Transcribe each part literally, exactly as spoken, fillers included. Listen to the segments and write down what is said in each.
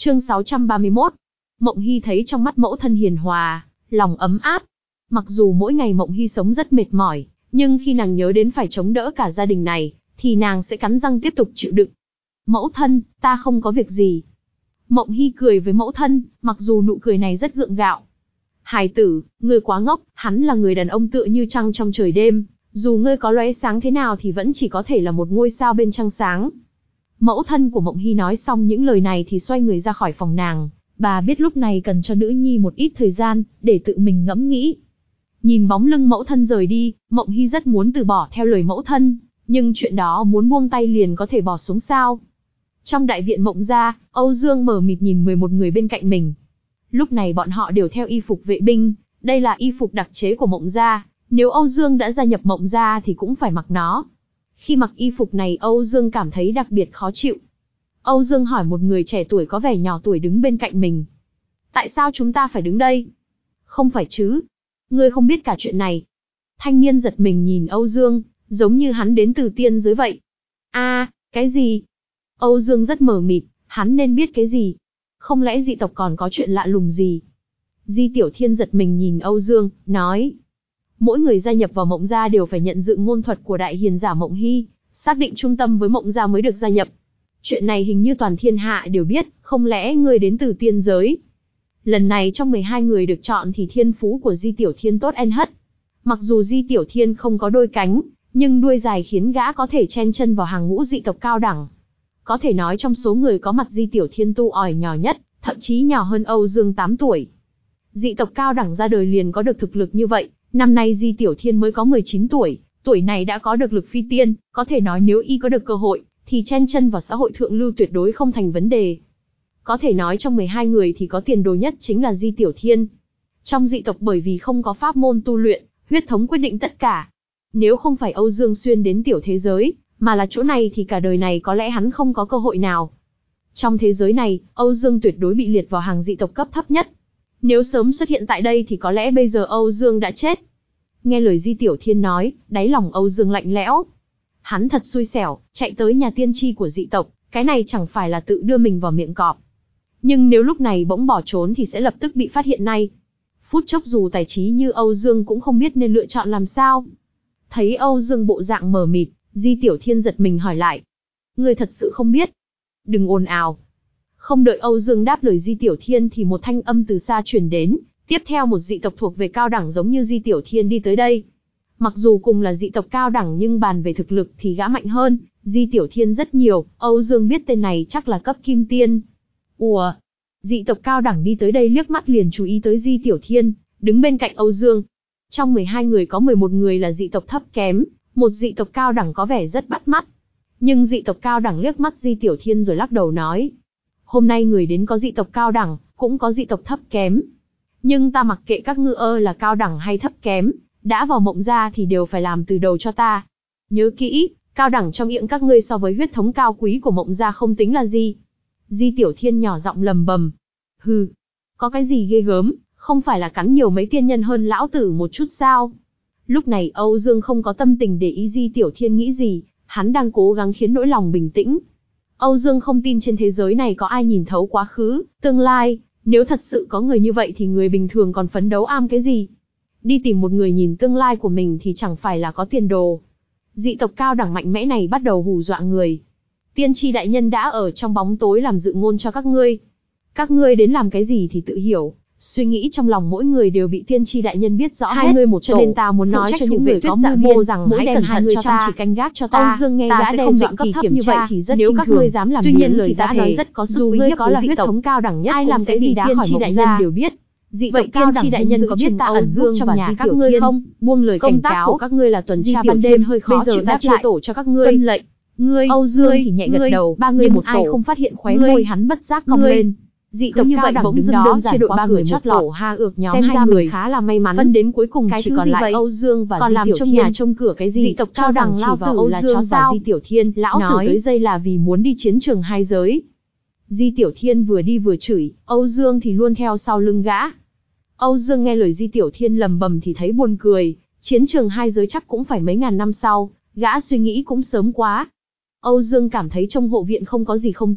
Chương sáu trăm ba mươi mốt. Mộng Hy thấy trong mắt mẫu thân hiền hòa, lòng ấm áp. Mặc dù mỗi ngày Mộng Hy sống rất mệt mỏi, nhưng khi nàng nhớ đến phải chống đỡ cả gia đình này, thì nàng sẽ cắn răng tiếp tục chịu đựng. Mẫu thân, ta không có việc gì. Mộng Hy cười với mẫu thân, mặc dù nụ cười này rất gượng gạo. Hài tử, ngươi quá ngốc, hắn là người đàn ông tựa như trăng trong trời đêm, dù ngươi có lóe sáng thế nào thì vẫn chỉ có thể là một ngôi sao bên trăng sáng. Mẫu thân của Mộng Hy nói xong những lời này thì xoay người ra khỏi phòng nàng, bà biết lúc này cần cho nữ nhi một ít thời gian, để tự mình ngẫm nghĩ. Nhìn bóng lưng mẫu thân rời đi, Mộng Hy rất muốn từ bỏ theo lời mẫu thân, nhưng chuyện đó muốn buông tay liền có thể bỏ xuống sao. Trong đại viện Mộng gia, Âu Dương mờ mịt nhìn mười một người bên cạnh mình. Lúc này bọn họ đều theo y phục vệ binh, đây là y phục đặc chế của Mộng gia, nếu Âu Dương đã gia nhập Mộng gia thì cũng phải mặc nó. Khi mặc y phục này Âu Dương cảm thấy đặc biệt khó chịu. Âu Dương hỏi một người trẻ tuổi có vẻ nhỏ tuổi đứng bên cạnh mình. Tại sao chúng ta phải đứng đây? Không phải chứ? Ngươi không biết cả chuyện này. Thanh niên giật mình nhìn Âu Dương, giống như hắn đến từ tiên giới vậy. A, à, cái gì? Âu Dương rất mờ mịt, hắn nên biết cái gì? Không lẽ dị tộc còn có chuyện lạ lùng gì? Di Tiểu Thiên giật mình nhìn Âu Dương, nói. Mỗi người gia nhập vào Mộng gia đều phải nhận dự ngôn thuật của đại hiền giả Mộng Hy, xác định trung tâm với Mộng gia mới được gia nhập. Chuyện này hình như toàn thiên hạ đều biết, không lẽ ngươi đến từ tiên giới? Lần này trong mười hai người được chọn thì thiên phú của Di Tiểu Thiên tốt en hất. Mặc dù Di Tiểu Thiên không có đôi cánh, nhưng đuôi dài khiến gã có thể chen chân vào hàng ngũ dị tộc cao đẳng. Có thể nói trong số người có mặt Di Tiểu Thiên tu ỏi nhỏ nhất, thậm chí nhỏ hơn Âu Dương tám tuổi. Dị tộc cao đẳng ra đời liền có được thực lực như vậy, năm nay Di Tiểu Thiên mới có mười chín tuổi, tuổi này đã có được lực phi tiên, có thể nói nếu y có được cơ hội, thì chen chân vào xã hội thượng lưu tuyệt đối không thành vấn đề. Có thể nói trong mười hai người thì có tiền đồ nhất chính là Di Tiểu Thiên. Trong dị tộc bởi vì không có pháp môn tu luyện, huyết thống quyết định tất cả. Nếu không phải Âu Dương xuyên đến tiểu thế giới, mà là chỗ này thì cả đời này có lẽ hắn không có cơ hội nào. Trong thế giới này, Âu Dương tuyệt đối bị liệt vào hàng dị tộc cấp thấp nhất. Nếu sớm xuất hiện tại đây thì có lẽ bây giờ Âu Dương đã chết. Nghe lời Di Tiểu Thiên nói, đáy lòng Âu Dương lạnh lẽo. Hắn thật xui xẻo, chạy tới nhà tiên tri của dị tộc, cái này chẳng phải là tự đưa mình vào miệng cọp. Nhưng nếu lúc này bỗng bỏ trốn thì sẽ lập tức bị phát hiện ngay. Phút chốc dù tài trí như Âu Dương cũng không biết nên lựa chọn làm sao. Thấy Âu Dương bộ dạng mờ mịt, Di Tiểu Thiên giật mình hỏi lại. Ngươi thật sự không biết? Đừng ồn ào. Không đợi Âu Dương đáp lời Di Tiểu Thiên thì một thanh âm từ xa truyền đến, tiếp theo một dị tộc thuộc về cao đẳng giống như Di Tiểu Thiên đi tới đây. Mặc dù cùng là dị tộc cao đẳng nhưng bàn về thực lực thì gã mạnh hơn Di Tiểu Thiên rất nhiều, Âu Dương biết tên này chắc là cấp kim tiên. Ủa? Dị tộc cao đẳng đi tới đây liếc mắt liền chú ý tới Di Tiểu Thiên, đứng bên cạnh Âu Dương. Trong mười hai người có mười một người là dị tộc thấp kém, một dị tộc cao đẳng có vẻ rất bắt mắt. Nhưng dị tộc cao đẳng liếc mắt Di Tiểu Thiên rồi lắc đầu nói. Hôm nay người đến có dị tộc cao đẳng, cũng có dị tộc thấp kém. Nhưng ta mặc kệ các ngươi ơ là cao đẳng hay thấp kém, đã vào Mộng gia thì đều phải làm từ đầu cho ta. Nhớ kỹ, cao đẳng trong miệng các ngươi so với huyết thống cao quý của Mộng gia không tính là gì. Di Tiểu Thiên nhỏ giọng lầm bầm. Hừ, có cái gì ghê gớm, không phải là cắn nhiều mấy tiên nhân hơn lão tử một chút sao? Lúc này Âu Dương không có tâm tình để ý Di Tiểu Thiên nghĩ gì, hắn đang cố gắng khiến nỗi lòng bình tĩnh. Âu Dương không tin trên thế giới này có ai nhìn thấu quá khứ, tương lai, nếu thật sự có người như vậy thì người bình thường còn phấn đấu am cái gì? Đi tìm một người nhìn tương lai của mình thì chẳng phải là có tiền đồ. Dị tộc cao đẳng mạnh mẽ này bắt đầu hù dọa người. Tiên tri đại nhân đã ở trong bóng tối làm dự ngôn cho các ngươi. Các ngươi đến làm cái gì thì tự hiểu. Suy nghĩ trong lòng mỗi người đều bị tiên tri đại nhân biết rõ hết. Hai người một cho nên ta muốn nói cho những người có mưu mô rằng hãy cẩn thận cho ta, chỉ canh gác cho ta. Âu Dương nghe gã đe dọa cấp thấp như vậy thì rất nếu các ngươi dám làm tuy nhiên lời ta nói rất có sức uy hiếp có là huyết thống cao đẳng nhất ai làm cái gì tiên tri đại nhân đều biết. Dị vậy tiên tri đại nhân có biết ta ẩn dương trong nhà các ngươi không? Buông lời cảnh cáo của các ngươi là tuần tra ban đêm hơi khó chịu ta chia tổ cho các ngươi. Lệnh. Ngươi, Âu Dương thì nhẹ gật đầu, ba người một ai không phát hiện khóe môi hắn bất giác cong lên. Dị tộc cao đẳng đứng đó chia đội ba người chót lọt, ha ược nhóm hai người khá là may mắn. Phân đến cuối cùng chỉ còn lại Âu Dương và Di Tiểu Thiên. Còn làm trong nhà trông cửa cái gì? Dị tộc cao đẳng chỉ vào Âu Dương và Di Tiểu Thiên. Lão tử tới đây là vì muốn đi chiến trường hai giới. Di Tiểu Thiên vừa đi vừa chửi, Âu Dương thì luôn theo sau lưng gã. Âu Dương nghe lời Di Tiểu Thiên lầm bầm thì thấy buồn cười, chiến trường hai giới chắc cũng phải mấy ngàn năm sau, gã suy nghĩ cũng sớm quá. Âu Dương cảm thấy trong hộ viện không có gì không tốt,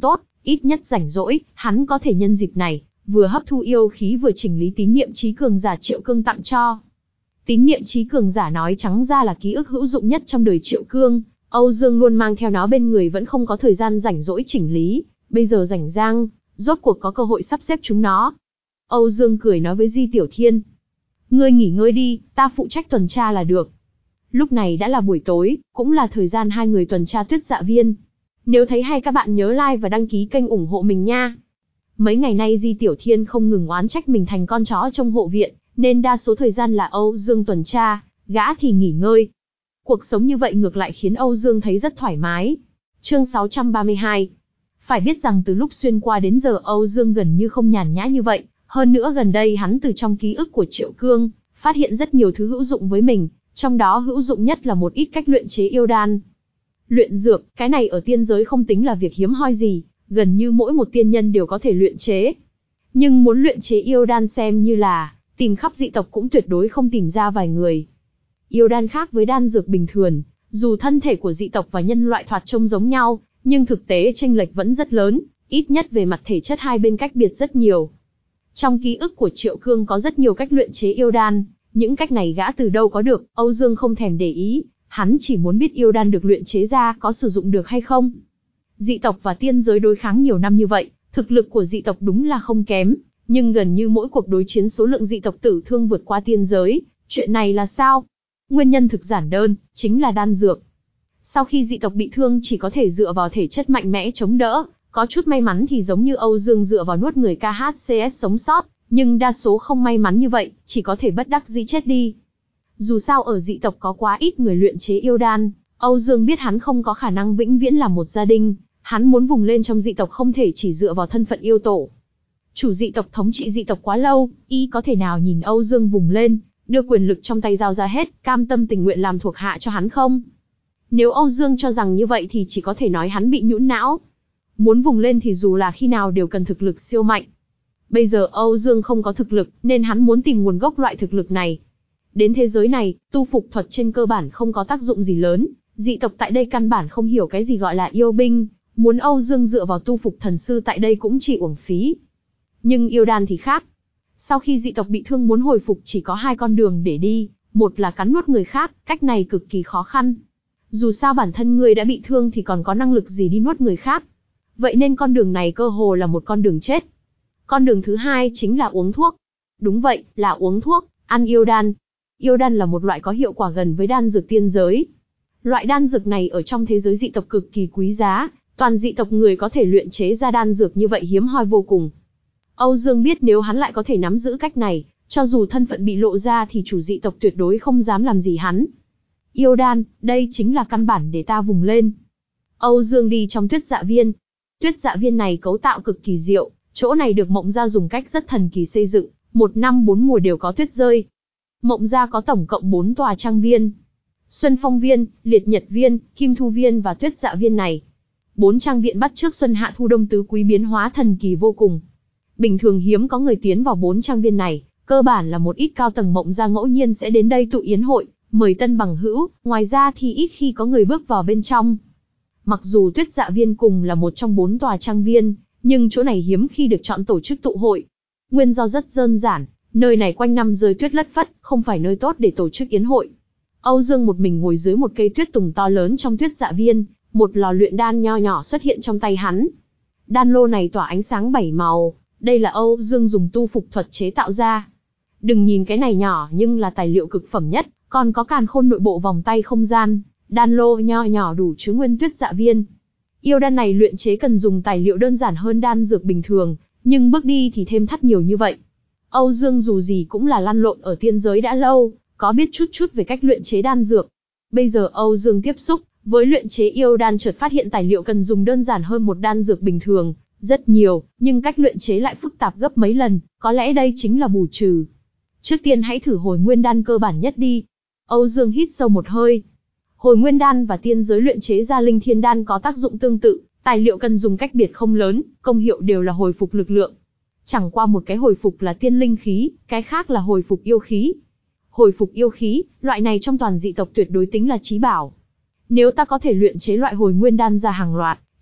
Ít nhất rảnh rỗi, hắn có thể nhân dịp này, vừa hấp thu yêu khí vừa chỉnh lý tín niệm trí cường giả Triệu Cương tặng cho. Tín niệm trí cường giả nói trắng ra là ký ức hữu dụng nhất trong đời Triệu Cương, Âu Dương luôn mang theo nó bên người vẫn không có thời gian rảnh rỗi chỉnh lý, bây giờ rảnh rang, rốt cuộc có cơ hội sắp xếp chúng nó. Âu Dương cười nói với Di Tiểu Thiên. Ngươi nghỉ ngơi đi, ta phụ trách tuần tra là được. Lúc này đã là buổi tối, cũng là thời gian hai người tuần tra Tuyết Dạ Viên. Nếu thấy hay các bạn nhớ like và đăng ký kênh ủng hộ mình nha. Mấy ngày nay Di Tiểu Thiên không ngừng oán trách mình thành con chó trong hộ viện, nên đa số thời gian là Âu Dương tuần tra, gã thì nghỉ ngơi. Cuộc sống như vậy ngược lại khiến Âu Dương thấy rất thoải mái. Chương sáu trăm ba mươi hai. Phải biết rằng từ lúc xuyên qua đến giờ Âu Dương gần như không nhàn nhã như vậy, hơn nữa gần đây hắn từ trong ký ức của Triệu Cương, phát hiện rất nhiều thứ hữu dụng với mình, trong đó hữu dụng nhất là một ít cách luyện chế yêu đan. Luyện dược, cái này ở tiên giới không tính là việc hiếm hoi gì, gần như mỗi một tiên nhân đều có thể luyện chế. Nhưng muốn luyện chế yêu đan xem như là, tìm khắp dị tộc cũng tuyệt đối không tìm ra vài người. Yêu đan khác với đan dược bình thường, dù thân thể của dị tộc và nhân loại thoạt trông giống nhau, nhưng thực tế chênh lệch vẫn rất lớn, ít nhất về mặt thể chất hai bên cách biệt rất nhiều. Trong ký ức của Triệu Cương có rất nhiều cách luyện chế yêu đan, những cách này gã từ đâu có được, Âu Dương không thèm để ý, hắn chỉ muốn biết yêu đan được luyện chế ra có sử dụng được hay không. Dị tộc và tiên giới đối kháng nhiều năm như vậy, thực lực của dị tộc đúng là không kém, nhưng gần như mỗi cuộc đối chiến số lượng dị tộc tử thương vượt qua tiên giới, chuyện này là sao? Nguyên nhân thực giản đơn, chính là đan dược. Sau khi dị tộc bị thương chỉ có thể dựa vào thể chất mạnh mẽ chống đỡ, có chút may mắn thì giống như Âu Dương dựa vào nuốt người ca hát xê ét sống sót, nhưng đa số không may mắn như vậy, chỉ có thể bất đắc dĩ chết đi. Dù sao ở dị tộc có quá ít người luyện chế yêu đan, Âu Dương biết hắn không có khả năng vĩnh viễn làm một gia đình, hắn muốn vùng lên trong dị tộc không thể chỉ dựa vào thân phận yêu tổ. Chủ dị tộc thống trị dị tộc quá lâu, y có thể nào nhìn Âu Dương vùng lên, đưa quyền lực trong tay giao ra hết, cam tâm tình nguyện làm thuộc hạ cho hắn không? Nếu Âu Dương cho rằng như vậy thì chỉ có thể nói hắn bị nhũn não. Muốn vùng lên thì dù là khi nào đều cần thực lực siêu mạnh. Bây giờ Âu Dương không có thực lực, nên hắn muốn tìm nguồn gốc loại thực lực này. Đến thế giới này, tu phục thuật trên cơ bản không có tác dụng gì lớn, dị tộc tại đây căn bản không hiểu cái gì gọi là yêu binh, muốn Âu Dương dựa vào tu phục thần sư tại đây cũng chỉ uổng phí. Nhưng yêu đan thì khác. Sau khi dị tộc bị thương muốn hồi phục chỉ có hai con đường để đi, một là cắn nuốt người khác, cách này cực kỳ khó khăn. Dù sao bản thân người đã bị thương thì còn có năng lực gì đi nuốt người khác. Vậy nên con đường này cơ hồ là một con đường chết. Con đường thứ hai chính là uống thuốc. Đúng vậy, là uống thuốc, ăn yêu đan. Yêu đan là một loại có hiệu quả gần với đan dược tiên giới. Loại đan dược này ở trong thế giới dị tộc cực kỳ quý giá, toàn dị tộc người có thể luyện chế ra đan dược như vậy hiếm hoi vô cùng. Âu Dương biết nếu hắn lại có thể nắm giữ cách này, cho dù thân phận bị lộ ra thì chủ dị tộc tuyệt đối không dám làm gì hắn. Yêu đan, đây chính là căn bản để ta vùng lên. Âu Dương đi trong Tuyết Dạ Viên. Tuyết Dạ Viên này cấu tạo cực kỳ diệu, chỗ này được Mộng Gia dùng cách rất thần kỳ xây dựng, một năm bốn mùa đều có tuyết rơi. Mộng Gia có tổng cộng bốn tòa trang viên. Xuân Phong Viên, Liệt Nhật Viên, Kim Thu Viên và Tuyết Dạ Viên này. Bốn trang viện bắt chước xuân hạ thu đông tứ quý biến hóa thần kỳ vô cùng. Bình thường hiếm có người tiến vào bốn trang viên này, cơ bản là một ít cao tầng Mộng Gia ngẫu nhiên sẽ đến đây tụ yến hội, mời tân bằng hữu, ngoài ra thì ít khi có người bước vào bên trong. Mặc dù Tuyết Dạ Viên cùng là một trong bốn tòa trang viên, nhưng chỗ này hiếm khi được chọn tổ chức tụ hội. Nguyên do rất đơn giản, nơi này quanh năm rơi tuyết lất phất, không phải nơi tốt để tổ chức yến hội. Âu Dương một mình ngồi dưới một cây tuyết tùng to lớn trong Tuyết Dạ Viên, một lò luyện đan nho nhỏ xuất hiện trong tay hắn. Đan lô này tỏa ánh sáng bảy màu, đây là Âu Dương dùng tu phục thuật chế tạo ra. Đừng nhìn cái này nhỏ nhưng là tài liệu cực phẩm nhất, còn có càn khôn nội bộ vòng tay không gian, đan lô nho nhỏ đủ chứa nguyên Tuyết Dạ Viên. Yêu đan này luyện chế cần dùng tài liệu đơn giản hơn đan dược bình thường, nhưng bước đi thì thêm thắt nhiều như vậy. Âu Dương dù gì cũng là lăn lộn ở tiên giới đã lâu, có biết chút chút về cách luyện chế đan dược. Bây giờ Âu Dương tiếp xúc với luyện chế yêu đan chợt phát hiện tài liệu cần dùng đơn giản hơn một đan dược bình thường, rất nhiều, nhưng cách luyện chế lại phức tạp gấp mấy lần, có lẽ đây chính là bù trừ. Trước tiên hãy thử hồi nguyên đan cơ bản nhất đi. Âu Dương hít sâu một hơi. Hồi nguyên đan và tiên giới luyện chế ra linh thiên đan có tác dụng tương tự, tài liệu cần dùng cách biệt không lớn, công hiệu đều là hồi phục lực lượng. Chẳng qua một cái hồi phục là tiên linh khí, cái khác là hồi phục yêu khí. Hồi phục yêu khí, loại này trong toàn dị tộc tuyệt đối tính là chí bảo. Nếu ta có thể luyện chế loại hồi nguyên đan ra hàng loạt,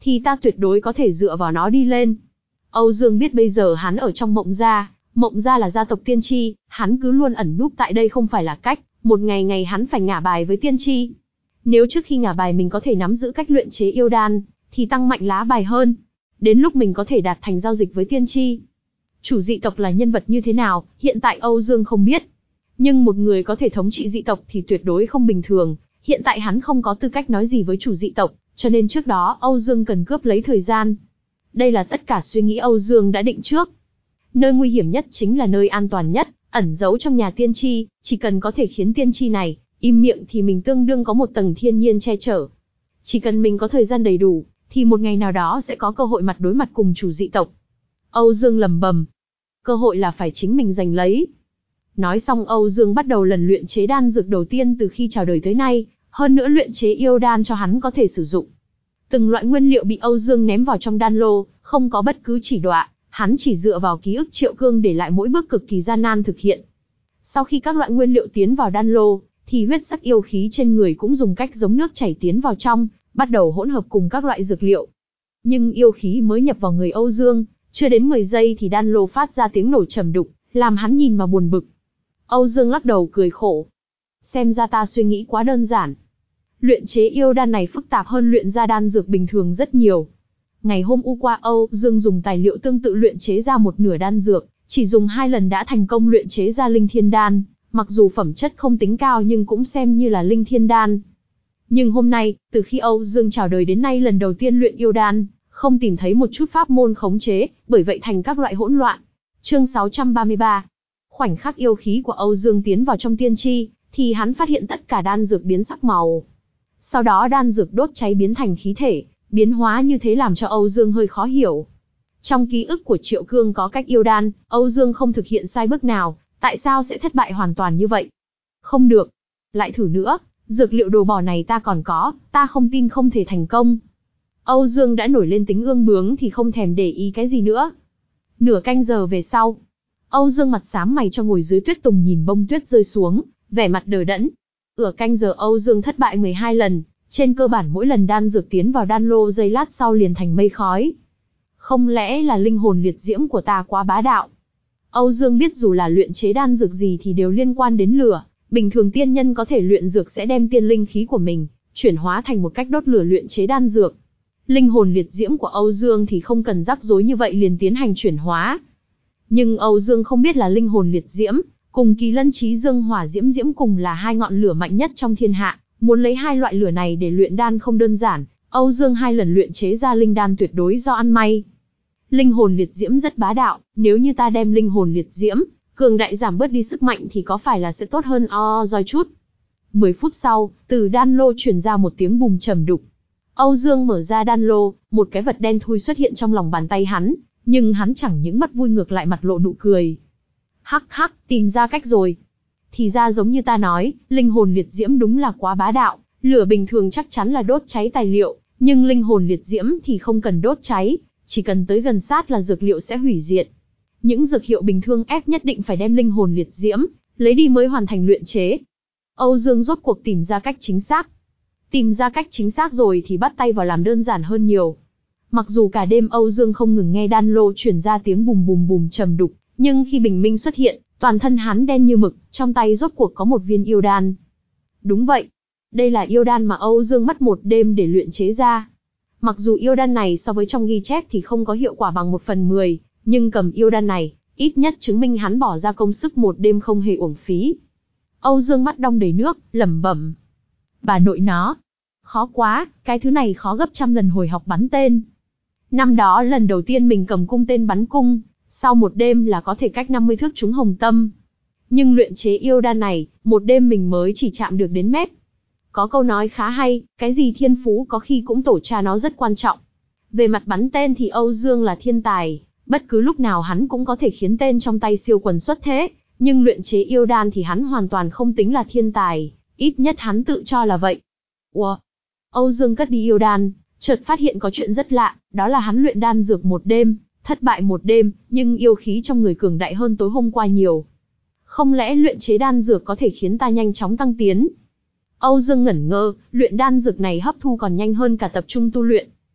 thì ta tuyệt đối có thể dựa vào nó đi lên. Âu Dương biết bây giờ hắn ở trong Mộng gia, Mộng gia là gia tộc tiên tri, hắn cứ luôn ẩn núp tại đây không phải là cách, một ngày ngày hắn phải ngả bài với tiên tri. Nếu trước khi ngả bài mình có thể nắm giữ cách luyện chế yêu đan, thì tăng mạnh lá bài hơn. Đến lúc mình có thể đạt thành giao dịch với tiên tri. Chủ dị tộc là nhân vật như thế nào, hiện tại Âu Dương không biết. Nhưng một người có thể thống trị dị tộc thì tuyệt đối không bình thường, hiện tại hắn không có tư cách nói gì với chủ dị tộc, cho nên trước đó Âu Dương cần cướp lấy thời gian. Đây là tất cả suy nghĩ Âu Dương đã định trước. Nơi nguy hiểm nhất chính là nơi an toàn nhất, ẩn giấu trong nhà tiên tri, chỉ cần có thể khiến tiên tri này im miệng thì mình tương đương có một tầng thiên nhiên che chở. Chỉ cần mình có thời gian đầy đủ, thì một ngày nào đó sẽ có cơ hội mặt đối mặt cùng chủ dị tộc. Âu Dương lầm bầm. Cơ hội là phải chính mình giành lấy. Nói xong Âu Dương bắt đầu lần luyện chế đan dược đầu tiên từ khi chào đời tới nay, hơn nữa luyện chế yêu đan cho hắn có thể sử dụng. Từng loại nguyên liệu bị Âu Dương ném vào trong đan lô, không có bất cứ chỉ đọa, hắn chỉ dựa vào ký ức Triệu Cương để lại mỗi bước cực kỳ gian nan thực hiện. Sau khi các loại nguyên liệu tiến vào đan lô, thì huyết sắc yêu khí trên người cũng dùng cách giống nước chảy tiến vào trong, bắt đầu hỗn hợp cùng các loại dược liệu. Nhưng yêu khí mới nhập vào người Âu Dương, chưa đến mười giây thì đan lô phát ra tiếng nổ trầm đục, làm hắn nhìn mà buồn bực. Âu Dương lắc đầu cười khổ. Xem ra ta suy nghĩ quá đơn giản. Luyện chế yêu đan này phức tạp hơn luyện ra đan dược bình thường rất nhiều. Ngày hôm u qua Âu Dương dùng tài liệu tương tự luyện chế ra một nửa đan dược, chỉ dùng hai lần đã thành công luyện chế ra linh thiên đan, mặc dù phẩm chất không tính cao nhưng cũng xem như là linh thiên đan. Nhưng hôm nay, từ khi Âu Dương chào đời đến nay lần đầu tiên luyện yêu đan, không tìm thấy một chút pháp môn khống chế, bởi vậy thành các loại hỗn loạn. Chương sáu trăm ba mươi ba. Khoảnh khắc yêu khí của Âu Dương tiến vào trong tiên tri, thì hắn phát hiện tất cả đan dược biến sắc màu. Sau đó đan dược đốt cháy biến thành khí thể, biến hóa như thế làm cho Âu Dương hơi khó hiểu. Trong ký ức của Triệu Cương có cách yêu đan, Âu Dương không thực hiện sai bước nào, tại sao sẽ thất bại hoàn toàn như vậy? Không được, lại thử nữa, dược liệu đồ bỏ này ta còn có, ta không tin không thể thành công. Âu Dương đã nổi lên tính ương bướng thì không thèm để ý cái gì nữa. Nửa canh giờ về sau, Âu Dương mặt xám mày cho ngồi dưới tuyết tùng nhìn bông tuyết rơi xuống, vẻ mặt đờ đẫn. Nửa canh giờ Âu Dương thất bại mười hai lần, trên cơ bản mỗi lần đan dược tiến vào đan lô giây lát sau liền thành mây khói. Không lẽ là linh hồn liệt diễm của ta quá bá đạo? Âu Dương biết dù là luyện chế đan dược gì thì đều liên quan đến lửa, bình thường tiên nhân có thể luyện dược sẽ đem tiên linh khí của mình chuyển hóa thành một cách đốt lửa luyện chế đan dược. Linh hồn liệt diễm của Âu Dương thì không cần rắc rối như vậy liền tiến hành chuyển hóa. Nhưng Âu Dương không biết là linh hồn liệt diễm cùng kỳ lân chí dương hỏa diễm diễm cùng là hai ngọn lửa mạnh nhất trong thiên hạ, muốn lấy hai loại lửa này để luyện đan không đơn giản. Âu Dương hai lần luyện chế ra linh đan tuyệt đối do ăn may. Linh hồn liệt diễm rất bá đạo, nếu như ta đem linh hồn liệt diễm cường đại giảm bớt đi sức mạnh thì có phải là sẽ tốt hơn o doi chút. mười phút sau, từ đan lô truyền ra một tiếng bùm trầm đục. Âu Dương mở ra đan lô, một cái vật đen thui xuất hiện trong lòng bàn tay hắn, nhưng hắn chẳng những mất vui ngược lại mặt lộ nụ cười. Hắc hắc, tìm ra cách rồi. Thì ra giống như ta nói, linh hồn liệt diễm đúng là quá bá đạo, lửa bình thường chắc chắn là đốt cháy tài liệu, nhưng linh hồn liệt diễm thì không cần đốt cháy, chỉ cần tới gần sát là dược liệu sẽ hủy diệt. Những dược hiệu bình thường ép nhất định phải đem linh hồn liệt diễm lấy đi mới hoàn thành luyện chế. Âu Dương rốt cuộc tìm ra cách chính xác. Tìm ra cách chính xác rồi thì bắt tay vào làm đơn giản hơn nhiều. Mặc dù cả đêm Âu Dương không ngừng nghe đan lô truyền ra tiếng bùm bùm bùm trầm đục, nhưng khi bình minh xuất hiện, toàn thân hắn đen như mực, trong tay rốt cuộc có một viên yêu đan. Đúng vậy, đây là yêu đan mà Âu Dương mất một đêm để luyện chế ra. Mặc dù yêu đan này so với trong ghi chép thì không có hiệu quả bằng một phần mười, nhưng cầm yêu đan này, ít nhất chứng minh hắn bỏ ra công sức một đêm không hề uổng phí. Âu Dương mắt đong đầy nước, lẩm bẩm. Bà nội nó, khó quá, cái thứ này khó gấp trăm lần hồi học bắn tên. Năm đó lần đầu tiên mình cầm cung tên bắn cung, sau một đêm là có thể cách năm mươi thước trúng hồng tâm. Nhưng luyện chế yêu đan này, một đêm mình mới chỉ chạm được đến mép. Có câu nói khá hay, cái gì thiên phú có khi cũng tổ cha nó rất quan trọng. Về mặt bắn tên thì Âu Dương là thiên tài, bất cứ lúc nào hắn cũng có thể khiến tên trong tay siêu quần xuất thế, nhưng luyện chế yêu đan thì hắn hoàn toàn không tính là thiên tài, ít nhất hắn tự cho là vậy. Ủa? Âu Dương cất đi yêu đan, chợt phát hiện có chuyện rất lạ, đó là hắn luyện đan dược một đêm, thất bại một đêm, nhưng yêu khí trong người cường đại hơn tối hôm qua nhiều. Không lẽ luyện chế đan dược có thể khiến ta nhanh chóng tăng tiến? Âu Dương ngẩn ngơ, luyện đan dược này hấp thu còn nhanh hơn cả tập trung tu luyện.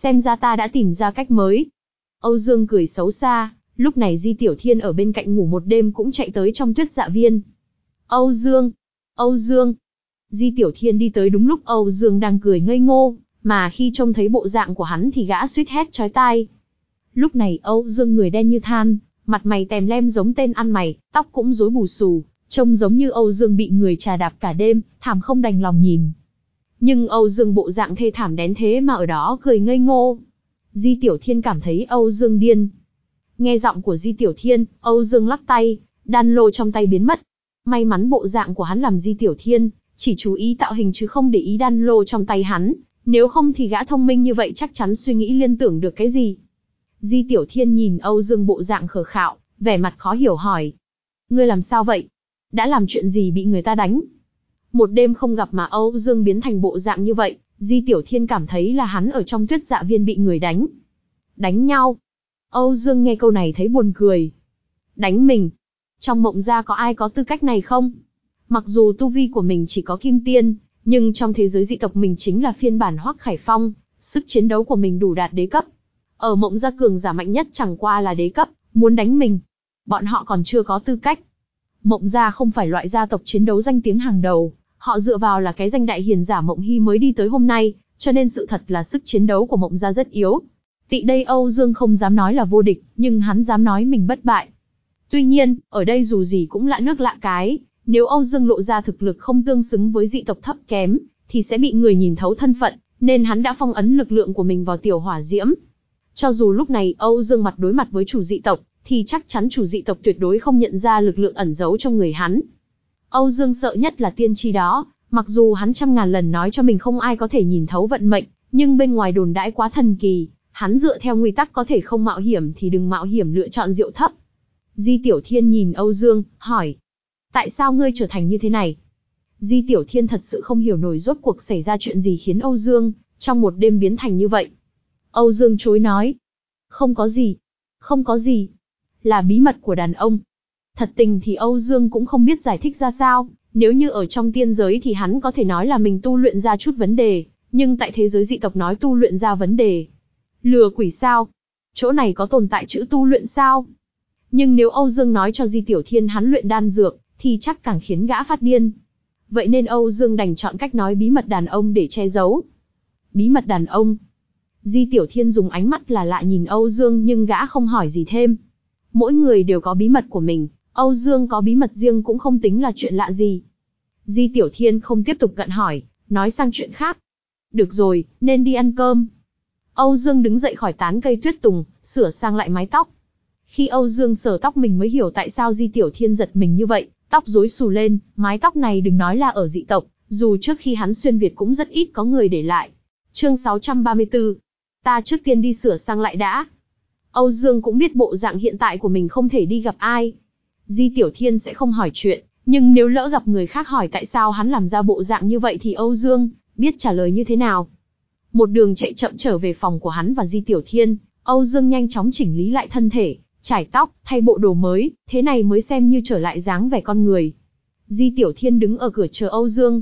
xem ra ta đã tìm ra cách mới. Âu Dương cười xấu xa, lúc này Di Tiểu Thiên ở bên cạnh ngủ một đêm cũng chạy tới trong Tuyết Dạ Viên. Âu Dương! Âu Dương! Di Tiểu Thiên đi tới đúng lúc Âu Dương đang cười ngây ngô, mà khi trông thấy bộ dạng của hắn thì gã suýt hét chói tai. Lúc này Âu Dương người đen như than, mặt mày tèm lem giống tên ăn mày, tóc cũng rối bù xù, trông giống như Âu Dương bị người trà đạp cả đêm, thảm không đành lòng nhìn. Nhưng Âu Dương bộ dạng thê thảm đến thế mà ở đó cười ngây ngô. Di Tiểu Thiên cảm thấy Âu Dương điên. Nghe giọng của Di Tiểu Thiên, Âu Dương lắc tay, đan lô trong tay biến mất. May mắn bộ dạng của hắn làm Di Tiểu Thiên chỉ chú ý tạo hình chứ không để ý đan lô trong tay hắn, nếu không thì gã thông minh như vậy chắc chắn suy nghĩ liên tưởng được cái gì. Di Tiểu Thiên nhìn Âu Dương bộ dạng khờ khạo, vẻ mặt khó hiểu hỏi. Ngươi làm sao vậy? Đã làm chuyện gì bị người ta đánh? Một đêm không gặp mà Âu Dương biến thành bộ dạng như vậy, Di Tiểu Thiên cảm thấy là hắn ở trong Tuyết Dạ Viên bị người đánh. Đánh nhau? Âu Dương nghe câu này thấy buồn cười. Đánh mình? Trong Mộng gia có ai có tư cách này không? Mặc dù tu vi của mình chỉ có kim tiên, nhưng trong thế giới dị tộc mình chính là phiên bản Hoắc Khải Phong, sức chiến đấu của mình đủ đạt đế cấp. Ở Mộng gia cường giả mạnh nhất chẳng qua là đế cấp, muốn đánh mình, bọn họ còn chưa có tư cách. Mộng gia không phải loại gia tộc chiến đấu danh tiếng hàng đầu, họ dựa vào là cái danh đại hiền giả Mộng Hy mới đi tới hôm nay, cho nên sự thật là sức chiến đấu của Mộng gia rất yếu. Tị đây Âu Dương không dám nói là vô địch, nhưng hắn dám nói mình bất bại. Tuy nhiên, ở đây dù gì cũng lạ nước lạ cái, nếu Âu Dương lộ ra thực lực không tương xứng với dị tộc thấp kém, thì sẽ bị người nhìn thấu thân phận, nên hắn đã phong ấn lực lượng của mình vào tiểu hỏa diễm. Cho dù lúc này Âu Dương mặt đối mặt với chủ dị tộc, thì chắc chắn chủ dị tộc tuyệt đối không nhận ra lực lượng ẩn giấu trong người hắn. Âu Dương sợ nhất là tiên tri đó, mặc dù hắn trăm ngàn lần nói cho mình không ai có thể nhìn thấu vận mệnh, nhưng bên ngoài đồn đãi quá thần kỳ, hắn dựa theo nguyên tắc có thể không mạo hiểm thì đừng mạo hiểm lựa chọn diệu thấp. Di Tiểu Thiên nhìn Âu Dương, hỏi. Tại sao ngươi trở thành như thế này? Di Tiểu Thiên thật sự không hiểu nổi rốt cuộc xảy ra chuyện gì khiến Âu Dương, trong một đêm biến thành như vậy. Âu Dương chối nói. Không có gì. Không có gì. Là bí mật của đàn ông. Thật tình thì Âu Dương cũng không biết giải thích ra sao, nếu như ở trong tiên giới thì hắn có thể nói là mình tu luyện ra chút vấn đề, nhưng tại thế giới dị tộc nói tu luyện ra vấn đề. Lừa quỷ sao? Chỗ này có tồn tại chữ tu luyện sao? Nhưng nếu Âu Dương nói cho Di Tiểu Thiên hắn luyện đan dược, thì chắc càng khiến gã phát điên. Vậy nên Âu Dương đành chọn cách nói bí mật đàn ông để che giấu. Bí mật đàn ông? Di Tiểu Thiên dùng ánh mắt là lạ nhìn Âu Dương nhưng gã không hỏi gì thêm. Mỗi người đều có bí mật của mình, Âu Dương có bí mật riêng cũng không tính là chuyện lạ gì. Di Tiểu Thiên không tiếp tục gặn hỏi, nói sang chuyện khác. Được rồi, nên đi ăn cơm. Âu Dương đứng dậy khỏi tán cây tuyết tùng, sửa sang lại mái tóc. Khi Âu Dương sờ tóc mình mới hiểu tại sao Di Tiểu Thiên giật mình như vậy, tóc rối xù lên, mái tóc này đừng nói là ở dị tộc, dù trước khi hắn xuyên Việt cũng rất ít có người để lại. Chương sáu trăm ba mươi tư. Ta trước tiên đi sửa sang lại đã. Âu Dương cũng biết bộ dạng hiện tại của mình không thể đi gặp ai. Di Tiểu Thiên sẽ không hỏi chuyện, nhưng nếu lỡ gặp người khác hỏi tại sao hắn làm ra bộ dạng như vậy thì Âu Dương biết trả lời như thế nào. Một đường chạy chậm trở về phòng của hắn và Di Tiểu Thiên, Âu Dương nhanh chóng chỉnh lý lại thân thể, trải tóc, thay bộ đồ mới, thế này mới xem như trở lại dáng vẻ con người. Di Tiểu Thiên đứng ở cửa chờ Âu Dương.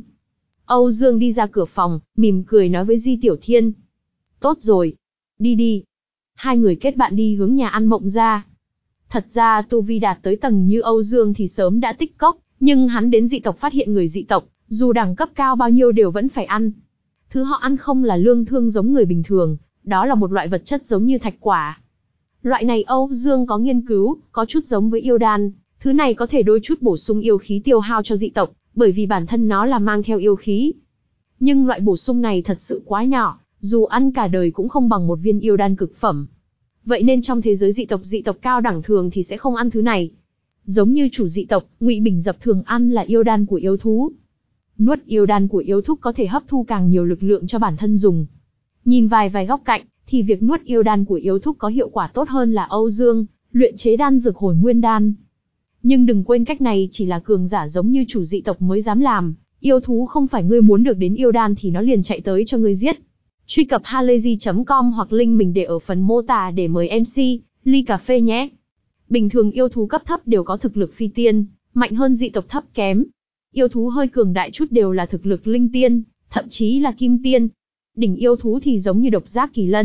Âu Dương đi ra cửa phòng, mỉm cười nói với Di Tiểu Thiên. Tốt rồi, đi đi. Hai người kết bạn đi hướng nhà ăn Mộng gia. Thật ra tu vi đạt tới tầng như Âu Dương thì sớm đã tích cốc, nhưng hắn đến dị tộc phát hiện người dị tộc, dù đẳng cấp cao bao nhiêu đều vẫn phải ăn. Thứ họ ăn không là lương thương giống người bình thường, đó là một loại vật chất giống như thạch quả. Loại này Âu Dương có nghiên cứu, có chút giống với yêu đan, thứ này có thể đôi chút bổ sung yêu khí tiêu hao cho dị tộc, bởi vì bản thân nó là mang theo yêu khí. Nhưng loại bổ sung này thật sự quá nhỏ, dù ăn cả đời cũng không bằng một viên yêu đan cực phẩm. Vậy nên trong thế giới dị tộc dị tộc cao đẳng thường thì sẽ không ăn thứ này. Giống như chủ dị tộc, Ngụy Bình Dập thường ăn là yêu đan của yêu thú. Nuốt yêu đan của yêu thú có thể hấp thu càng nhiều lực lượng cho bản thân dùng. Nhìn vài vài góc cạnh, thì việc nuốt yêu đan của yêu thú có hiệu quả tốt hơn là Âu Dương luyện chế đan dược Hồi Nguyên đan. Nhưng đừng quên cách này chỉ là cường giả giống như chủ dị tộc mới dám làm, yêu thú không phải ngươi muốn được đến yêu đan thì nó liền chạy tới cho ngươi giết. Truy cập halayzi chấm com hoặc link mình để ở phần mô tả để mời em xê, ly cà phê nhé. Bình thường yêu thú cấp thấp đều có thực lực phi tiên, mạnh hơn dị tộc thấp kém. Yêu thú hơi cường đại chút đều là thực lực linh tiên, thậm chí là kim tiên. Đỉnh yêu thú thì giống như độc giác kỳ lân,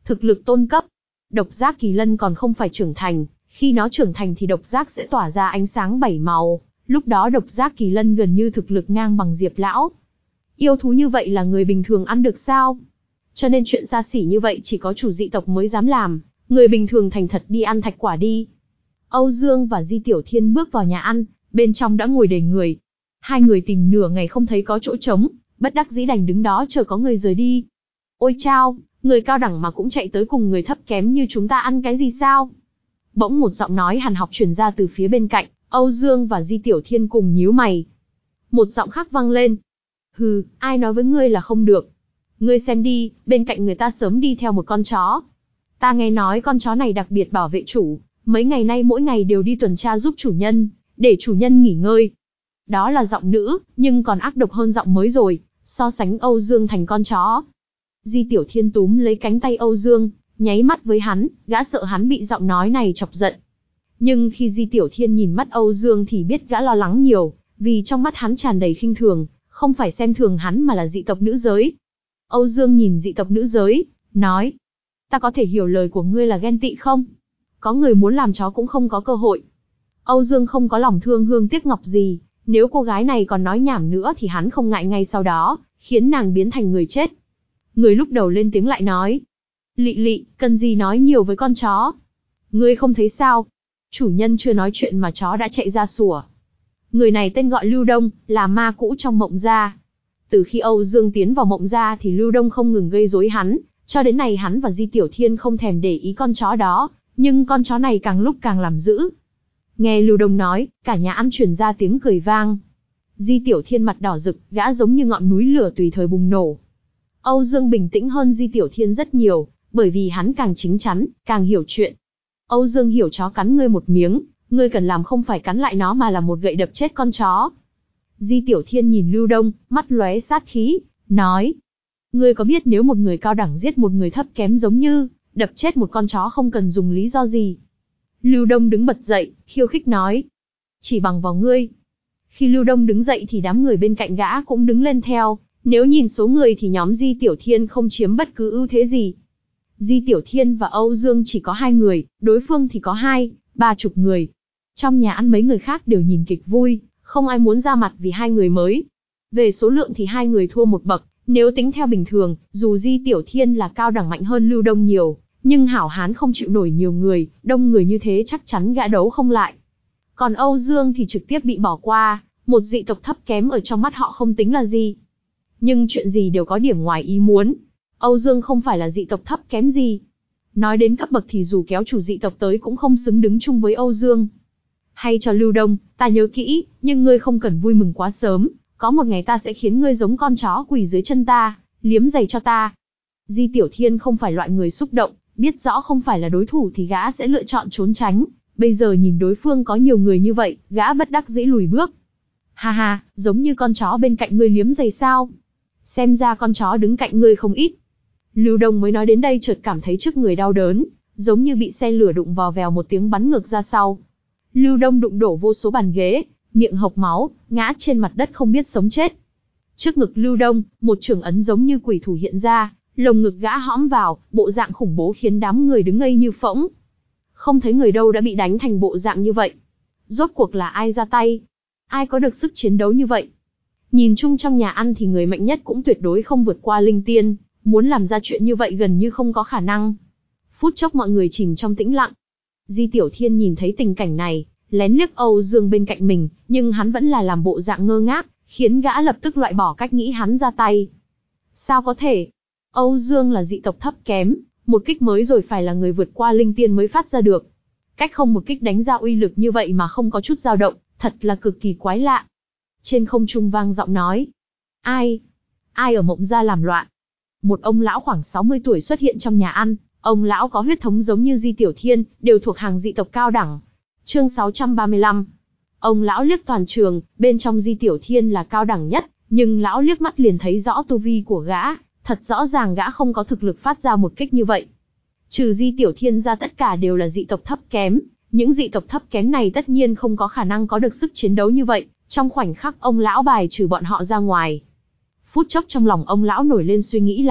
thực lực tôn cấp. Độc giác kỳ lân còn không phải trưởng thành, khi nó trưởng thành thì độc giác sẽ tỏa ra ánh sáng bảy màu, lúc đó độc giác kỳ lân gần như thực lực ngang bằng Diệp lão. Yêu thú như vậy là người bình thường ăn được sao? Cho nên chuyện xa xỉ như vậy chỉ có chủ dị tộc mới dám làm, người bình thường thành thật đi ăn thạch quả đi. Âu Dương và Di Tiểu Thiên bước vào nhà ăn, bên trong đã ngồi đầy người. Hai người tìm nửa ngày không thấy có chỗ trống, bất đắc dĩ đành đứng đó chờ có người rời đi. Ôi chao, người cao đẳng mà cũng chạy tới cùng người thấp kém như chúng ta ăn cái gì sao? Bỗng một giọng nói hàn học truyền ra từ phía bên cạnh, Âu Dương và Di Tiểu Thiên cùng nhíu mày. Một giọng khác vang lên. Hừ, ai nói với ngươi là không được? Ngươi xem đi, bên cạnh người ta sớm đi theo một con chó. Ta nghe nói con chó này đặc biệt bảo vệ chủ, mấy ngày nay mỗi ngày đều đi tuần tra giúp chủ nhân, để chủ nhân nghỉ ngơi. Đó là giọng nữ, nhưng còn ác độc hơn giọng mới rồi, so sánh Âu Dương thành con chó. Di Tiểu Thiên túm lấy cánh tay Âu Dương, nháy mắt với hắn, gã sợ hắn bị giọng nói này chọc giận. Nhưng khi Di Tiểu Thiên nhìn mắt Âu Dương thì biết gã lo lắng nhiều, vì trong mắt hắn tràn đầy khinh thường, không phải xem thường hắn mà là dị tộc nữ giới. Âu Dương nhìn dị tộc nữ giới, nói, ta có thể hiểu lời của ngươi là ghen tị không? Có người muốn làm chó cũng không có cơ hội. Âu Dương không có lòng thương hương tiếc ngọc gì, nếu cô gái này còn nói nhảm nữa thì hắn không ngại ngay sau đó, khiến nàng biến thành người chết. Người lúc đầu lên tiếng lại nói, Lị Lị, cần gì nói nhiều với con chó? Ngươi không thấy sao? Chủ nhân chưa nói chuyện mà chó đã chạy ra sủa. Người này tên gọi Lưu Đông, là ma cũ trong Mộng Gia. Từ khi Âu Dương tiến vào Mộng Gia thì Lưu Đông không ngừng gây rối hắn, cho đến nay hắn và Di Tiểu Thiên không thèm để ý con chó đó, nhưng con chó này càng lúc càng làm dữ. Nghe Lưu Đông nói, cả nhà ăn truyền ra tiếng cười vang. Di Tiểu Thiên mặt đỏ rực, gã giống như ngọn núi lửa tùy thời bùng nổ. Âu Dương bình tĩnh hơn Di Tiểu Thiên rất nhiều, bởi vì hắn càng chính chắn, càng hiểu chuyện. Âu Dương hiểu chó cắn ngươi một miếng, ngươi cần làm không phải cắn lại nó mà là một gậy đập chết con chó. Di Tiểu Thiên nhìn Lưu Đông, mắt lóe sát khí, nói. Ngươi có biết nếu một người cao đẳng giết một người thấp kém giống như, đập chết một con chó không cần dùng lý do gì. Lưu Đông đứng bật dậy, khiêu khích nói. Chỉ bằng vào ngươi. Khi Lưu Đông đứng dậy thì đám người bên cạnh gã cũng đứng lên theo, nếu nhìn số người thì nhóm Di Tiểu Thiên không chiếm bất cứ ưu thế gì. Di Tiểu Thiên và Âu Dương chỉ có hai người, đối phương thì có hai, ba chục người. Trong nhà ăn mấy người khác đều nhìn kịch vui, không ai muốn ra mặt vì hai người mới. Về số lượng thì hai người thua một bậc, nếu tính theo bình thường, dù Di Tiểu Thiên là cao đẳng mạnh hơn Lưu Đông nhiều, nhưng hảo hán không chịu nổi nhiều người, đông người như thế chắc chắn gã đấu không lại. Còn Âu Dương thì trực tiếp bị bỏ qua, một dị tộc thấp kém ở trong mắt họ không tính là gì. Nhưng chuyện gì đều có điểm ngoài ý muốn. Âu Dương không phải là dị tộc thấp kém gì. Nói đến cấp bậc thì dù kéo chủ dị tộc tới cũng không xứng đứng chung với Âu Dương. Hay cho Lưu Đông, ta nhớ kỹ, nhưng ngươi không cần vui mừng quá sớm, có một ngày ta sẽ khiến ngươi giống con chó quỳ dưới chân ta, liếm giày cho ta. Di Tiểu Thiên không phải loại người xúc động, biết rõ không phải là đối thủ thì gã sẽ lựa chọn trốn tránh, bây giờ nhìn đối phương có nhiều người như vậy, gã bất đắc dĩ lùi bước. Ha ha, giống như con chó bên cạnh ngươi liếm giày sao? Xem ra con chó đứng cạnh ngươi không ít. Lưu Đông mới nói đến đây chợt cảm thấy trước người đau đớn, giống như bị xe lửa đụng vào vèo một tiếng bắn ngược ra sau. Lưu Đông đụng đổ vô số bàn ghế, miệng hộc máu, ngã trên mặt đất không biết sống chết. Trước ngực Lưu Đông, một trường ấn giống như quỷ thủ hiện ra, lồng ngực gã hõm vào, bộ dạng khủng bố khiến đám người đứng ngây như phỗng. Không thấy người đâu đã bị đánh thành bộ dạng như vậy. Rốt cuộc là ai ra tay? Ai có được sức chiến đấu như vậy? Nhìn chung trong nhà ăn thì người mạnh nhất cũng tuyệt đối không vượt qua linh tiên, muốn làm ra chuyện như vậy gần như không có khả năng. Phút chốc mọi người chìm trong tĩnh lặng. Di Tiểu Thiên nhìn thấy tình cảnh này, lén liếc Âu Dương bên cạnh mình, nhưng hắn vẫn là làm bộ dạng ngơ ngác, khiến gã lập tức loại bỏ cách nghĩ hắn ra tay. Sao có thể? Âu Dương là dị tộc thấp kém, một kích mới rồi phải là người vượt qua linh tiên mới phát ra được. Cách không một kích đánh ra uy lực như vậy mà không có chút dao động, thật là cực kỳ quái lạ. Trên không trung vang giọng nói. Ai? Ai ở Mộng Gia làm loạn? Một ông lão khoảng sáu mươi tuổi xuất hiện trong nhà ăn, ông lão có huyết thống giống như Di Tiểu Thiên, đều thuộc hàng dị tộc cao đẳng. Chương sáu trăm ba mươi lăm. Ông lão liếc toàn trường, bên trong Di Tiểu Thiên là cao đẳng nhất, nhưng lão liếc mắt liền thấy rõ tu vi của gã, thật rõ ràng gã không có thực lực phát ra một kích như vậy. Trừ Di Tiểu Thiên ra tất cả đều là dị tộc thấp kém, những dị tộc thấp kém này tất nhiên không có khả năng có được sức chiến đấu như vậy, trong khoảnh khắc ông lão bài trừ bọn họ ra ngoài. Phút chốc trong lòng ông lão nổi lên suy nghĩ là,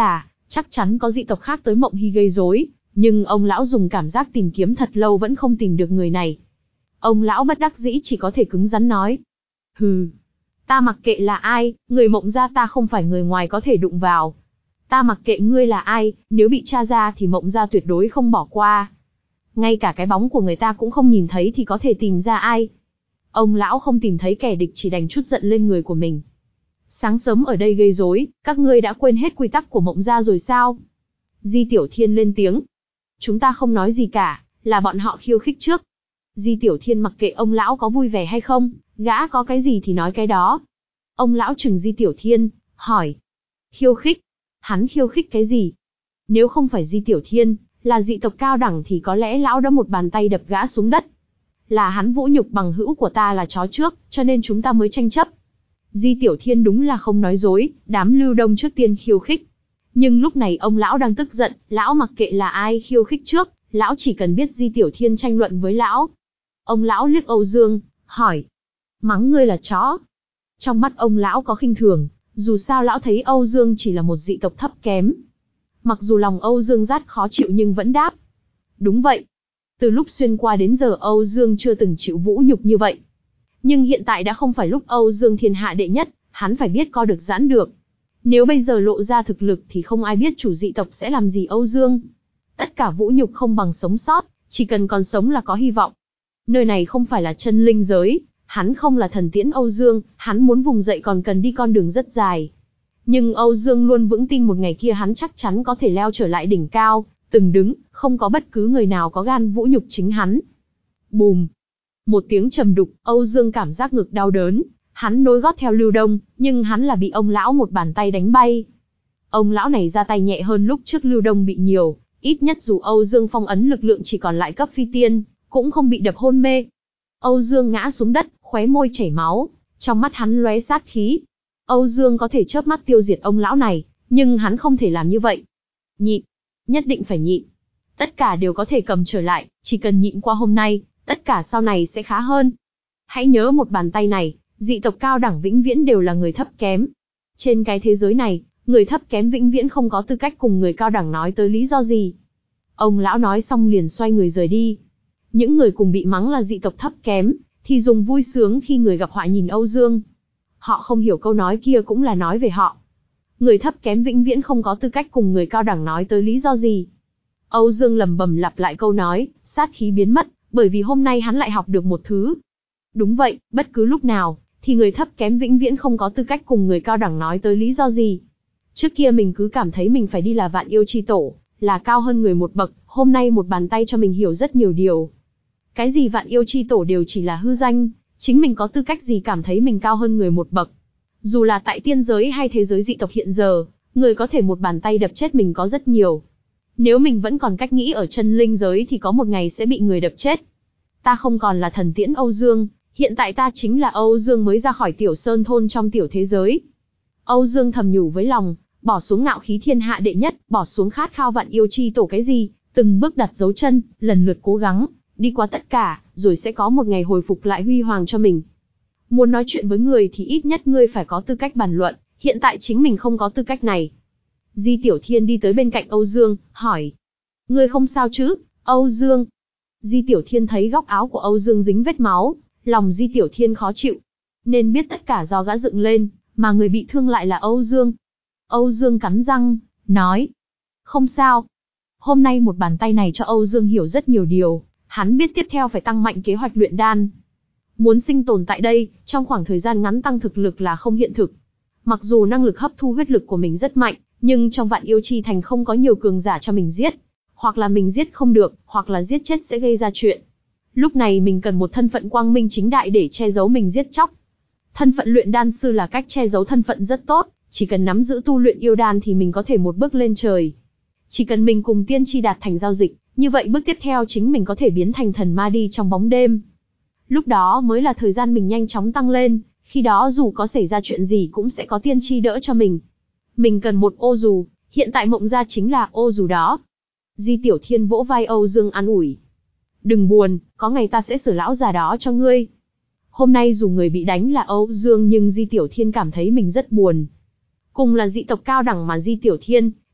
Chắc chắn có dị tộc khác tới Mộng Hy gây rối, nhưng ông lão dùng cảm giác tìm kiếm thật lâu vẫn không tìm được người này. Ông lão bất đắc dĩ chỉ có thể cứng rắn nói. Hừ, ta mặc kệ là ai, người Mộng gia ta không phải người ngoài có thể đụng vào. Ta mặc kệ ngươi là ai, nếu bị tra ra thì Mộng gia tuyệt đối không bỏ qua. Ngay cả cái bóng của người ta cũng không nhìn thấy thì có thể tìm ra ai. Ông lão không tìm thấy kẻ địch chỉ đành trút giận lên người của mình. Sáng sớm ở đây gây rối, các ngươi đã quên hết quy tắc của Mộng gia rồi sao? Di Tiểu Thiên lên tiếng. Chúng ta không nói gì cả, là bọn họ khiêu khích trước. Di Tiểu Thiên mặc kệ ông lão có vui vẻ hay không, gã có cái gì thì nói cái đó. Ông lão trừng Di Tiểu Thiên, hỏi. Khiêu khích? Hắn khiêu khích cái gì? Nếu không phải Di Tiểu Thiên, là dị tộc cao đẳng thì có lẽ lão đã một bàn tay đập gã xuống đất. Là hắn vũ nhục bằng hữu của ta là chó trước, cho nên chúng ta mới tranh chấp. Di Tiểu Thiên đúng là không nói dối, đám Lưu Đông trước tiên khiêu khích. Nhưng lúc này ông lão đang tức giận, lão mặc kệ là ai khiêu khích trước, lão chỉ cần biết Di Tiểu Thiên tranh luận với lão. Ông lão liếc Âu Dương, hỏi. Mắng ngươi là chó. Trong mắt ông lão có khinh thường, dù sao lão thấy Âu Dương chỉ là một dị tộc thấp kém. Mặc dù lòng Âu Dương rát khó chịu nhưng vẫn đáp. Đúng vậy. Từ lúc xuyên qua đến giờ Âu Dương chưa từng chịu vũ nhục như vậy. Nhưng hiện tại đã không phải lúc Âu Dương thiên hạ đệ nhất, hắn phải biết co được giãn được. Nếu bây giờ lộ ra thực lực thì không ai biết chủ dị tộc sẽ làm gì Âu Dương. Tất cả vũ nhục không bằng sống sót, chỉ cần còn sống là có hy vọng. Nơi này không phải là chân linh giới, hắn không là thần tiễn Âu Dương, hắn muốn vùng dậy còn cần đi con đường rất dài. Nhưng Âu Dương luôn vững tin một ngày kia hắn chắc chắn có thể leo trở lại đỉnh cao, từng đứng, không có bất cứ người nào có gan vũ nhục chính hắn. Bùm! Một tiếng trầm đục, Âu Dương cảm giác ngực đau đớn, hắn nối gót theo Lưu Đông, nhưng hắn là bị ông lão một bàn tay đánh bay. Ông lão này ra tay nhẹ hơn lúc trước Lưu Đông bị nhiều, ít nhất dù Âu Dương phong ấn lực lượng chỉ còn lại cấp phi tiên, cũng không bị đập hôn mê. Âu Dương ngã xuống đất, khóe môi chảy máu, trong mắt hắn lóe sát khí. Âu Dương có thể chớp mắt tiêu diệt ông lão này, nhưng hắn không thể làm như vậy. Nhịn, nhất định phải nhịn. Tất cả đều có thể cầm trở lại, chỉ cần nhịn qua hôm nay, tất cả sau này sẽ khá hơn. Hãy nhớ một bàn tay này, dị tộc cao đẳng vĩnh viễn đều là người thấp kém. Trên cái thế giới này, người thấp kém vĩnh viễn không có tư cách cùng người cao đẳng nói tới lý do gì. Ông lão nói xong liền xoay người rời đi. Những người cùng bị mắng là dị tộc thấp kém, thì dùng vui sướng khi người gặp họa nhìn Âu Dương. Họ không hiểu câu nói kia cũng là nói về họ. Người thấp kém vĩnh viễn không có tư cách cùng người cao đẳng nói tới lý do gì. Âu Dương lẩm bẩm lặp lại câu nói, sát khí biến mất, bởi vì hôm nay hắn lại học được một thứ. Đúng vậy, bất cứ lúc nào, thì người thấp kém vĩnh viễn không có tư cách cùng người cao đẳng nói tới lý do gì. Trước kia mình cứ cảm thấy mình phải đi là vạn yêu chi tổ, là cao hơn người một bậc, hôm nay một bàn tay cho mình hiểu rất nhiều điều. Cái gì vạn yêu chi tổ đều chỉ là hư danh, chính mình có tư cách gì cảm thấy mình cao hơn người một bậc. Dù là tại tiên giới hay thế giới dị tộc hiện giờ, người có thể một bàn tay đập chết mình có rất nhiều. Nếu mình vẫn còn cách nghĩ ở chân linh giới thì có một ngày sẽ bị người đập chết. Ta không còn là thần tiễn Âu Dương, hiện tại ta chính là Âu Dương mới ra khỏi tiểu sơn thôn trong tiểu thế giới. Âu Dương thầm nhủ với lòng, bỏ xuống ngạo khí thiên hạ đệ nhất, bỏ xuống khát khao vạn yêu chi tổ cái gì, từng bước đặt dấu chân, lần lượt cố gắng, đi qua tất cả, rồi sẽ có một ngày hồi phục lại huy hoàng cho mình. Muốn nói chuyện với người thì ít nhất ngươi phải có tư cách bàn luận, hiện tại chính mình không có tư cách này. Di Tiểu Thiên đi tới bên cạnh Âu Dương, hỏi. Ngươi không sao chứ, Âu Dương? Di Tiểu Thiên thấy góc áo của Âu Dương dính vết máu, lòng Di Tiểu Thiên khó chịu. Nên biết tất cả do gã dựng lên, mà người bị thương lại là Âu Dương. Âu Dương cắn răng, nói. Không sao. Hôm nay một bàn tay này cho Âu Dương hiểu rất nhiều điều, hắn biết tiếp theo phải tăng mạnh kế hoạch luyện đan. Muốn sinh tồn tại đây, trong khoảng thời gian ngắn tăng thực lực là không hiện thực. Mặc dù năng lực hấp thu huyết lực của mình rất mạnh, nhưng trong vạn yêu chi thành không có nhiều cường giả cho mình giết. Hoặc là mình giết không được, hoặc là giết chết sẽ gây ra chuyện. Lúc này mình cần một thân phận quang minh chính đại để che giấu mình giết chóc. Thân phận luyện đan sư là cách che giấu thân phận rất tốt, chỉ cần nắm giữ tu luyện yêu đan thì mình có thể một bước lên trời. Chỉ cần mình cùng tiên tri đạt thành giao dịch, như vậy bước tiếp theo chính mình có thể biến thành thần ma đi trong bóng đêm. Lúc đó mới là thời gian mình nhanh chóng tăng lên, khi đó dù có xảy ra chuyện gì cũng sẽ có tiên tri đỡ cho mình. Mình cần một ô dù, hiện tại Mộng gia chính là ô dù đó. Di Tiểu Thiên vỗ vai Âu Dương an ủi. Đừng buồn, có ngày ta sẽ sửa lão già đó cho ngươi. Hôm nay dù người bị đánh là Âu Dương nhưng Di Tiểu Thiên cảm thấy mình rất buồn. Cùng là dị tộc cao đẳng mà Di Tiểu Thiên,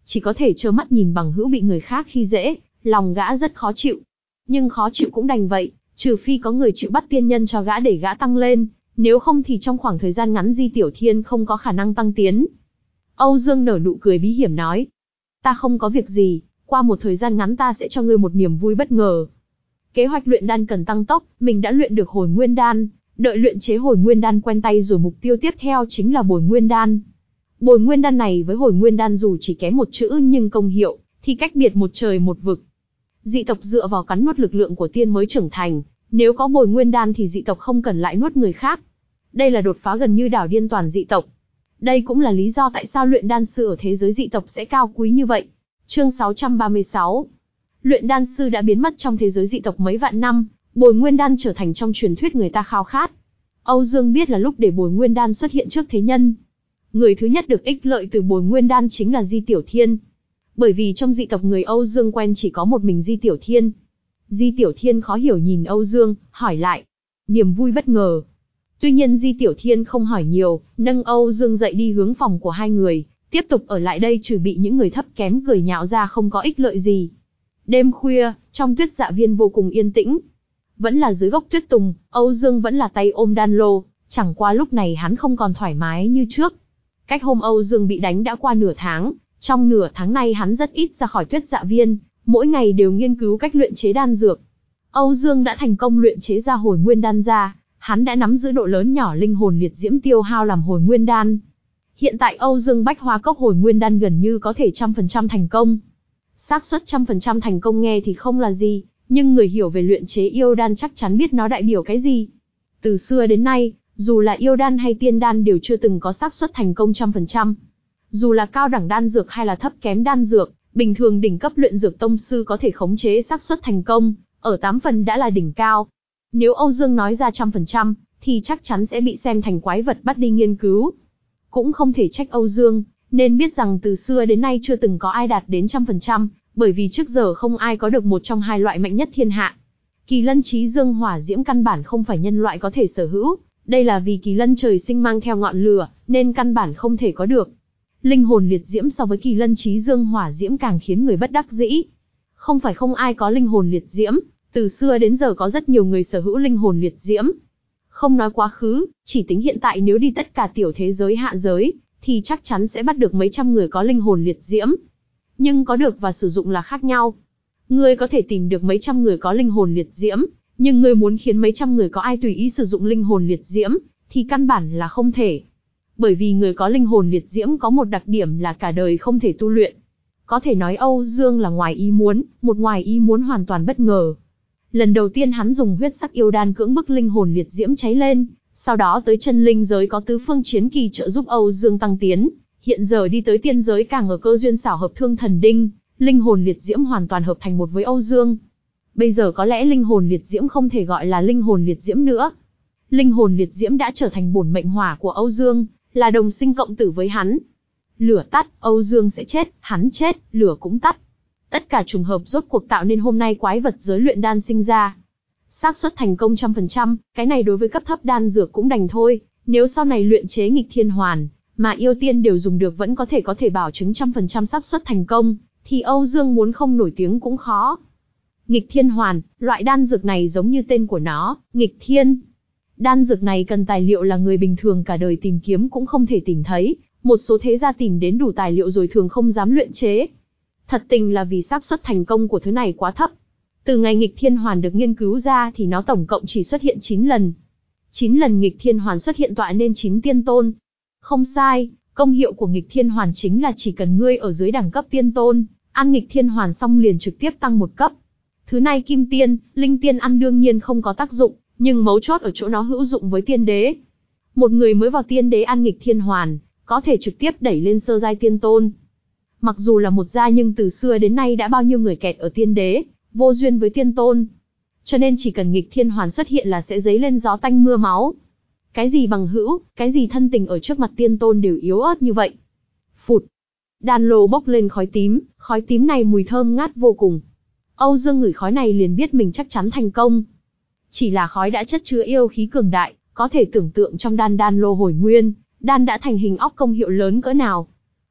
chỉ có thể trơ mắt nhìn bằng hữu bị người khác khi dễ, lòng gã rất khó chịu. Nhưng khó chịu cũng đành vậy, trừ phi có người chịu bắt tiên nhân cho gã để gã tăng lên, nếu không thì trong khoảng thời gian ngắn Di Tiểu Thiên không có khả năng tăng tiến. Âu Dương nở nụ cười bí hiểm nói, ta không có việc gì, qua một thời gian ngắn ta sẽ cho ngươi một niềm vui bất ngờ. Kế hoạch luyện đan cần tăng tốc, mình đã luyện được hồi nguyên đan, đợi luyện chế hồi nguyên đan quen tay rồi mục tiêu tiếp theo chính là bồi nguyên đan. Bồi nguyên đan này với hồi nguyên đan dù chỉ kém một chữ nhưng công hiệu thì cách biệt một trời một vực. Dị tộc dựa vào cắn nuốt lực lượng của tiên mới trưởng thành, nếu có bồi nguyên đan thì dị tộc không cần lại nuốt người khác. Đây là đột phá gần như đảo điên toàn dị tộc. Đây cũng là lý do tại sao luyện đan sư ở thế giới dị tộc sẽ cao quý như vậy. Chương sáu trăm ba mươi sáu. Luyện đan sư đã biến mất trong thế giới dị tộc mấy vạn năm, bồi nguyên đan trở thành trong truyền thuyết người ta khao khát. Âu Dương biết là lúc để bồi nguyên đan xuất hiện trước thế nhân. Người thứ nhất được ích lợi từ bồi nguyên đan chính là Di Tiểu Thiên. Bởi vì trong dị tộc người Âu Dương quen chỉ có một mình Di Tiểu Thiên. Di Tiểu Thiên khó hiểu nhìn Âu Dương, hỏi lại. Niềm vui bất ngờ. Tuy nhiên Di Tiểu Thiên không hỏi nhiều, nâng Âu Dương dậy đi hướng phòng của hai người, tiếp tục ở lại đây trừ bị những người thấp kém cười nhạo ra không có ích lợi gì. Đêm khuya, trong tuyết dạ viên vô cùng yên tĩnh. Vẫn là dưới gốc tuyết tùng, Âu Dương vẫn là tay ôm đan lô, chẳng qua lúc này hắn không còn thoải mái như trước. Cách hôm Âu Dương bị đánh đã qua nửa tháng, trong nửa tháng này hắn rất ít ra khỏi tuyết dạ viên, mỗi ngày đều nghiên cứu cách luyện chế đan dược. Âu Dương đã thành công luyện chế ra hồi nguyên đan ra, hắn đã nắm giữ độ lớn nhỏ linh hồn liệt diễm tiêu hao làm hồi nguyên đan. Hiện tại Âu Dương bách hoa cốc hồi nguyên đan gần như có thể trăm phần trăm thành công. Xác suất trăm phần trăm thành công nghe thì không là gì, nhưng người hiểu về luyện chế yêu đan chắc chắn biết nó đại biểu cái gì. Từ xưa đến nay, dù là yêu đan hay tiên đan đều chưa từng có xác suất thành công trăm phần trăm. Dù là cao đẳng đan dược hay là thấp kém đan dược, bình thường đỉnh cấp luyện dược tông sư có thể khống chế xác suất thành công, ở tám phần đã là đỉnh cao. Nếu Âu Dương nói ra trăm phần trăm, thì chắc chắn sẽ bị xem thành quái vật bắt đi nghiên cứu. Cũng không thể trách Âu Dương, nên biết rằng từ xưa đến nay chưa từng có ai đạt đến trăm phần trăm, bởi vì trước giờ không ai có được một trong hai loại mạnh nhất thiên hạ. Kỳ lân chí dương hỏa diễm căn bản không phải nhân loại có thể sở hữu, đây là vì kỳ lân trời sinh mang theo ngọn lửa, nên căn bản không thể có được. Linh hồn liệt diễm so với kỳ lân chí dương hỏa diễm càng khiến người bất đắc dĩ. Không phải không ai có linh hồn liệt diễm, từ xưa đến giờ có rất nhiều người sở hữu linh hồn liệt diễm. Không nói quá khứ, chỉ tính hiện tại nếu đi tất cả tiểu thế giới hạ giới, thì chắc chắn sẽ bắt được mấy trăm người có linh hồn liệt diễm. Nhưng có được và sử dụng là khác nhau. Ngươi có thể tìm được mấy trăm người có linh hồn liệt diễm, nhưng ngươi muốn khiến mấy trăm người có ai tùy ý sử dụng linh hồn liệt diễm, thì căn bản là không thể. Bởi vì người có linh hồn liệt diễm có một đặc điểm là cả đời không thể tu luyện. Có thể nói Âu Dương là ngoài ý muốn, một ngoài ý muốn hoàn toàn bất ngờ. Lần đầu tiên hắn dùng huyết sắc yêu đan cưỡng bức linh hồn liệt diễm cháy lên, sau đó tới chân linh giới có tứ phương chiến kỳ trợ giúp Âu Dương tăng tiến, hiện giờ đi tới tiên giới càng ở cơ duyên xảo hợp thương thần đinh, linh hồn liệt diễm hoàn toàn hợp thành một với Âu Dương. Bây giờ có lẽ linh hồn liệt diễm không thể gọi là linh hồn liệt diễm nữa. Linh hồn liệt diễm đã trở thành bổn mệnh hỏa của Âu Dương, là đồng sinh cộng tử với hắn. Lửa tắt, Âu Dương sẽ chết, hắn chết, lửa cũng tắt. Tất cả trùng hợp rốt cuộc tạo nên hôm nay quái vật giới luyện đan sinh ra. Xác suất thành công trăm phần trăm, cái này đối với cấp thấp đan dược cũng đành thôi, nếu sau này luyện chế nghịch thiên hoàn, mà yêu tiên đều dùng được vẫn có thể có thể bảo chứng trăm phần trăm xác suất thành công, thì Âu Dương muốn không nổi tiếng cũng khó. Nghịch thiên hoàn, loại đan dược này giống như tên của nó, nghịch thiên. Đan dược này cần tài liệu là người bình thường cả đời tìm kiếm cũng không thể tìm thấy, một số thế gia tìm đến đủ tài liệu rồi thường không dám luyện chế. Thật tình là vì xác suất thành công của thứ này quá thấp. Từ ngày nghịch thiên hoàn được nghiên cứu ra thì nó tổng cộng chỉ xuất hiện chín lần. chín lần nghịch thiên hoàn xuất hiện tọa nên chín tiên tôn. Không sai, công hiệu của nghịch thiên hoàn chính là chỉ cần ngươi ở dưới đẳng cấp tiên tôn, ăn nghịch thiên hoàn xong liền trực tiếp tăng một cấp. Thứ này kim tiên, linh tiên ăn đương nhiên không có tác dụng, nhưng mấu chốt ở chỗ nó hữu dụng với tiên đế. Một người mới vào tiên đế ăn nghịch thiên hoàn, có thể trực tiếp đẩy lên sơ giai tiên tôn. Mặc dù là một gia nhưng từ xưa đến nay đã bao nhiêu người kẹt ở tiên đế, vô duyên với tiên tôn. Cho nên chỉ cần nghịch thiên hoàn xuất hiện là sẽ dấy lên gió tanh mưa máu. Cái gì bằng hữu, cái gì thân tình ở trước mặt tiên tôn đều yếu ớt như vậy. Phụt. Đan lô bốc lên khói tím, khói tím này mùi thơm ngát vô cùng. Âu Dương ngửi khói này liền biết mình chắc chắn thành công. Chỉ là khói đã chất chứa yêu khí cường đại, có thể tưởng tượng trong đan đan lô hồi nguyên, đan đã thành hình óc công hiệu lớn cỡ nào.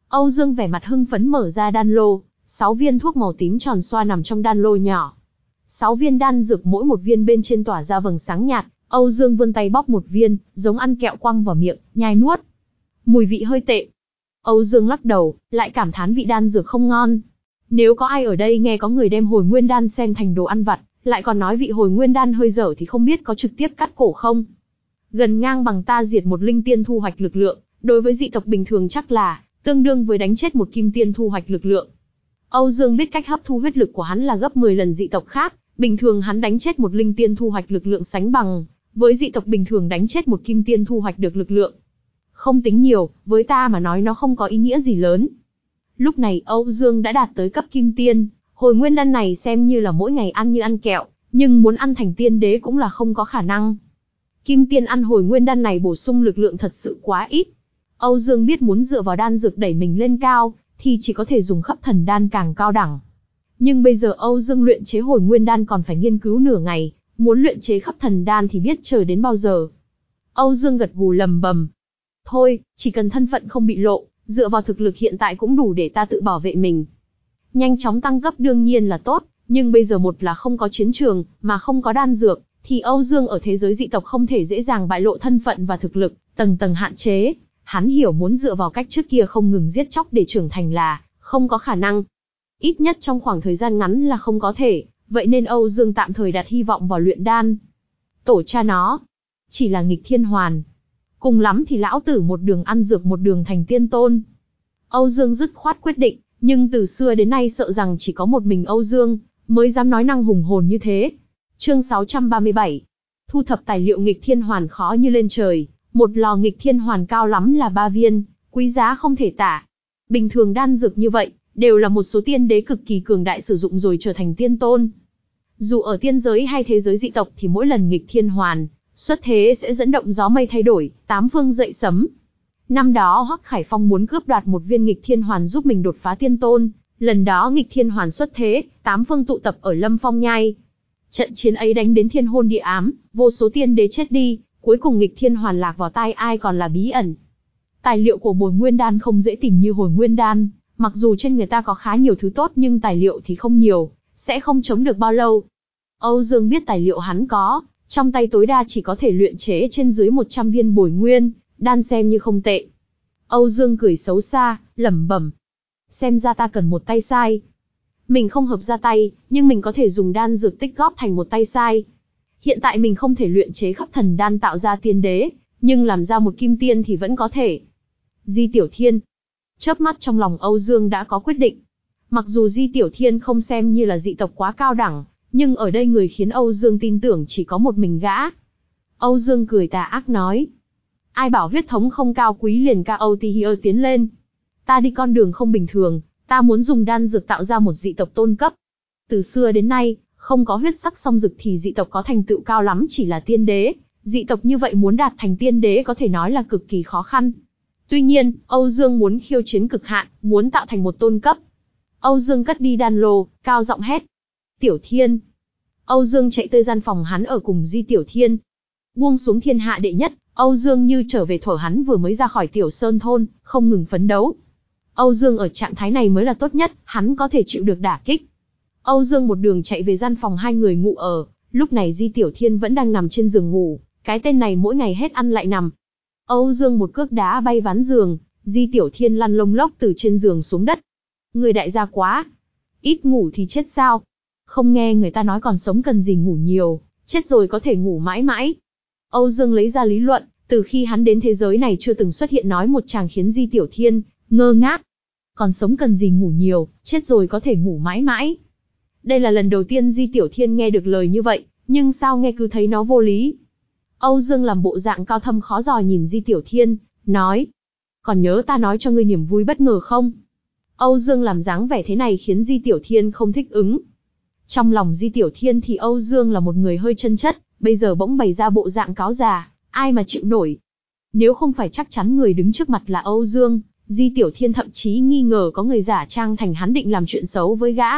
Âu Dương vẻ mặt hưng phấn mở ra đan lô, sáu viên thuốc màu tím tròn xoa nằm trong đan lô nhỏ. Sáu viên đan dược mỗi một viên bên trên tỏa ra vầng sáng nhạt, Âu Dương vươn tay bóp một viên, giống ăn kẹo quăng vào miệng, nhai nuốt. Mùi vị hơi tệ. Âu Dương lắc đầu, lại cảm thán vị đan dược không ngon. Nếu có ai ở đây nghe có người đem hồi nguyên đan xem thành đồ ăn vặt, lại còn nói vị hồi nguyên đan hơi dở thì không biết có trực tiếp cắt cổ không. Gần ngang bằng ta diệt một linh tiên thu hoạch lực lượng, đối với dị tộc bình thường chắc là tương đương với đánh chết một kim tiên thu hoạch lực lượng. Âu Dương biết cách hấp thu huyết lực của hắn là gấp mười lần dị tộc khác, bình thường hắn đánh chết một linh tiên thu hoạch lực lượng sánh bằng với dị tộc bình thường đánh chết một kim tiên thu hoạch được lực lượng. Không tính nhiều, với ta mà nói nó không có ý nghĩa gì lớn. Lúc này Âu Dương đã đạt tới cấp kim tiên, hồi nguyên đan này xem như là mỗi ngày ăn như ăn kẹo, nhưng muốn ăn thành tiên đế cũng là không có khả năng. Kim tiên ăn hồi nguyên đan này bổ sung lực lượng thật sự quá ít. Âu Dương biết muốn dựa vào đan dược đẩy mình lên cao, thì chỉ có thể dùng khắp thần đan càng cao đẳng. Nhưng bây giờ Âu Dương luyện chế hồi nguyên đan còn phải nghiên cứu nửa ngày, muốn luyện chế khắp thần đan thì biết chờ đến bao giờ. Âu Dương gật gù lầm bầm. Thôi, chỉ cần thân phận không bị lộ, dựa vào thực lực hiện tại cũng đủ để ta tự bảo vệ mình. Nhanh chóng tăng cấp đương nhiên là tốt, nhưng bây giờ một là không có chiến trường, mà không có đan dược, thì Âu Dương ở thế giới dị tộc không thể dễ dàng bại lộ thân phận và thực lực, tầng tầng hạn chế. Hắn hiểu muốn dựa vào cách trước kia không ngừng giết chóc để trưởng thành là không có khả năng. Ít nhất trong khoảng thời gian ngắn là không có thể, vậy nên Âu Dương tạm thời đặt hy vọng vào luyện đan. Tổ cha nó, chỉ là nghịch thiên hoàn. Cùng lắm thì lão tử một đường ăn dược một đường thành tiên tôn. Âu Dương dứt khoát quyết định, nhưng từ xưa đến nay sợ rằng chỉ có một mình Âu Dương mới dám nói năng hùng hồn như thế. Chương sáu trăm ba mươi bảy. Thu thập tài liệu nghịch thiên hoàn khó như lên trời, một lò nghịch thiên hoàn cao lắm là ba viên, quý giá không thể tả. Bình thường đan dược như vậy, đều là một số tiên đế cực kỳ cường đại sử dụng rồi trở thành tiên tôn. Dù ở tiên giới hay thế giới dị tộc thì mỗi lần nghịch thiên hoàn xuất thế sẽ dẫn động gió mây thay đổi, tám phương dậy sấm. Năm đó Hoắc Khải Phong muốn cướp đoạt một viên nghịch thiên hoàn giúp mình đột phá tiên tôn, lần đó nghịch thiên hoàn xuất thế, tám phương tụ tập ở Lâm Phong Nhai. Trận chiến ấy đánh đến thiên hôn địa ám, vô số tiên đế chết đi, cuối cùng nghịch thiên hoàn lạc vào tay ai còn là bí ẩn. Tài liệu của bồi nguyên đan không dễ tìm như hồi nguyên đan, mặc dù trên người ta có khá nhiều thứ tốt nhưng tài liệu thì không nhiều, sẽ không chống được bao lâu. Âu Dương biết tài liệu hắn có, trong tay tối đa chỉ có thể luyện chế trên dưới một trăm viên bồi nguyên, đan xem như không tệ. Âu Dương cười xấu xa, lẩm bẩm. Xem ra ta cần một tay sai. Mình không hợp ra tay, nhưng mình có thể dùng đan dược tích góp thành một tay sai. Hiện tại mình không thể luyện chế khắp thần đan tạo ra tiên đế, nhưng làm ra một kim tiên thì vẫn có thể. Di Tiểu Thiên. Chớp mắt trong lòng Âu Dương đã có quyết định. Mặc dù Di Tiểu Thiên không xem như là dị tộc quá cao đẳng, nhưng ở đây người khiến Âu Dương tin tưởng chỉ có một mình gã. Âu Dương cười tà ác nói. Ai bảo huyết thống không cao quý liền ca Âu Ti Hiơ tiến lên. Ta đi con đường không bình thường, ta muốn dùng đan dược tạo ra một dị tộc tôn cấp. Từ xưa đến nay, không có huyết sắc song dực thì dị tộc có thành tựu cao lắm chỉ là tiên đế. Dị tộc như vậy muốn đạt thành tiên đế có thể nói là cực kỳ khó khăn. Tuy nhiên, Âu Dương muốn khiêu chiến cực hạn, muốn tạo thành một tôn cấp. Âu Dương cất đi đan lô, cao giọng hét. Tiểu Thiên. Âu Dương chạy tới gian phòng hắn ở cùng Di Tiểu Thiên. Buông xuống thiên hạ đệ nhất, Âu Dương như trở về thuở hắn vừa mới ra khỏi Tiểu Sơn thôn, không ngừng phấn đấu. Âu Dương ở trạng thái này mới là tốt nhất, hắn có thể chịu được đả kích. Âu Dương một đường chạy về gian phòng hai người ngủ ở, lúc này Di Tiểu Thiên vẫn đang nằm trên giường ngủ, cái tên này mỗi ngày hết ăn lại nằm. Âu Dương một cước đá bay ván giường, Di Tiểu Thiên lăn lông lốc từ trên giường xuống đất. Người đại gia quá, ít ngủ thì chết sao? Không nghe người ta nói còn sống cần gì ngủ nhiều, chết rồi có thể ngủ mãi mãi. Âu Dương lấy ra lý luận, từ khi hắn đến thế giới này chưa từng xuất hiện nói một chàng khiến Di Tiểu Thiên ngơ ngác. Còn sống cần gì ngủ nhiều, chết rồi có thể ngủ mãi mãi. Đây là lần đầu tiên Di Tiểu Thiên nghe được lời như vậy, nhưng sao nghe cứ thấy nó vô lý. Âu Dương làm bộ dạng cao thâm khó dò nhìn Di Tiểu Thiên, nói. Còn nhớ ta nói cho ngươi niềm vui bất ngờ không? Âu Dương làm dáng vẻ thế này khiến Di Tiểu Thiên không thích ứng. Trong lòng Di Tiểu Thiên thì Âu Dương là một người hơi chân chất, bây giờ bỗng bày ra bộ dạng cáo già, ai mà chịu nổi. Nếu không phải chắc chắn người đứng trước mặt là Âu Dương, Di Tiểu Thiên thậm chí nghi ngờ có người giả trang thành hắn định làm chuyện xấu với gã.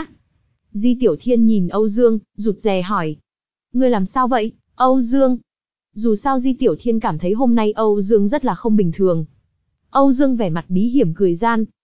Di Tiểu Thiên nhìn Âu Dương, rụt rè hỏi. Ngươi làm sao vậy, Âu Dương? Dù sao Di Tiểu Thiên cảm thấy hôm nay Âu Dương rất là không bình thường. Âu Dương vẻ mặt bí hiểm cười gian.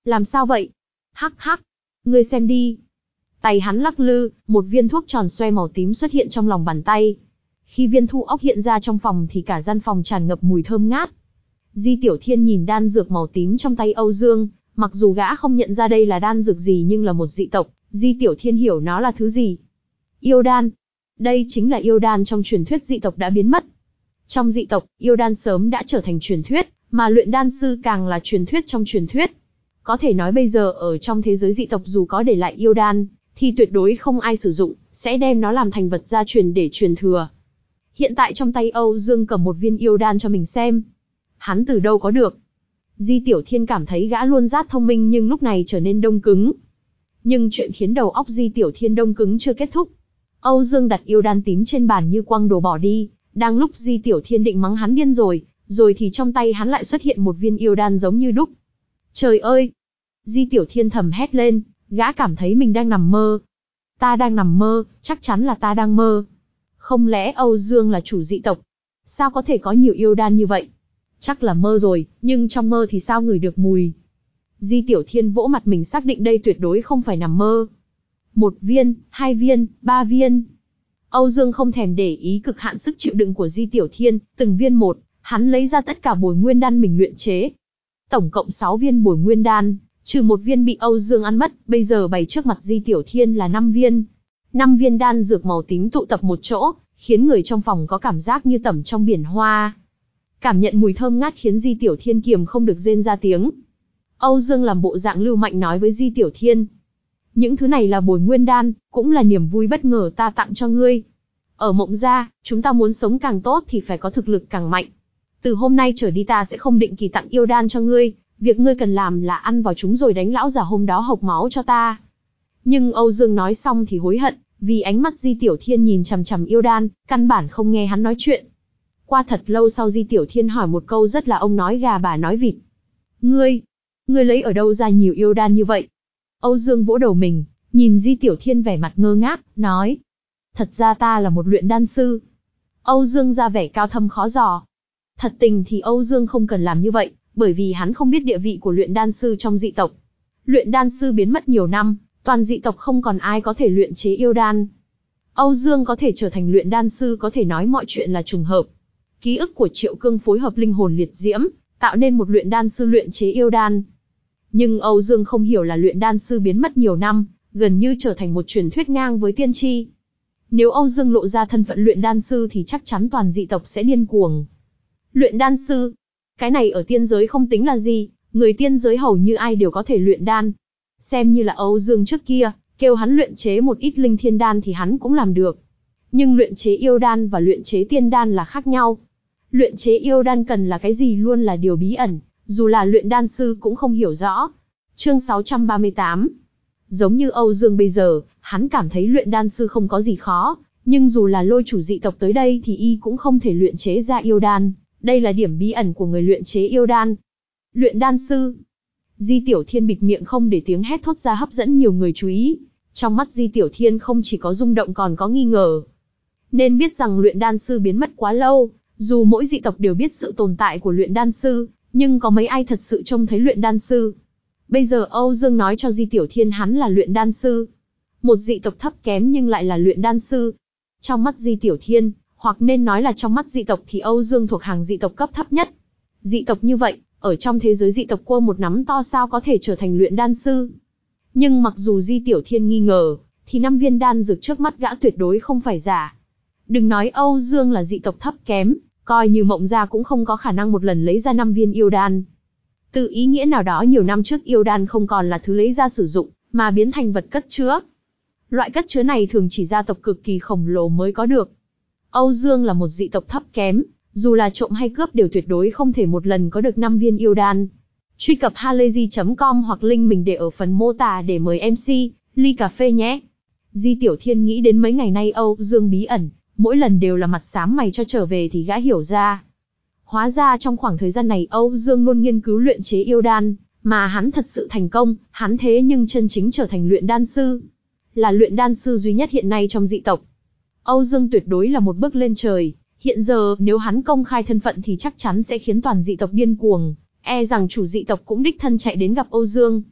Làm sao vậy? Hắc hắc, ngươi xem đi. Tay hắn lắc lư, một viên thuốc tròn xoe màu tím xuất hiện trong lòng bàn tay. Khi viên thu óc hiện ra trong phòng thì cả gian phòng tràn ngập mùi thơm ngát. Di Tiểu Thiên nhìn đan dược màu tím trong tay Âu Dương, mặc dù gã không nhận ra đây là đan dược gì nhưng là một dị tộc, Di Tiểu Thiên hiểu nó là thứ gì. Yêu đan. Đây chính là yêu đan trong truyền thuyết dị tộc đã biến mất. Trong dị tộc, yêu đan sớm đã trở thành truyền thuyết, mà luyện đan sư càng là truyền thuyết trong truyền thuyết. Có thể nói bây giờ ở trong thế giới dị tộc dù có để lại yêu đan, thì tuyệt đối không ai sử dụng, sẽ đem nó làm thành vật gia truyền để truyền thừa. Hiện tại trong tay Âu Dương cầm một viên yêu đan cho mình xem. Hắn từ đâu có được? Di Tiểu Thiên cảm thấy gã luôn rát thông minh nhưng lúc này trở nên đông cứng. Nhưng chuyện khiến đầu óc Di Tiểu Thiên đông cứng chưa kết thúc. Âu Dương đặt yêu đan tím trên bàn như quăng đồ bỏ đi, đang lúc Di Tiểu Thiên định mắng hắn điên rồi, rồi thì trong tay hắn lại xuất hiện một viên yêu đan giống như đúc. Trời ơi! Di Tiểu Thiên thầm hét lên, gã cảm thấy mình đang nằm mơ. Ta đang nằm mơ, chắc chắn là ta đang mơ. Không lẽ Âu Dương là chủ dị tộc? Sao có thể có nhiều yêu đan như vậy? Chắc là mơ rồi, nhưng trong mơ thì sao ngửi được mùi? Di Tiểu Thiên vỗ mặt mình xác định đây tuyệt đối không phải nằm mơ. Một viên, hai viên, ba viên. Âu Dương không thèm để ý cực hạn sức chịu đựng của Di Tiểu Thiên, từng viên một, hắn lấy ra tất cả bồi nguyên đan mình luyện chế. Tổng cộng sáu viên bồi nguyên đan, trừ một viên bị Âu Dương ăn mất, bây giờ bày trước mặt Di Tiểu Thiên là năm viên. Năm viên đan dược màu tím tụ tập một chỗ, khiến người trong phòng có cảm giác như tẩm trong biển hoa. Cảm nhận mùi thơm ngát khiến Di Tiểu Thiên kiềm không được rên ra tiếng. Âu Dương làm bộ dạng lưu manh nói với Di Tiểu Thiên. Những thứ này là bồi nguyên đan, cũng là niềm vui bất ngờ ta tặng cho ngươi. Ở Mộng Gia, chúng ta muốn sống càng tốt thì phải có thực lực càng mạnh. Từ hôm nay trở đi ta sẽ không định kỳ tặng yêu đan cho ngươi, việc ngươi cần làm là ăn vào chúng rồi đánh lão già hôm đó hộc máu cho ta. Nhưng Âu Dương nói xong thì hối hận, vì ánh mắt Di Tiểu Thiên nhìn chằm chằm yêu đan, căn bản không nghe hắn nói chuyện. Qua thật lâu sau Di Tiểu Thiên hỏi một câu rất là ông nói gà bà nói vịt. Ngươi, ngươi lấy ở đâu ra nhiều yêu đan như vậy? Âu Dương vỗ đầu mình, nhìn Di Tiểu Thiên vẻ mặt ngơ ngác, nói. Thật ra ta là một luyện đan sư. Âu Dương ra vẻ cao thâm khó dò. Thật tình thì Âu Dương không cần làm như vậy, bởi vì hắn không biết địa vị của luyện đan sư trong dị tộc. Luyện đan sư biến mất nhiều năm, toàn dị tộc không còn ai có thể luyện chế yêu đan. Âu Dương có thể trở thành luyện đan sư có thể nói mọi chuyện là trùng hợp. Ký ức của Triệu Cương phối hợp linh hồn liệt diễm, tạo nên một luyện đan sư luyện chế yêu đan. Nhưng Âu Dương không hiểu là luyện đan sư biến mất nhiều năm, gần như trở thành một truyền thuyết ngang với tiên tri. Nếu Âu Dương lộ ra thân phận luyện đan sư thì chắc chắn toàn dị tộc sẽ điên cuồng. Luyện đan sư? Cái này ở tiên giới không tính là gì, người tiên giới hầu như ai đều có thể luyện đan. Xem như là Âu Dương trước kia, kêu hắn luyện chế một ít linh thiên đan thì hắn cũng làm được. Nhưng luyện chế yêu đan và luyện chế tiên đan là khác nhau. Luyện chế yêu đan cần là cái gì luôn là điều bí ẩn, dù là luyện đan sư cũng không hiểu rõ. Chương sáu trăm ba mươi tám. Giống như Âu Dương bây giờ, hắn cảm thấy luyện đan sư không có gì khó, nhưng dù là lôi chủ dị tộc tới đây thì y cũng không thể luyện chế ra yêu đan. Đây là điểm bí ẩn của người luyện chế yêu đan. Luyện đan sư. Di Tiểu Thiên bịt miệng không để tiếng hét thốt ra hấp dẫn nhiều người chú ý. Trong mắt Di Tiểu Thiên không chỉ có rung động còn có nghi ngờ. Nên biết rằng luyện đan sư biến mất quá lâu, dù mỗi dị tộc đều biết sự tồn tại của luyện đan sư, nhưng có mấy ai thật sự trông thấy luyện đan sư. Bây giờ Âu Dương nói cho Di Tiểu Thiên hắn là luyện đan sư. Một dị tộc thấp kém nhưng lại là luyện đan sư. Trong mắt Di Tiểu Thiên, hoặc nên nói là trong mắt dị tộc thì Âu Dương thuộc hàng dị tộc cấp thấp nhất. Dị tộc như vậy, ở trong thế giới dị tộc cua một nắm to sao có thể trở thành luyện đan sư. Nhưng mặc dù Di Tiểu Thiên nghi ngờ, thì năm viên đan dược trước mắt gã tuyệt đối không phải giả. Đừng nói Âu Dương là dị tộc thấp kém, coi như Mộng Gia cũng không có khả năng một lần lấy ra năm viên yêu đan. Từ ý nghĩa nào đó nhiều năm trước yêu đan không còn là thứ lấy ra sử dụng, mà biến thành vật cất chứa. Loại cất chứa này thường chỉ gia tộc cực kỳ khổng lồ mới có được. Âu Dương là một dị tộc thấp kém, dù là trộm hay cướp đều tuyệt đối không thể một lần có được năm viên yêu đan. Truy cập halayzi chấm com hoặc link mình để ở phần mô tả để mời em xê, ly cà phê nhé. Di Tiểu Thiên nghĩ đến mấy ngày nay Âu Dương bí ẩn, mỗi lần đều là mặt xám mày cho trở về thì gã hiểu ra. Hóa ra trong khoảng thời gian này Âu Dương luôn nghiên cứu luyện chế yêu đan, mà hắn thật sự thành công, hắn thế nhưng chân chính trở thành luyện đan sư. Là luyện đan sư duy nhất hiện nay trong dị tộc. Âu Dương tuyệt đối là một bước lên trời, hiện giờ nếu hắn công khai thân phận thì chắc chắn sẽ khiến toàn dị tộc điên cuồng, e rằng chủ dị tộc cũng đích thân chạy đến gặp Âu Dương.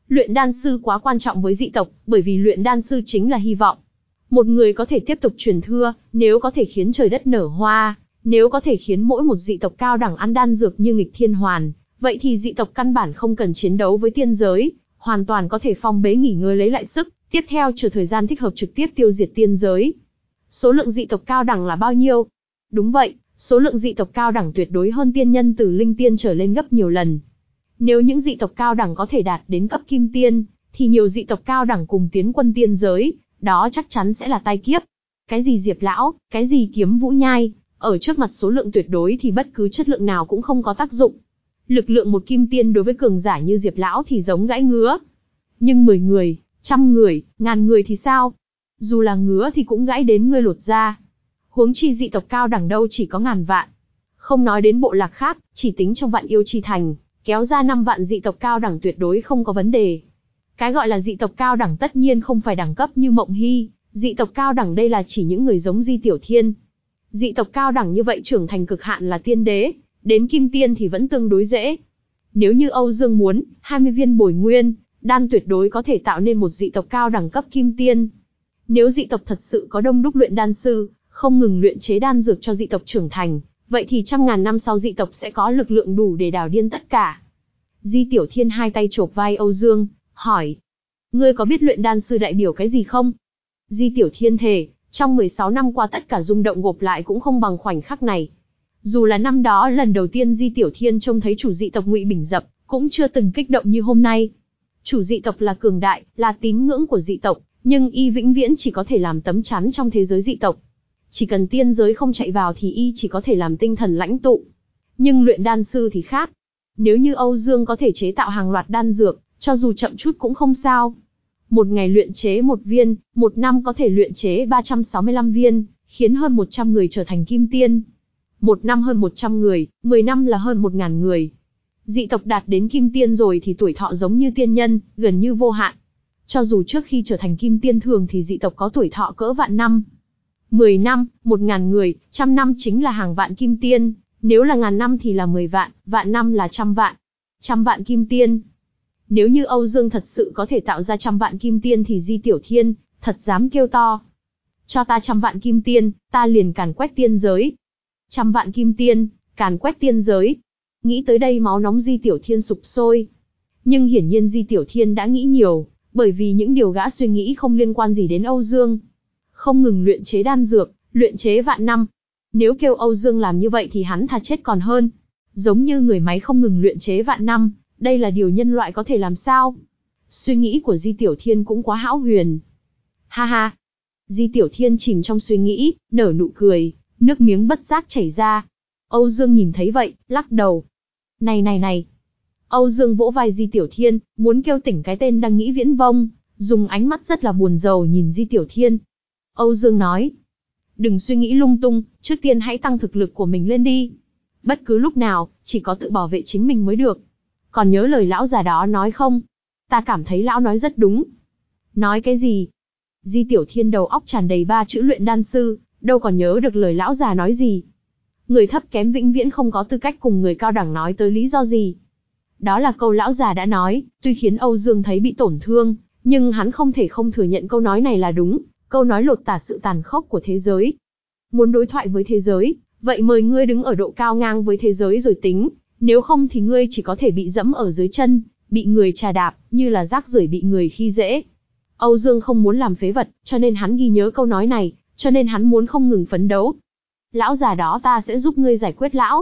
Luyện đan sư quá quan trọng với dị tộc, bởi vì luyện đan sư chính là hy vọng. Một người có thể tiếp tục truyền thừa, nếu có thể khiến trời đất nở hoa, nếu có thể khiến mỗi một dị tộc cao đẳng ăn đan dược như nghịch thiên hoàn, vậy thì dị tộc căn bản không cần chiến đấu với tiên giới, hoàn toàn có thể phong bế nghỉ ngơi lấy lại sức, tiếp theo chờ thời gian thích hợp trực tiếp tiêu diệt tiên giới. Số lượng dị tộc cao đẳng là bao nhiêu? Đúng vậy, số lượng dị tộc cao đẳng tuyệt đối hơn tiên nhân từ linh tiên trở lên gấp nhiều lần. Nếu những dị tộc cao đẳng có thể đạt đến cấp kim tiên, thì nhiều dị tộc cao đẳng cùng tiến quân tiên giới, đó chắc chắn sẽ là tai kiếp. Cái gì Diệp lão, cái gì Kiếm Vũ Nhai, ở trước mặt số lượng tuyệt đối thì bất cứ chất lượng nào cũng không có tác dụng. Lực lượng một kim tiên đối với cường giả như Diệp lão thì giống gãi ngứa. Nhưng mười người, trăm người, ngàn người thì sao? Dù là ngứa thì cũng gãi đến ngươi lột da. Huống chi dị tộc cao đẳng đâu chỉ có ngàn vạn. Không nói đến bộ lạc khác, chỉ tính trong Vạn Yêu Chi Thành, kéo ra năm vạn dị tộc cao đẳng tuyệt đối không có vấn đề. Cái gọi là dị tộc cao đẳng tất nhiên không phải đẳng cấp như Mộng Hy, dị tộc cao đẳng đây là chỉ những người giống Di Tiểu Thiên. Dị tộc cao đẳng như vậy trưởng thành cực hạn là tiên đế, đến kim tiên thì vẫn tương đối dễ. Nếu như Âu Dương muốn, hai mươi viên bồi nguyên, đan tuyệt đối có thể tạo nên một dị tộc cao đẳng cấp kim tiên. Nếu dị tộc thật sự có đông đúc luyện đan sư, không ngừng luyện chế đan dược cho dị tộc trưởng thành, vậy thì trăm ngàn năm sau dị tộc sẽ có lực lượng đủ để đảo điên tất cả. Di Tiểu Thiên hai tay chộp vai Âu Dương, hỏi. Ngươi có biết luyện đan sư đại biểu cái gì không? Di Tiểu Thiên thề, trong mười sáu năm qua tất cả rung động gộp lại cũng không bằng khoảnh khắc này. Dù là năm đó lần đầu tiên Di Tiểu Thiên trông thấy chủ dị tộc Ngụy Bình Dập, cũng chưa từng kích động như hôm nay. Chủ dị tộc là cường đại, là tín ngưỡng của dị tộc, nhưng y vĩnh viễn chỉ có thể làm tấm chắn trong thế giới dị tộc. Chỉ cần tiên giới không chạy vào thì y chỉ có thể làm tinh thần lãnh tụ. Nhưng luyện đan sư thì khác. Nếu như Âu Dương có thể chế tạo hàng loạt đan dược, cho dù chậm chút cũng không sao. Một ngày luyện chế một viên, một năm có thể luyện chế ba trăm sáu mươi lăm viên, khiến hơn một trăm người trở thành kim tiên. Một năm hơn một trăm người, mười năm là hơn một nghìn người. Dị tộc đạt đến kim tiên rồi thì tuổi thọ giống như tiên nhân, gần như vô hạn. Cho dù trước khi trở thành kim tiên thường thì dị tộc có tuổi thọ cỡ vạn năm. Mười năm, một ngàn người, trăm năm chính là hàng vạn kim tiên, nếu là ngàn năm thì là mười vạn, vạn năm là trăm vạn. Trăm vạn kim tiên. Nếu như Âu Dương thật sự có thể tạo ra trăm vạn kim tiên thì Di Tiểu Thiên thật dám kêu to. Cho ta trăm vạn kim tiên, ta liền càn quét tiên giới. Trăm vạn kim tiên, càn quét tiên giới. Nghĩ tới đây máu nóng Di Tiểu Thiên sục sôi. Nhưng hiển nhiên Di Tiểu Thiên đã nghĩ nhiều, bởi vì những điều gã suy nghĩ không liên quan gì đến Âu Dương. Không ngừng luyện chế đan dược, luyện chế vạn năm. Nếu kêu Âu Dương làm như vậy thì hắn thà chết còn hơn. Giống như người máy không ngừng luyện chế vạn năm, đây là điều nhân loại có thể làm sao? Suy nghĩ của Di Tiểu Thiên cũng quá hão huyền. Ha ha. Di Tiểu Thiên chìm trong suy nghĩ, nở nụ cười, nước miếng bất giác chảy ra. Âu Dương nhìn thấy vậy, lắc đầu. Này này này. Âu Dương vỗ vai Di Tiểu Thiên, muốn kêu tỉnh cái tên đang nghĩ viễn vông, dùng ánh mắt rất là buồn rầu nhìn Di Tiểu Thiên. Âu Dương nói. Đừng suy nghĩ lung tung, trước tiên hãy tăng thực lực của mình lên đi. Bất cứ lúc nào, chỉ có tự bảo vệ chính mình mới được. Còn nhớ lời lão già đó nói không? Ta cảm thấy lão nói rất đúng. Nói cái gì? Di Tiểu Thiên đầu óc tràn đầy ba chữ luyện đan sư, đâu còn nhớ được lời lão già nói gì. Người thấp kém vĩnh viễn không có tư cách cùng người cao đẳng nói tới lý do gì. Đó là câu lão già đã nói, tuy khiến Âu Dương thấy bị tổn thương, nhưng hắn không thể không thừa nhận câu nói này là đúng, câu nói lột tả sự tàn khốc của thế giới. Muốn đối thoại với thế giới, vậy mời ngươi đứng ở độ cao ngang với thế giới rồi tính, nếu không thì ngươi chỉ có thể bị dẫm ở dưới chân, bị người trà đạp, như là rác rưởi bị người khi dễ. Âu Dương không muốn làm phế vật, cho nên hắn ghi nhớ câu nói này, cho nên hắn muốn không ngừng phấn đấu. Lão già đó ta sẽ giúp ngươi giải quyết lão.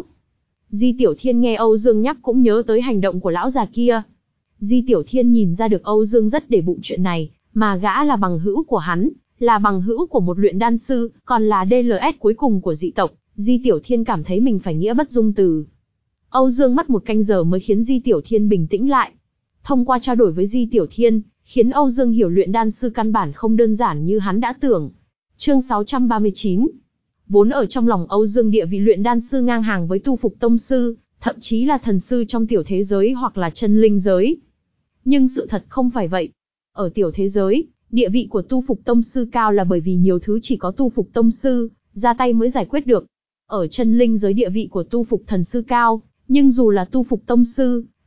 Di Tiểu Thiên nghe Âu Dương nhắc cũng nhớ tới hành động của lão già kia. Di Tiểu Thiên nhìn ra được Âu Dương rất để bụng chuyện này, mà gã là bằng hữu của hắn, là bằng hữu của một luyện đan sư, còn là đê lờ ét cuối cùng của dị tộc. Di Tiểu Thiên cảm thấy mình phải nghĩa bất dung từ. Âu Dương mất một canh giờ mới khiến Di Tiểu Thiên bình tĩnh lại. Thông qua trao đổi với Di Tiểu Thiên, khiến Âu Dương hiểu luyện đan sư căn bản không đơn giản như hắn đã tưởng. Chương sáu trăm ba mươi chín. Vốn ở trong lòng Âu Dương địa vị luyện đan sư ngang hàng với tu phục tông sư, thậm chí là thần sư trong tiểu thế giới hoặc là chân linh giới. Nhưng sự thật không phải vậy. Ở tiểu thế giới, địa vị của tu phục tông sư cao là bởi vì nhiều thứ chỉ có tu phục tông sư ra tay mới giải quyết được. Ở chân linh giới địa vị của tu phục thần sư cao, nhưng dù là tu phục tông sư,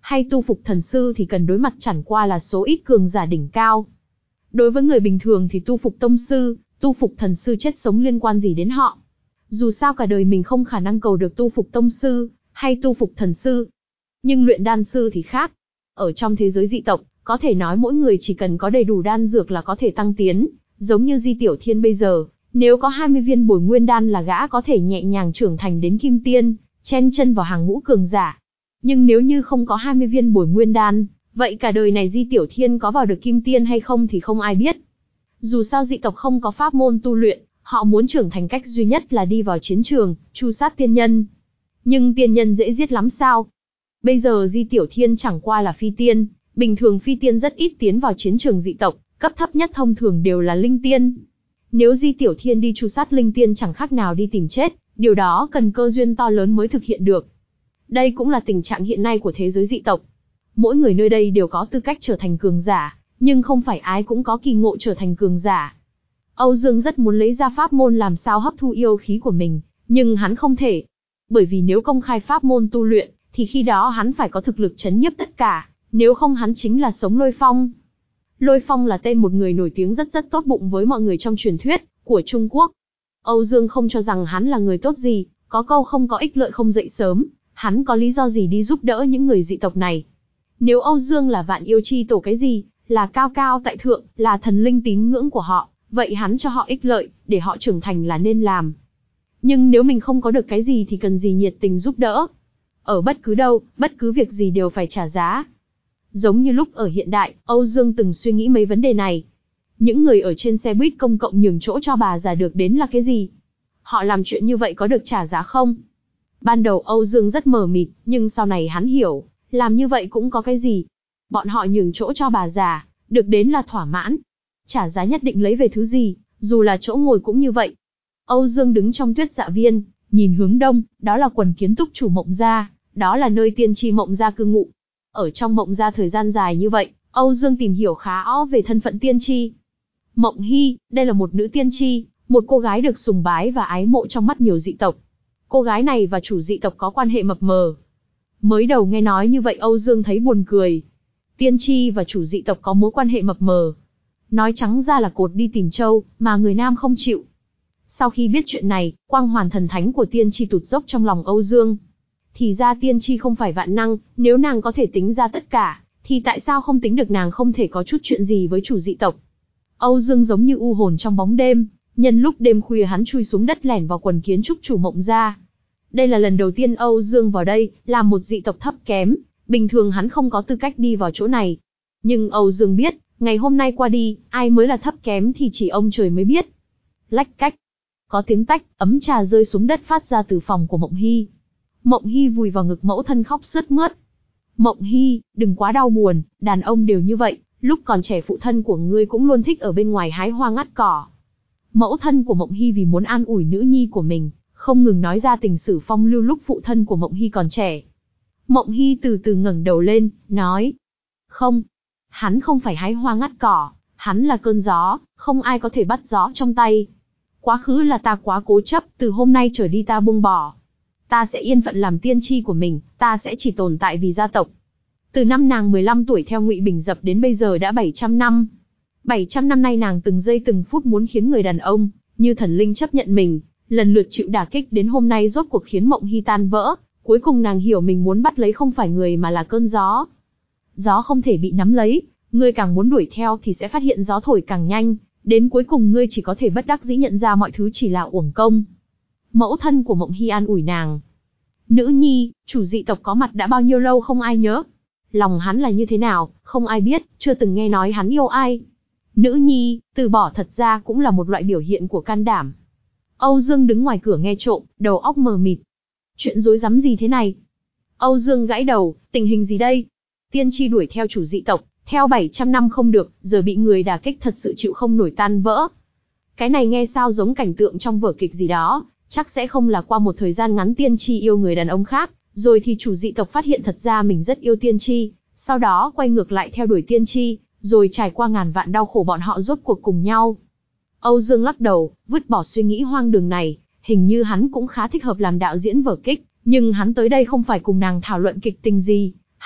hay tu phục thần sư thì cần đối mặt chẳng qua là số ít cường giả đỉnh cao. Đối với người bình thường thì tu phục tông sư, tu phục thần sư chết sống liên quan gì đến họ. Dù sao cả đời mình không khả năng cầu được tu phục tông sư, hay tu phục thần sư. Nhưng luyện đan sư thì khác. Ở trong thế giới dị tộc, có thể nói mỗi người chỉ cần có đầy đủ đan dược là có thể tăng tiến, giống như Di Tiểu Thiên bây giờ, nếu có hai mươi viên bồi nguyên đan là gã có thể nhẹ nhàng trưởng thành đến kim tiên, chen chân vào hàng ngũ cường giả. Nhưng nếu như không có hai mươi viên bồi nguyên đan, vậy cả đời này Di Tiểu Thiên có vào được kim tiên hay không thì không ai biết. Dù sao dị tộc không có pháp môn tu luyện, họ muốn trưởng thành cách duy nhất là đi vào chiến trường, tru sát tiên nhân. Nhưng tiên nhân dễ giết lắm sao? Bây giờ Di Tiểu Thiên chẳng qua là phi tiên, bình thường phi tiên rất ít tiến vào chiến trường dị tộc, cấp thấp nhất thông thường đều là linh tiên. Nếu Di Tiểu Thiên đi tru sát linh tiên chẳng khác nào đi tìm chết, điều đó cần cơ duyên to lớn mới thực hiện được. Đây cũng là tình trạng hiện nay của thế giới dị tộc. Mỗi người nơi đây đều có tư cách trở thành cường giả, nhưng không phải ai cũng có kỳ ngộ trở thành cường giả. Âu Dương rất muốn lấy ra pháp môn làm sao hấp thu yêu khí của mình, nhưng hắn không thể. Bởi vì nếu công khai pháp môn tu luyện, thì khi đó hắn phải có thực lực chấn nhiếp tất cả, nếu không hắn chính là sống Lôi Phong. Lôi Phong là tên một người nổi tiếng rất rất tốt bụng với mọi người trong truyền thuyết của Trung Quốc. Âu Dương không cho rằng hắn là người tốt gì, có câu không có ích lợi không dậy sớm, hắn có lý do gì đi giúp đỡ những người dị tộc này. Nếu Âu Dương là vạn yêu chi tổ cái gì, là cao cao tại thượng, là thần linh tín ngưỡng của họ, vậy hắn cho họ ích lợi, để họ trưởng thành là nên làm. Nhưng nếu mình không có được cái gì thì cần gì nhiệt tình giúp đỡ. Ở bất cứ đâu, bất cứ việc gì đều phải trả giá. Giống như lúc ở hiện đại, Âu Dương từng suy nghĩ mấy vấn đề này. Những người ở trên xe buýt công cộng nhường chỗ cho bà già được đến là cái gì? Họ làm chuyện như vậy có được trả giá không? Ban đầu Âu Dương rất mờ mịt, nhưng sau này hắn hiểu, làm như vậy cũng có cái gì. Bọn họ nhường chỗ cho bà già, được đến là thỏa mãn. Trả giá nhất định lấy về thứ gì, dù là chỗ ngồi cũng như vậy. Âu Dương đứng trong tuyết dạ viên, nhìn hướng đông, đó là quần kiến túc chủ Mộng Gia, đó là nơi tiên tri Mộng Gia cư ngụ. Ở trong Mộng Gia thời gian dài như vậy, Âu Dương tìm hiểu khá rõ về thân phận tiên tri. Mộng Hy, đây là một nữ tiên tri, một cô gái được sùng bái và ái mộ trong mắt nhiều dị tộc. Cô gái này và chủ dị tộc có quan hệ mập mờ. Mới đầu nghe nói như vậy Âu Dương thấy buồn cười. Tiên tri và chủ dị tộc có mối quan hệ mập mờ. Nói trắng ra là cột đi tìm trâu, mà người nam không chịu. Sau khi biết chuyện này, quang hoàn thần thánh của tiên tri tụt dốc trong lòng Âu Dương. Thì ra tiên tri không phải vạn năng, nếu nàng có thể tính ra tất cả, thì tại sao không tính được nàng không thể có chút chuyện gì với chủ dị tộc. Âu Dương giống như u hồn trong bóng đêm, nhân lúc đêm khuya hắn chui xuống đất lẻn vào quần kiến trúc chủ Mộng Gia. Đây là lần đầu tiên Âu Dương vào đây, là một dị tộc thấp kém, bình thường hắn không có tư cách đi vào chỗ này. Nhưng Âu Dương biết, ngày hôm nay qua đi, ai mới là thấp kém thì chỉ ông trời mới biết. Lách cách. Có tiếng tách, ấm trà rơi xuống đất phát ra từ phòng của Mộng Hy. Mộng Hy vùi vào ngực mẫu thân khóc sướt mướt. Mộng Hy, đừng quá đau buồn, đàn ông đều như vậy, lúc còn trẻ phụ thân của ngươi cũng luôn thích ở bên ngoài hái hoa ngắt cỏ. Mẫu thân của Mộng Hy vì muốn an ủi nữ nhi của mình, không ngừng nói ra tình sử phong lưu lúc phụ thân của Mộng Hy còn trẻ. Mộng Hy từ từ ngẩng đầu lên, nói. Không, hắn không phải hái hoa ngắt cỏ, hắn là cơn gió, không ai có thể bắt gió trong tay. Quá khứ là ta quá cố chấp, từ hôm nay trở đi ta buông bỏ. Ta sẽ yên phận làm tiên tri của mình, ta sẽ chỉ tồn tại vì gia tộc. Từ năm nàng mười lăm tuổi theo Ngụy Bình Dập đến bây giờ đã bảy trăm năm. bảy trăm năm nay nàng từng giây từng phút muốn khiến người đàn ông, như thần linh chấp nhận mình, lần lượt chịu đả kích đến hôm nay rốt cuộc khiến Mộng Hy tan vỡ. Cuối cùng nàng hiểu mình muốn bắt lấy không phải người mà là cơn gió. Gió không thể bị nắm lấy, ngươi càng muốn đuổi theo thì sẽ phát hiện gió thổi càng nhanh, đến cuối cùng ngươi chỉ có thể bất đắc dĩ nhận ra mọi thứ chỉ là uổng công. Mẫu thân của Mộng Hy an ủi nàng. Nữ nhi, chủ dị tộc có mặt đã bao nhiêu lâu không ai nhớ. Lòng hắn là như thế nào, không ai biết, chưa từng nghe nói hắn yêu ai. Nữ nhi, từ bỏ thật ra cũng là một loại biểu hiện của can đảm. Âu Dương đứng ngoài cửa nghe trộm, đầu óc mờ mịt. Chuyện rối rắm gì thế này? Âu Dương gãi đầu, tình hình gì đây? Tiên tri đuổi theo chủ dị tộc, theo bảy trăm năm không được, giờ bị người đả kích thật sự chịu không nổi tan vỡ. Cái này nghe sao giống cảnh tượng trong vở kịch gì đó, chắc sẽ không là qua một thời gian ngắn tiên tri yêu người đàn ông khác, rồi thì chủ dị tộc phát hiện thật ra mình rất yêu tiên tri, sau đó quay ngược lại theo đuổi tiên tri, rồi trải qua ngàn vạn đau khổ bọn họ rốt cuộc cùng nhau. Âu Dương lắc đầu, vứt bỏ suy nghĩ hoang đường này, hình như hắn cũng khá thích hợp làm đạo diễn vở kịch, nhưng hắn tới đây không phải cùng nàng thảo luận kịch tình gì,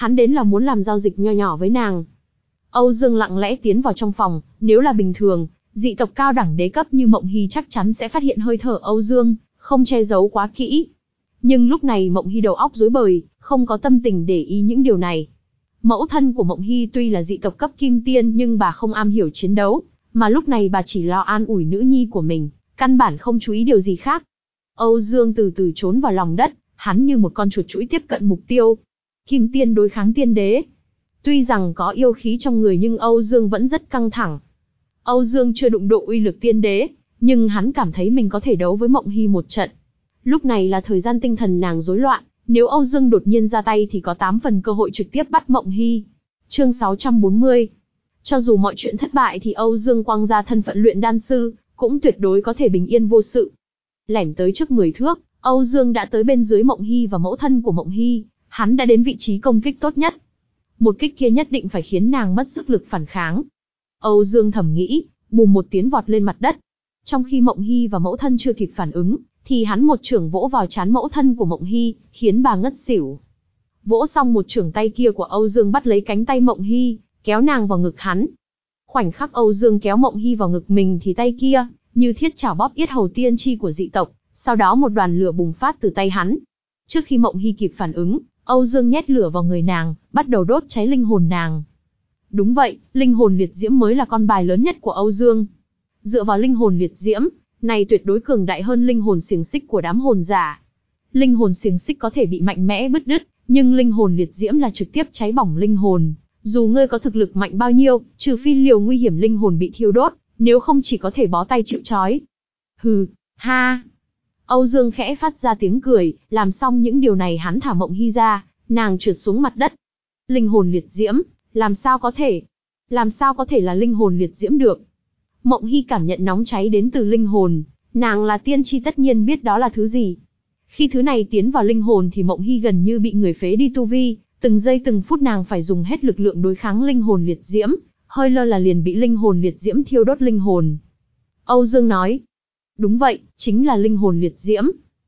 hắn đến là muốn làm giao dịch nho nhỏ với nàng. Âu Dương lặng lẽ tiến vào trong phòng, nếu là bình thường, dị tộc cao đẳng đế cấp như Mộng Hy chắc chắn sẽ phát hiện hơi thở Âu Dương, không che giấu quá kỹ. Nhưng lúc này Mộng Hy đầu óc rối bời, không có tâm tình để ý những điều này. Mẫu thân của Mộng Hy tuy là dị tộc cấp kim tiên nhưng bà không am hiểu chiến đấu, mà lúc này bà chỉ lo an ủi nữ nhi của mình, căn bản không chú ý điều gì khác. Âu Dương từ từ trốn vào lòng đất, hắn như một con chuột chũi tiếp cận mục tiêu. Kim tiên đối kháng tiên đế. Tuy rằng có yêu khí trong người nhưng Âu Dương vẫn rất căng thẳng. Âu Dương chưa đụng độ uy lực tiên đế, nhưng hắn cảm thấy mình có thể đấu với Mộng Hy một trận. Lúc này là thời gian tinh thần nàng rối loạn, nếu Âu Dương đột nhiên ra tay thì có tám phần cơ hội trực tiếp bắt Mộng Hy. Chương sáu trăm bốn mươi. Cho dù mọi chuyện thất bại thì Âu Dương quăng ra thân phận luyện đan sư, cũng tuyệt đối có thể bình yên vô sự. Lẻn tới trước mười thước, Âu Dương đã tới bên dưới Mộng Hy và mẫu thân của Mộng Hy, hắn đã đến vị trí công kích tốt nhất. Một kích kia nhất định phải khiến nàng mất sức lực phản kháng. Âu Dương thầm nghĩ, bùm một tiếng vọt lên mặt đất. Trong khi Mộng Hy và mẫu thân chưa kịp phản ứng, thì hắn một chưởng vỗ vào trán mẫu thân của Mộng Hy, khiến bà ngất xỉu. Vỗ xong một chưởng tay kia của Âu Dương bắt lấy cánh tay Mộng Hy, kéo nàng vào ngực hắn. Khoảnh khắc Âu Dương kéo Mộng Hy vào ngực mình thì tay kia, như thiết chảo bóp yết hầu tiên tri của dị tộc, sau đó một đoàn lửa bùng phát từ tay hắn. Trước khi Mộng Hy kịp phản ứng, Âu Dương nhét lửa vào người nàng, bắt đầu đốt cháy linh hồn nàng. Đúng vậy, linh hồn liệt diễm mới là con bài lớn nhất của Âu Dương. Dựa vào linh hồn liệt diễm, này tuyệt đối cường đại hơn linh hồn xiềng xích của đám hồn giả. Linh hồn xiềng xích có thể bị mạnh mẽ bứt đứt, nhưng linh hồn liệt diễm là trực tiếp cháy bỏng linh hồn. Dù ngươi có thực lực mạnh bao nhiêu, trừ phi liều nguy hiểm linh hồn bị thiêu đốt, nếu không chỉ có thể bó tay chịu trói. Hừ, ha. Âu Dương khẽ phát ra tiếng cười, làm xong những điều này hắn thả Mộng Hy ra, nàng trượt xuống mặt đất. Linh hồn liệt diễm, làm sao có thể? Làm sao có thể là linh hồn liệt diễm được? Mộng Hy cảm nhận nóng cháy đến từ linh hồn, nàng là tiên tri tất nhiên biết đó là thứ gì. Khi thứ này tiến vào linh hồn thì Mộng Hy gần như bị người phế đi tu vi, từng giây từng phút nàng phải dùng hết lực lượng đối kháng linh hồn liệt diễm, hơi lơ là liền bị linh hồn liệt diễm thiêu đốt linh hồn. Âu Dương nói, đúng vậy, chính là linh hồn liệt diễm.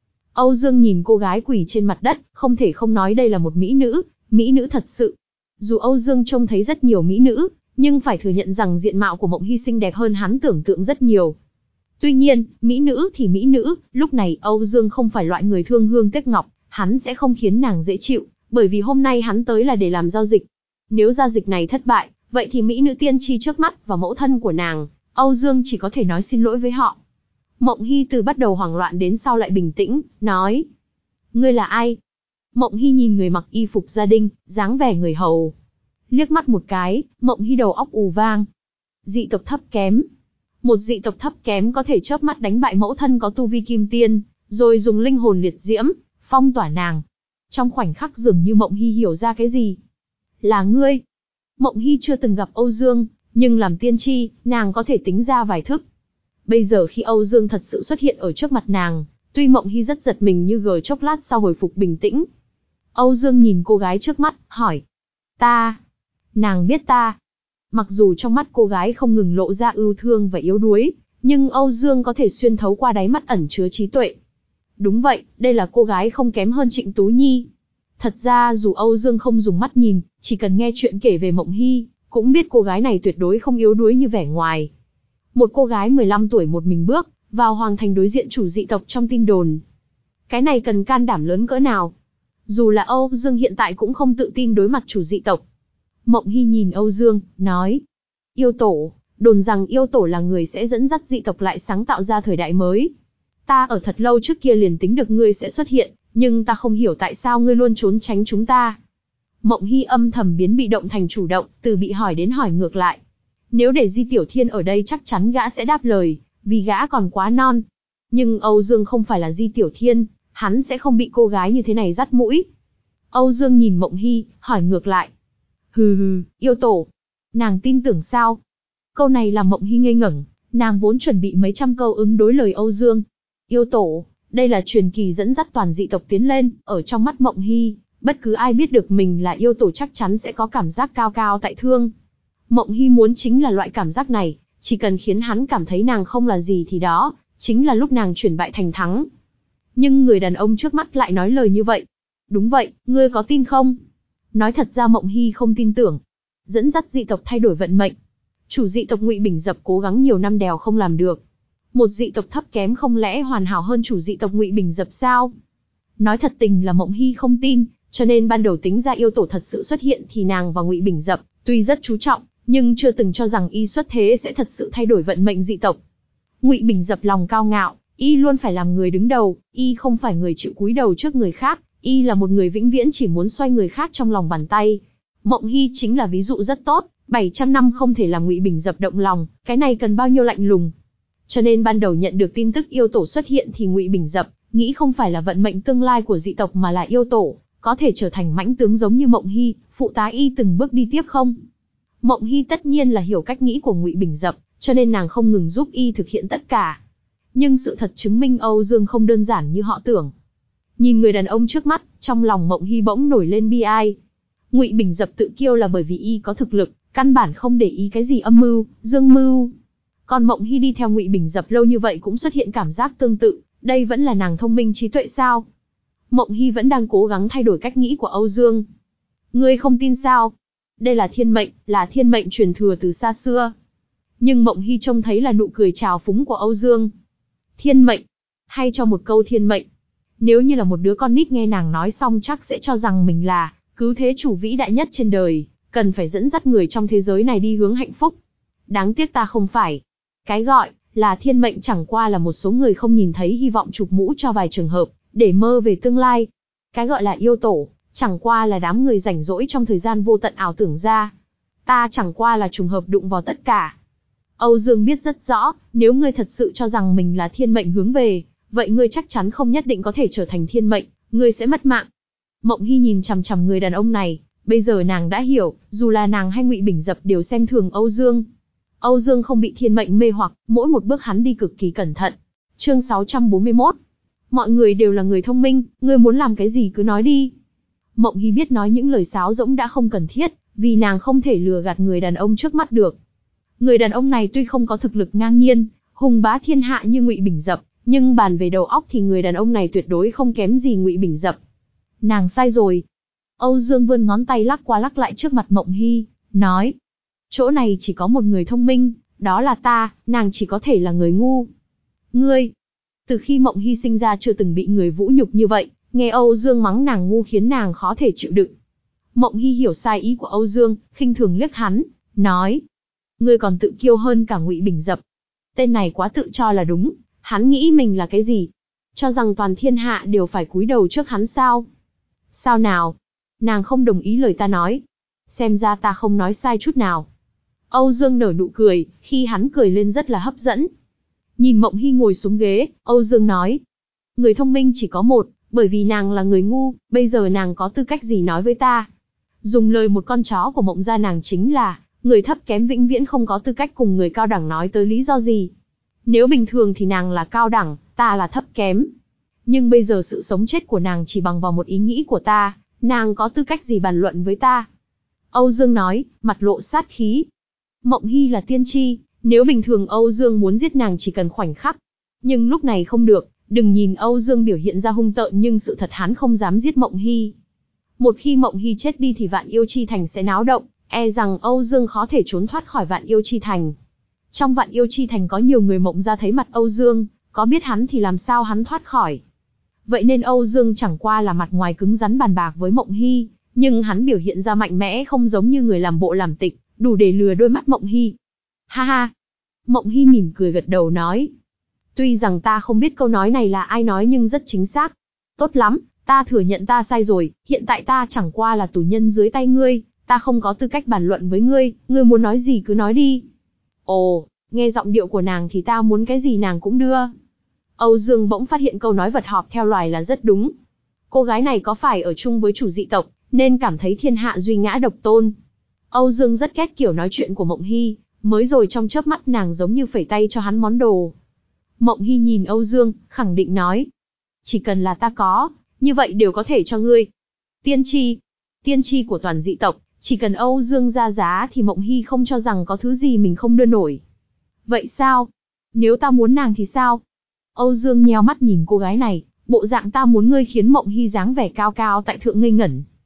Âu Dương nhìn cô gái quỳ trên mặt đất, không thể không nói đây là một mỹ nữ, mỹ nữ thật sự. Dù Âu Dương trông thấy rất nhiều mỹ nữ, nhưng phải thừa nhận rằng diện mạo của Mộng Hy xinh đẹp hơn hắn tưởng tượng rất nhiều. Tuy nhiên, mỹ nữ thì mỹ nữ, lúc này Âu Dương không phải loại người thương hương tiếc ngọc, hắn sẽ không khiến nàng dễ chịu, bởi vì hôm nay hắn tới là để làm giao dịch. Nếu giao dịch này thất bại, vậy thì mỹ nữ tiên tri trước mắt và mẫu thân của nàng, Âu Dương chỉ có thể nói xin lỗi với họ. Mộng Hy từ bắt đầu hoảng loạn đến sau lại bình tĩnh, nói: Ngươi là ai? Mộng Hy nhìn người mặc y phục gia đình, dáng vẻ người hầu. Liếc mắt một cái, Mộng Hy đầu óc ù vang. Dị tộc thấp kém. Một dị tộc thấp kém có thể chớp mắt đánh bại mẫu thân có tu vi kim tiên, rồi dùng linh hồn liệt diễm, phong tỏa nàng. Trong khoảnh khắc dường như Mộng Hy hiểu ra cái gì. Là ngươi. Mộng Hy chưa từng gặp Âu Dương, nhưng làm tiên tri, nàng có thể tính ra vài thức. Bây giờ khi Âu Dương thật sự xuất hiện ở trước mặt nàng, tuy Mộng Hy rất giật mình như gờ chốc lát sau hồi phục bình tĩnh. Âu Dương nhìn cô gái trước mắt, hỏi: Ta? Nàng biết ta? Mặc dù trong mắt cô gái không ngừng lộ ra ưu thương và yếu đuối, nhưng Âu Dương có thể xuyên thấu qua đáy mắt ẩn chứa trí tuệ. Đúng vậy, đây là cô gái không kém hơn Trịnh Tú Nhi. Thật ra dù Âu Dương không dùng mắt nhìn, chỉ cần nghe chuyện kể về Mộng Hy, cũng biết cô gái này tuyệt đối không yếu đuối như vẻ ngoài. Một cô gái mười lăm tuổi một mình bước vào hoàng thành đối diện chủ dị tộc trong tin đồn. Cái này cần can đảm lớn cỡ nào? Dù là Âu Dương hiện tại cũng không tự tin đối mặt chủ dị tộc. Mộng Hy nhìn Âu Dương, nói: Yêu tổ, đồn rằng yêu tổ là người sẽ dẫn dắt dị tộc lại sáng tạo ra thời đại mới. Ta ở thật lâu trước kia liền tính được ngươi sẽ xuất hiện, nhưng ta không hiểu tại sao ngươi luôn trốn tránh chúng ta. Mộng Hy âm thầm biến bị động thành chủ động, từ bị hỏi đến hỏi ngược lại. Nếu để Di Tiểu Thiên ở đây chắc chắn gã sẽ đáp lời, vì gã còn quá non. Nhưng Âu Dương không phải là Di Tiểu Thiên, hắn sẽ không bị cô gái như thế này dắt mũi. Âu Dương nhìn Mộng Hy, hỏi ngược lại: Hừ hừ, yêu tổ, nàng tin tưởng sao? Câu này làm Mộng Hy ngây ngẩn, nàng vốn chuẩn bị mấy trăm câu ứng đối lời Âu Dương. Yêu tổ, đây là truyền kỳ dẫn dắt toàn dị tộc tiến lên, ở trong mắt Mộng Hy, bất cứ ai biết được mình là yêu tổ chắc chắn sẽ có cảm giác cao cao tại thương. Mộng Hy muốn chính là loại cảm giác này, chỉ cần khiến hắn cảm thấy nàng không là gì thì đó, chính là lúc nàng chuyển bại thành thắng. Nhưng người đàn ông trước mắt lại nói lời như vậy. Đúng vậy, ngươi có tin không? Nói thật ra Mộng Hy không tin tưởng. Dẫn dắt dị tộc thay đổi vận mệnh. Chủ dị tộc Ngụy Bình Dập cố gắng nhiều năm đèo không làm được. Một dị tộc thấp kém không lẽ hoàn hảo hơn chủ dị tộc Ngụy Bình Dập sao? Nói thật tình là Mộng Hy không tin, cho nên ban đầu tính ra yêu tổ thật sự xuất hiện thì nàng và Ngụy Bình Dập tuy rất chú trọng, nhưng chưa từng cho rằng y xuất thế sẽ thật sự thay đổi vận mệnh dị tộc. Ngụy Bình Dập lòng cao ngạo, y luôn phải làm người đứng đầu, y không phải người chịu cúi đầu trước người khác, y là một người vĩnh viễn chỉ muốn xoay người khác trong lòng bàn tay. Mộng Hy chính là ví dụ rất tốt, bảy trăm năm không thể làm Ngụy Bình Dập động lòng, cái này cần bao nhiêu lạnh lùng. Cho nên ban đầu nhận được tin tức yêu tổ xuất hiện thì Ngụy Bình Dập nghĩ không phải là vận mệnh tương lai của dị tộc mà là yêu tổ, có thể trở thành mãnh tướng giống như Mộng Hy, phụ tá y từng bước đi tiếp không? Mộng Hy tất nhiên là hiểu cách nghĩ của Ngụy Bình Dập, cho nên nàng không ngừng giúp y thực hiện tất cả. Nhưng sự thật chứng minh Âu Dương không đơn giản như họ tưởng. Nhìn người đàn ông trước mắt, trong lòng Mộng Hy bỗng nổi lên bi ai. Ngụy Bình Dập tự kiêu là bởi vì y có thực lực, căn bản không để ý cái gì âm mưu, dương mưu. Còn Mộng Hy đi theo Ngụy Bình Dập lâu như vậy cũng xuất hiện cảm giác tương tự, đây vẫn là nàng thông minh trí tuệ sao? Mộng Hy vẫn đang cố gắng thay đổi cách nghĩ của Âu Dương. Ngươi không tin sao? Đây là thiên mệnh, là thiên mệnh truyền thừa từ xa xưa. Nhưng Mộng Hy trông thấy là nụ cười trào phúng của Âu Dương. Thiên mệnh, hay cho một câu thiên mệnh. Nếu như là một đứa con nít nghe nàng nói xong chắc sẽ cho rằng mình là cứu thế chủ vĩ đại nhất trên đời, cần phải dẫn dắt người trong thế giới này đi hướng hạnh phúc. Đáng tiếc ta không phải. Cái gọi là thiên mệnh chẳng qua là một số người không nhìn thấy hy vọng chụp mũ cho vài trường hợp, để mơ về tương lai. Cái gọi là yêu tổ, chẳng qua là đám người rảnh rỗi trong thời gian vô tận ảo tưởng ra. Ta chẳng qua là trùng hợp đụng vào tất cả. Âu Dương biết rất rõ, nếu ngươi thật sự cho rằng mình là thiên mệnh hướng về, vậy ngươi chắc chắn không nhất định có thể trở thành thiên mệnh, ngươi sẽ mất mạng. Mộng Hy nhìn chằm chằm người đàn ông này, bây giờ nàng đã hiểu, dù là nàng hay Ngụy Bình Dập đều xem thường Âu Dương. Âu Dương không bị thiên mệnh mê hoặc, mỗi một bước hắn đi cực kỳ cẩn thận. Chương sáu trăm bốn mươi mốt. Mọi người đều là người thông minh, ngươi muốn làm cái gì cứ nói đi. Mộng Hy biết nói những lời sáo rỗng đã không cần thiết, vì nàng không thể lừa gạt người đàn ông trước mắt được. Người đàn ông này tuy không có thực lực ngang nhiên, hùng bá thiên hạ như Ngụy Bình Dập, nhưng bàn về đầu óc thì người đàn ông này tuyệt đối không kém gì Ngụy Bình Dập. Nàng sai rồi. Âu Dương vươn ngón tay lắc qua lắc lại trước mặt Mộng Hy, nói. Chỗ này chỉ có một người thông minh, đó là ta, nàng chỉ có thể là người ngu. Ngươi. Từ khi Mộng Hy sinh ra chưa từng bị người vũ nhục như vậy, nghe Âu Dương mắng nàng ngu khiến nàng khó thể chịu đựng. Mộng Hy hiểu sai ý của Âu Dương, khinh thường liếc hắn, nói. Ngươi còn tự kiêu hơn cả Ngụy Bình Dập. Tên này quá tự cho là đúng, hắn nghĩ mình là cái gì? Cho rằng toàn thiên hạ đều phải cúi đầu trước hắn sao? Sao nào? Nàng không đồng ý lời ta nói. Xem ra ta không nói sai chút nào. Âu Dương nở nụ cười, khi hắn cười lên rất là hấp dẫn. Nhìn Mộng Hy ngồi xuống ghế, Âu Dương nói. Người thông minh chỉ có một, bởi vì nàng là người ngu, bây giờ nàng có tư cách gì nói với ta? Dùng lời một con chó của Mộng gia nàng chính là, người thấp kém vĩnh viễn không có tư cách cùng người cao đẳng nói tới lý do gì. Nếu bình thường thì nàng là cao đẳng, ta là thấp kém. Nhưng bây giờ sự sống chết của nàng chỉ bằng vào một ý nghĩ của ta, nàng có tư cách gì bàn luận với ta? Âu Dương nói, mặt lộ sát khí. Mộng Hy là tiên tri, nếu bình thường Âu Dương muốn giết nàng chỉ cần khoảnh khắc. Nhưng lúc này không được, đừng nhìn Âu Dương biểu hiện ra hung tợn nhưng sự thật hắn không dám giết Mộng Hy. Một khi Mộng Hy chết đi thì Vạn Yêu Chi Thành sẽ náo động, e rằng Âu Dương khó thể trốn thoát khỏi Vạn Yêu Chi Thành. Trong Vạn Yêu Chi Thành có nhiều người Mộng gia thấy mặt Âu Dương, có biết hắn thì làm sao hắn thoát khỏi. Vậy nên Âu Dương chẳng qua là mặt ngoài cứng rắn bàn bạc với Mộng Hy, nhưng hắn biểu hiện ra mạnh mẽ không giống như người làm bộ làm tịch, đủ để lừa đôi mắt Mộng Hy. Ha ha. Mộng Hy mỉm cười gật đầu nói. Tuy rằng ta không biết câu nói này là ai nói nhưng rất chính xác. Tốt lắm, ta thừa nhận ta sai rồi, hiện tại ta chẳng qua là tù nhân dưới tay ngươi, ta không có tư cách bàn luận với ngươi, ngươi muốn nói gì cứ nói đi. Ồ, nghe giọng điệu của nàng thì ta muốn cái gì nàng cũng đưa. Âu Dương bỗng phát hiện câu nói vật họp theo loài là rất đúng. Cô gái này có phải ở chung với chủ dị tộc, nên cảm thấy thiên hạ duy ngã độc tôn. Âu Dương rất ghét kiểu nói chuyện của Mộng Hy, mới rồi trong chớp mắt nàng giống như phẩy tay cho hắn món đồ. Mộng Hy nhìn Âu Dương, khẳng định nói. Chỉ cần là ta có, như vậy đều có thể cho ngươi. Tiên tri, tiên tri của toàn dị tộc, chỉ cần Âu Dương ra giá thì Mộng Hy không cho rằng có thứ gì mình không đưa nổi. Vậy sao? Nếu ta muốn nàng thì sao? Âu Dương nheo mắt nhìn cô gái này, bộ dạng ta muốn ngươi khiến Mộng Hy dáng vẻ cao cao tại thượng ngây ngẩn.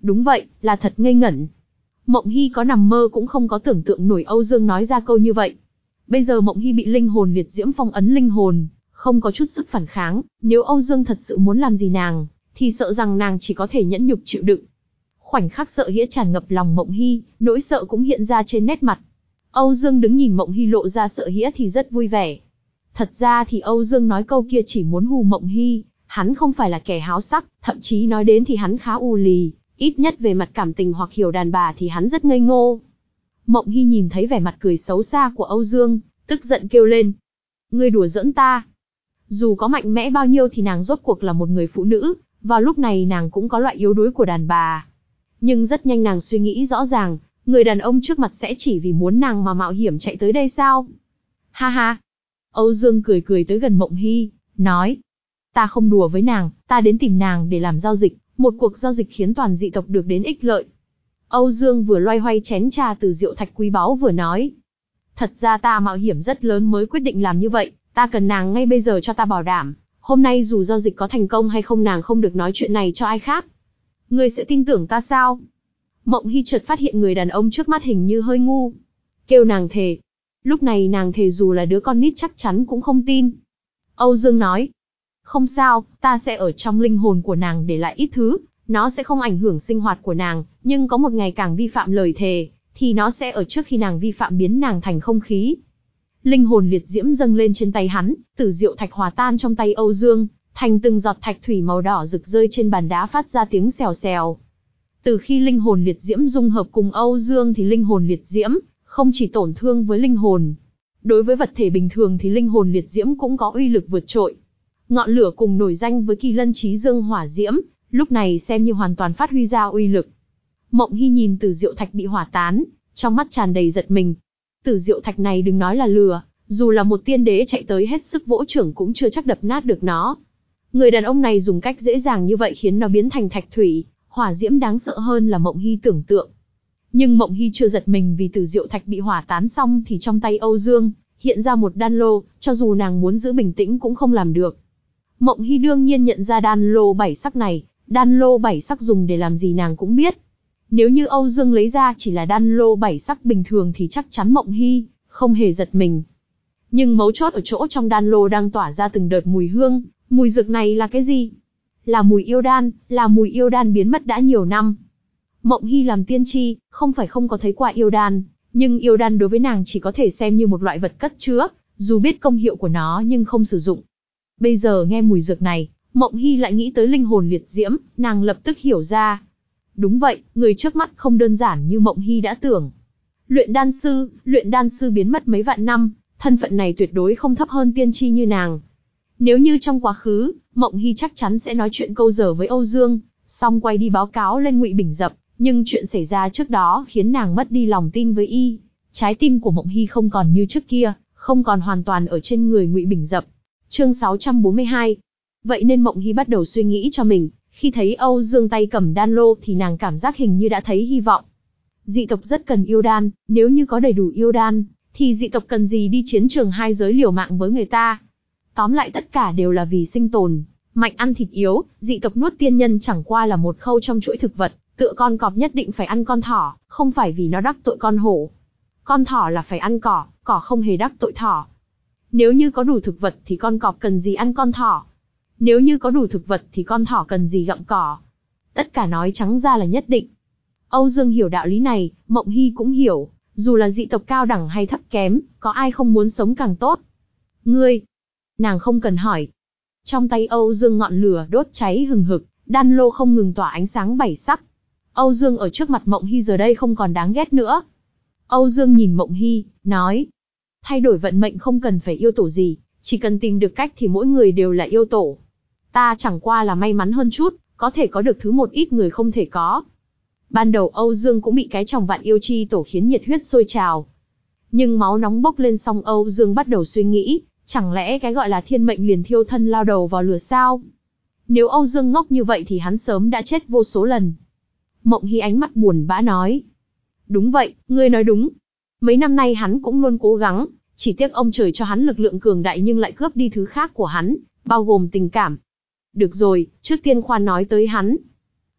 Đúng vậy, là thật ngây ngẩn. Mộng Hy có nằm mơ cũng không có tưởng tượng nổi Âu Dương nói ra câu như vậy. Bây giờ Mộng Hy bị linh hồn liệt diễm phong ấn linh hồn, không có chút sức phản kháng, nếu Âu Dương thật sự muốn làm gì nàng, thì sợ rằng nàng chỉ có thể nhẫn nhục chịu đựng. Khoảnh khắc sợ hãi tràn ngập lòng Mộng Hy, nỗi sợ cũng hiện ra trên nét mặt. Âu Dương đứng nhìn Mộng Hy lộ ra sợ hãi thì rất vui vẻ. Thật ra thì Âu Dương nói câu kia chỉ muốn hù Mộng Hy, hắn không phải là kẻ háo sắc, thậm chí nói đến thì hắn khá u lì, ít nhất về mặt cảm tình hoặc hiểu đàn bà thì hắn rất ngây ngô. Mộng Hy nhìn thấy vẻ mặt cười xấu xa của Âu Dương, tức giận kêu lên. Ngươi đùa giỡn ta. Dù có mạnh mẽ bao nhiêu thì nàng rốt cuộc là một người phụ nữ, vào lúc này nàng cũng có loại yếu đuối của đàn bà. Nhưng rất nhanh nàng suy nghĩ rõ ràng, người đàn ông trước mặt sẽ chỉ vì muốn nàng mà mạo hiểm chạy tới đây sao? Ha ha. Âu Dương cười cười tới gần Mộng Hy, nói. Ta không đùa với nàng, ta đến tìm nàng để làm giao dịch, một cuộc giao dịch khiến toàn dị tộc được đến ích lợi. Âu Dương vừa loay hoay chén trà từ rượu thạch quý báu vừa nói. Thật ra ta mạo hiểm rất lớn mới quyết định làm như vậy, ta cần nàng ngay bây giờ cho ta bảo đảm, hôm nay dù giao dịch có thành công hay không nàng không được nói chuyện này cho ai khác. Ngươi sẽ tin tưởng ta sao? Mộng Hy chợt phát hiện người đàn ông trước mắt hình như hơi ngu. Kêu nàng thề. Lúc này nàng thề dù là đứa con nít chắc chắn cũng không tin. Âu Dương nói. Không sao, ta sẽ ở trong linh hồn của nàng để lại ít thứ, nó sẽ không ảnh hưởng sinh hoạt của nàng, nhưng có một ngày càng vi phạm lời thề, thì nó sẽ ở trước khi nàng vi phạm biến nàng thành không khí. Linh hồn liệt diễm dâng lên trên tay hắn, tử diệu thạch hòa tan trong tay Âu Dương, thành từng giọt thạch thủy màu đỏ rực rơi trên bàn đá phát ra tiếng xèo xèo. Từ khi linh hồn liệt diễm dung hợp cùng Âu Dương thì linh hồn liệt diễm không chỉ tổn thương với linh hồn. Đối với vật thể bình thường thì linh hồn liệt diễm cũng có uy lực vượt trội. Ngọn lửa cùng nổi danh với kỳ lân chí dương hỏa diễm, lúc này xem như hoàn toàn phát huy ra uy lực. Mộng Hy nhìn Tử Diệu Thạch bị hỏa tán, trong mắt tràn đầy giật mình. Tử Diệu Thạch này đừng nói là lừa, dù là một tiên đế chạy tới hết sức vỗ trưởng cũng chưa chắc đập nát được nó. Người đàn ông này dùng cách dễ dàng như vậy khiến nó biến thành thạch thủy, hỏa diễm đáng sợ hơn là Mộng Hy tưởng tượng. Nhưng Mộng Hy chưa giật mình vì Tử Diệu Thạch bị hỏa tán xong thì trong tay Âu Dương hiện ra một đan lô, cho dù nàng muốn giữ bình tĩnh cũng không làm được. Mộng Hy đương nhiên nhận ra đan lô bảy sắc này, đan lô bảy sắc dùng để làm gì nàng cũng biết. Nếu như Âu Dương lấy ra chỉ là đan lô bảy sắc bình thường thì chắc chắn Mộng Hy không hề giật mình. Nhưng mấu chốt ở chỗ trong đan lô đang tỏa ra từng đợt mùi hương, mùi dược này là cái gì? Là mùi yêu đan, là mùi yêu đan biến mất đã nhiều năm. Mộng Hy làm tiên tri, không phải không có thấy qua yêu đan, nhưng yêu đan đối với nàng chỉ có thể xem như một loại vật cất chứa, dù biết công hiệu của nó nhưng không sử dụng. Bây giờ nghe mùi dược này, Mộng Hy lại nghĩ tới linh hồn liệt diễm, nàng lập tức hiểu ra. Đúng vậy, người trước mắt không đơn giản như Mộng Hy đã tưởng. Luyện đan sư, luyện đan sư biến mất mấy vạn năm, thân phận này tuyệt đối không thấp hơn tiên tri như nàng. Nếu như trong quá khứ, Mộng Hy chắc chắn sẽ nói chuyện câu giờ với Âu Dương, xong quay đi báo cáo lên Ngụy Bình Dập, nhưng chuyện xảy ra trước đó khiến nàng mất đi lòng tin với y. Trái tim của Mộng Hy không còn như trước kia, không còn hoàn toàn ở trên người Ngụy Bình Dập. Chương sáu trăm bốn mươi hai. Vậy nên Mộng Hy bắt đầu suy nghĩ cho mình, khi thấy Âu Dương tay cầm đan lô thì nàng cảm giác hình như đã thấy hy vọng. Dị tộc rất cần yêu đan, nếu như có đầy đủ yêu đan, thì dị tộc cần gì đi chiến trường hai giới liều mạng với người ta. Tóm lại tất cả đều là vì sinh tồn, mạnh ăn thịt yếu, dị tộc nuốt tiên nhân chẳng qua là một khâu trong chuỗi thực vật, tựa con cọp nhất định phải ăn con thỏ, không phải vì nó đắc tội con hổ. Con thỏ là phải ăn cỏ, cỏ không hề đắc tội thỏ. Nếu như có đủ thực vật thì con cọp cần gì ăn con thỏ. Nếu như có đủ thực vật thì con thỏ cần gì gặm cỏ. Tất cả nói trắng ra là nhất định. Âu Dương hiểu đạo lý này, Mộng Hy cũng hiểu, dù là dị tộc cao đẳng hay thấp kém, có ai không muốn sống càng tốt. Ngươi, nàng không cần hỏi. Trong tay Âu Dương ngọn lửa đốt cháy hừng hực, đan lô không ngừng tỏa ánh sáng bảy sắc. Âu Dương ở trước mặt Mộng Hy giờ đây không còn đáng ghét nữa. Âu Dương nhìn Mộng Hy, nói. Thay đổi vận mệnh không cần phải yêu tổ gì, chỉ cần tìm được cách thì mỗi người đều là yêu tổ. Ta chẳng qua là may mắn hơn chút, có thể có được thứ một ít người không thể có. Ban đầu Âu Dương cũng bị cái chòng vạn yêu chi tổ khiến nhiệt huyết sôi trào. Nhưng máu nóng bốc lên xong Âu Dương bắt đầu suy nghĩ, chẳng lẽ cái gọi là thiên mệnh liền thiêu thân lao đầu vào lửa sao? Nếu Âu Dương ngốc như vậy thì hắn sớm đã chết vô số lần. Mộng Hy ánh mắt buồn bã nói. Đúng vậy, ngươi nói đúng. Mấy năm nay hắn cũng luôn cố gắng, chỉ tiếc ông trời cho hắn lực lượng cường đại nhưng lại cướp đi thứ khác của hắn, bao gồm tình cảm. Được rồi, trước tiên khoan nói tới hắn.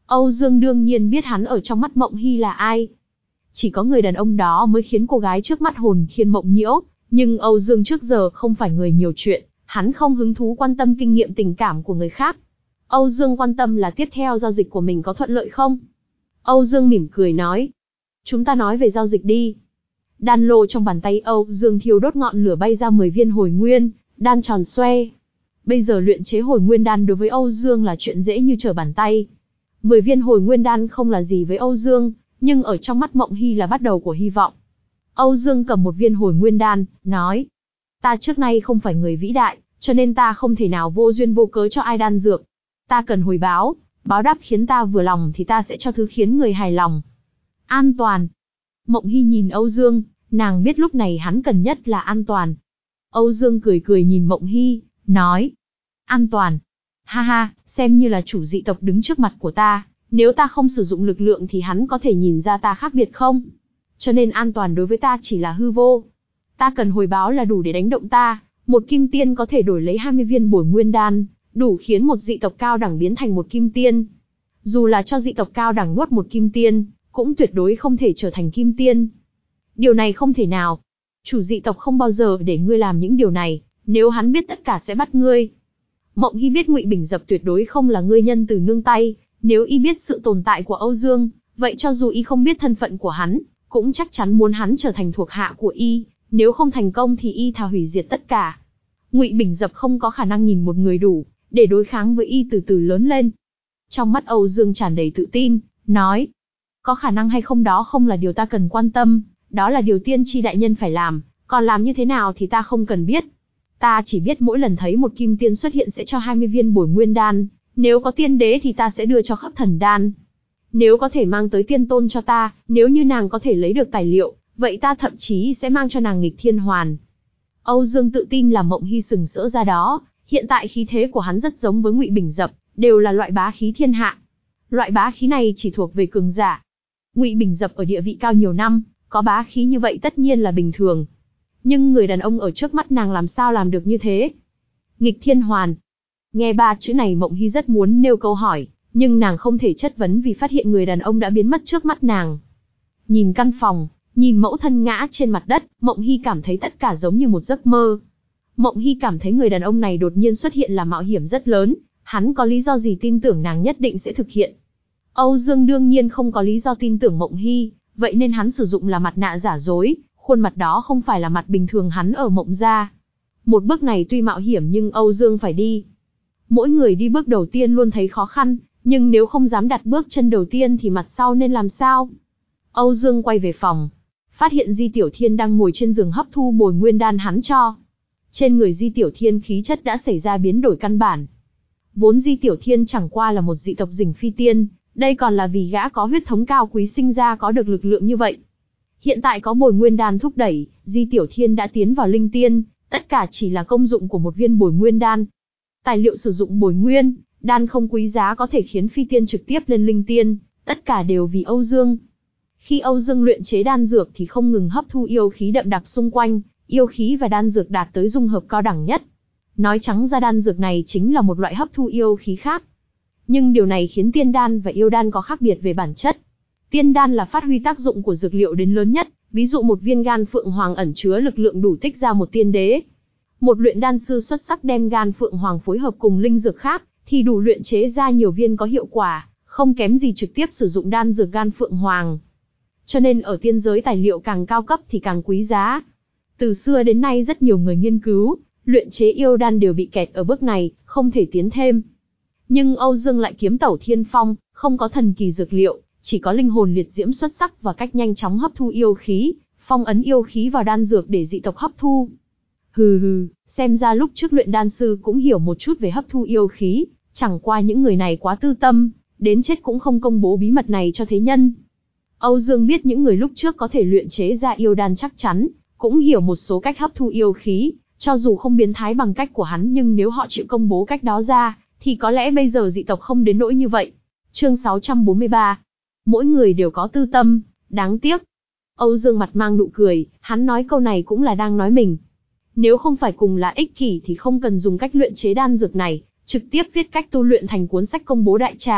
Âu Dương đương nhiên biết hắn ở trong mắt Mộng Hy là ai. Chỉ có người đàn ông đó mới khiến cô gái trước mắt hồn khiên mộng nhiễu, nhưng Âu Dương trước giờ không phải người nhiều chuyện, hắn không hứng thú quan tâm kinh nghiệm tình cảm của người khác. Âu Dương quan tâm là tiếp theo giao dịch của mình có thuận lợi không? Âu Dương mỉm cười nói. Chúng ta nói về giao dịch đi. Đan lô trong bàn tay Âu Dương thiêu đốt ngọn lửa bay ra mười viên hồi nguyên, đan tròn xoe. Bây giờ luyện chế hồi nguyên đan đối với Âu Dương là chuyện dễ như trở bàn tay. mười viên hồi nguyên đan không là gì với Âu Dương, nhưng ở trong mắt Mộng Hy là bắt đầu của hy vọng. Âu Dương cầm một viên hồi nguyên đan, nói. Ta trước nay không phải người vĩ đại, cho nên ta không thể nào vô duyên vô cớ cho ai đan dược. Ta cần hồi báo, báo đáp khiến ta vừa lòng thì ta sẽ cho thứ khiến người hài lòng. An toàn. Mộng Hy nhìn Âu Dương, nàng biết lúc này hắn cần nhất là an toàn. Âu Dương cười cười nhìn Mộng Hy, nói. An toàn. Ha ha, xem như là chủ dị tộc đứng trước mặt của ta, nếu ta không sử dụng lực lượng thì hắn có thể nhìn ra ta khác biệt không? Cho nên an toàn đối với ta chỉ là hư vô. Ta cần hồi báo là đủ để đánh động ta, một kim tiên có thể đổi lấy hai mươi viên bồi nguyên đan, đủ khiến một dị tộc cao đẳng biến thành một kim tiên. Dù là cho dị tộc cao đẳng nuốt một kim tiên, cũng tuyệt đối không thể trở thành kim tiên. Điều này không thể nào. Chủ dị tộc không bao giờ để ngươi làm những điều này, nếu hắn biết tất cả sẽ bắt ngươi. Mộng Hy biết Ngụy Bình Dập tuyệt đối không là ngươi nhân từ nương tay, nếu y biết sự tồn tại của Âu Dương, vậy cho dù y không biết thân phận của hắn, cũng chắc chắn muốn hắn trở thành thuộc hạ của y, nếu không thành công thì y thà hủy diệt tất cả. Ngụy Bình Dập không có khả năng nhìn một người đủ để đối kháng với y từ từ lớn lên. Trong mắt Âu Dương tràn đầy tự tin, nói: có khả năng hay không đó không là điều ta cần quan tâm, đó là điều tiên tri đại nhân phải làm, còn làm như thế nào thì ta không cần biết. Ta chỉ biết mỗi lần thấy một kim tiên xuất hiện sẽ cho hai mươi viên bồi nguyên đan, nếu có tiên đế thì ta sẽ đưa cho khắp thần đan. Nếu có thể mang tới tiên tôn cho ta, nếu như nàng có thể lấy được tài liệu, vậy ta thậm chí sẽ mang cho nàng nghịch thiên hoàn. Âu Dương tự tin làm Mộng Hy sừng sỡ ra đó, hiện tại khí thế của hắn rất giống với Ngụy Bình Dập, đều là loại bá khí thiên hạ. Loại bá khí này chỉ thuộc về cường giả. Ngụy Bình Dập ở địa vị cao nhiều năm, có bá khí như vậy tất nhiên là bình thường. Nhưng người đàn ông ở trước mắt nàng làm sao làm được như thế? Nghịch thiên hoàn. Nghe ba chữ này Mộng Hy rất muốn nêu câu hỏi, nhưng nàng không thể chất vấn vì phát hiện người đàn ông đã biến mất trước mắt nàng. Nhìn căn phòng, nhìn mẫu thân ngã trên mặt đất, Mộng Hy cảm thấy tất cả giống như một giấc mơ. Mộng Hy cảm thấy người đàn ông này đột nhiên xuất hiện là mạo hiểm rất lớn, hắn có lý do gì tin tưởng nàng nhất định sẽ thực hiện. Âu Dương đương nhiên không có lý do tin tưởng Mộng Hy, vậy nên hắn sử dụng là mặt nạ giả dối, khuôn mặt đó không phải là mặt bình thường hắn ở Mộng gia. Một bước này tuy mạo hiểm nhưng Âu Dương phải đi. Mỗi người đi bước đầu tiên luôn thấy khó khăn, nhưng nếu không dám đặt bước chân đầu tiên thì mặt sau nên làm sao? Âu Dương quay về phòng, phát hiện Di Tiểu Thiên đang ngồi trên giường hấp thu bồi nguyên đan hắn cho. Trên người Di Tiểu Thiên khí chất đã xảy ra biến đổi căn bản. Vốn Di Tiểu Thiên chẳng qua là một dị tộc Dình Phi Tiên, đây còn là vì gã có huyết thống cao quý sinh ra có được lực lượng như vậy. Hiện tại có bồi nguyên đan thúc đẩy, Di Tiểu Thiên đã tiến vào linh tiên, tất cả chỉ là công dụng của một viên bồi nguyên đan. Tài liệu sử dụng bồi nguyên đan không quý giá có thể khiến phi tiên trực tiếp lên linh tiên, tất cả đều vì Âu Dương. Khi Âu Dương luyện chế đan dược thì không ngừng hấp thu yêu khí đậm đặc xung quanh, yêu khí và đan dược đạt tới dung hợp cao đẳng nhất. Nói trắng ra đan dược này chính là một loại hấp thu yêu khí khác. Nhưng điều này khiến tiên đan và yêu đan có khác biệt về bản chất. Tiên đan là phát huy tác dụng của dược liệu đến lớn nhất, ví dụ một viên gan phượng hoàng ẩn chứa lực lượng đủ tích ra một tiên đế. Một luyện đan sư xuất sắc đem gan phượng hoàng phối hợp cùng linh dược khác, thì đủ luyện chế ra nhiều viên có hiệu quả, không kém gì trực tiếp sử dụng đan dược gan phượng hoàng. Cho nên ở tiên giới tài liệu càng cao cấp thì càng quý giá. Từ xưa đến nay rất nhiều người nghiên cứu, luyện chế yêu đan đều bị kẹt ở bước này, không thể tiến thêm. Nhưng Âu Dương lại kiếm tẩu thiên phong, không có thần kỳ dược liệu, chỉ có linh hồn liệt diễm xuất sắc và cách nhanh chóng hấp thu yêu khí, phong ấn yêu khí vào đan dược để dị tộc hấp thu. Hừ hừ, xem ra lúc trước luyện đan sư cũng hiểu một chút về hấp thu yêu khí, chẳng qua những người này quá tư tâm, đến chết cũng không công bố bí mật này cho thế nhân. Âu Dương biết những người lúc trước có thể luyện chế ra yêu đan chắc chắn, cũng hiểu một số cách hấp thu yêu khí, cho dù không biến thái bằng cách của hắn nhưng nếu họ chịu công bố cách đó ra, thì có lẽ bây giờ dị tộc không đến nỗi như vậy. Chương sáu trăm bốn mươi ba. Mỗi người đều có tư tâm, đáng tiếc. Âu Dương mặt mang nụ cười, hắn nói câu này cũng là đang nói mình. Nếu không phải cùng là ích kỷ thì không cần dùng cách luyện chế đan dược này, trực tiếp viết cách tu luyện thành cuốn sách công bố đại trà,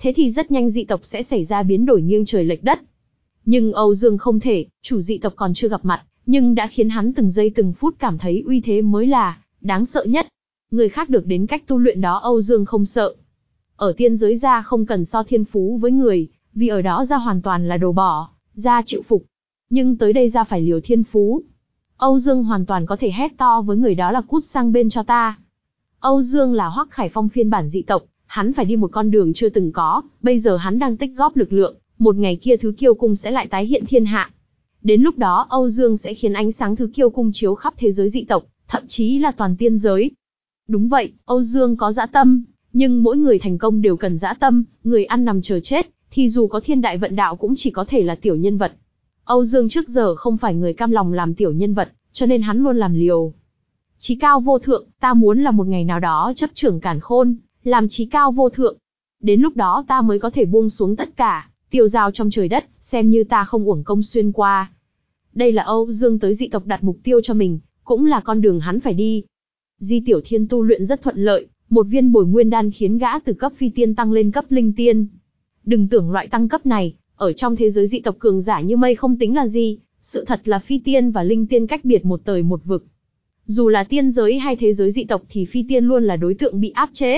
thế thì rất nhanh dị tộc sẽ xảy ra biến đổi nghiêng trời lệch đất. Nhưng Âu Dương không thể, chủ dị tộc còn chưa gặp mặt, nhưng đã khiến hắn từng giây từng phút cảm thấy uy thế mới là đáng sợ nhất. Người khác được đến cách tu luyện đó Âu Dương không sợ. Ở tiên giới ra không cần so thiên phú với người, vì ở đó ra hoàn toàn là đồ bỏ, ra chịu phục. Nhưng tới đây ra phải liều thiên phú. Âu Dương hoàn toàn có thể hét to với người đó là cút sang bên cho ta. Âu Dương là Hoắc Khải Phong phiên bản dị tộc, hắn phải đi một con đường chưa từng có, bây giờ hắn đang tích góp lực lượng, một ngày kia Thứ Kiêu Cung sẽ lại tái hiện thiên hạ. Đến lúc đó Âu Dương sẽ khiến ánh sáng Thứ Kiêu Cung chiếu khắp thế giới dị tộc, thậm chí là toàn tiên giới. Đúng vậy, Âu Dương có dã tâm, nhưng mỗi người thành công đều cần dã tâm, người ăn nằm chờ chết, thì dù có thiên đại vận đạo cũng chỉ có thể là tiểu nhân vật. Âu Dương trước giờ không phải người cam lòng làm tiểu nhân vật, cho nên hắn luôn làm liều. Chí cao vô thượng, ta muốn là một ngày nào đó chấp trưởng càn khôn, làm chí cao vô thượng. Đến lúc đó ta mới có thể buông xuống tất cả, tiêu dao trong trời đất, xem như ta không uổng công xuyên qua. Đây là Âu Dương tới dị tộc đặt mục tiêu cho mình, cũng là con đường hắn phải đi. Di Tiểu Thiên tu luyện rất thuận lợi, một viên bồi nguyên đan khiến gã từ cấp phi tiên tăng lên cấp linh tiên. Đừng tưởng loại tăng cấp này, ở trong thế giới dị tộc cường giả như mây không tính là gì, sự thật là phi tiên và linh tiên cách biệt một trời một vực. Dù là tiên giới hay thế giới dị tộc thì phi tiên luôn là đối tượng bị áp chế.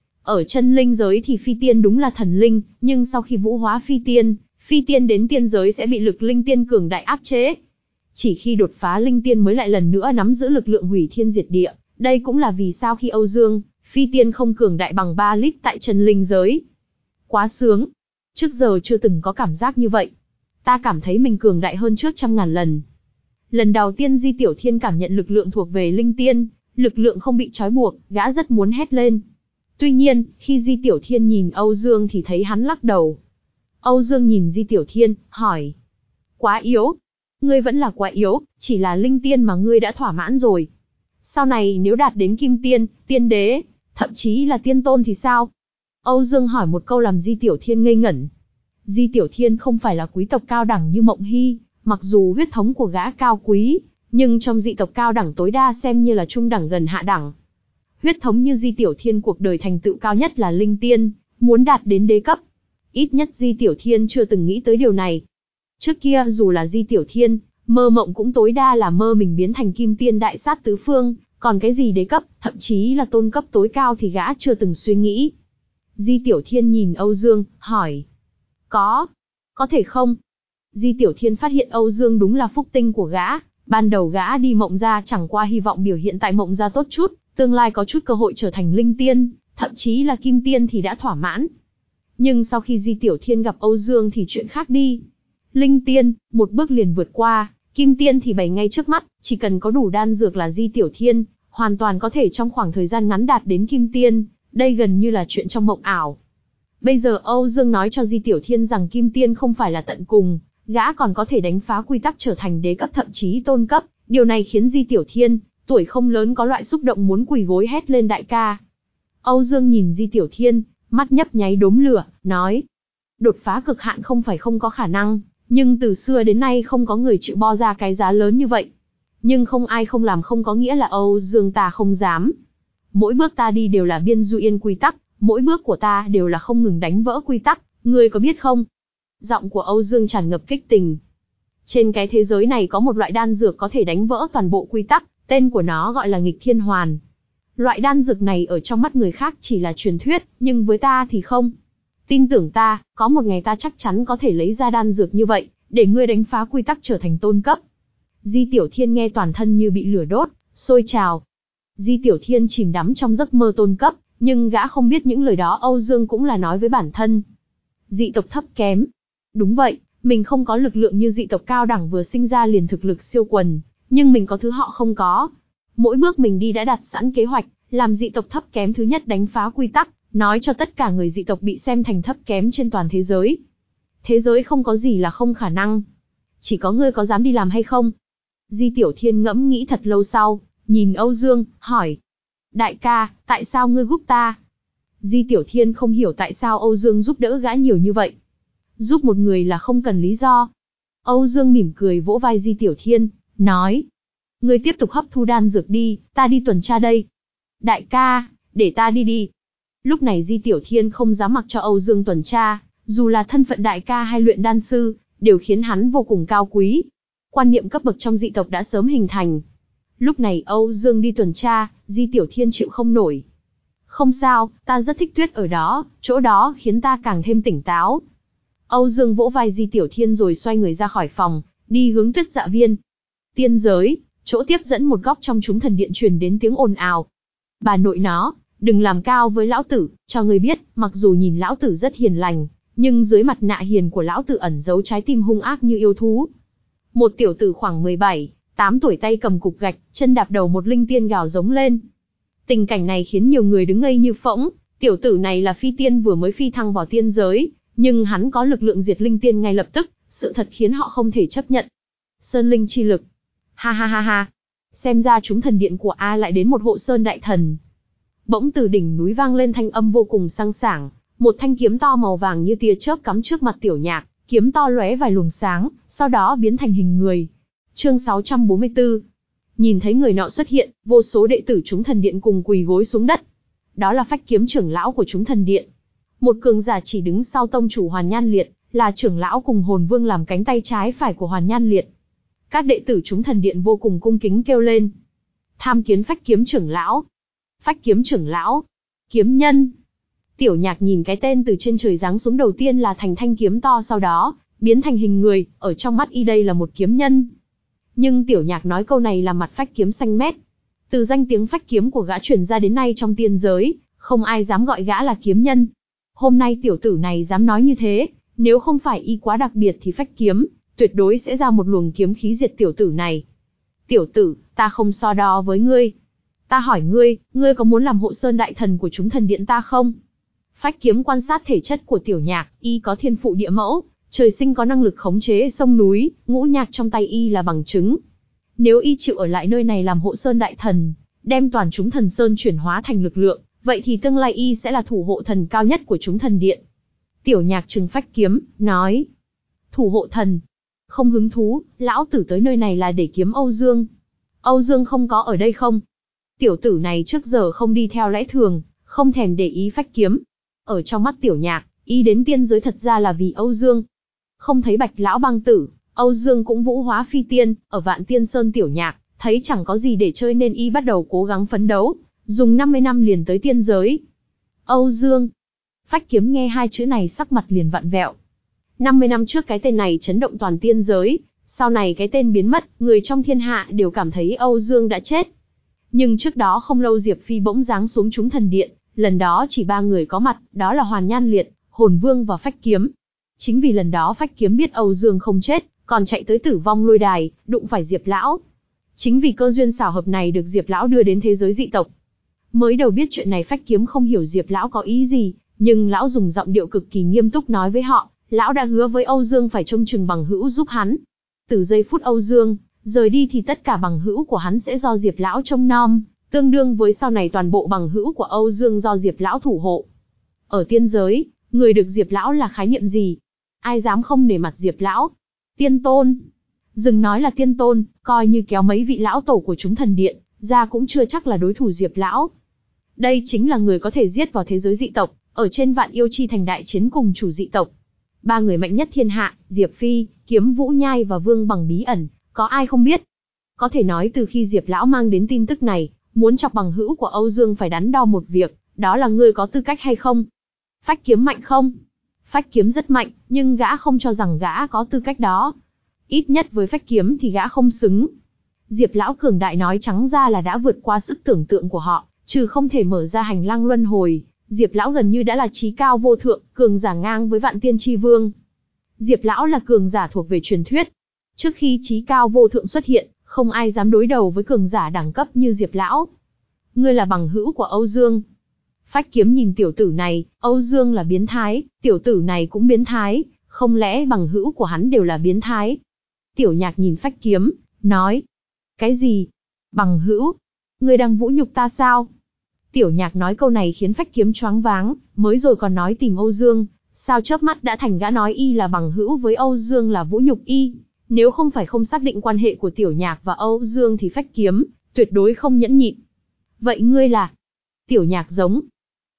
Ở chân linh giới thì phi tiên đúng là thần linh, nhưng sau khi vũ hóa phi tiên, phi tiên đến tiên giới sẽ bị lực linh tiên cường đại áp chế. Chỉ khi đột phá linh tiên mới lại lần nữa nắm giữ lực lượng hủy thiên diệt địa, đây cũng là vì sao khi Âu Dương, phi tiên không cường đại bằng ba lít tại chân linh giới. Quá sướng! Trước giờ chưa từng có cảm giác như vậy. Ta cảm thấy mình cường đại hơn trước trăm ngàn lần. Lần đầu tiên Di Tiểu Thiên cảm nhận lực lượng thuộc về linh tiên, lực lượng không bị trói buộc, gã rất muốn hét lên. Tuy nhiên, khi Di Tiểu Thiên nhìn Âu Dương thì thấy hắn lắc đầu. Âu Dương nhìn Di Tiểu Thiên, hỏi. Quá yếu. Ngươi vẫn là quá yếu, chỉ là linh tiên mà ngươi đã thỏa mãn rồi. Sau này nếu đạt đến kim tiên, tiên đế, thậm chí là tiên tôn thì sao? Âu Dương hỏi một câu làm Di Tiểu Thiên ngây ngẩn. Di Tiểu Thiên không phải là quý tộc cao đẳng như Mộng Hy, mặc dù huyết thống của gã cao quý, nhưng trong dị tộc cao đẳng tối đa xem như là trung đẳng gần hạ đẳng. Huyết thống như Di Tiểu Thiên cuộc đời thành tựu cao nhất là linh tiên, muốn đạt đến đế cấp. Ít nhất Di Tiểu Thiên chưa từng nghĩ tới điều này. Trước kia dù là Di Tiểu Thiên, mơ mộng cũng tối đa là mơ mình biến thành kim tiên đại sát tứ phương, còn cái gì đế cấp, thậm chí là tôn cấp tối cao thì gã chưa từng suy nghĩ. Di Tiểu Thiên nhìn Âu Dương, hỏi. Có, có thể không? Di Tiểu Thiên phát hiện Âu Dương đúng là phúc tinh của gã, ban đầu gã đi Mộng Gia chẳng qua hy vọng biểu hiện tại Mộng Gia tốt chút, tương lai có chút cơ hội trở thành linh tiên, thậm chí là kim tiên thì đã thỏa mãn. Nhưng sau khi Di Tiểu Thiên gặp Âu Dương thì chuyện khác đi. Linh tiên, một bước liền vượt qua, kim tiên thì bày ngay trước mắt, chỉ cần có đủ đan dược là Di Tiểu Thiên, hoàn toàn có thể trong khoảng thời gian ngắn đạt đến kim tiên, đây gần như là chuyện trong mộng ảo. Bây giờ Âu Dương nói cho Di Tiểu Thiên rằng kim tiên không phải là tận cùng, gã còn có thể đánh phá quy tắc trở thành đế cấp thậm chí tôn cấp, điều này khiến Di Tiểu Thiên, tuổi không lớn có loại xúc động muốn quỳ gối hét lên đại ca. Âu Dương nhìn Di Tiểu Thiên, mắt nhấp nháy đốm lửa, nói. Đột phá cực hạn không phải không có khả năng, nhưng từ xưa đến nay không có người chịu bo ra cái giá lớn như vậy. Nhưng không ai không làm không có nghĩa là Âu Dương ta không dám. Mỗi bước ta đi đều là biên du yên quy tắc, mỗi bước của ta đều là không ngừng đánh vỡ quy tắc, ngươi có biết không? Giọng của Âu Dương tràn ngập kích tình. Trên cái thế giới này có một loại đan dược có thể đánh vỡ toàn bộ quy tắc, tên của nó gọi là nghịch thiên hoàn. Loại đan dược này ở trong mắt người khác chỉ là truyền thuyết, nhưng với ta thì không. Tin tưởng ta, có một ngày ta chắc chắn có thể lấy ra đan dược như vậy, để ngươi đánh phá quy tắc trở thành tôn cấp. Di Tiểu Thiên nghe toàn thân như bị lửa đốt, sôi trào. Di Tiểu Thiên chìm đắm trong giấc mơ tôn cấp, nhưng gã không biết những lời đó Âu Dương cũng là nói với bản thân. Dị tộc thấp kém. Đúng vậy, mình không có lực lượng như dị tộc cao đẳng vừa sinh ra liền thực lực siêu quần, nhưng mình có thứ họ không có. Mỗi bước mình đi đã đặt sẵn kế hoạch, làm dị tộc thấp kém thứ nhất đánh phá quy tắc, nói cho tất cả người dị tộc bị xem thành thấp kém trên toàn thế giới. Thế giới không có gì là không khả năng. Chỉ có ngươi có dám đi làm hay không? Di Tiểu Thiên ngẫm nghĩ thật lâu sau, nhìn Âu Dương, hỏi. Đại ca, tại sao ngươi giúp ta? Di Tiểu Thiên không hiểu tại sao Âu Dương giúp đỡ gã nhiều như vậy. Giúp một người là không cần lý do. Âu Dương mỉm cười vỗ vai Di Tiểu Thiên, nói. Ngươi tiếp tục hấp thu đan dược đi, ta đi tuần tra đây. Đại ca, để ta đi đi. Lúc này Di Tiểu Thiên không dám mặc cho Âu Dương tuần tra, dù là thân phận đại ca hay luyện đan sư, đều khiến hắn vô cùng cao quý. Quan niệm cấp bậc trong dị tộc đã sớm hình thành. Lúc này Âu Dương đi tuần tra, Di Tiểu Thiên chịu không nổi. Không sao, ta rất thích tuyết ở đó, chỗ đó khiến ta càng thêm tỉnh táo. Âu Dương vỗ vai Di Tiểu Thiên rồi xoay người ra khỏi phòng, đi hướng Tuyết Dạ Viên. Tiên giới, chỗ tiếp dẫn một góc trong chúng thần điện truyền đến tiếng ồn ào. Bà nội nó, đừng làm cao với lão tử, cho người biết, mặc dù nhìn lão tử rất hiền lành, nhưng dưới mặt nạ hiền của lão tử ẩn giấu trái tim hung ác như yêu thú. Một tiểu tử khoảng mười bảy, tám tuổi tay cầm cục gạch, chân đạp đầu một linh tiên gào giống lên. Tình cảnh này khiến nhiều người đứng ngây như phỗng, tiểu tử này là phi tiên vừa mới phi thăng vào tiên giới, nhưng hắn có lực lượng diệt linh tiên ngay lập tức, sự thật khiến họ không thể chấp nhận. Sơn linh chi lực. Ha ha ha ha. Xem ra chúng thần điện của A lại đến một hộ sơn đại thần. Bỗng từ đỉnh núi vang lên thanh âm vô cùng sang sảng, một thanh kiếm to màu vàng như tia chớp cắm trước mặt Tiểu Nhạc, kiếm to lóe vài luồng sáng, sau đó biến thành hình người. Chương sáu trăm bốn mươi tư. Nhìn thấy người nọ xuất hiện, vô số đệ tử chúng thần điện cùng quỳ gối xuống đất. Đó là Phách Kiếm trưởng lão của chúng thần điện. Một cường giả chỉ đứng sau tông chủ Hoàn Nhan Liệt, là trưởng lão cùng Hồn Vương làm cánh tay trái phải của Hoàn Nhan Liệt. Các đệ tử chúng thần điện vô cùng cung kính kêu lên: tham kiến Phách Kiếm trưởng lão. Phách Kiếm trưởng lão. Kiếm nhân. Tiểu Nhạc nhìn cái tên từ trên trời giáng xuống đầu tiên là thành thanh kiếm to, sau đó biến thành hình người, ở trong mắt y đây là một kiếm nhân. Nhưng Tiểu Nhạc nói câu này là mặt Phách Kiếm xanh mét. Từ danh tiếng Phách Kiếm của gã truyền ra đến nay trong tiên giới, không ai dám gọi gã là kiếm nhân. Hôm nay tiểu tử này dám nói như thế, nếu không phải y quá đặc biệt thì Phách Kiếm tuyệt đối sẽ ra một luồng kiếm khí diệt tiểu tử này. Tiểu tử, ta không so đo với ngươi. Ta hỏi ngươi, ngươi có muốn làm hộ sơn đại thần của chúng thần điện ta không? Phách Kiếm quan sát thể chất của Tiểu Nhạc, y có thiên phụ địa mẫu, trời sinh có năng lực khống chế sông núi, ngũ nhạc trong tay y là bằng chứng. Nếu y chịu ở lại nơi này làm hộ sơn đại thần, đem toàn chúng thần sơn chuyển hóa thành lực lượng, vậy thì tương lai y sẽ là thủ hộ thần cao nhất của chúng thần điện. Tiểu Nhạc trừng Phách Kiếm, nói: thủ hộ thần? Không hứng thú, lão tử tới nơi này là để kiếm Âu Dương. Âu Dương không có ở đây không? Tiểu tử này trước giờ không đi theo lẽ thường, không thèm để ý Phách Kiếm. Ở trong mắt Tiểu Nhạc, y đến tiên giới thật ra là vì Âu Dương. Không thấy Bạch lão băng tử, Âu Dương cũng vũ hóa phi tiên, ở Vạn Tiên Sơn Tiểu Nhạc thấy chẳng có gì để chơi nên y bắt đầu cố gắng phấn đấu, dùng năm mươi năm liền tới tiên giới. Âu Dương. Phách Kiếm nghe hai chữ này sắc mặt liền vặn vẹo. năm mươi năm trước cái tên này chấn động toàn tiên giới, sau này cái tên biến mất, người trong thiên hạ đều cảm thấy Âu Dương đã chết. Nhưng trước đó không lâu Diệp Phi bỗng giáng xuống chúng thần điện, lần đó chỉ ba người có mặt, đó là Hoàn Nhan Liệt, Hồn Vương và Phách Kiếm. Chính vì lần đó Phách Kiếm biết Âu Dương không chết, còn chạy tới Tử Vong Lôi Đài, đụng phải Diệp lão. Chính vì cơ duyên xảo hợp này được Diệp lão đưa đến thế giới dị tộc. Mới đầu biết chuyện này Phách Kiếm không hiểu Diệp lão có ý gì, nhưng lão dùng giọng điệu cực kỳ nghiêm túc nói với họ, lão đã hứa với Âu Dương phải trông chừng bằng hữu giúp hắn. Từ giây phút Âu Dương rời đi thì tất cả bằng hữu của hắn sẽ do Diệp lão trông nom, tương đương với sau này toàn bộ bằng hữu của Âu Dương do Diệp lão thủ hộ. Ở tiên giới, người được Diệp lão là khái niệm gì? Ai dám không nể mặt Diệp lão? Tiên tôn. Dừng nói là tiên tôn, coi như kéo mấy vị lão tổ của chúng thần điện ra cũng chưa chắc là đối thủ Diệp lão. Đây chính là người có thể giết vào thế giới dị tộc, ở trên Vạn Yêu Chi thành đại chiến cùng chủ dị tộc. Ba người mạnh nhất thiên hạ, Diệp Phi, Kiếm Vũ Nhai và Vương Bằng bí ẩn, có ai không biết? Có thể nói từ khi Diệp lão mang đến tin tức này, muốn chọc bằng hữu của Âu Dương phải đắn đo một việc, đó là ngươi có tư cách hay không? Phách Kiếm mạnh không? Phách Kiếm rất mạnh, nhưng gã không cho rằng gã có tư cách đó. Ít nhất với Phách Kiếm thì gã không xứng. Diệp lão cường đại nói trắng ra là đã vượt qua sức tưởng tượng của họ, trừ không thể mở ra hành lang luân hồi, Diệp lão gần như đã là chí cao vô thượng, cường giả ngang với Vạn Tiên Chi Vương. Diệp lão là cường giả thuộc về truyền thuyết. Trước khi chí cao vô thượng xuất hiện, không ai dám đối đầu với cường giả đẳng cấp như Diệp lão. Ngươi là bằng hữu của Âu Dương. Phách Kiếm nhìn tiểu tử này, Âu Dương là biến thái, tiểu tử này cũng biến thái, không lẽ bằng hữu của hắn đều là biến thái? Tiểu Nhạc nhìn Phách Kiếm, nói: cái gì? Bằng hữu? Ngươi đang vũ nhục ta sao? Tiểu Nhạc nói câu này khiến Phách Kiếm choáng váng, mới rồi còn nói tìm Âu Dương, sao chớp mắt đã thành gã nói y là bằng hữu với Âu Dương là vũ nhục y. Nếu không phải không xác định quan hệ của Tiểu Nhạc và Âu Dương thì Phách Kiếm tuyệt đối không nhẫn nhịn. Vậy ngươi là? Tiểu Nhạc giống.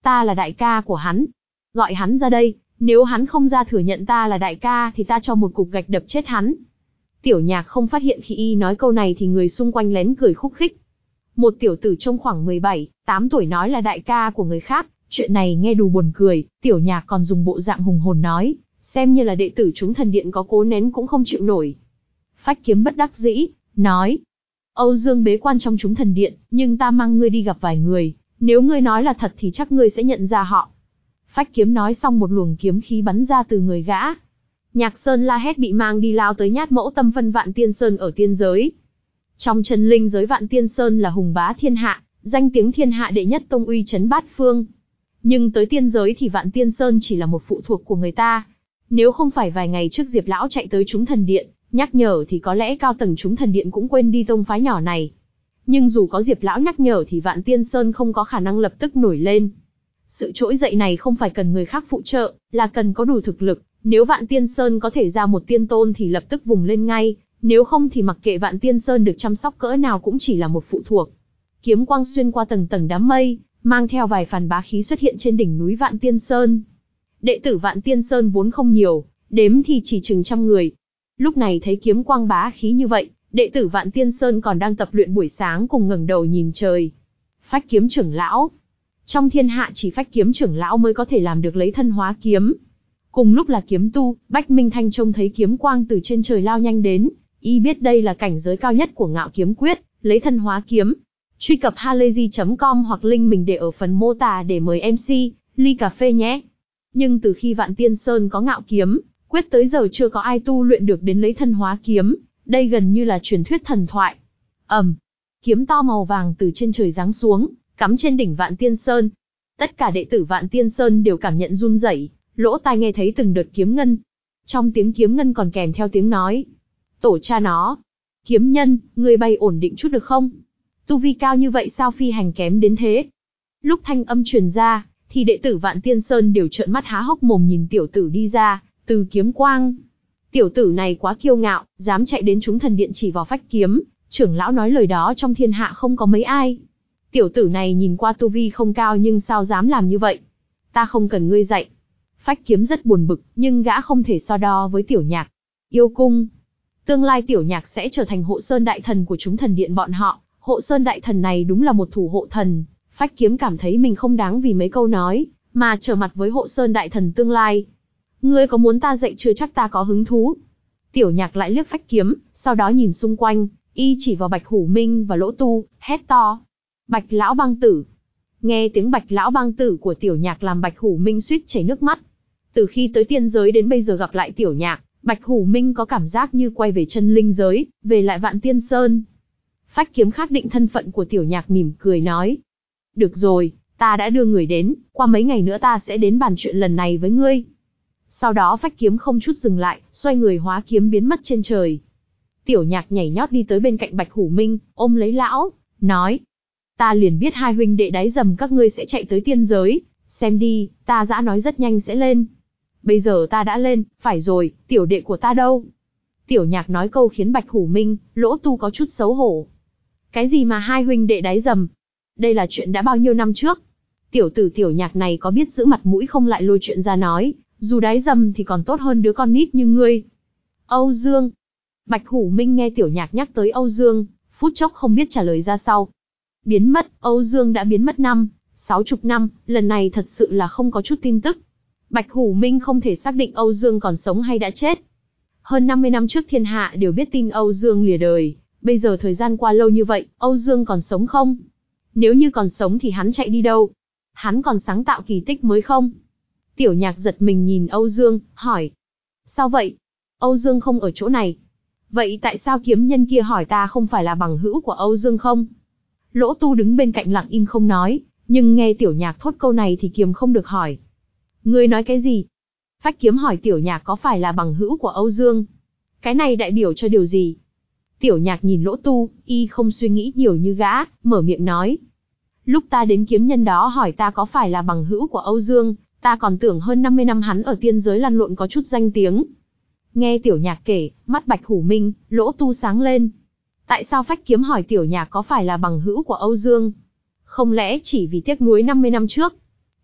Ta là đại ca của hắn. Gọi hắn ra đây, nếu hắn không ra thừa nhận ta là đại ca thì ta cho một cục gạch đập chết hắn. Tiểu Nhạc không phát hiện khi y nói câu này thì người xung quanh lén cười khúc khích. Một tiểu tử trông khoảng mười bảy, tám tuổi nói là đại ca của người khác, chuyện này nghe đủ buồn cười, Tiểu Nhạc còn dùng bộ dạng hùng hồn nói, xem như là đệ tử chúng thần điện có cố nén cũng không chịu nổi. Phách Kiếm bất đắc dĩ, nói, Âu Dương bế quan trong chúng thần điện, nhưng ta mang ngươi đi gặp vài người, nếu ngươi nói là thật thì chắc ngươi sẽ nhận ra họ. Phách Kiếm nói xong một luồng kiếm khí bắn ra từ người gã. Nhạc Sơn la hét bị mang đi lao tới nhát mẫu tâm phân Vạn Tiên Sơn ở tiên giới. Trong chân linh giới Vạn Tiên Sơn là hùng bá thiên hạ, danh tiếng thiên hạ đệ nhất tông uy chấn bát phương. Nhưng tới tiên giới thì Vạn Tiên Sơn chỉ là một phụ thuộc của người ta. Nếu không phải vài ngày trước Diệp Lão chạy tới chúng thần điện, nhắc nhở thì có lẽ cao tầng chúng thần điện cũng quên đi tông phái nhỏ này. Nhưng dù có Diệp Lão nhắc nhở thì Vạn Tiên Sơn không có khả năng lập tức nổi lên. Sự trỗi dậy này không phải cần người khác phụ trợ, là cần có đủ thực lực. Nếu Vạn Tiên Sơn có thể ra một tiên tôn thì lập tức vùng lên ngay, nếu không thì mặc kệ Vạn Tiên Sơn được chăm sóc cỡ nào cũng chỉ là một phụ thuộc. Kiếm quang xuyên qua tầng tầng đám mây, mang theo vài phàn bá khí xuất hiện trên đỉnh núi Vạn Tiên Sơn. Đệ tử Vạn Tiên Sơn vốn không nhiều, đếm thì chỉ chừng trăm người. Lúc này thấy kiếm quang bá khí như vậy, đệ tử Vạn Tiên Sơn còn đang tập luyện buổi sáng cùng ngẩng đầu nhìn trời. Phách Kiếm trưởng lão. Trong thiên hạ chỉ Phách Kiếm trưởng lão mới có thể làm được lấy thân hóa kiếm. Cùng lúc là kiếm tu, Bách Minh Thanh trông thấy kiếm quang từ trên trời lao nhanh đến, y biết đây là cảnh giới cao nhất của Ngạo Kiếm Quyết, lấy thân hóa kiếm. Truy cập halayzi chấm com hoặc link mình để ở phần mô tả để mời em xê, ly cà phê nhé. Nhưng từ khi Vạn Tiên Sơn có Ngạo Kiếm Quyết tới giờ chưa có ai tu luyện được đến lấy thân hóa kiếm, đây gần như là truyền thuyết thần thoại. ầm, um, kiếm to màu vàng từ trên trời giáng xuống, cắm trên đỉnh Vạn Tiên Sơn. Tất cả đệ tử Vạn Tiên Sơn đều cảm nhận run rẩy, lỗ tai nghe thấy từng đợt kiếm ngân. Trong tiếng kiếm ngân còn kèm theo tiếng nói, tổ cha nó, kiếm nhân, ngươi bay ổn định chút được không? Tu vi cao như vậy sao phi hành kém đến thế? Lúc thanh âm truyền ra, thì đệ tử Vạn Tiên Sơn đều trợn mắt há hốc mồm nhìn tiểu tử đi ra, từ kiếm quang. Tiểu tử này quá kiêu ngạo, dám chạy đến chúng thần điện chỉ vào Phách Kiếm, trưởng lão nói lời đó trong thiên hạ không có mấy ai. Tiểu tử này nhìn qua tu vi không cao nhưng sao dám làm như vậy? Ta không cần ngươi dạy. Phách Kiếm rất buồn bực, nhưng gã không thể so đo với Tiểu Nhạc. Yêu cung. Tương lai Tiểu Nhạc sẽ trở thành hộ sơn đại thần của chúng thần điện bọn họ. Hộ sơn đại thần này đúng là một thủ hộ thần. Phách Kiếm cảm thấy mình không đáng vì mấy câu nói, mà trở mặt với hộ sơn đại thần tương lai. Ngươi có muốn ta dạy chưa chắc ta có hứng thú. Tiểu Nhạc lại liếc Phách Kiếm, sau đó nhìn xung quanh, y chỉ vào Bạch Hủ Minh và Lỗ Tu, hét to. Bạch lão bang tử. Nghe tiếng Bạch lão bang tử của Tiểu Nhạc làm Bạch Hủ Minh suýt chảy nước mắt. Từ khi tới tiên giới đến bây giờ gặp lại Tiểu Nhạc, Bạch Hủ Minh có cảm giác như quay về chân linh giới, về lại Vạn Tiên Sơn. Phách Kiếm khắc định thân phận của Tiểu Nhạc mỉm cười nói. Được rồi, ta đã đưa người đến, qua mấy ngày nữa ta sẽ đến bàn chuyện lần này với ngươi. Sau đó Phách Kiếm không chút dừng lại, xoay người hóa kiếm biến mất trên trời. Tiểu Nhạc nhảy nhót đi tới bên cạnh Bạch Hủ Minh, ôm lấy lão, nói. Ta liền biết hai huynh đệ đáy dầm các ngươi sẽ chạy tới tiên giới, xem đi, ta đã nói rất nhanh sẽ lên. Bây giờ ta đã lên, phải rồi, tiểu đệ của ta đâu? Tiểu Nhạc nói câu khiến Bạch Hủ Minh, Lỗ Tu có chút xấu hổ. Cái gì mà hai huynh đệ đáy dầm? Đây là chuyện đã bao nhiêu năm trước. Tiểu tử Tiểu Nhạc này có biết giữ mặt mũi không lại lôi chuyện ra nói, dù đáy dầm thì còn tốt hơn đứa con nít như ngươi. Âu Dương. Bạch Hủ Minh nghe Tiểu Nhạc nhắc tới Âu Dương, phút chốc không biết trả lời ra sao. Biến mất, Âu Dương đã biến mất năm, sáu chục năm, lần này thật sự là không có chút tin tức. Bạch Hủ Minh không thể xác định Âu Dương còn sống hay đã chết. Hơn năm mươi năm trước thiên hạ đều biết tin Âu Dương lìa đời, bây giờ thời gian qua lâu như vậy, Âu Dương còn sống không? Nếu như còn sống thì hắn chạy đi đâu? Hắn còn sáng tạo kỳ tích mới không? Tiểu Nhạc giật mình nhìn Âu Dương, hỏi. Sao vậy? Âu Dương không ở chỗ này. Vậy tại sao kiếm nhân kia hỏi ta không phải là bằng hữu của Âu Dương không? Lỗ Tu đứng bên cạnh lặng im không nói, nhưng nghe Tiểu Nhạc thốt câu này thì kiềm không được hỏi. Ngươi nói cái gì? Phách Kiếm hỏi Tiểu Nhạc có phải là bằng hữu của Âu Dương? Cái này đại biểu cho điều gì? Tiểu Nhạc nhìn Lỗ Tu, y không suy nghĩ nhiều như gã, mở miệng nói. Lúc ta đến kiếm nhân đó hỏi ta có phải là bằng hữu của Âu Dương, ta còn tưởng hơn năm mươi năm hắn ở tiên giới lăn lộn có chút danh tiếng. Nghe Tiểu Nhạc kể, mắt Bạch Hủ Minh, Lỗ Tu sáng lên. Tại sao Phách Kiếm hỏi Tiểu Nhạc có phải là bằng hữu của Âu Dương? Không lẽ chỉ vì tiếc nuối năm mươi năm trước?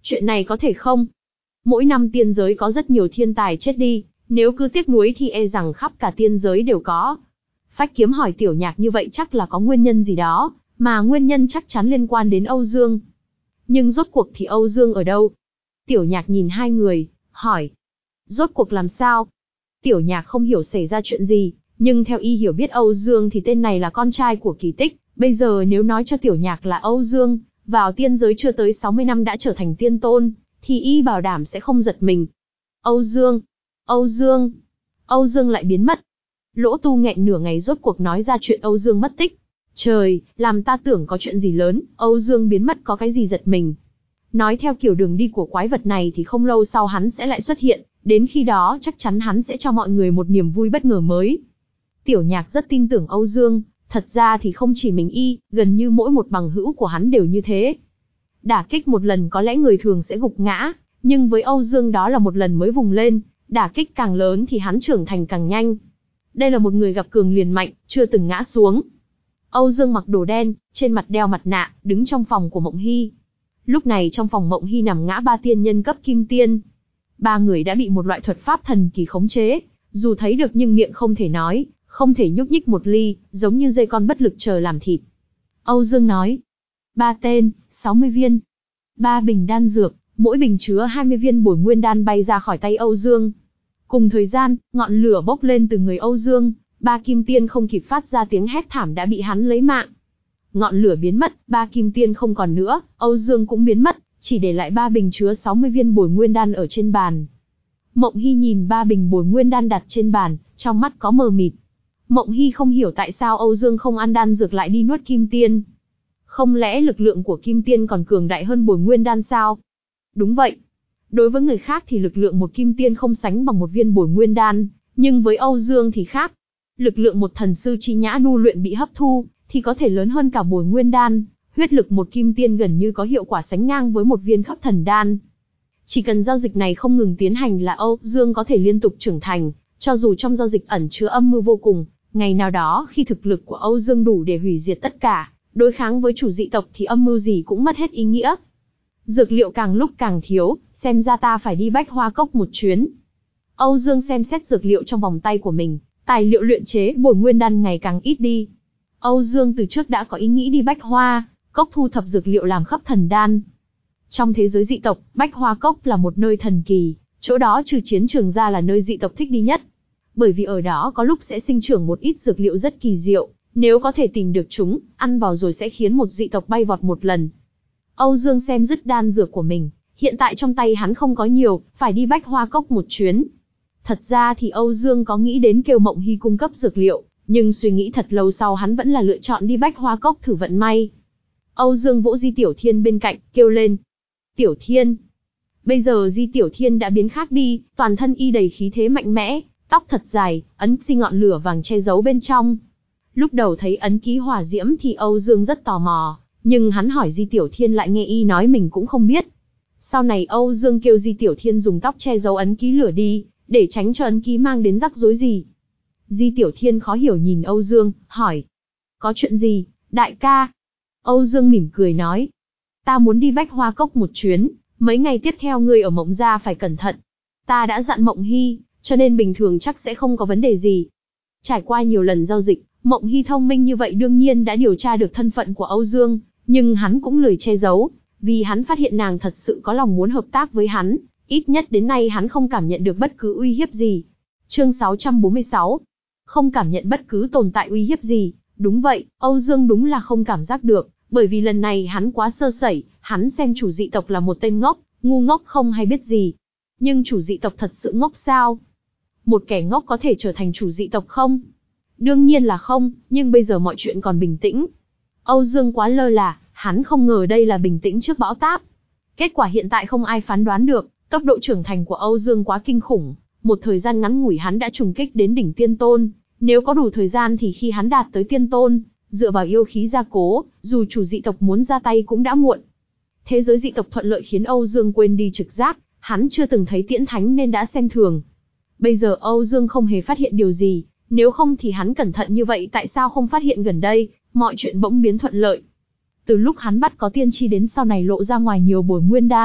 Chuyện này có thể không? Mỗi năm tiên giới có rất nhiều thiên tài chết đi, nếu cứ tiếc nuối thì e rằng khắp cả tiên giới đều có. Phách Kiếm hỏi Tiểu Nhạc như vậy chắc là có nguyên nhân gì đó, mà nguyên nhân chắc chắn liên quan đến Âu Dương. Nhưng rốt cuộc thì Âu Dương ở đâu? Tiểu Nhạc nhìn hai người, hỏi. Rốt cuộc làm sao? Tiểu Nhạc không hiểu xảy ra chuyện gì, nhưng theo y hiểu biết Âu Dương thì tên này là con trai của Kỳ Tích. Bây giờ nếu nói cho Tiểu Nhạc là Âu Dương, vào tiên giới chưa tới sáu mươi năm đã trở thành tiên tôn, thì y bảo đảm sẽ không giật mình. Âu Dương, Âu Dương, Âu Dương lại biến mất. Lỗ Tu nghẹn nửa ngày rốt cuộc nói ra chuyện Âu Dương mất tích. Trời, làm ta tưởng có chuyện gì lớn, Âu Dương biến mất có cái gì giật mình. Nói theo kiểu đường đi của quái vật này thì không lâu sau hắn sẽ lại xuất hiện, đến khi đó chắc chắn hắn sẽ cho mọi người một niềm vui bất ngờ mới. Tiểu Nhạc rất tin tưởng Âu Dương, thật ra thì không chỉ mình y, gần như mỗi một bằng hữu của hắn đều như thế. Đả kích một lần có lẽ người thường sẽ gục ngã, nhưng với Âu Dương đó là một lần mới vùng lên, đả kích càng lớn thì hắn trưởng thành càng nhanh. Đây là một người gặp cường liền mạnh, chưa từng ngã xuống. Âu Dương mặc đồ đen, trên mặt đeo mặt nạ, đứng trong phòng của Mộng Hy. Lúc này trong phòng Mộng Hy nằm ngã ba tiên nhân cấp kim tiên. Ba người đã bị một loại thuật pháp thần kỳ khống chế, dù thấy được nhưng miệng không thể nói, không thể nhúc nhích một ly, giống như dây con bất lực chờ làm thịt. Âu Dương nói, ba tên, sáu mươi viên. Ba bình đan dược, mỗi bình chứa hai mươi viên bồi nguyên đan bay ra khỏi tay Âu Dương. Cùng thời gian, ngọn lửa bốc lên từ người Âu Dương, ba kim tiên không kịp phát ra tiếng hét thảm đã bị hắn lấy mạng. Ngọn lửa biến mất, ba kim tiên không còn nữa, Âu Dương cũng biến mất, chỉ để lại ba bình chứa sáu mươi viên bồi nguyên đan ở trên bàn. Mộng Hy nhìn ba bình bồi nguyên đan đặt trên bàn, trong mắt có mờ mịt. Mộng Hy không hiểu tại sao Âu Dương không ăn đan dược lại đi nuốt kim tiên. Không lẽ lực lượng của kim tiên còn cường đại hơn bồi nguyên đan sao? Đúng vậy. Đối với người khác thì lực lượng một kim tiên không sánh bằng một viên bồi nguyên đan, nhưng với Âu Dương thì khác. Lực lượng một thần sư chi nhã nu luyện bị hấp thu, thì có thể lớn hơn cả bồi nguyên đan. Huyết lực một kim tiên gần như có hiệu quả sánh ngang với một viên khắp thần đan. Chỉ cần giao dịch này không ngừng tiến hành là Âu Dương có thể liên tục trưởng thành, cho dù trong giao dịch ẩn chứa âm mưu vô cùng. Ngày nào đó khi thực lực của Âu Dương đủ để hủy diệt tất cả, đối kháng với chủ dị tộc thì âm mưu gì cũng mất hết ý nghĩa. Dược liệu càng lúc càng thiếu, xem ra ta phải đi Bách Hoa Cốc một chuyến. Âu Dương xem xét dược liệu trong vòng tay của mình, tài liệu luyện chế bồi nguyên đan ngày càng ít đi. Âu Dương từ trước đã có ý nghĩ đi Bách Hoa Cốc thu thập dược liệu làm khắp thần đan. Trong thế giới dị tộc, Bách Hoa Cốc là một nơi thần kỳ, chỗ đó trừ chiến trường ra là nơi dị tộc thích đi nhất. Bởi vì ở đó có lúc sẽ sinh trưởng một ít dược liệu rất kỳ diệu, nếu có thể tìm được chúng, ăn vào rồi sẽ khiến một dị tộc bay vọt một lần. Âu Dương xem dứt đan dược của mình, hiện tại trong tay hắn không có nhiều, phải đi Bách Hoa Cốc một chuyến. Thật ra thì Âu Dương có nghĩ đến kêu Mộng Hy cung cấp dược liệu, nhưng suy nghĩ thật lâu sau hắn vẫn là lựa chọn đi Bách Hoa Cốc thử vận may. Âu Dương vỗ Di Tiểu Thiên bên cạnh, kêu lên. Tiểu Thiên. Bây giờ Di Tiểu Thiên đã biến khác đi, toàn thân y đầy khí thế mạnh mẽ, tóc thật dài, ấn ký ngọn lửa vàng che giấu bên trong. Lúc đầu thấy ấn ký hỏa diễm thì Âu Dương rất tò mò, nhưng hắn hỏi Di Tiểu Thiên lại nghe y nói mình cũng không biết. Sau này Âu Dương kêu Di Tiểu Thiên dùng tóc che giấu ấn ký lửa đi, để tránh cho ấn ký mang đến rắc rối gì. Di Tiểu Thiên khó hiểu nhìn Âu Dương, hỏi. Có chuyện gì, đại ca? Âu Dương mỉm cười nói. Ta muốn đi Bách Hoa Cốc một chuyến, mấy ngày tiếp theo ngươi ở Mộng Gia phải cẩn thận. Ta đã dặn Mộng Hy, cho nên bình thường chắc sẽ không có vấn đề gì. Trải qua nhiều lần giao dịch, Mộng Hy thông minh như vậy đương nhiên đã điều tra được thân phận của Âu Dương, nhưng hắn cũng lười che giấu, vì hắn phát hiện nàng thật sự có lòng muốn hợp tác với hắn, ít nhất đến nay hắn không cảm nhận được bất cứ uy hiếp gì. Chương sáu trăm bốn mươi sáu. Không cảm nhận bất cứ tồn tại uy hiếp gì, đúng vậy, Âu Dương đúng là không cảm giác được, bởi vì lần này hắn quá sơ sẩy, hắn xem chủ dị tộc là một tên ngốc, ngu ngốc không hay biết gì. Nhưng chủ dị tộc thật sự ngốc sao? Một kẻ ngốc có thể trở thành chủ dị tộc không? Đương nhiên là không, nhưng bây giờ mọi chuyện còn bình tĩnh. Âu Dương quá lơ là, hắn không ngờ đây là bình tĩnh trước bão táp. Kết quả hiện tại không ai phán đoán được, tốc độ trưởng thành của Âu Dương quá kinh khủng, một thời gian ngắn ngủi hắn đã trùng kích đến đỉnh tiên tôn, nếu có đủ thời gian thì khi hắn đạt tới tiên tôn, dựa vào yêu khí gia cố, dù chủ dị tộc muốn ra tay cũng đã muộn. Thế giới dị tộc thuận lợi khiến Âu Dương quên đi trực giác, hắn chưa từng thấy Tiễn Thánh nên đã xem thường. Bây giờ Âu Dương không hề phát hiện điều gì, nếu không thì hắn cẩn thận như vậy tại sao không phát hiện gần đây, mọi chuyện bỗng biến thuận lợi. Từ lúc hắn bắt có tiên tri đến sau này lộ ra ngoài nhiều bồi nguyên đan,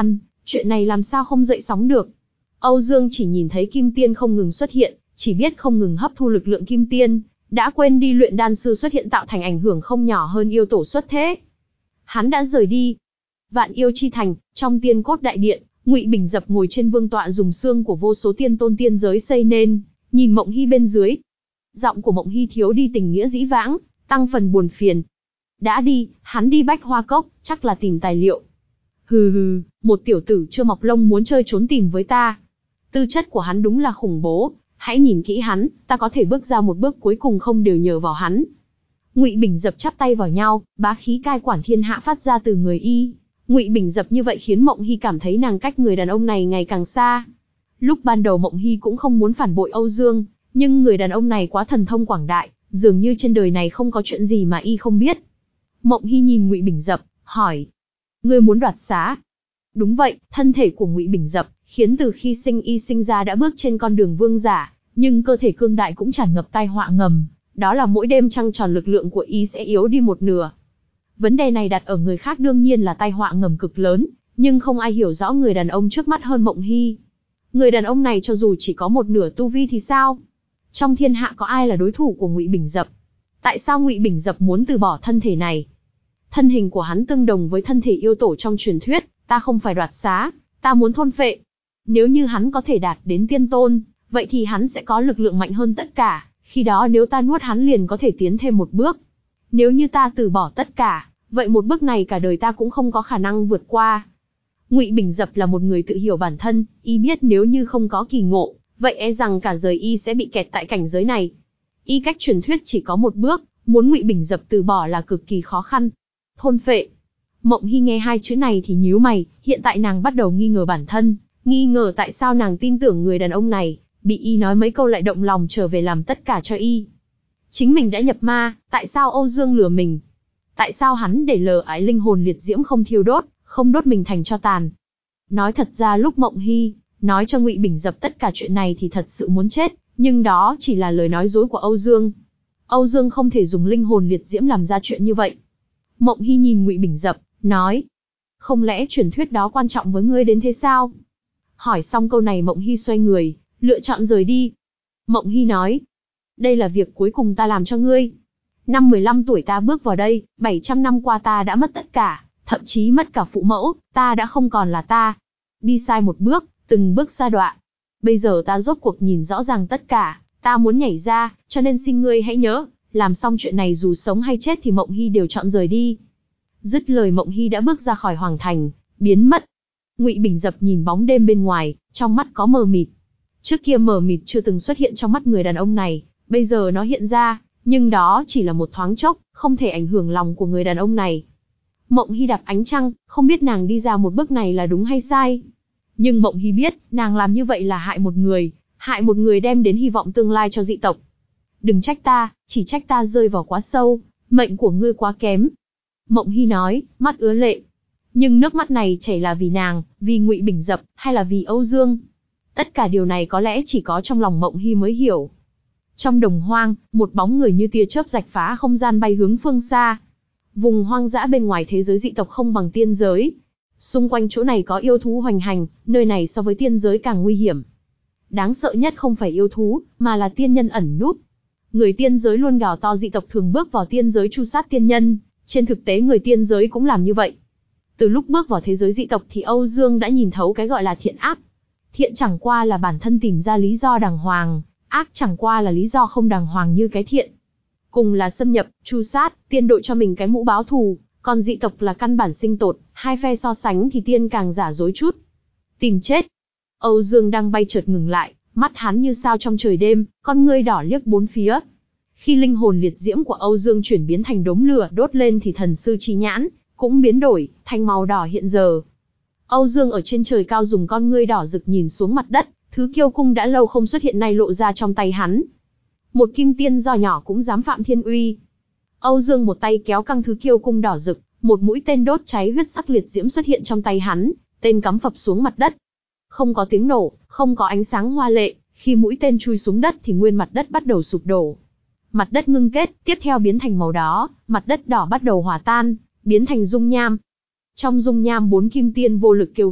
chuyện này làm sao không dậy sóng được. Âu Dương chỉ nhìn thấy kim tiên không ngừng xuất hiện, chỉ biết không ngừng hấp thu lực lượng kim tiên, đã quên đi luyện đan sư xuất hiện tạo thành ảnh hưởng không nhỏ hơn yêu tổ xuất thế. Hắn đã rời đi. Vạn Yêu Chi Thành, trong Tiên Cốt Đại Điện, Ngụy Bình Dập ngồi trên vương tọa dùng xương của vô số tiên tôn tiên giới xây nên, nhìn Mộng Hy bên dưới. Giọng của Mộng Hy thiếu đi tình nghĩa dĩ vãng, tăng phần buồn phiền. Đã đi, hắn đi Bách Hoa Cốc, chắc là tìm tài liệu. Hừ hừ, một tiểu tử chưa mọc lông muốn chơi trốn tìm với ta. Tư chất của hắn đúng là khủng bố, hãy nhìn kỹ hắn, ta có thể bước ra một bước cuối cùng không đều nhờ vào hắn. Ngụy Bình Dập chắp tay vào nhau, bá khí cai quản thiên hạ phát ra từ người y. Ngụy Bình Dập như vậy khiến Mộng Hy cảm thấy nàng cách người đàn ông này ngày càng xa. Lúc ban đầu Mộng Hy cũng không muốn phản bội Âu Dương, nhưng người đàn ông này quá thần thông quảng đại, dường như trên đời này không có chuyện gì mà y không biết. Mộng Hy nhìn Ngụy Bình Dập, hỏi: ngươi muốn đoạt xá? Đúng vậy, thân thể của Ngụy Bình Dập khiến từ khi sinh y sinh ra đã bước trên con đường vương giả, nhưng cơ thể cương đại cũng tràn ngập tai họa ngầm, đó là mỗi đêm trăng tròn lực lượng của y sẽ yếu đi một nửa. Vấn đề này đặt ở người khác đương nhiên là tai họa ngầm cực lớn, nhưng không ai hiểu rõ người đàn ông trước mắt hơn Mộng Hy. Người đàn ông này cho dù chỉ có một nửa tu vi thì sao? Trong thiên hạ có ai là đối thủ của Ngụy Bình Dập? Tại sao Ngụy Bình Dập muốn từ bỏ thân thể này? Thân hình của hắn tương đồng với thân thể yêu tổ trong truyền thuyết, ta không phải đoạt xá, ta muốn thôn phệ. Nếu như hắn có thể đạt đến tiên tôn, vậy thì hắn sẽ có lực lượng mạnh hơn tất cả, khi đó nếu ta nuốt hắn liền có thể tiến thêm một bước. Nếu như ta từ bỏ tất cả, vậy một bước này cả đời ta cũng không có khả năng vượt qua. Ngụy Bình Dập là một người tự hiểu bản thân, y biết nếu như không có kỳ ngộ, vậy e rằng cả đời y sẽ bị kẹt tại cảnh giới này. Y cách truyền thuyết chỉ có một bước, muốn Ngụy Bình Dập từ bỏ là cực kỳ khó khăn. Thôn phệ. Mộng Hy nghe hai chữ này thì nhíu mày, hiện tại nàng bắt đầu nghi ngờ bản thân, nghi ngờ tại sao nàng tin tưởng người đàn ông này, bị y nói mấy câu lại động lòng trở về làm tất cả cho y. Chính mình đã nhập ma, tại sao Âu Dương lừa mình? Tại sao hắn để lờ ái linh hồn liệt diễm không thiêu đốt, không đốt mình thành tro tàn? Nói thật ra lúc Mộng Hy nói cho Ngụy Bình Dập tất cả chuyện này thì thật sự muốn chết, nhưng đó chỉ là lời nói dối của Âu Dương. Âu Dương không thể dùng linh hồn liệt diễm làm ra chuyện như vậy. Mộng Hy nhìn Ngụy Bình Dập, nói: không lẽ truyền thuyết đó quan trọng với ngươi đến thế sao? Hỏi xong câu này Mộng Hy xoay người, lựa chọn rời đi. Mộng Hy nói: đây là việc cuối cùng ta làm cho ngươi. Năm mười lăm tuổi ta bước vào đây, bảy trăm năm qua ta đã mất tất cả, thậm chí mất cả phụ mẫu, ta đã không còn là ta. Đi sai một bước, từng bước sa đọa. Bây giờ ta rốt cuộc nhìn rõ ràng tất cả, ta muốn nhảy ra, cho nên xin ngươi hãy nhớ, làm xong chuyện này dù sống hay chết thì Mộng Hy đều chọn rời đi. Dứt lời Mộng Hy đã bước ra khỏi hoàng thành, biến mất. Ngụy Bình Dập nhìn bóng đêm bên ngoài, trong mắt có mờ mịt. Trước kia mờ mịt chưa từng xuất hiện trong mắt người đàn ông này, bây giờ nó hiện ra, nhưng đó chỉ là một thoáng chốc, không thể ảnh hưởng lòng của người đàn ông này. Mộng Hy đạp ánh trăng, không biết nàng đi ra một bước này là đúng hay sai. Nhưng Mộng Hy biết, nàng làm như vậy là hại một người, hại một người đem đến hy vọng tương lai cho dị tộc. Đừng trách ta, chỉ trách ta rơi vào quá sâu, mệnh của ngươi quá kém. Mộng Hy nói, mắt ứa lệ. Nhưng nước mắt này chảy là vì nàng, vì Ngụy Bình Dập, hay là vì Âu Dương? Tất cả điều này có lẽ chỉ có trong lòng Mộng Hy mới hiểu. Trong đồng hoang, một bóng người như tia chớp rạch phá không gian bay hướng phương xa. Vùng hoang dã bên ngoài thế giới dị tộc không bằng tiên giới. Xung quanh chỗ này có yêu thú hoành hành, nơi này so với tiên giới càng nguy hiểm. Đáng sợ nhất không phải yêu thú, mà là tiên nhân ẩn núp. Người tiên giới luôn gào to dị tộc thường bước vào tiên giới tru sát tiên nhân, trên thực tế người tiên giới cũng làm như vậy. Từ lúc bước vào thế giới dị tộc thì Âu Dương đã nhìn thấu cái gọi là thiện ác. Thiện chẳng qua là bản thân tìm ra lý do đàng hoàng, ác chẳng qua là lý do không đàng hoàng như cái thiện. Cùng là xâm nhập, tru sát, tiên đội cho mình cái mũ báo thù, còn dị tộc là căn bản sinh tồn, hai phe so sánh thì tiên càng giả dối chút. Tìm chết. Âu Dương đang bay chợt ngừng lại, mắt hắn như sao trong trời đêm, con ngươi đỏ liếc bốn phía. Khi linh hồn liệt diễm của Âu Dương chuyển biến thành đốm lửa đốt lên thì thần sư chi nhãn cũng biến đổi thành màu đỏ hiện giờ. Âu Dương ở trên trời cao dùng con ngươi đỏ rực nhìn xuống mặt đất, thứ kiêu cung đã lâu không xuất hiện nay lộ ra trong tay hắn. Một kim tiên do nhỏ cũng dám phạm thiên uy. Âu Dương một tay kéo căng thứ kiêu cung đỏ rực, một mũi tên đốt cháy huyết sắc liệt diễm xuất hiện trong tay hắn, tên cắm phập xuống mặt đất. Không có tiếng nổ, không có ánh sáng hoa lệ, khi mũi tên chui xuống đất thì nguyên mặt đất bắt đầu sụp đổ. Mặt đất ngưng kết, tiếp theo biến thành màu đỏ, mặt đất đỏ bắt đầu hòa tan, biến thành dung nham. Trong dung nham bốn kim tiên vô lực kêu gọi,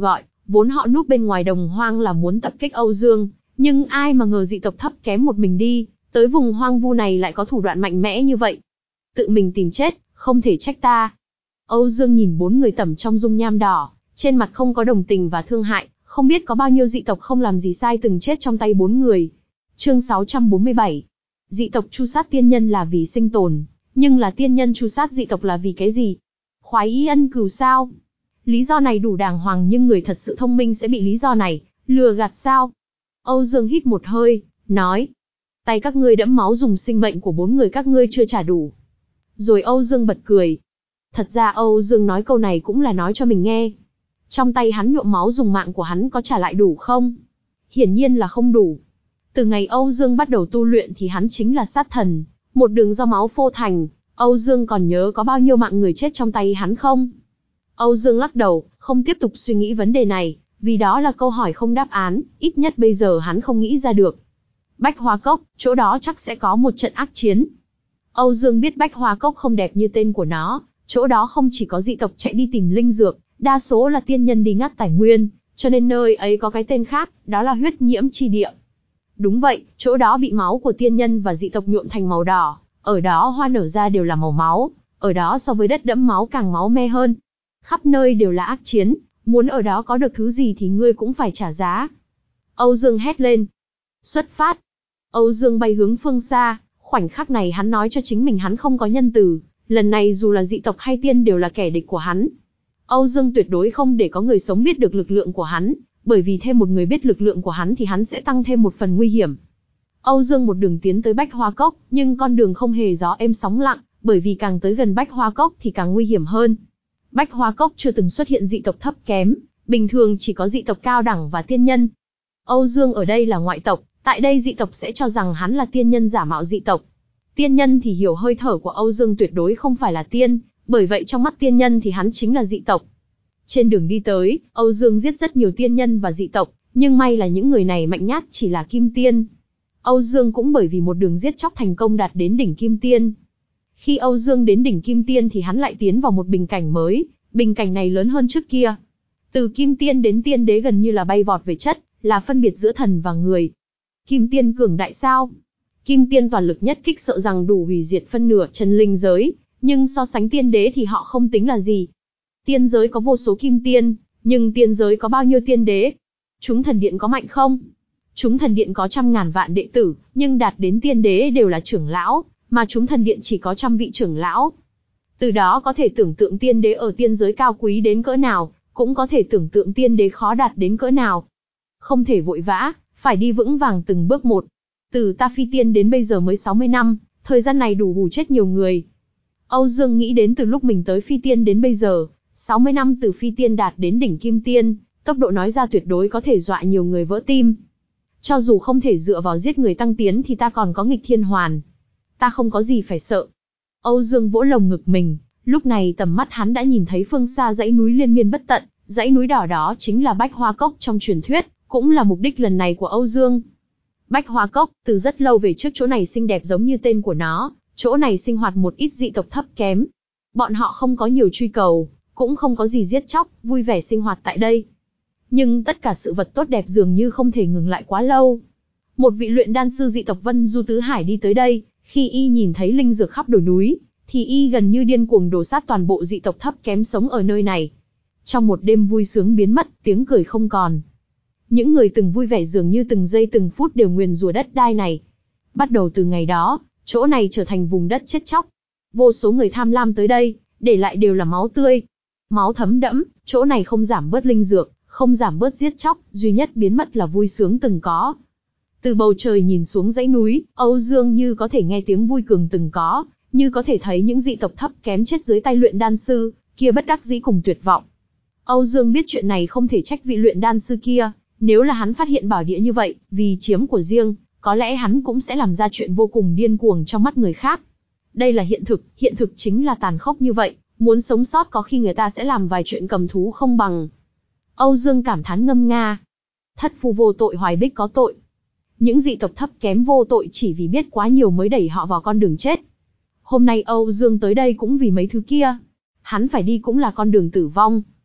Vốn họ núp bên ngoài đồng hoang là muốn tập kích Âu Dương, nhưng ai mà ngờ dị tộc thấp kém một mình đi, tới vùng hoang vu này lại có thủ đoạn mạnh mẽ như vậy. Tự mình tìm chết, không thể trách ta. Âu Dương nhìn bốn người tẩm trong dung nham đỏ, trên mặt không có đồng tình và thương hại, không biết có bao nhiêu dị tộc không làm gì sai từng chết trong tay bốn người. Chương sáu trăm bốn mươi bảy. Dị tộc tru sát tiên nhân là vì sinh tồn, nhưng là tiên nhân tru sát dị tộc là vì cái gì? Khoái ý ân cừu sao? Lý do này đủ đàng hoàng nhưng người thật sự thông minh sẽ bị lý do này lừa gạt sao? Âu Dương hít một hơi, nói: tay các ngươi đẫm máu dùng sinh mệnh của bốn người các ngươi chưa trả đủ. Rồi Âu Dương bật cười. Thật ra Âu Dương nói câu này cũng là nói cho mình nghe. Trong tay hắn nhuộm máu dùng mạng của hắn có trả lại đủ không? Hiển nhiên là không đủ. Từ ngày Âu Dương bắt đầu tu luyện thì hắn chính là sát thần, một đường do máu phô thành. Âu Dương còn nhớ có bao nhiêu mạng người chết trong tay hắn không? Âu Dương lắc đầu, không tiếp tục suy nghĩ vấn đề này, vì đó là câu hỏi không đáp án, ít nhất bây giờ hắn không nghĩ ra được. Bách Hoa Cốc, chỗ đó chắc sẽ có một trận ác chiến. Âu Dương biết Bách Hoa Cốc không đẹp như tên của nó, chỗ đó không chỉ có dị tộc chạy đi tìm linh dược, đa số là tiên nhân đi ngắt tài nguyên, cho nên nơi ấy có cái tên khác, đó là huyết nhiễm chi địa. Đúng vậy, chỗ đó bị máu của tiên nhân và dị tộc nhuộm thành màu đỏ, ở đó hoa nở ra đều là màu máu, ở đó so với đất đẫm máu càng máu me hơn. Khắp nơi đều là ác chiến, muốn ở đó có được thứ gì thì ngươi cũng phải trả giá. Âu Dương hét lên. Xuất phát. Âu Dương bay hướng phương xa, khoảnh khắc này hắn nói cho chính mình hắn không có nhân từ, lần này dù là dị tộc hay tiên đều là kẻ địch của hắn. Âu Dương tuyệt đối không để có người sống biết được lực lượng của hắn, bởi vì thêm một người biết lực lượng của hắn thì hắn sẽ tăng thêm một phần nguy hiểm. Âu Dương một đường tiến tới Bách Hoa Cốc, nhưng con đường không hề gió êm sóng lặng, bởi vì càng tới gần Bách Hoa Cốc thì càng nguy hiểm hơn. Bách Hoa Cốc chưa từng xuất hiện dị tộc thấp kém, bình thường chỉ có dị tộc cao đẳng và tiên nhân. Âu Dương ở đây là ngoại tộc, tại đây dị tộc sẽ cho rằng hắn là tiên nhân giả mạo dị tộc. Tiên nhân thì hiểu hơi thở của Âu Dương tuyệt đối không phải là tiên, bởi vậy trong mắt tiên nhân thì hắn chính là dị tộc. Trên đường đi tới, Âu Dương giết rất nhiều tiên nhân và dị tộc, nhưng may là những người này mạnh nhát chỉ là kim tiên. Âu Dương cũng bởi vì một đường giết chóc thành công đạt đến đỉnh kim tiên. Khi Âu Dương đến đỉnh kim tiên thì hắn lại tiến vào một bình cảnh mới, bình cảnh này lớn hơn trước kia. Từ kim tiên đến tiên đế gần như là bay vọt về chất, là phân biệt giữa thần và người. Kim tiên cường đại sao? Kim tiên toàn lực nhất kích sợ rằng đủ hủy diệt phân nửa chân linh giới, nhưng so sánh tiên đế thì họ không tính là gì. Tiên giới có vô số kim tiên, nhưng tiên giới có bao nhiêu tiên đế? Chúng thần điện có mạnh không? Chúng thần điện có trăm ngàn vạn đệ tử, nhưng đạt đến tiên đế đều là trưởng lão, mà chúng thần điện chỉ có trăm vị trưởng lão. Từ đó có thể tưởng tượng tiên đế ở tiên giới cao quý đến cỡ nào, cũng có thể tưởng tượng tiên đế khó đạt đến cỡ nào. Không thể vội vã, phải đi vững vàng từng bước một. Từ ta phi tiên đến bây giờ mới sáu mươi năm, thời gian này đủ hù chết nhiều người. Âu Dương nghĩ đến từ lúc mình tới phi tiên đến bây giờ, sáu mươi năm từ phi tiên đạt đến đỉnh kim tiên, tốc độ nói ra tuyệt đối có thể dọa nhiều người vỡ tim. Cho dù không thể dựa vào giết người tăng tiến thì ta còn có nghịch thiên hoàn. Ta không có gì phải sợ. Âu Dương vỗ lồng ngực mình, lúc này tầm mắt hắn đã nhìn thấy phương xa dãy núi liên miên bất tận, dãy núi đỏ đó chính là Bách Hoa Cốc trong truyền thuyết, cũng là mục đích lần này của Âu Dương. Bách Hoa Cốc, từ rất lâu về trước chỗ này xinh đẹp giống như tên của nó, chỗ này sinh hoạt một ít dị tộc thấp kém. Bọn họ không có nhiều truy cầu, cũng không có gì giết chóc, vui vẻ sinh hoạt tại đây. Nhưng tất cả sự vật tốt đẹp dường như không thể ngừng lại quá lâu. Một vị luyện đan sư dị tộc Vân Du Tứ Hải đi tới đây, khi y nhìn thấy linh dược khắp đồi núi, thì y gần như điên cuồng đổ sát toàn bộ dị tộc thấp kém sống ở nơi này. Trong một đêm vui sướng biến mất, tiếng cười không còn. Những người từng vui vẻ dường như từng giây từng phút đều nguyền rủa đất đai này. Bắt đầu từ ngày đó, chỗ này trở thành vùng đất chết chóc. Vô số người tham lam tới đây, để lại đều là máu tươi. Máu thấm đẫm, chỗ này không giảm bớt linh dược, không giảm bớt giết chóc, duy nhất biến mất là vui sướng từng có. Từ bầu trời nhìn xuống dãy núi, Âu Dương như có thể nghe tiếng vui cường từng có, như có thể thấy những dị tộc thấp kém chết dưới tay luyện đan sư, kia bất đắc dĩ cùng tuyệt vọng. Âu Dương biết chuyện này không thể trách vị luyện đan sư kia, nếu là hắn phát hiện bảo địa như vậy, vì chiếm của riêng, có lẽ hắn cũng sẽ làm ra chuyện vô cùng điên cuồng trong mắt người khác. Đây là hiện thực, hiện thực chính là tàn khốc như vậy, muốn sống sót có khi người ta sẽ làm vài chuyện cầm thú không bằng. Âu Dương cảm thán ngâm nga. Thất phu vô tội hoài bích có tội. Những dị tộc thấp kém vô tội chỉ vì biết quá nhiều mới đẩy họ vào con đường chết. Hôm nay Âu Dương tới đây cũng vì mấy thứ kia. Hắn phải đi cũng là con đường tử vong.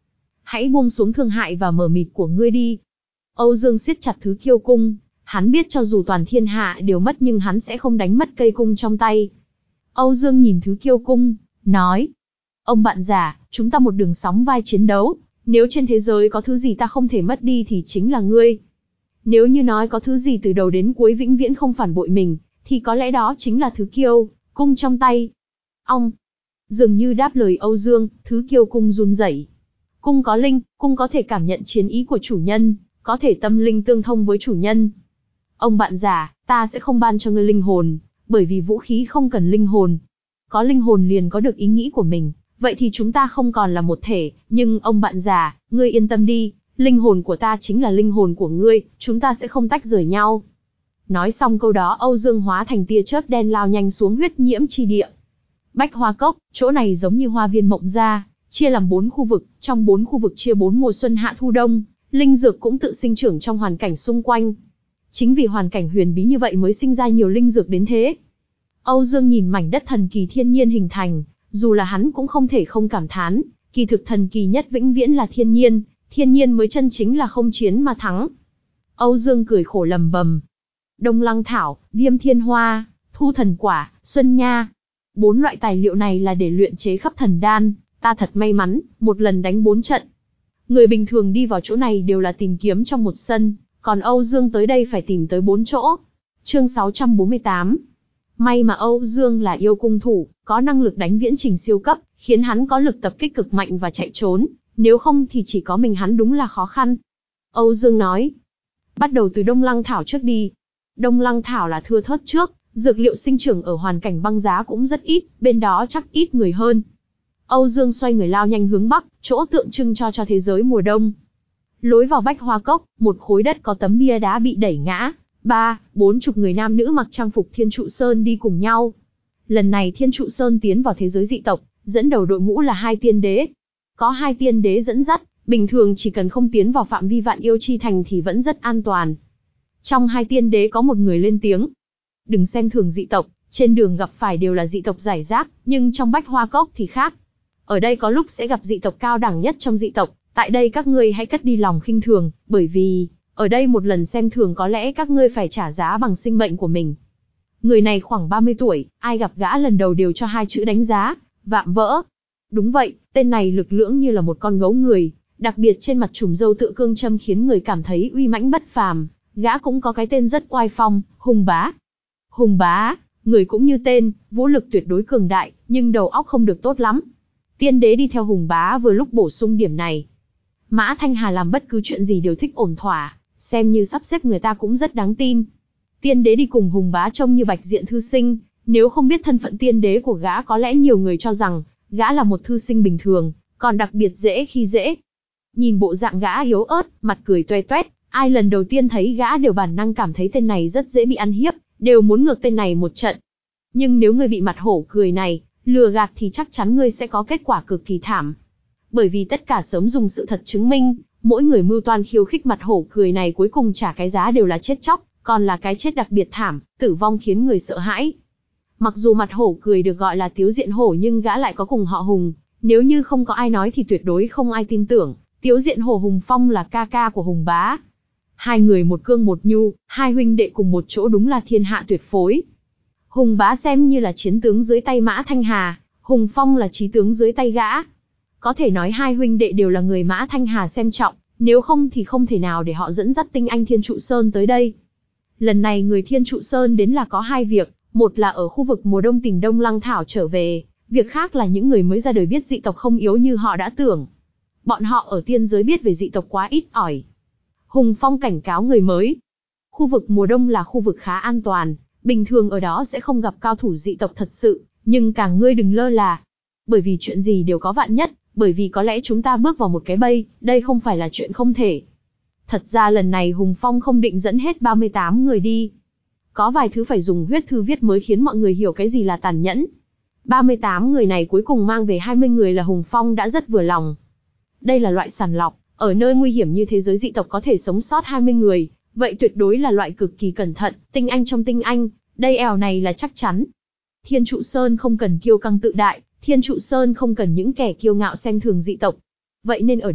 hãy buông xuống thương hại và mờ mịt của ngươi đi. Âu Dương siết chặt thứ kiêu cung, hắn biết cho dù toàn thiên hạ đều mất nhưng hắn sẽ không đánh mất cây cung trong tay. Âu Dương nhìn thứ kiêu cung, nói, ông bạn già, chúng ta một đường sóng vai chiến đấu, nếu trên thế giới có thứ gì ta không thể mất đi thì chính là ngươi. Nếu như nói có thứ gì từ đầu đến cuối vĩnh viễn không phản bội mình, thì có lẽ đó chính là thứ kiêu cung trong tay. Ong! Dường như đáp lời Âu Dương, thứ kiêu cung run rẩy. Cung có linh, cung có thể cảm nhận chiến ý của chủ nhân, có thể tâm linh tương thông với chủ nhân. Ông bạn già, ta sẽ không ban cho ngươi linh hồn, bởi vì vũ khí không cần linh hồn. Có linh hồn liền có được ý nghĩ của mình, vậy thì chúng ta không còn là một thể, nhưng ông bạn già, ngươi yên tâm đi, linh hồn của ta chính là linh hồn của ngươi, chúng ta sẽ không tách rời nhau. Nói xong câu đó Âu Dương hóa thành tia chớp đen lao nhanh xuống huyết nhiễm chi địa. Bách Hoa Cốc, chỗ này giống như hoa viên Mộng Gia, chia làm bốn khu vực, trong bốn khu vực chia bốn mùa xuân hạ thu đông, linh dược cũng tự sinh trưởng trong hoàn cảnh xung quanh. Chính vì hoàn cảnh huyền bí như vậy mới sinh ra nhiều linh dược đến thế. Âu Dương nhìn mảnh đất thần kỳ thiên nhiên hình thành, dù là hắn cũng không thể không cảm thán, kỳ thực thần kỳ nhất vĩnh viễn là thiên nhiên, thiên nhiên mới chân chính là không chiến mà thắng. Âu Dương cười khổ lầm bầm. Đông Lăng Thảo, Viêm Thiên Hoa, Thu Thần Quả, Xuân Nha. Bốn loại tài liệu này là để luyện chế khắp thần đan, ta thật may mắn, một lần đánh bốn trận. Người bình thường đi vào chỗ này đều là tìm kiếm trong một sân, còn Âu Dương tới đây phải tìm tới bốn chỗ. Chương sáu trăm bốn mươi tám. May mà Âu Dương là yêu cung thủ, có năng lực đánh viễn trình siêu cấp, khiến hắn có lực tập kích cực mạnh và chạy trốn, nếu không thì chỉ có mình hắn đúng là khó khăn. Âu Dương nói, bắt đầu từ Đông Lăng Thảo trước đi. Đông Lăng Thảo là thưa thớt trước, dược liệu sinh trưởng ở hoàn cảnh băng giá cũng rất ít, bên đó chắc ít người hơn. Âu Dương xoay người lao nhanh hướng bắc, chỗ tượng trưng cho cho thế giới mùa đông. Lối vào Bách Hoa Cốc, một khối đất có tấm bia đá bị đẩy ngã, ba, bốn chục người nam nữ mặc trang phục Thiên Trụ Sơn đi cùng nhau. Lần này Thiên Trụ Sơn tiến vào thế giới dị tộc, dẫn đầu đội ngũ là hai tiên đế. Có hai tiên đế dẫn dắt, bình thường chỉ cần không tiến vào phạm vi Vạn Yêu Chi Thành thì vẫn rất an toàn. Trong hai tiên đế có một người lên tiếng. Đừng xem thường dị tộc, trên đường gặp phải đều là dị tộc rải rác, nhưng trong Bách Hoa Cốc thì khác. Ở đây có lúc sẽ gặp dị tộc cao đẳng nhất trong dị tộc, tại đây các ngươi hãy cất đi lòng khinh thường, bởi vì, ở đây một lần xem thường có lẽ các ngươi phải trả giá bằng sinh mệnh của mình. Người này khoảng ba mươi tuổi, ai gặp gã lần đầu đều cho hai chữ đánh giá, vạm vỡ. Đúng vậy, tên này lực lưỡng như là một con gấu người, đặc biệt trên mặt trùm râu tựa cương châm khiến người cảm thấy uy mãnh bất phàm. Gã cũng có cái tên rất oai phong, Hùng Bá. Hùng Bá, người cũng như tên, vũ lực tuyệt đối cường đại, nhưng đầu óc không được tốt lắm. Tiên đế đi theo Hùng Bá vừa lúc bổ sung điểm này. Mã Thanh Hà làm bất cứ chuyện gì đều thích ổn thỏa, xem như sắp xếp người ta cũng rất đáng tin. Tiên đế đi cùng Hùng Bá trông như bạch diện thư sinh, nếu không biết thân phận tiên đế của gã có lẽ nhiều người cho rằng, gã là một thư sinh bình thường, còn đặc biệt dễ khi dễ. Nhìn bộ dạng gã yếu ớt, mặt cười toe toét, ai lần đầu tiên thấy gã đều bản năng cảm thấy tên này rất dễ bị ăn hiếp, đều muốn ngược tên này một trận. Nhưng nếu ngươi bị mặt hổ cười này lừa gạt thì chắc chắn ngươi sẽ có kết quả cực kỳ thảm. Bởi vì tất cả sớm dùng sự thật chứng minh, mỗi người mưu toan khiêu khích mặt hổ cười này cuối cùng trả cái giá đều là chết chóc, còn là cái chết đặc biệt thảm, tử vong khiến người sợ hãi. Mặc dù mặt hổ cười được gọi là Tiếu Diện Hổ nhưng gã lại có cùng họ Hùng, nếu như không có ai nói thì tuyệt đối không ai tin tưởng, Tiếu Diện Hổ Hùng Phong là ca ca của Hùng Bá. Hai người một cương một nhu, hai huynh đệ cùng một chỗ đúng là thiên hạ tuyệt phối. Hùng Bá xem như là chiến tướng dưới tay Mã Thanh Hà, Hùng Phong là trí tướng dưới tay gã. Có thể nói hai huynh đệ đều là người Mã Thanh Hà xem trọng, nếu không thì không thể nào để họ dẫn dắt tinh anh Thiên Trụ Sơn tới đây. Lần này người Thiên Trụ Sơn đến là có hai việc, một là ở khu vực mùa đông tìm Đông Lăng Thảo trở về, việc khác là những người mới ra đời biết dị tộc không yếu như họ đã tưởng. Bọn họ ở tiên giới biết về dị tộc quá ít ỏi. Hùng Phong cảnh cáo người mới. Khu vực mùa đông là khu vực khá an toàn, bình thường ở đó sẽ không gặp cao thủ dị tộc thật sự, nhưng càng ngươi đừng lơ là. Bởi vì chuyện gì đều có vạn nhất, bởi vì có lẽ chúng ta bước vào một cái bẫy, đây không phải là chuyện không thể. Thật ra lần này Hùng Phong không định dẫn hết ba mươi tám người đi. Có vài thứ phải dùng huyết thư viết mới khiến mọi người hiểu cái gì là tàn nhẫn. ba mươi tám người này cuối cùng mang về hai mươi người là Hùng Phong đã rất vừa lòng. Đây là loại sàng lọc, ở nơi nguy hiểm như thế giới dị tộc có thể sống sót hai mươi người, vậy tuyệt đối là loại cực kỳ cẩn thận, tinh anh trong tinh anh, đây ẻo này là chắc chắn. Thiên Trụ Sơn không cần kiêu căng tự đại, Thiên Trụ Sơn không cần những kẻ kiêu ngạo xem thường dị tộc. Vậy nên ở đây,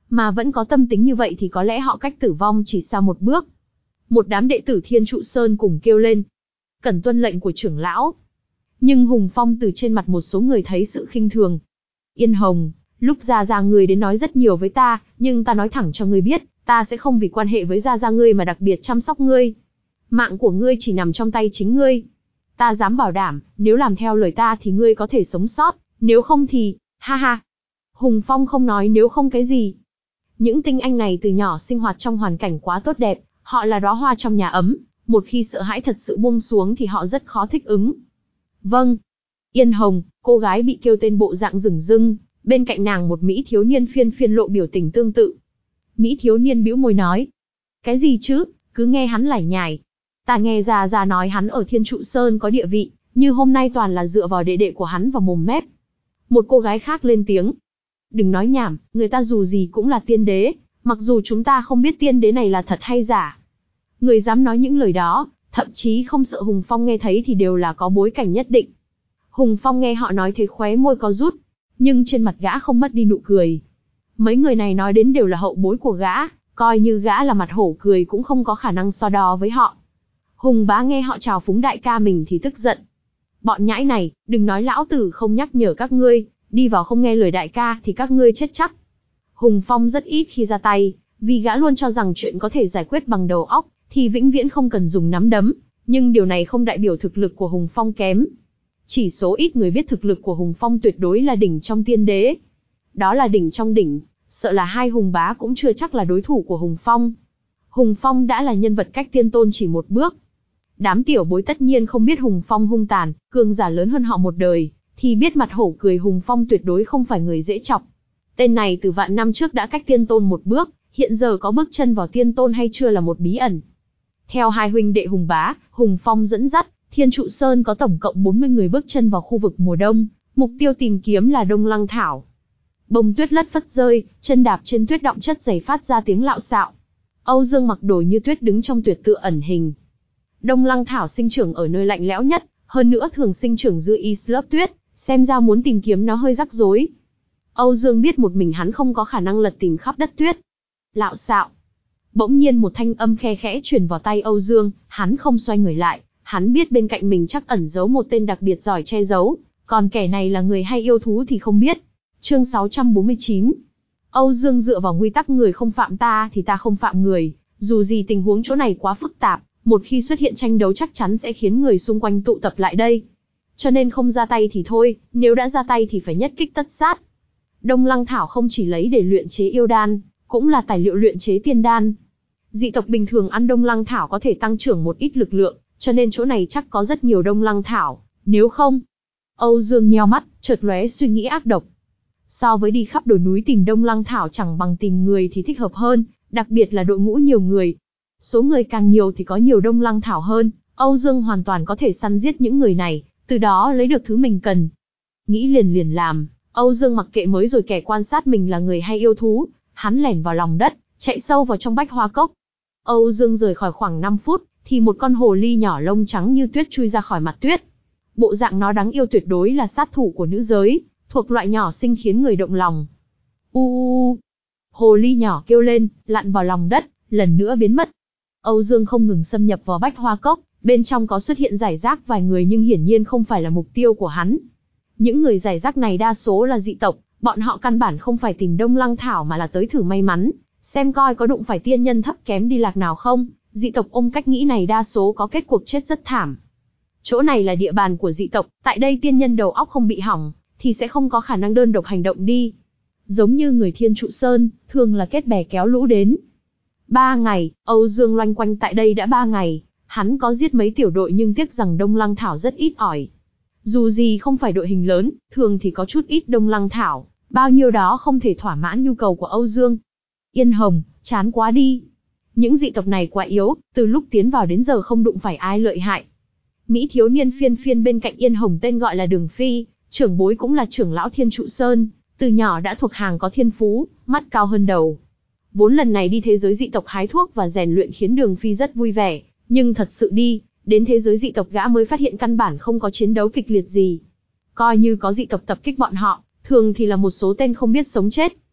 mà vẫn có tâm tính như vậy thì có lẽ họ cách tử vong chỉ xa một bước. Một đám đệ tử Thiên Trụ Sơn cùng kêu lên. Cần tuân lệnh của trưởng lão. Nhưng Hùng Phong từ trên mặt một số người thấy sự khinh thường. Yên Hồng, lúc Gia Gia ngươi đến nói rất nhiều với ta, nhưng ta nói thẳng cho ngươi biết, ta sẽ không vì quan hệ với Gia Gia ngươi mà đặc biệt chăm sóc ngươi. Mạng của ngươi chỉ nằm trong tay chính ngươi. Ta dám bảo đảm, nếu làm theo lời ta thì ngươi có thể sống sót, nếu không thì, ha ha. Hùng Phong không nói nếu không cái gì. Những tinh anh này từ nhỏ sinh hoạt trong hoàn cảnh quá tốt đẹp, họ là đóa hoa trong nhà ấm, một khi sợ hãi thật sự buông xuống thì họ rất khó thích ứng. Vâng. Yên Hồng, cô gái bị kêu tên bộ dạng rừng rưng, bên cạnh nàng một Mỹ thiếu niên phiên phiên lộ biểu tình tương tự. Mỹ thiếu niên bĩu môi nói. Cái gì chứ, cứ nghe hắn lải nhải. Ta nghe Gia Gia nói hắn ở Thiên Trụ Sơn có địa vị, như hôm nay toàn là dựa vào đệ đệ của hắn và mồm mép. Một cô gái khác lên tiếng. Đừng nói nhảm, người ta dù gì cũng là tiên đế, mặc dù chúng ta không biết tiên đế này là thật hay giả. Người dám nói những lời đó, thậm chí không sợ Hùng Phong nghe thấy thì đều là có bối cảnh nhất định. Hùng Phong nghe họ nói thế khóe môi có rút, nhưng trên mặt gã không mất đi nụ cười. Mấy người này nói đến đều là hậu bối của gã, coi như gã là mặt hổ cười cũng không có khả năng so đo với họ. Hùng Bá nghe họ chào phúng đại ca mình thì tức giận. Bọn nhãi này, đừng nói lão tử không nhắc nhở các ngươi, đi vào không nghe lời đại ca thì các ngươi chết chắc. Hùng Phong rất ít khi ra tay, vì gã luôn cho rằng chuyện có thể giải quyết bằng đầu óc, thì vĩnh viễn không cần dùng nắm đấm, nhưng điều này không đại biểu thực lực của Hùng Phong kém. Chỉ số ít người biết thực lực của Hùng Phong tuyệt đối là đỉnh trong tiên đế. Đó là đỉnh trong đỉnh, sợ là hai Hùng Bá cũng chưa chắc là đối thủ của Hùng Phong. Hùng Phong đã là nhân vật cách tiên tôn chỉ một bước. Đám tiểu bối tất nhiên không biết Hùng Phong hung tàn, cường giả lớn hơn họ một đời, thì biết mặt hổ cười Hùng Phong tuyệt đối không phải người dễ chọc. Tên này từ vạn năm trước đã cách tiên tôn một bước, hiện giờ có bước chân vào tiên tôn hay chưa là một bí ẩn. Theo hai huynh đệ Hùng Bá, Hùng Phong dẫn dắt, Thiên Trụ Sơn có tổng cộng bốn mươi người bước chân vào khu vực mùa đông, mục tiêu tìm kiếm là Đông Lăng Thảo. Bông tuyết lất phất rơi, chân đạp trên tuyết đọng chất dày phát ra tiếng lạo xạo. Âu Dương mặc đồ như tuyết đứng trong tuyệt tựa ẩn hình. Đông Lăng Thảo sinh trưởng ở nơi lạnh lẽo nhất, hơn nữa thường sinh trưởng dưới y lớp tuyết, xem ra muốn tìm kiếm nó hơi rắc rối. Âu Dương biết một mình hắn không có khả năng lật tìm khắp đất tuyết. Lạo xạo. Bỗng nhiên một thanh âm khe khẽ truyền vào tay Âu Dương, hắn không xoay người lại, hắn biết bên cạnh mình chắc ẩn giấu một tên đặc biệt giỏi che giấu, còn kẻ này là người hay yêu thú thì không biết. Chương sáu trăm bốn mươi chín. Âu Dương dựa vào quy tắc người không phạm ta thì ta không phạm người, dù gì tình huống chỗ này quá phức tạp, một khi xuất hiện tranh đấu chắc chắn sẽ khiến người xung quanh tụ tập lại đây. Cho nên không ra tay thì thôi, nếu đã ra tay thì phải nhất kích tất sát. Đông Lăng Thảo không chỉ lấy để luyện chế yêu đan, cũng là tài liệu luyện chế tiên đan. Dị tộc bình thường ăn Đông Lăng Thảo có thể tăng trưởng một ít lực lượng, cho nên chỗ này chắc có rất nhiều Đông Lăng Thảo, nếu không... Âu Dương nheo mắt, chợt lóe suy nghĩ ác độc. So với đi khắp đồi núi tìm Đông Lăng Thảo chẳng bằng tìm người thì thích hợp hơn, đặc biệt là đội ngũ nhiều người. Số người càng nhiều thì có nhiều Đông Lăng Thảo hơn, Âu Dương hoàn toàn có thể săn giết những người này, từ đó lấy được thứ mình cần. Nghĩ liền liền làm, Âu Dương mặc kệ mới rồi kẻ quan sát mình là người hay yêu thú, hắn lẻn vào lòng đất, chạy sâu vào trong bách hoa cốc. Âu Dương rời khỏi khoảng năm phút, thì một con hồ ly nhỏ lông trắng như tuyết chui ra khỏi mặt tuyết. Bộ dạng nó đáng yêu tuyệt đối là sát thủ của nữ giới, thuộc loại nhỏ xinh khiến người động lòng. U u u. Hồ ly nhỏ kêu lên, lặn vào lòng đất, lần nữa biến mất. Âu Dương không ngừng xâm nhập vào bách hoa cốc, bên trong có xuất hiện rải rác vài người nhưng hiển nhiên không phải là mục tiêu của hắn. Những người rải rác này đa số là dị tộc, bọn họ căn bản không phải tìm Đông Lăng Thảo mà là tới thử may mắn, xem coi có đụng phải tiên nhân thấp kém đi lạc nào không. Dị tộc ôm cách nghĩ này đa số có kết cuộc chết rất thảm. Chỗ này là địa bàn của dị tộc, tại đây tiên nhân đầu óc không bị hỏng, thì sẽ không có khả năng đơn độc hành động đi. Giống như người Thiên Trụ Sơn, thường là kết bè kéo lũ đến. Ba ngày, Âu Dương loanh quanh tại đây đã ba ngày, hắn có giết mấy tiểu đội nhưng tiếc rằng Đông Lăng Thảo rất ít ỏi. Dù gì không phải đội hình lớn, thường thì có chút ít Đông Lăng Thảo, bao nhiêu đó không thể thỏa mãn nhu cầu của Âu Dương. Yên Hồng, chán quá đi. Những dị tộc này quá yếu, từ lúc tiến vào đến giờ không đụng phải ai lợi hại. Mỹ thiếu niên phiên phiên bên cạnh Yên Hồng tên gọi là Đường Phi, trưởng bối cũng là trưởng lão Thiên Trụ Sơn, từ nhỏ đã thuộc hàng có thiên phú, mắt cao hơn đầu. Vốn lần này đi thế giới dị tộc hái thuốc và rèn luyện khiến Đường Phi rất vui vẻ, nhưng thật sự đi, đến thế giới dị tộc gã mới phát hiện căn bản không có chiến đấu kịch liệt gì. Coi như có dị tộc tập kích bọn họ, thường thì là một số tên không biết sống chết.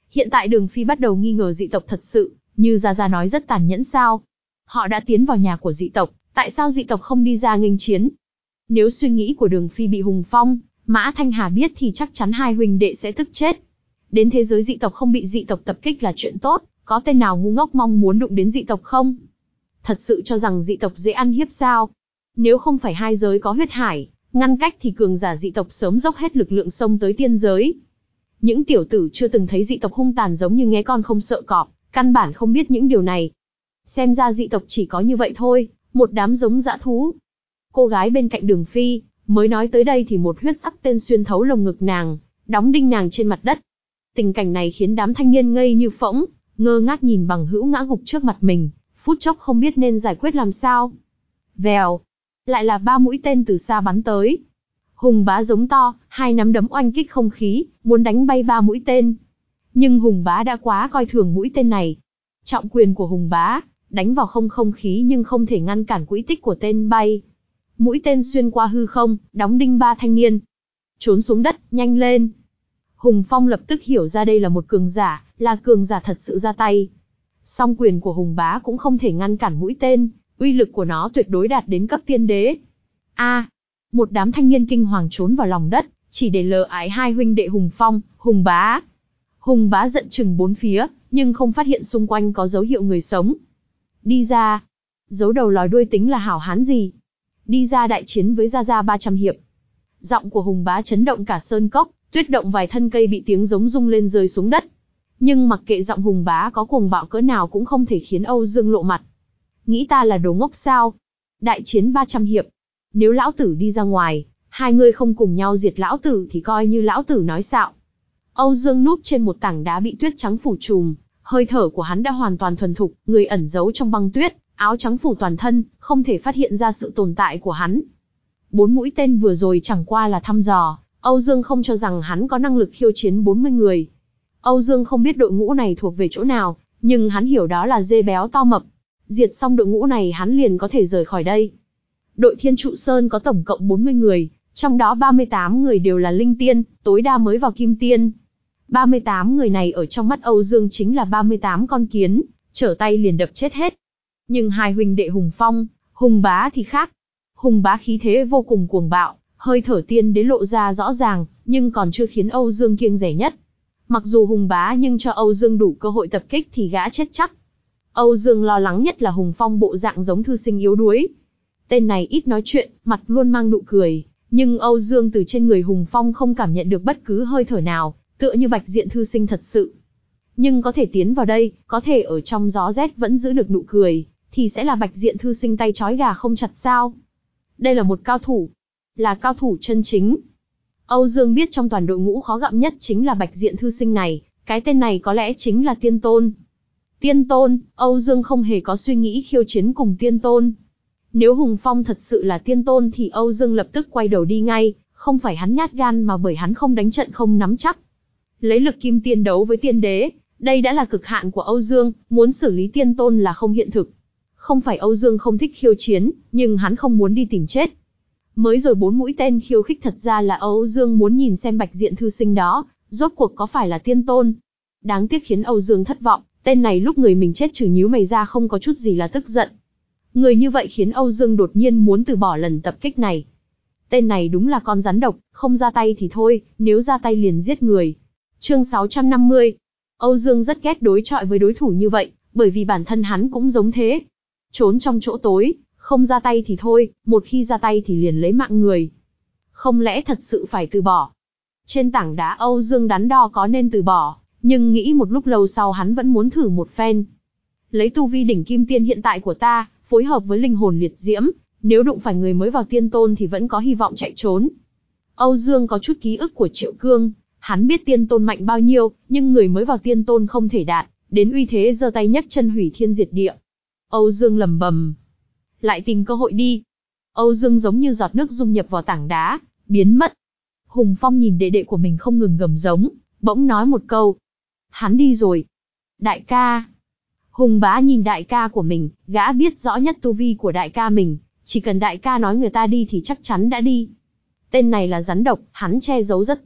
Hiện tại Đường Phi bắt đầu nghi ngờ dị tộc thật sự, như Gia Gia nói rất tàn nhẫn sao? Họ đã tiến vào nhà của dị tộc, tại sao dị tộc không đi ra nghênh chiến? Nếu suy nghĩ của Đường Phi bị Hùng Phong, Mã Thanh Hà biết thì chắc chắn hai huynh đệ sẽ tức chết. Đến thế giới dị tộc không bị dị tộc tập kích là chuyện tốt, có tên nào ngu ngốc mong muốn đụng đến dị tộc không? Thật sự cho rằng dị tộc dễ ăn hiếp sao? Nếu không phải hai giới có huyết hải, ngăn cách thì cường giả dị tộc sớm dốc hết lực lượng xông tới tiên giới. Những tiểu tử chưa từng thấy dị tộc hung tàn giống như nghe con không sợ cọp, căn bản không biết những điều này. Xem ra dị tộc chỉ có như vậy thôi, một đám giống dã thú. Cô gái bên cạnh Đường Phi, mới nói tới đây thì một huyết sắc tên xuyên thấu lồng ngực nàng, đóng đinh nàng trên mặt đất. Tình cảnh này khiến đám thanh niên ngây như phỗng, ngơ ngác nhìn Bằng Hữu ngã gục trước mặt mình, phút chốc không biết nên giải quyết làm sao. Vèo, lại là ba mũi tên từ xa bắn tới. Hùng Bá giống to, hai nắm đấm oanh kích không khí, muốn đánh bay ba mũi tên. Nhưng Hùng Bá đã quá coi thường mũi tên này. Trọng quyền của Hùng Bá, đánh vào không không khí nhưng không thể ngăn cản quỹ tích của tên bay. Mũi tên xuyên qua hư không, đóng đinh ba thanh niên. Trốn xuống đất, nhanh lên. Hùng Phong lập tức hiểu ra đây là một cường giả, là cường giả thật sự ra tay. Song quyền của Hùng Bá cũng không thể ngăn cản mũi tên, uy lực của nó tuyệt đối đạt đến cấp tiên đế. A, à, một đám thanh niên kinh hoàng trốn vào lòng đất, chỉ để lờ ái hai huynh đệ Hùng Phong, Hùng Bá. Hùng Bá giận chừng bốn phía, nhưng không phát hiện xung quanh có dấu hiệu người sống. Đi ra, giấu đầu lòi đuôi tính là hảo hán gì? Đi ra đại chiến với Gia Gia ba trăm hiệp. Giọng của Hùng Bá chấn động cả sơn cốc, tuyết động vài thân cây bị tiếng giống rung lên rơi xuống đất. Nhưng mặc kệ giọng Hùng Bá có cuồng bạo cỡ nào cũng không thể khiến Âu Dương lộ mặt. Nghĩ ta là đồ ngốc sao? Đại chiến ba trăm hiệp. Nếu lão tử đi ra ngoài, hai người không cùng nhau diệt lão tử thì coi như lão tử nói xạo. Âu Dương núp trên một tảng đá bị tuyết trắng phủ trùm, hơi thở của hắn đã hoàn toàn thuần thục, người ẩn giấu trong băng tuyết, áo trắng phủ toàn thân, không thể phát hiện ra sự tồn tại của hắn. Bốn mũi tên vừa rồi chẳng qua là thăm dò, Âu Dương không cho rằng hắn có năng lực khiêu chiến bốn mươi người. Âu Dương không biết đội ngũ này thuộc về chỗ nào, nhưng hắn hiểu đó là dê béo to mập. Diệt xong đội ngũ này hắn liền có thể rời khỏi đây. Đội Thiên Trụ Sơn có tổng cộng bốn mươi người, trong đó ba mươi tám người đều là linh tiên, tối đa mới vào kim tiên. ba mươi tám người này ở trong mắt Âu Dương chính là ba mươi tám con kiến, trở tay liền đập chết hết. Nhưng hai huynh đệ Hùng Phong, Hùng Bá thì khác. Hùng Bá khí thế vô cùng cuồng bạo, hơi thở tiên đế lộ ra rõ ràng, nhưng còn chưa khiến Âu Dương kiêng dè nhất. Mặc dù Hùng Bá nhưng cho Âu Dương đủ cơ hội tập kích thì gã chết chắc. Âu Dương lo lắng nhất là Hùng Phong bộ dạng giống thư sinh yếu đuối. Tên này ít nói chuyện, mặt luôn mang nụ cười, nhưng Âu Dương từ trên người Hùng Phong không cảm nhận được bất cứ hơi thở nào, tựa như bạch diện thư sinh thật sự. Nhưng có thể tiến vào đây, có thể ở trong gió rét vẫn giữ được nụ cười, thì sẽ là bạch diện thư sinh tay trói gà không chặt sao? Đây là một cao thủ, là cao thủ chân chính. Âu Dương biết trong toàn đội ngũ khó gặm nhất chính là bạch diện thư sinh này, cái tên này có lẽ chính là Tiên Tôn. Tiên Tôn, Âu Dương không hề có suy nghĩ khiêu chiến cùng Tiên Tôn. Nếu Hùng Phong thật sự là Tiên Tôn thì Âu Dương lập tức quay đầu đi ngay, không phải hắn nhát gan mà bởi hắn không đánh trận không nắm chắc. Lấy lực kim tiên đấu với tiên đế, đây đã là cực hạn của Âu Dương, muốn xử lý Tiên Tôn là không hiện thực. Không phải Âu Dương không thích khiêu chiến, nhưng hắn không muốn đi tìm chết. Mới rồi bốn mũi tên khiêu khích thật ra là Âu Dương muốn nhìn xem bạch diện thư sinh đó, rốt cuộc có phải là Tiên Tôn. Đáng tiếc khiến Âu Dương thất vọng, tên này lúc người mình chết trừ nhíu mày ra không có chút gì là tức giận. Người như vậy khiến Âu Dương đột nhiên muốn từ bỏ lần tập kích này. Tên này đúng là con rắn độc, không ra tay thì thôi, nếu ra tay liền giết người. Chương sáu trăm năm mươi. Âu Dương rất ghét đối chọi với đối thủ như vậy, bởi vì bản thân hắn cũng giống thế. Trốn trong chỗ tối, không ra tay thì thôi, một khi ra tay thì liền lấy mạng người. Không lẽ thật sự phải từ bỏ? Trên tảng đá Âu Dương đắn đo có nên từ bỏ, nhưng nghĩ một lúc lâu sau hắn vẫn muốn thử một phen. Lấy tu vi đỉnh kim tiên hiện tại của ta, phối hợp với linh hồn liệt diễm, nếu đụng phải người mới vào Tiên Tôn thì vẫn có hy vọng chạy trốn. Âu Dương có chút ký ức của Triệu Cương, hắn biết Tiên Tôn mạnh bao nhiêu, nhưng người mới vào Tiên Tôn không thể đạt đến uy thế giơ tay nhấc chân hủy thiên diệt địa. Âu Dương lầm bầm, lại tìm cơ hội đi. Âu Dương giống như giọt nước dung nhập vào tảng đá, biến mất. Hùng Phong nhìn đệ đệ của mình không ngừng gầm giống, bỗng nói một câu. Hắn đi rồi. Đại ca. Hùng Bá nhìn đại ca của mình, gã biết rõ nhất tu vi của đại ca mình, chỉ cần đại ca nói người ta đi thì chắc chắn đã đi. Tên này là rắn độc, hắn che giấu rất tốt,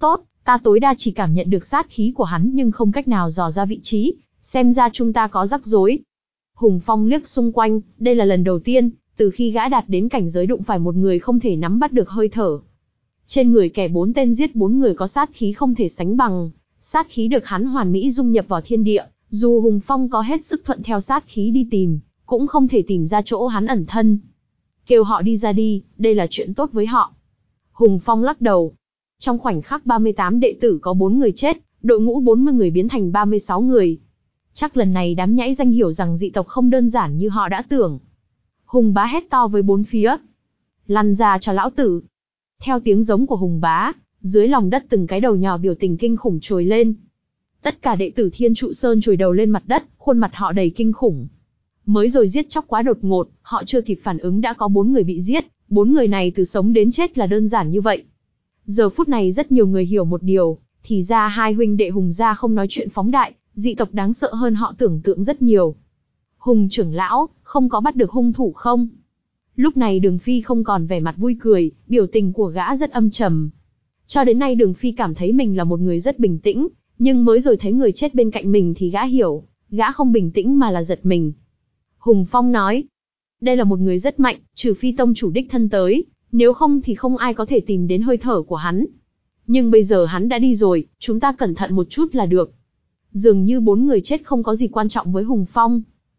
Ta tối đa chỉ cảm nhận được sát khí của hắn nhưng không cách nào dò ra vị trí, xem ra chúng ta có rắc rối. Hùng Phong liếc xung quanh, đây là lần đầu tiên, từ khi gã đạt đến cảnh giới đụng phải một người không thể nắm bắt được hơi thở. Trên người kẻ bốn tên giết bốn người có sát khí không thể sánh bằng, sát khí được hắn hoàn mỹ dung nhập vào thiên địa, dù Hùng Phong có hết sức thuận theo sát khí đi tìm, cũng không thể tìm ra chỗ hắn ẩn thân. Kêu họ đi ra đi, đây là chuyện tốt với họ. Hùng Phong lắc đầu. Trong khoảnh khắc ba mươi tám đệ tử có bốn người chết, đội ngũ bốn mươi người biến thành ba mươi sáu người. Chắc lần này đám nhãi danh hiểu rằng dị tộc không đơn giản như họ đã tưởng. Hùng Bá hét to với bốn phía. Lăn ra cho lão tử. Theo tiếng giống của Hùng Bá, dưới lòng đất từng cái đầu nhỏ biểu tình kinh khủng trồi lên. Tất cả đệ tử Thiên Trụ Sơn trồi đầu lên mặt đất, khuôn mặt họ đầy kinh khủng. Mới rồi giết chóc quá đột ngột, họ chưa kịp phản ứng đã có bốn người bị giết, bốn người này từ sống đến chết là đơn giản như vậy. Giờ phút này rất nhiều người hiểu một điều, thì ra hai huynh đệ Hùng gia không nói chuyện phóng đại, dị tộc đáng sợ hơn họ tưởng tượng rất nhiều. Hùng trưởng lão, không có bắt được hung thủ không? Lúc này Đường Phi không còn vẻ mặt vui cười, biểu tình của gã rất âm trầm. Cho đến nay Đường Phi cảm thấy mình là một người rất bình tĩnh, nhưng mới rồi thấy người chết bên cạnh mình thì gã hiểu, gã không bình tĩnh mà là giật mình. Hùng Phong nói, đây là một người rất mạnh, trừ phi tông chủ đích thân tới, nếu không thì không ai có thể tìm đến hơi thở của hắn. Nhưng bây giờ hắn đã đi rồi, chúng ta cẩn thận một chút là được. Dường như bốn người chết không có gì quan trọng với Hùng Phong.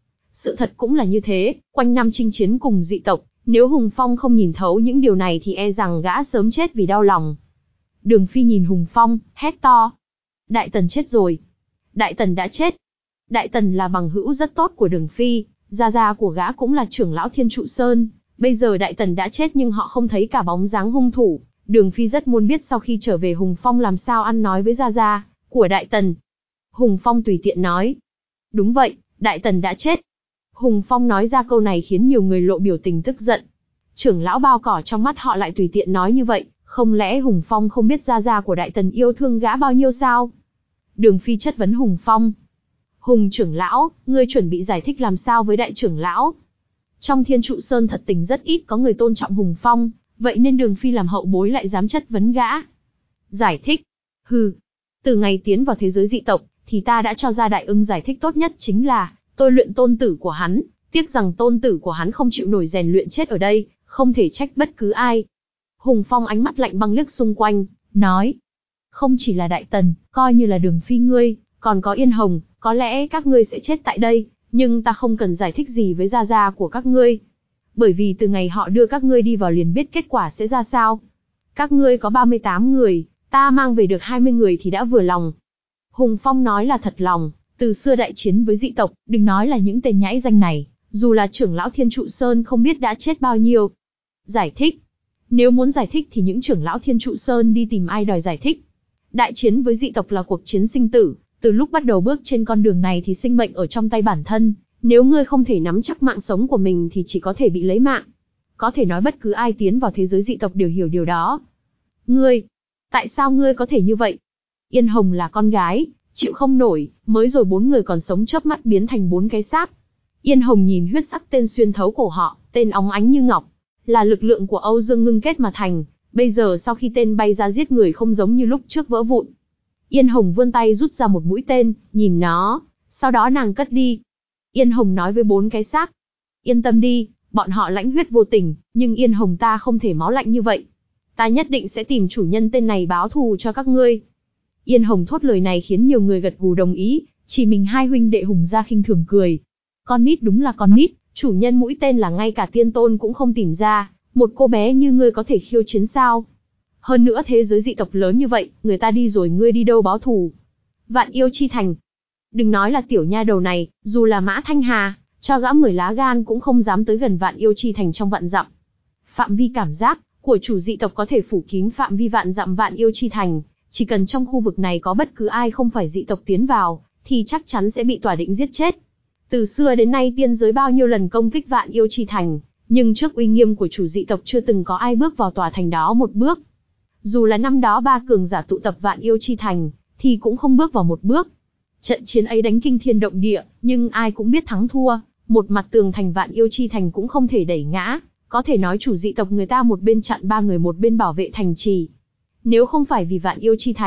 Sự thật cũng là như thế, quanh năm chinh chiến cùng dị tộc, nếu Hùng Phong không nhìn thấu những điều này thì e rằng gã sớm chết vì đau lòng. Đường Phi nhìn Hùng Phong, hét to. Đại Tần chết rồi. Đại Tần đã chết. Đại Tần là bằng hữu rất tốt của Đường Phi, gia gia của gã cũng là trưởng lão Thiên Trụ Sơn. Bây giờ Đại Tần đã chết nhưng họ không thấy cả bóng dáng hung thủ. Đường Phi rất muốn biết sau khi trở về Hùng Phong làm sao ăn nói với gia gia của Đại Tần. Hùng Phong tùy tiện nói. Đúng vậy, Đại Tần đã chết. Hùng Phong nói ra câu này khiến nhiều người lộ biểu tình tức giận. Trưởng lão bao cỏ trong mắt họ lại tùy tiện nói như vậy, không lẽ Hùng Phong không biết gia gia của Đại Tần yêu thương gã bao nhiêu sao? Đường Phi chất vấn Hùng Phong. Hùng trưởng lão, ngươi chuẩn bị giải thích làm sao với đại trưởng lão? Trong Thiên Trụ Sơn thật tình rất ít có người tôn trọng Hùng Phong, vậy nên Đường Phi làm hậu bối lại dám chất vấn gã. Giải thích? Hừ. Từ ngày tiến vào thế giới dị tộc, thì ta đã cho ra Đại Ưng giải thích tốt nhất chính là, tôi luyện tôn tử của hắn, tiếc rằng tôn tử của hắn không chịu nổi rèn luyện chết ở đây, không thể trách bất cứ ai. Hùng Phong ánh mắt lạnh băng liếc xung quanh, nói. Không chỉ là Đại Tần, coi như là Đường Phi ngươi, còn có Yên Hồng, có lẽ các ngươi sẽ chết tại đây, nhưng ta không cần giải thích gì với gia gia của các ngươi. Bởi vì từ ngày họ đưa các ngươi đi vào liền biết kết quả sẽ ra sao. Các ngươi có ba mươi tám người, ta mang về được hai mươi người thì đã vừa lòng. Hùng Phong nói là thật lòng, từ xưa đại chiến với dị tộc, đừng nói là những tên nhãi danh này, dù là trưởng lão Thiên Trụ Sơn không biết đã chết bao nhiêu. Giải thích. Nếu muốn giải thích thì những trưởng lão Thiên Trụ Sơn đi tìm ai đòi giải thích. Đại chiến với dị tộc là cuộc chiến sinh tử, từ lúc bắt đầu bước trên con đường này thì sinh mệnh ở trong tay bản thân, nếu ngươi không thể nắm chắc mạng sống của mình thì chỉ có thể bị lấy mạng. Có thể nói bất cứ ai tiến vào thế giới dị tộc đều hiểu điều đó. Ngươi, tại sao ngươi có thể như vậy? Yên Hồng là con gái, chịu không nổi, mới rồi bốn người còn sống chớp mắt biến thành bốn cái xác. Yên Hồng nhìn huyết sắc tên xuyên thấu cổ họ, tên óng ánh như ngọc, là lực lượng của Âu Dương ngưng kết mà thành, bây giờ sau khi tên bay ra giết người không giống như lúc trước vỡ vụn. Yên Hồng vươn tay rút ra một mũi tên, nhìn nó, sau đó nàng cất đi. Yên Hồng nói với bốn cái xác. Yên tâm đi, bọn họ lãnh huyết vô tình, nhưng Yên Hồng ta không thể máu lạnh như vậy. Ta nhất định sẽ tìm chủ nhân tên này báo thù cho các ngươi. Yên Hồng thốt lời này khiến nhiều người gật gù đồng ý, chỉ mình hai huynh đệ Hùng gia khinh thường cười. Con nít đúng là con nít, chủ nhân mũi tên là ngay cả tiên tôn cũng không tìm ra, một cô bé như ngươi có thể khiêu chiến sao? Hơn nữa thế giới dị tộc lớn như vậy, người ta đi rồi ngươi đi đâu báo thù? Vạn Yêu Chi Thành. Đừng nói là tiểu nha đầu này, dù là Mã Thanh Hà, cho gã mười lá gan cũng không dám tới gần Vạn Yêu Chi Thành trong vạn dặm. Phạm vi cảm giác của chủ dị tộc có thể phủ kín phạm vi vạn dặm Vạn Yêu Chi Thành, chỉ cần trong khu vực này có bất cứ ai không phải dị tộc tiến vào, thì chắc chắn sẽ bị tỏa định giết chết. Từ xưa đến nay tiên giới bao nhiêu lần công kích Vạn Yêu Chi Thành, nhưng trước uy nghiêm của chủ dị tộc chưa từng có ai bước vào tòa thành đó một bước. Dù là năm đó ba cường giả tụ tập Vạn Yêu Chi Thành, thì cũng không bước vào một bước. Trận chiến ấy đánh kinh thiên động địa, nhưng ai cũng biết thắng thua, một mặt tường thành Vạn Yêu Chi Thành cũng không thể đẩy ngã, có thể nói chủ dị tộc người ta một bên chặn ba người một bên bảo vệ thành trì. Nếu không phải vì Vạn Yêu Chi Thành,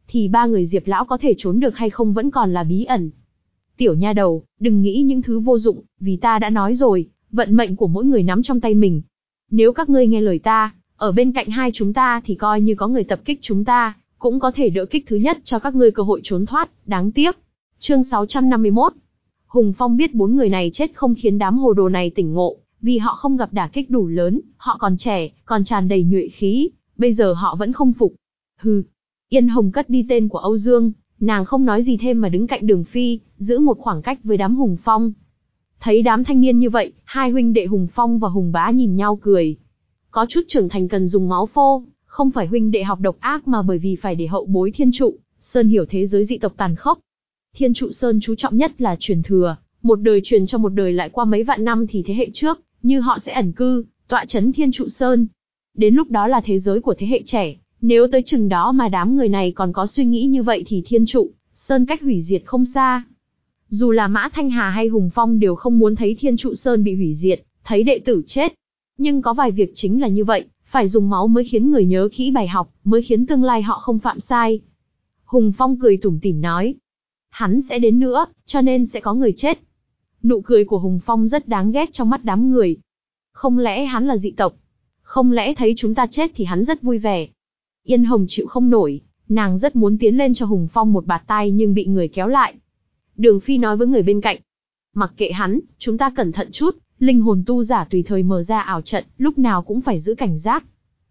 thì ba người Diệp lão có thể trốn được hay không vẫn còn là bí ẩn. Tiểu nha đầu, đừng nghĩ những thứ vô dụng, vì ta đã nói rồi, vận mệnh của mỗi người nắm trong tay mình. Nếu các ngươi nghe lời ta, ở bên cạnh hai chúng ta thì coi như có người tập kích chúng ta, cũng có thể đỡ kích thứ nhất cho các ngươi cơ hội trốn thoát, đáng tiếc. Chương sáu trăm năm mươi mốt. Hùng Phong biết bốn người này chết không khiến đám hồ đồ này tỉnh ngộ, vì họ không gặp đả kích đủ lớn, họ còn trẻ, còn tràn đầy nhuệ khí, bây giờ họ vẫn không phục. Hừ. Yên Hồng cất đi tên của Âu Dương, nàng không nói gì thêm mà đứng cạnh Đường Phi, giữ một khoảng cách với đám Hùng Phong. Thấy đám thanh niên như vậy, hai huynh đệ Hùng Phong và Hùng Bá nhìn nhau cười. Có chút trưởng thành cần dùng máu phô, không phải huynh đệ học độc ác mà bởi vì phải để hậu bối Thiên Trụ Sơn hiểu thế giới dị tộc tàn khốc. Thiên Trụ Sơn chú trọng nhất là truyền thừa, một đời truyền cho một đời lại qua mấy vạn năm thì thế hệ trước, như họ sẽ ẩn cư, tọa chấn Thiên Trụ Sơn. Đến lúc đó là thế giới của thế hệ trẻ, nếu tới chừng đó mà đám người này còn có suy nghĩ như vậy thì Thiên Trụ Sơn cách hủy diệt không xa. Dù là Mã Thanh Hà hay Hùng Phong đều không muốn thấy Thiên Trụ Sơn bị hủy diệt, thấy đệ tử chết. Nhưng có vài việc chính là như vậy, phải dùng máu mới khiến người nhớ kỹ bài học, mới khiến tương lai họ không phạm sai. Hùng Phong cười tủm tỉm nói. Hắn sẽ đến nữa, cho nên sẽ có người chết. Nụ cười của Hùng Phong rất đáng ghét trong mắt đám người. Không lẽ hắn là dị tộc? Không lẽ thấy chúng ta chết thì hắn rất vui vẻ? Yên Hồng chịu không nổi, nàng rất muốn tiến lên cho Hùng Phong một bạt tai nhưng bị người kéo lại. Đường Phi nói với người bên cạnh. Mặc kệ hắn, chúng ta cẩn thận chút, linh hồn tu giả tùy thời mở ra ảo trận, lúc nào cũng phải giữ cảnh giác.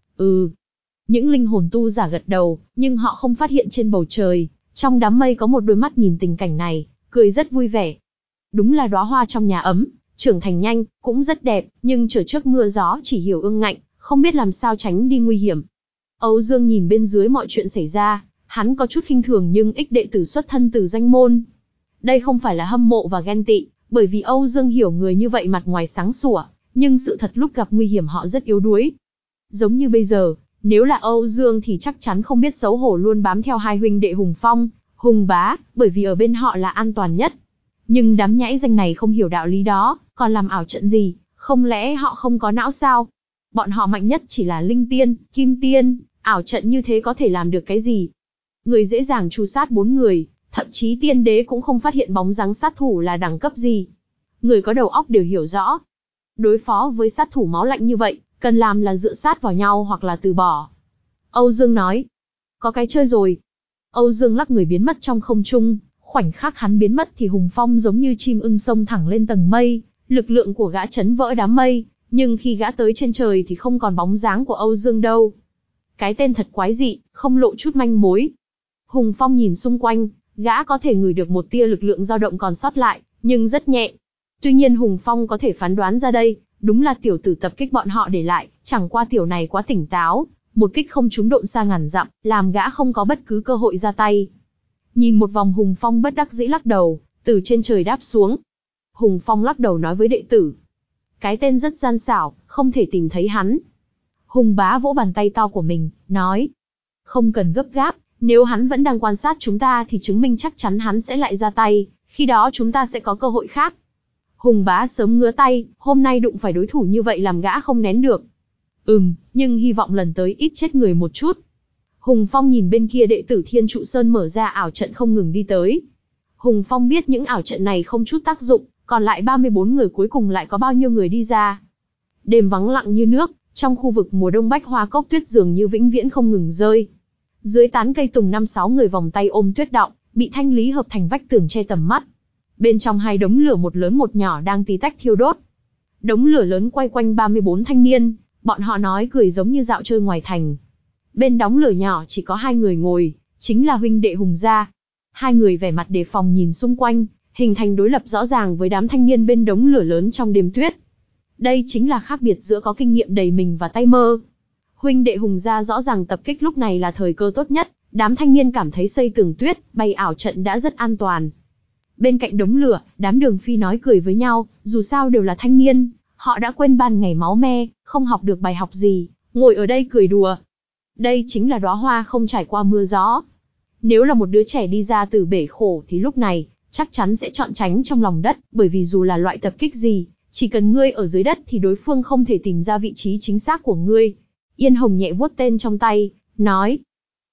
Ừ. Những linh hồn tu giả gật đầu, nhưng họ không phát hiện trên bầu trời, trong đám mây có một đôi mắt nhìn tình cảnh này, cười rất vui vẻ. Đúng là đóa hoa trong nhà ấm, trưởng thành nhanh, cũng rất đẹp, nhưng trở trước mưa gió chỉ hiểu ương ngạnh, không biết làm sao tránh đi nguy hiểm. Âu Dương nhìn bên dưới mọi chuyện xảy ra, hắn có chút khinh thường nhưng ích đệ tử xuất thân từ danh môn. Đây không phải là hâm mộ và ghen tị, bởi vì Âu Dương hiểu người như vậy mặt ngoài sáng sủa, nhưng sự thật lúc gặp nguy hiểm họ rất yếu đuối. Giống như bây giờ, nếu là Âu Dương thì chắc chắn không biết xấu hổ luôn bám theo hai huynh đệ Hùng Phong, Hùng Bá, bởi vì ở bên họ là an toàn nhất. Nhưng đám nhãi danh này không hiểu đạo lý đó, còn làm ảo trận gì, không lẽ họ không có não sao? Bọn họ mạnh nhất chỉ là linh tiên, kim tiên, ảo trận như thế có thể làm được cái gì? Người dễ dàng tru sát bốn người, thậm chí tiên đế cũng không phát hiện bóng dáng sát thủ là đẳng cấp gì. Người có đầu óc đều hiểu rõ. Đối phó với sát thủ máu lạnh như vậy, cần làm là dựa sát vào nhau hoặc là từ bỏ. Âu Dương nói. Có cái chơi rồi. Âu Dương lắc người biến mất trong không trung, khoảnh khắc hắn biến mất thì Hùng Phong giống như chim ưng xông thẳng lên tầng mây, lực lượng của gã chấn vỡ đám mây, nhưng khi gã tới trên trời thì không còn bóng dáng của Âu Dương đâu. Cái tên thật quái dị, không lộ chút manh mối. Hùng Phong nhìn xung quanh, gã có thể ngửi được một tia lực lượng dao động còn sót lại, nhưng rất nhẹ. Tuy nhiên Hùng Phong có thể phán đoán ra đây, đúng là tiểu tử tập kích bọn họ để lại, chẳng qua tiểu này quá tỉnh táo, một kích không trúng độn xa ngàn dặm, làm gã không có bất cứ cơ hội ra tay. Nhìn một vòng Hùng Phong bất đắc dĩ lắc đầu, từ trên trời đáp xuống. Hùng Phong lắc đầu nói với đệ tử. Cái tên rất gian xảo, không thể tìm thấy hắn. Hùng Bá vỗ bàn tay to của mình, nói. Không cần gấp gáp, nếu hắn vẫn đang quan sát chúng ta thì chứng minh chắc chắn hắn sẽ lại ra tay, khi đó chúng ta sẽ có cơ hội khác. Hùng Bá sớm ngứa tay, hôm nay đụng phải đối thủ như vậy làm gã không nén được. Ừm, nhưng hy vọng lần tới ít chết người một chút. Hùng Phong nhìn bên kia đệ tử Thiên Trụ Sơn mở ra ảo trận không ngừng đi tới. Hùng Phong biết những ảo trận này không chút tác dụng, còn lại ba mươi bốn người cuối cùng lại có bao nhiêu người đi ra. Đêm vắng lặng như nước, trong khu vực mùa đông bách hoa cốc tuyết dường như vĩnh viễn không ngừng rơi. Dưới tán cây tùng năm sáu người vòng tay ôm tuyết đọng, bị thanh lý hợp thành vách tường che tầm mắt. Bên trong hai đống lửa một lớn một nhỏ đang tí tách thiêu đốt. Đống lửa lớn quay quanh ba mươi bốn thanh niên, bọn họ nói cười giống như dạo chơi ngoài thành. Bên đống lửa nhỏ chỉ có hai người ngồi, chính là huynh đệ Hùng gia. Hai người vẻ mặt đề phòng nhìn xung quanh, hình thành đối lập rõ ràng với đám thanh niên bên đống lửa lớn trong đêm tuyết. Đây chính là khác biệt giữa có kinh nghiệm đầy mình và tay mơ. Huynh đệ Hùng gia rõ ràng tập kích lúc này là thời cơ tốt nhất, đám thanh niên cảm thấy xây tường tuyết, bày ảo trận đã rất an toàn. Bên cạnh đống lửa, đám Đường Phi nói cười với nhau, dù sao đều là thanh niên, họ đã quên ban ngày máu me, không học được bài học gì, ngồi ở đây cười đùa. Đây chính là đóa hoa không trải qua mưa gió. Nếu là một đứa trẻ đi ra từ bể khổ thì lúc này, chắc chắn sẽ chọn tránh trong lòng đất, bởi vì dù là loại tập kích gì, chỉ cần ngươi ở dưới đất thì đối phương không thể tìm ra vị trí chính xác của ngươi. Yên Hồng nhẹ vuốt tên trong tay, nói.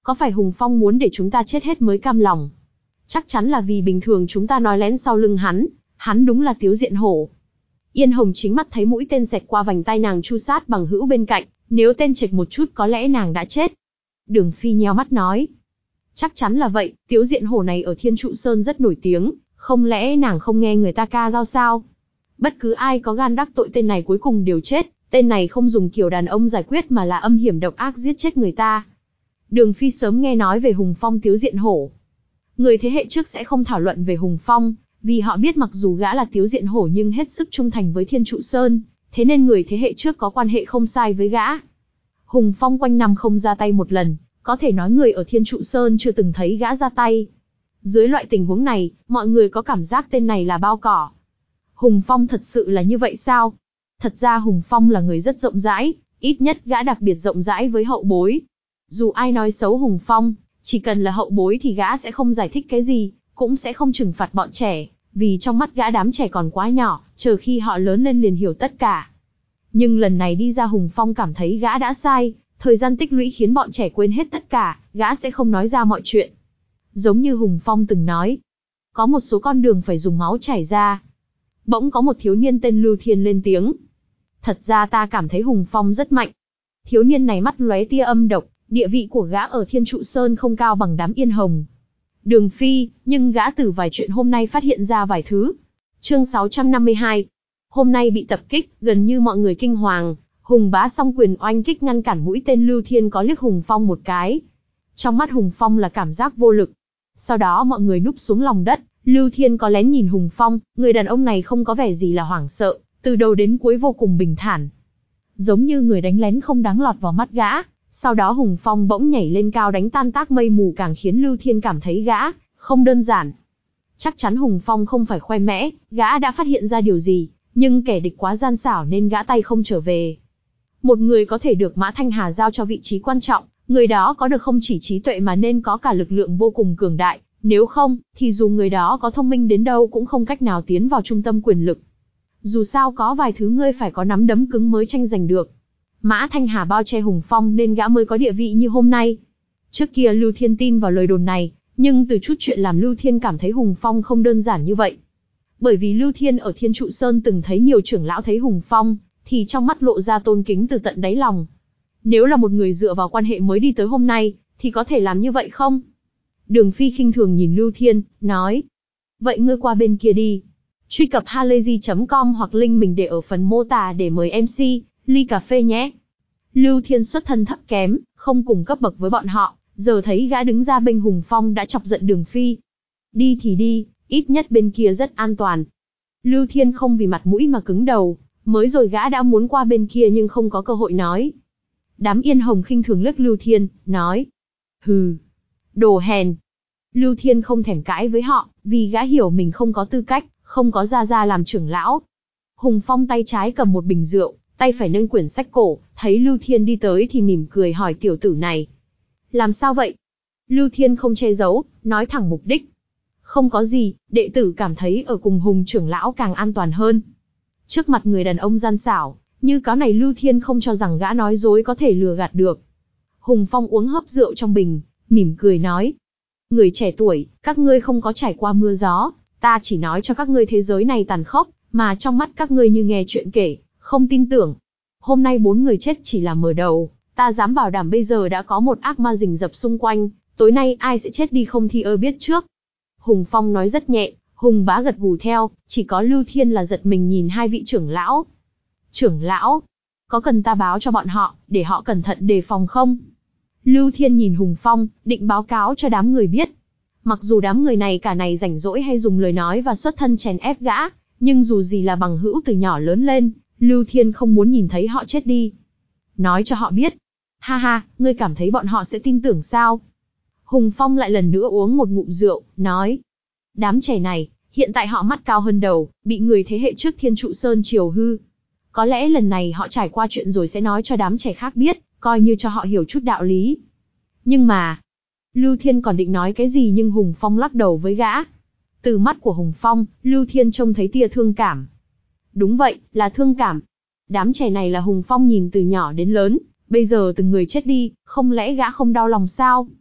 có phải Hùng Phong muốn để chúng ta chết hết mới cam lòng? Chắc chắn là vì bình thường chúng ta nói lén sau lưng hắn, hắn đúng là Tiếu Diện Hổ. Yên Hồng chính mắt thấy mũi tên xẹt qua vành tai nàng chu sát bằng hữu bên cạnh, nếu tên chệch một chút có lẽ nàng đã chết. Đường Phi nheo mắt nói. Chắc chắn là vậy, Tiếu Diện Hổ này ở Thiên Trụ Sơn rất nổi tiếng, không lẽ nàng không nghe người ta ca dao sao? Bất cứ ai có gan đắc tội tên này cuối cùng đều chết, tên này không dùng kiểu đàn ông giải quyết mà là âm hiểm độc ác giết chết người ta. Đường Phi sớm nghe nói về Hùng Phong Tiếu Diện Hổ. Người thế hệ trước sẽ không thảo luận về Hùng Phong, vì họ biết mặc dù gã là Tiếu Diện Hổ nhưng hết sức trung thành với Thiên Trụ Sơn, thế nên người thế hệ trước có quan hệ không sai với gã. Hùng Phong quanh năm không ra tay một lần, có thể nói người ở Thiên Trụ Sơn chưa từng thấy gã ra tay. Dưới loại tình huống này, mọi người có cảm giác tên này là bao cỏ. Hùng Phong thật sự là như vậy sao? Thật ra Hùng Phong là người rất rộng rãi, ít nhất gã đặc biệt rộng rãi với hậu bối. Dù ai nói xấu Hùng Phong, chỉ cần là hậu bối thì gã sẽ không giải thích cái gì, cũng sẽ không trừng phạt bọn trẻ, vì trong mắt gã đám trẻ còn quá nhỏ, chờ khi họ lớn lên liền hiểu tất cả. Nhưng lần này đi ra Hùng Phong cảm thấy gã đã sai, thời gian tích lũy khiến bọn trẻ quên hết tất cả, gã sẽ không nói ra mọi chuyện. Giống như Hùng Phong từng nói, có một số con đường phải dùng máu chảy ra. Bỗng có một thiếu niên tên Lưu Thiên lên tiếng. Thật ra ta cảm thấy Hùng Phong rất mạnh. Thiếu niên này mắt lóe tia âm độc, địa vị của gã ở Thiên Trụ Sơn không cao bằng đám Yên Hồng. Đường Phi, nhưng gã từ vài chuyện hôm nay phát hiện ra vài thứ. Chương sáu trăm năm mươi hai. Hôm nay bị tập kích, gần như mọi người kinh hoàng, Hùng Bá song quyền oanh kích ngăn cản mũi tên Lưu Thiên có liếc Hùng Phong một cái. Trong mắt Hùng Phong là cảm giác vô lực. Sau đó mọi người núp xuống lòng đất, Lưu Thiên có lén nhìn Hùng Phong, người đàn ông này không có vẻ gì là hoảng sợ, từ đầu đến cuối vô cùng bình thản. Giống như người đánh lén không đáng lọt vào mắt gã. Sau đó Hùng Phong bỗng nhảy lên cao đánh tan tác mây mù càng khiến Lưu Thiên cảm thấy gã không đơn giản. Chắc chắn Hùng Phong không phải khoe mẽ, gã đã phát hiện ra điều gì, nhưng kẻ địch quá gian xảo nên gã tay không trở về. Một người có thể được Mã Thanh Hà giao cho vị trí quan trọng, người đó có được không chỉ trí tuệ mà nên có cả lực lượng vô cùng cường đại, nếu không, thì dù người đó có thông minh đến đâu cũng không cách nào tiến vào trung tâm quyền lực. Dù sao có vài thứ ngươi phải có nắm đấm cứng mới tranh giành được. Mã Thanh Hà bao che Hùng Phong nên gã mới có địa vị như hôm nay. Trước kia Lưu Thiên tin vào lời đồn này, nhưng từ chút chuyện làm Lưu Thiên cảm thấy Hùng Phong không đơn giản như vậy. Bởi vì Lưu Thiên ở Thiên Trụ Sơn từng thấy nhiều trưởng lão thấy Hùng Phong, thì trong mắt lộ ra tôn kính từ tận đáy lòng. Nếu là một người dựa vào quan hệ mới đi tới hôm nay, thì có thể làm như vậy không? Đường Phi khinh thường nhìn Lưu Thiên, nói. Vậy ngươi qua bên kia đi. Truy cập halayzi chấm com hoặc link mình để ở phần mô tả để mời em xê, ly cà phê nhé. Lưu Thiên xuất thân thấp kém, không cùng cấp bậc với bọn họ, giờ thấy gã đứng ra bênh Hùng Phong đã chọc giận Đường Phi. Đi thì đi, ít nhất bên kia rất an toàn. Lưu Thiên không vì mặt mũi mà cứng đầu, mới rồi gã đã muốn qua bên kia nhưng không có cơ hội nói. Đám Yên Hồng khinh thường liếc Lưu Thiên, nói. Hừ, đồ hèn. Lưu Thiên không thèm cãi với họ, vì gã hiểu mình không có tư cách, không có gia gia làm trưởng lão. Hùng Phong tay trái cầm một bình rượu, tay phải nâng quyển sách cổ, thấy Lưu Thiên đi tới thì mỉm cười hỏi tiểu tử này. Làm sao vậy? Lưu Thiên không che giấu, nói thẳng mục đích. Không có gì, đệ tử cảm thấy ở cùng Hùng trưởng lão càng an toàn hơn. Trước mặt người đàn ông gian xảo, như cáo này Lưu Thiên không cho rằng gã nói dối có thể lừa gạt được. Hùng Phong uống hớp rượu trong bình, mỉm cười nói. Người trẻ tuổi, các ngươi không có trải qua mưa gió, ta chỉ nói cho các ngươi thế giới này tàn khốc, mà trong mắt các ngươi như nghe chuyện kể, không tin tưởng. Hôm nay bốn người chết chỉ là mở đầu, ta dám bảo đảm bây giờ đã có một ác ma rình rập xung quanh, tối nay ai sẽ chết đi không thì ơ biết trước. Hùng Phong nói rất nhẹ, Hùng Bá gật gù theo, chỉ có Lưu Thiên là giật mình nhìn hai vị trưởng lão. Trưởng lão, có cần ta báo cho bọn họ, để họ cẩn thận đề phòng không? Lưu Thiên nhìn Hùng Phong, định báo cáo cho đám người biết. Mặc dù đám người này cả này rảnh rỗi hay dùng lời nói và xuất thân chèn ép gã, nhưng dù gì là bằng hữu từ nhỏ lớn lên, Lưu Thiên không muốn nhìn thấy họ chết đi. Nói cho họ biết. Ha ha, ngươi cảm thấy bọn họ sẽ tin tưởng sao? Hùng Phong lại lần nữa uống một ngụm rượu, nói. Đám trẻ này, hiện tại họ mắt cao hơn đầu, bị người thế hệ trước Thiên Trụ Sơn chiều hư. Có lẽ lần này họ trải qua chuyện rồi sẽ nói cho đám trẻ khác biết, coi như cho họ hiểu chút đạo lý. Nhưng mà, Lưu Thiên còn định nói cái gì nhưng Hùng Phong lắc đầu với gã. Từ mắt của Hùng Phong, Lưu Thiên trông thấy tia thương cảm. Đúng vậy, là thương cảm. Đám trẻ này là Hùng Phong nhìn từ nhỏ đến lớn, bây giờ từng người chết đi, không lẽ gã không đau lòng sao?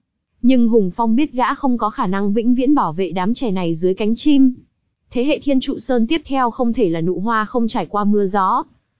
Nhưng Hùng Phong biết gã không có khả năng vĩnh viễn bảo vệ đám trẻ này dưới cánh chim. Thế hệ Thiên Trụ Sơn tiếp theo không thể là nụ hoa không trải qua mưa gió.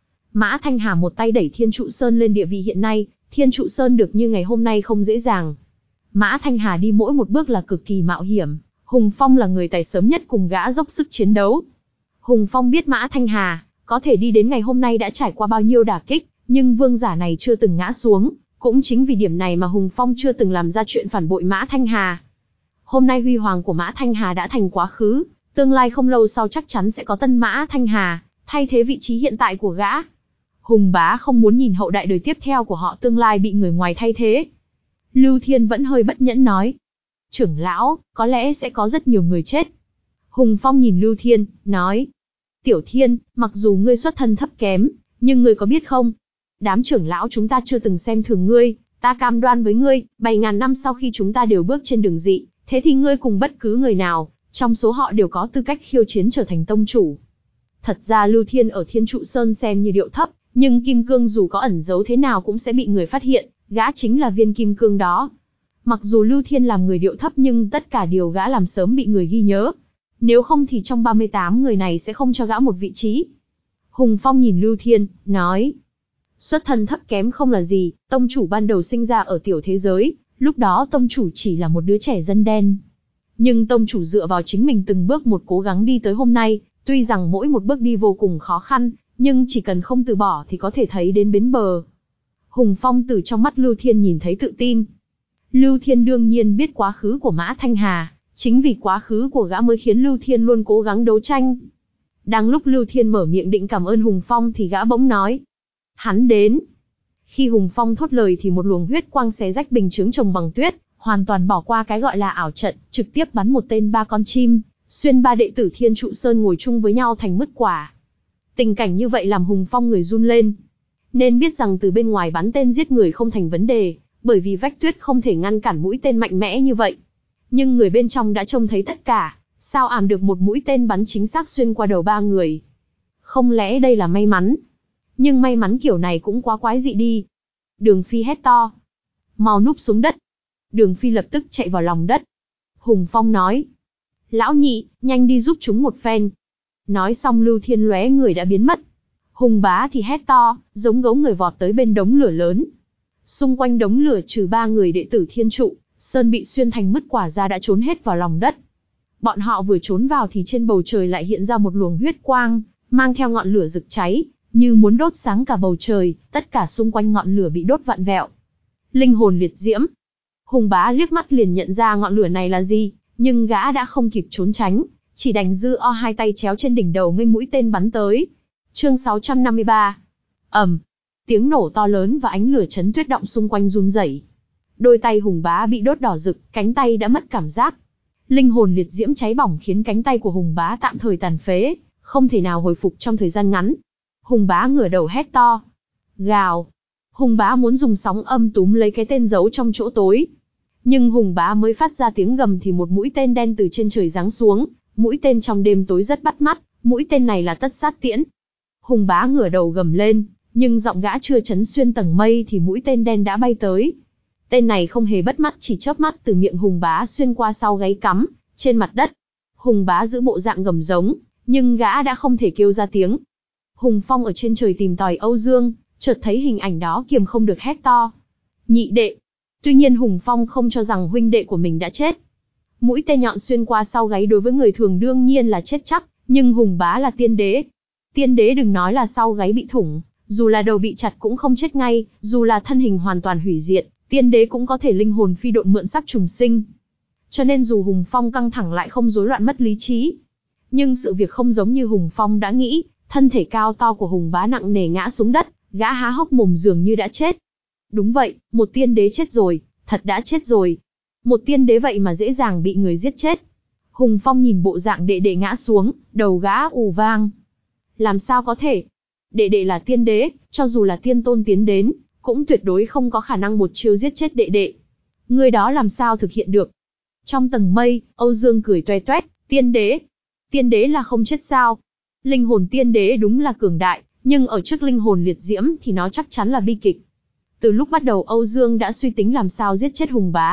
Mã Thanh Hà một tay đẩy Thiên Trụ Sơn lên địa vị hiện nay, Thiên Trụ Sơn được như ngày hôm nay không dễ dàng. Mã Thanh Hà đi mỗi một bước là cực kỳ mạo hiểm, Hùng Phong là người tài sớm nhất cùng gã dốc sức chiến đấu. Hùng Phong biết Mã Thanh Hà có thể đi đến ngày hôm nay đã trải qua bao nhiêu đả kích, nhưng vương giả này chưa từng ngã xuống, cũng chính vì điểm này mà Hùng Phong chưa từng làm ra chuyện phản bội Mã Thanh Hà. Hôm nay huy hoàng của Mã Thanh Hà đã thành quá khứ, tương lai không lâu sau chắc chắn sẽ có tân Mã Thanh Hà, thay thế vị trí hiện tại của gã. Hùng Bá không muốn nhìn hậu đại đời tiếp theo của họ tương lai bị người ngoài thay thế. Lưu Thiên vẫn hơi bất nhẫn nói. Trưởng lão, có lẽ sẽ có rất nhiều người chết. Hùng Phong nhìn Lưu Thiên, nói. Tiểu Thiên, mặc dù ngươi xuất thân thấp kém, nhưng ngươi có biết không? Đám trưởng lão chúng ta chưa từng xem thường ngươi, ta cam đoan với ngươi, bảy ngàn năm sau khi chúng ta đều bước trên đường dị, thế thì ngươi cùng bất cứ người nào, trong số họ đều có tư cách khiêu chiến trở thành tông chủ. Thật ra Lưu Thiên ở Thiên Trụ Sơn xem như điệu thấp, nhưng kim cương dù có ẩn giấu thế nào cũng sẽ bị người phát hiện, gã chính là viên kim cương đó. Mặc dù Lưu Thiên làm người điệu thấp nhưng tất cả điều gã làm sớm bị người ghi nhớ. Nếu không thì trong ba mươi tám người này sẽ không cho gã một vị trí. Hùng Phong nhìn Lưu Thiên, nói. Xuất thân thấp kém không là gì, tông chủ ban đầu sinh ra ở tiểu thế giới, lúc đó tông chủ chỉ là một đứa trẻ dân đen. Nhưng tông chủ dựa vào chính mình từng bước một cố gắng đi tới hôm nay, tuy rằng mỗi một bước đi vô cùng khó khăn, nhưng chỉ cần không từ bỏ thì có thể thấy đến bến bờ. Hùng Phong từ trong mắt Lưu Thiên nhìn thấy tự tin. Lưu Thiên đương nhiên biết quá khứ của Mã Thanh Hà, chính vì quá khứ của gã mới khiến Lưu Thiên luôn cố gắng đấu tranh. Đang lúc Lưu Thiên mở miệng định cảm ơn Hùng Phong thì gã bỗng nói. Hắn đến. Khi Hùng Phong thốt lời thì một luồng huyết quang xé rách bình chướng trồng bằng tuyết, hoàn toàn bỏ qua cái gọi là ảo trận, trực tiếp bắn một tên ba con chim, xuyên ba đệ tử Thiên Trụ Sơn ngồi chung với nhau thành mứt quả. Tình cảnh như vậy làm Hùng Phong người run lên. Nên biết rằng từ bên ngoài bắn tên giết người không thành vấn đề, bởi vì vách tuyết không thể ngăn cản mũi tên mạnh mẽ như vậy. Nhưng người bên trong đã trông thấy tất cả, sao ảm được một mũi tên bắn chính xác xuyên qua đầu ba người. Không lẽ đây là may mắn? Nhưng may mắn kiểu này cũng quá quái dị đi. Đường Phi hét to. Mau núp xuống đất. Đường Phi lập tức chạy vào lòng đất. Hùng Phong nói. Lão nhị, nhanh đi giúp chúng một phen. Nói xong Lưu Thiên lóe người đã biến mất. Hùng Bá thì hét to, giống gấu người vọt tới bên đống lửa lớn. Xung quanh đống lửa trừ ba người đệ tử Thiên Trụ Sơn bị xuyên thành mứt quả ra đã trốn hết vào lòng đất. Bọn họ vừa trốn vào thì trên bầu trời lại hiện ra một luồng huyết quang, mang theo ngọn lửa rực cháy, như muốn đốt sáng cả bầu trời, tất cả xung quanh ngọn lửa bị đốt vặn vẹo. Linh hồn liệt diễm. Hùng Bá liếc mắt liền nhận ra ngọn lửa này là gì, nhưng gã đã không kịp trốn tránh, chỉ đành dư o hai tay chéo trên đỉnh đầu nghênh mũi tên bắn tới. Chương sáu trăm năm mươi ba. Ầm. Tiếng nổ to lớn và ánh lửa chấn tuyết động xung quanh run rẩy. Đôi tay Hùng Bá bị đốt đỏ rực, cánh tay đã mất cảm giác. Linh hồn liệt diễm cháy bỏng khiến cánh tay của Hùng Bá tạm thời tàn phế, không thể nào hồi phục trong thời gian ngắn. Hùng Bá ngửa đầu hét to. Gào. Hùng Bá muốn dùng sóng âm túm lấy cái tên giấu trong chỗ tối. Nhưng Hùng Bá mới phát ra tiếng gầm thì một mũi tên đen từ trên trời giáng xuống, mũi tên trong đêm tối rất bắt mắt, mũi tên này là tất sát tiễn. Hùng Bá ngửa đầu gầm lên, nhưng giọng gã chưa chấn xuyên tầng mây thì mũi tên đen đã bay tới. Tên này không hề bắt mắt, chỉ chớp mắt từ miệng Hùng Bá xuyên qua sau gáy cắm trên mặt đất. Hùng Bá giữ bộ dạng gầm giống, nhưng gã đã không thể kêu ra tiếng. Hùng Phong ở trên trời tìm tòi Âu Dương, chợt thấy hình ảnh đó kiềm không được hét to. Nhị đệ. Tuy nhiên Hùng Phong không cho rằng huynh đệ của mình đã chết. Mũi tên nhọn xuyên qua sau gáy đối với người thường đương nhiên là chết chắc, nhưng Hùng Bá là tiên đế. Tiên đế đừng nói là sau gáy bị thủng, dù là đầu bị chặt cũng không chết ngay, dù là thân hình hoàn toàn hủy diệt, tiên đế cũng có thể linh hồn phi độn mượn sắc trùng sinh. Cho nên dù Hùng Phong căng thẳng lại không rối loạn mất lý trí. Nhưng sự việc không giống như Hùng Phong đã nghĩ, thân thể cao to của Hùng Bá nặng nề ngã xuống đất, gã há hốc mồm dường như đã chết. Đúng vậy, một tiên đế chết rồi, thật đã chết rồi. Một tiên đế vậy mà dễ dàng bị người giết chết. Hùng Phong nhìn bộ dạng đệ đệ ngã xuống, đầu gã ù vang. Làm sao có thể? Đệ đệ là tiên đế, cho dù là tiên tôn tiến đến, cũng tuyệt đối không có khả năng một chiêu giết chết đệ đệ. Người đó làm sao thực hiện được? Trong tầng mây, Âu Dương cười toe toét, tiên đế. Tiên đế là không chết sao? Linh hồn tiên đế đúng là cường đại, nhưng ở trước linh hồn liệt diễm thì nó chắc chắn là bi kịch. Từ lúc bắt đầu Âu Dương đã suy tính làm sao giết chết Hùng Bá,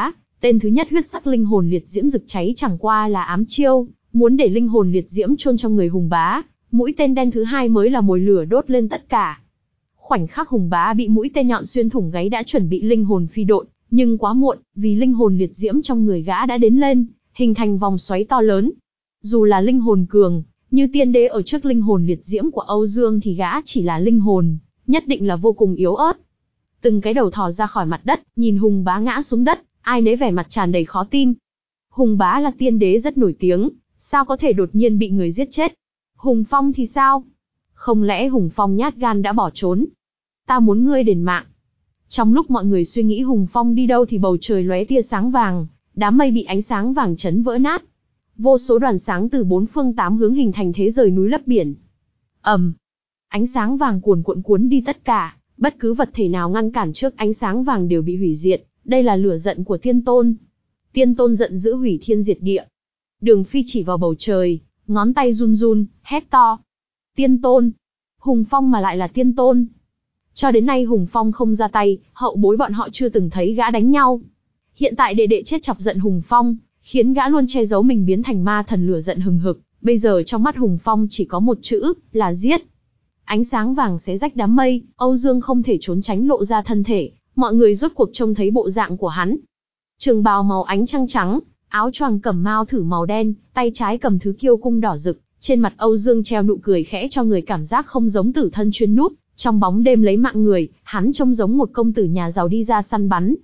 Tên thứ nhất huyết sắc linh hồn liệt diễm rực cháy chẳng qua là ám chiêu, muốn để linh hồn liệt diễm chôn trong người Hùng Bá, mũi tên đen thứ hai mới là mồi lửa đốt lên tất cả. Khoảnh khắc Hùng Bá bị mũi tên nhọn xuyên thủng gáy đã chuẩn bị linh hồn phi độn, nhưng quá muộn, vì linh hồn liệt diễm trong người gã đã đến lên, hình thành vòng xoáy to lớn. Dù là linh hồn cường, như tiên đế ở trước linh hồn liệt diễm của Âu Dương thì gã chỉ là linh hồn, nhất định là vô cùng yếu ớt. Từng cái đầu thò ra khỏi mặt đất, nhìn Hùng Bá ngã xuống đất, ai nấy vẻ mặt tràn đầy khó tin. Hùng Bá là tiên đế rất nổi tiếng, sao có thể đột nhiên bị người giết chết? Hùng Phong thì sao? Không lẽ Hùng Phong nhát gan đã bỏ trốn? Ta muốn ngươi đền mạng. Trong lúc mọi người suy nghĩ Hùng Phong đi đâu thì bầu trời lóe tia sáng vàng, đám mây bị ánh sáng vàng chấn vỡ nát. Vô số đoàn sáng từ bốn phương tám hướng hình thành thế rời núi lấp biển. ầm, um, ánh sáng vàng cuồn cuộn cuốn đi tất cả, bất cứ vật thể nào ngăn cản trước ánh sáng vàng đều bị hủy diệt. Đây là lửa giận của Tiên Tôn. Tiên Tôn giận dữ hủy thiên diệt địa. Đường Phi chỉ vào bầu trời, ngón tay run run, hét to. Tiên Tôn! Hùng Phong mà lại là Tiên Tôn. Cho đến nay Hùng Phong không ra tay, hậu bối bọn họ chưa từng thấy gã đánh nhau. Hiện tại đệ đệ chết chọc giận Hùng Phong, khiến gã luôn che giấu mình biến thành ma thần lửa giận hừng hực. Bây giờ trong mắt Hùng Phong chỉ có một chữ, là giết. Ánh sáng vàng xé rách đám mây, Âu Dương không thể trốn tránh lộ ra thân thể. Mọi người rốt cuộc trông thấy bộ dạng của hắn. Trường bào màu ánh trăng trắng, áo choàng cẩm mao thử màu đen, tay trái cầm thứ kiêu cung đỏ rực, trên mặt Âu Dương treo nụ cười khẽ cho người cảm giác không giống tử thân chuyên núp, trong bóng đêm lấy mạng người, hắn trông giống một công tử nhà giàu đi ra săn bắn.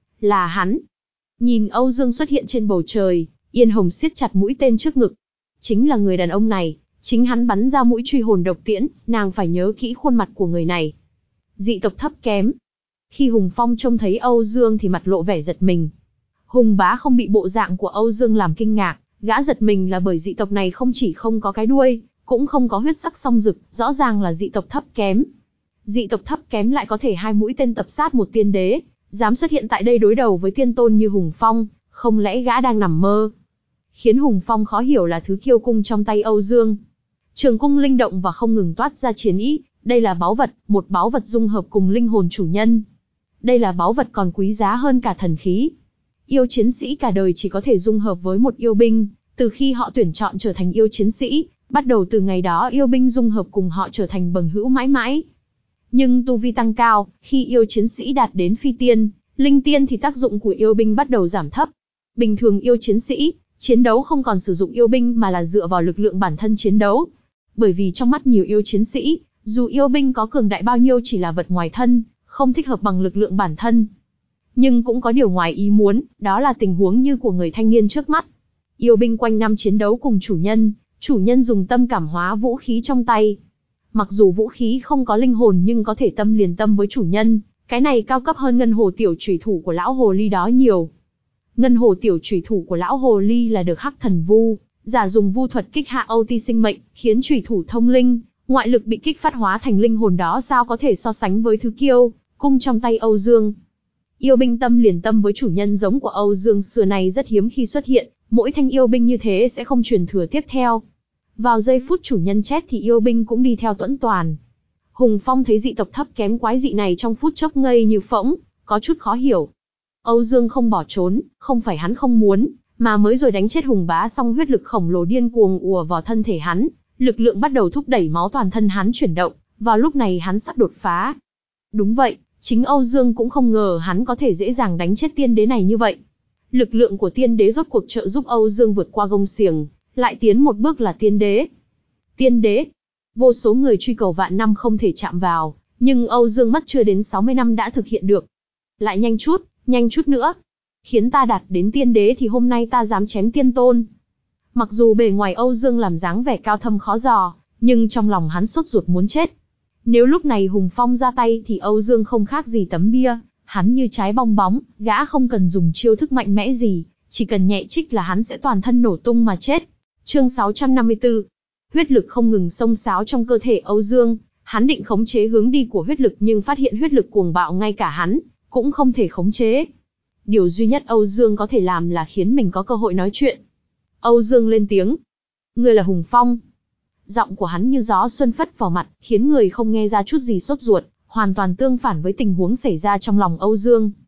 Là hắn. Nhìn Âu Dương xuất hiện trên bầu trời, Yên Hồng siết chặt mũi tên trước ngực. Chính là người đàn ông này, chính hắn bắn ra mũi truy hồn độc tiễn, nàng phải nhớ kỹ khuôn mặt của người này. Dị tộc thấp kém. Khi Hùng Phong trông thấy Âu Dương thì mặt lộ vẻ giật mình. Hùng Bá không bị bộ dạng của Âu Dương làm kinh ngạc, gã giật mình là bởi dị tộc này không chỉ không có cái đuôi, cũng không có huyết sắc song rực, rõ ràng là dị tộc thấp kém. Dị tộc thấp kém lại có thể hai mũi tên tập sát một tiên đế, dám xuất hiện tại đây đối đầu với tiên tôn như Hùng Phong, không lẽ gã đang nằm mơ? Khiến Hùng Phong khó hiểu là thứ kiêu cung trong tay Âu Dương. Trường cung linh động và không ngừng toát ra chiến ý, đây là báu vật, một báu vật dung hợp cùng linh hồn chủ nhân. Đây là báu vật còn quý giá hơn cả thần khí. Yêu chiến sĩ cả đời chỉ có thể dung hợp với một yêu binh, từ khi họ tuyển chọn trở thành yêu chiến sĩ, bắt đầu từ ngày đó yêu binh dung hợp cùng họ trở thành bằng hữu mãi mãi. Nhưng tu vi tăng cao, khi yêu chiến sĩ đạt đến phi tiên, linh tiên thì tác dụng của yêu binh bắt đầu giảm thấp. Bình thường yêu chiến sĩ, chiến đấu không còn sử dụng yêu binh mà là dựa vào lực lượng bản thân chiến đấu. Bởi vì trong mắt nhiều yêu chiến sĩ, dù yêu binh có cường đại bao nhiêu chỉ là vật ngoài thân, không thích hợp bằng lực lượng bản thân. Nhưng cũng có điều ngoài ý muốn, đó là tình huống như của người thanh niên trước mắt. Yêu binh quanh năm chiến đấu cùng chủ nhân, chủ nhân dùng tâm cảm hóa vũ khí trong tay. Mặc dù vũ khí không có linh hồn nhưng có thể tâm liền tâm với chủ nhân, cái này cao cấp hơn ngân hồ tiểu chủy thủ của lão hồ ly đó nhiều. Ngân hồ tiểu chủy thủ của lão hồ ly là được hắc thần vu, giả dùng vu thuật kích hạ Âu Ti sinh mệnh, khiến chủy thủ thông linh, ngoại lực bị kích phát hóa thành linh hồn đó sao có thể so sánh với thứ kiêu cung trong tay Âu Dương. Yêu binh tâm liền tâm với chủ nhân giống của Âu Dương xưa nay rất hiếm khi xuất hiện, mỗi thanh yêu binh như thế sẽ không truyền thừa tiếp theo. Vào giây phút chủ nhân chết thì yêu binh cũng đi theo tuẫn toàn. Hùng Phong thấy dị tộc thấp kém quái dị này trong phút chốc ngây như phỗng, có chút khó hiểu. Âu Dương không bỏ trốn, không phải hắn không muốn, mà mới rồi đánh chết Hùng Bá xong huyết lực khổng lồ điên cuồng ùa vào thân thể hắn, lực lượng bắt đầu thúc đẩy máu toàn thân hắn chuyển động, vào lúc này hắn sắp đột phá. Đúng vậy, chính Âu Dương cũng không ngờ hắn có thể dễ dàng đánh chết tiên đế này như vậy. Lực lượng của tiên đế rốt cuộc trợ giúp Âu Dương vượt qua gông xiềng, lại tiến một bước là tiên đế. Tiên đế, vô số người truy cầu vạn năm không thể chạm vào, nhưng Âu Dương mất chưa đến sáu mươi năm đã thực hiện được. Lại nhanh chút, nhanh chút nữa. Khiến ta đạt đến tiên đế thì hôm nay ta dám chém tiên tôn. Mặc dù bề ngoài Âu Dương làm dáng vẻ cao thâm khó dò, nhưng trong lòng hắn sốt ruột muốn chết. Nếu lúc này Hùng Phong ra tay thì Âu Dương không khác gì tấm bia, hắn như trái bong bóng, gã không cần dùng chiêu thức mạnh mẽ gì, chỉ cần nhẹ trích là hắn sẽ toàn thân nổ tung mà chết. Chương sáu trăm năm mươi tư. Huyết lực không ngừng xông xáo trong cơ thể Âu Dương, hắn định khống chế hướng đi của huyết lực nhưng phát hiện huyết lực cuồng bạo ngay cả hắn cũng không thể khống chế. Điều duy nhất Âu Dương có thể làm là khiến mình có cơ hội nói chuyện. Âu Dương lên tiếng. Ngươi là Hùng Phong. Giọng của hắn như gió xuân phất vào mặt, khiến người không nghe ra chút gì sốt ruột, hoàn toàn tương phản với tình huống xảy ra trong lòng Âu Dương.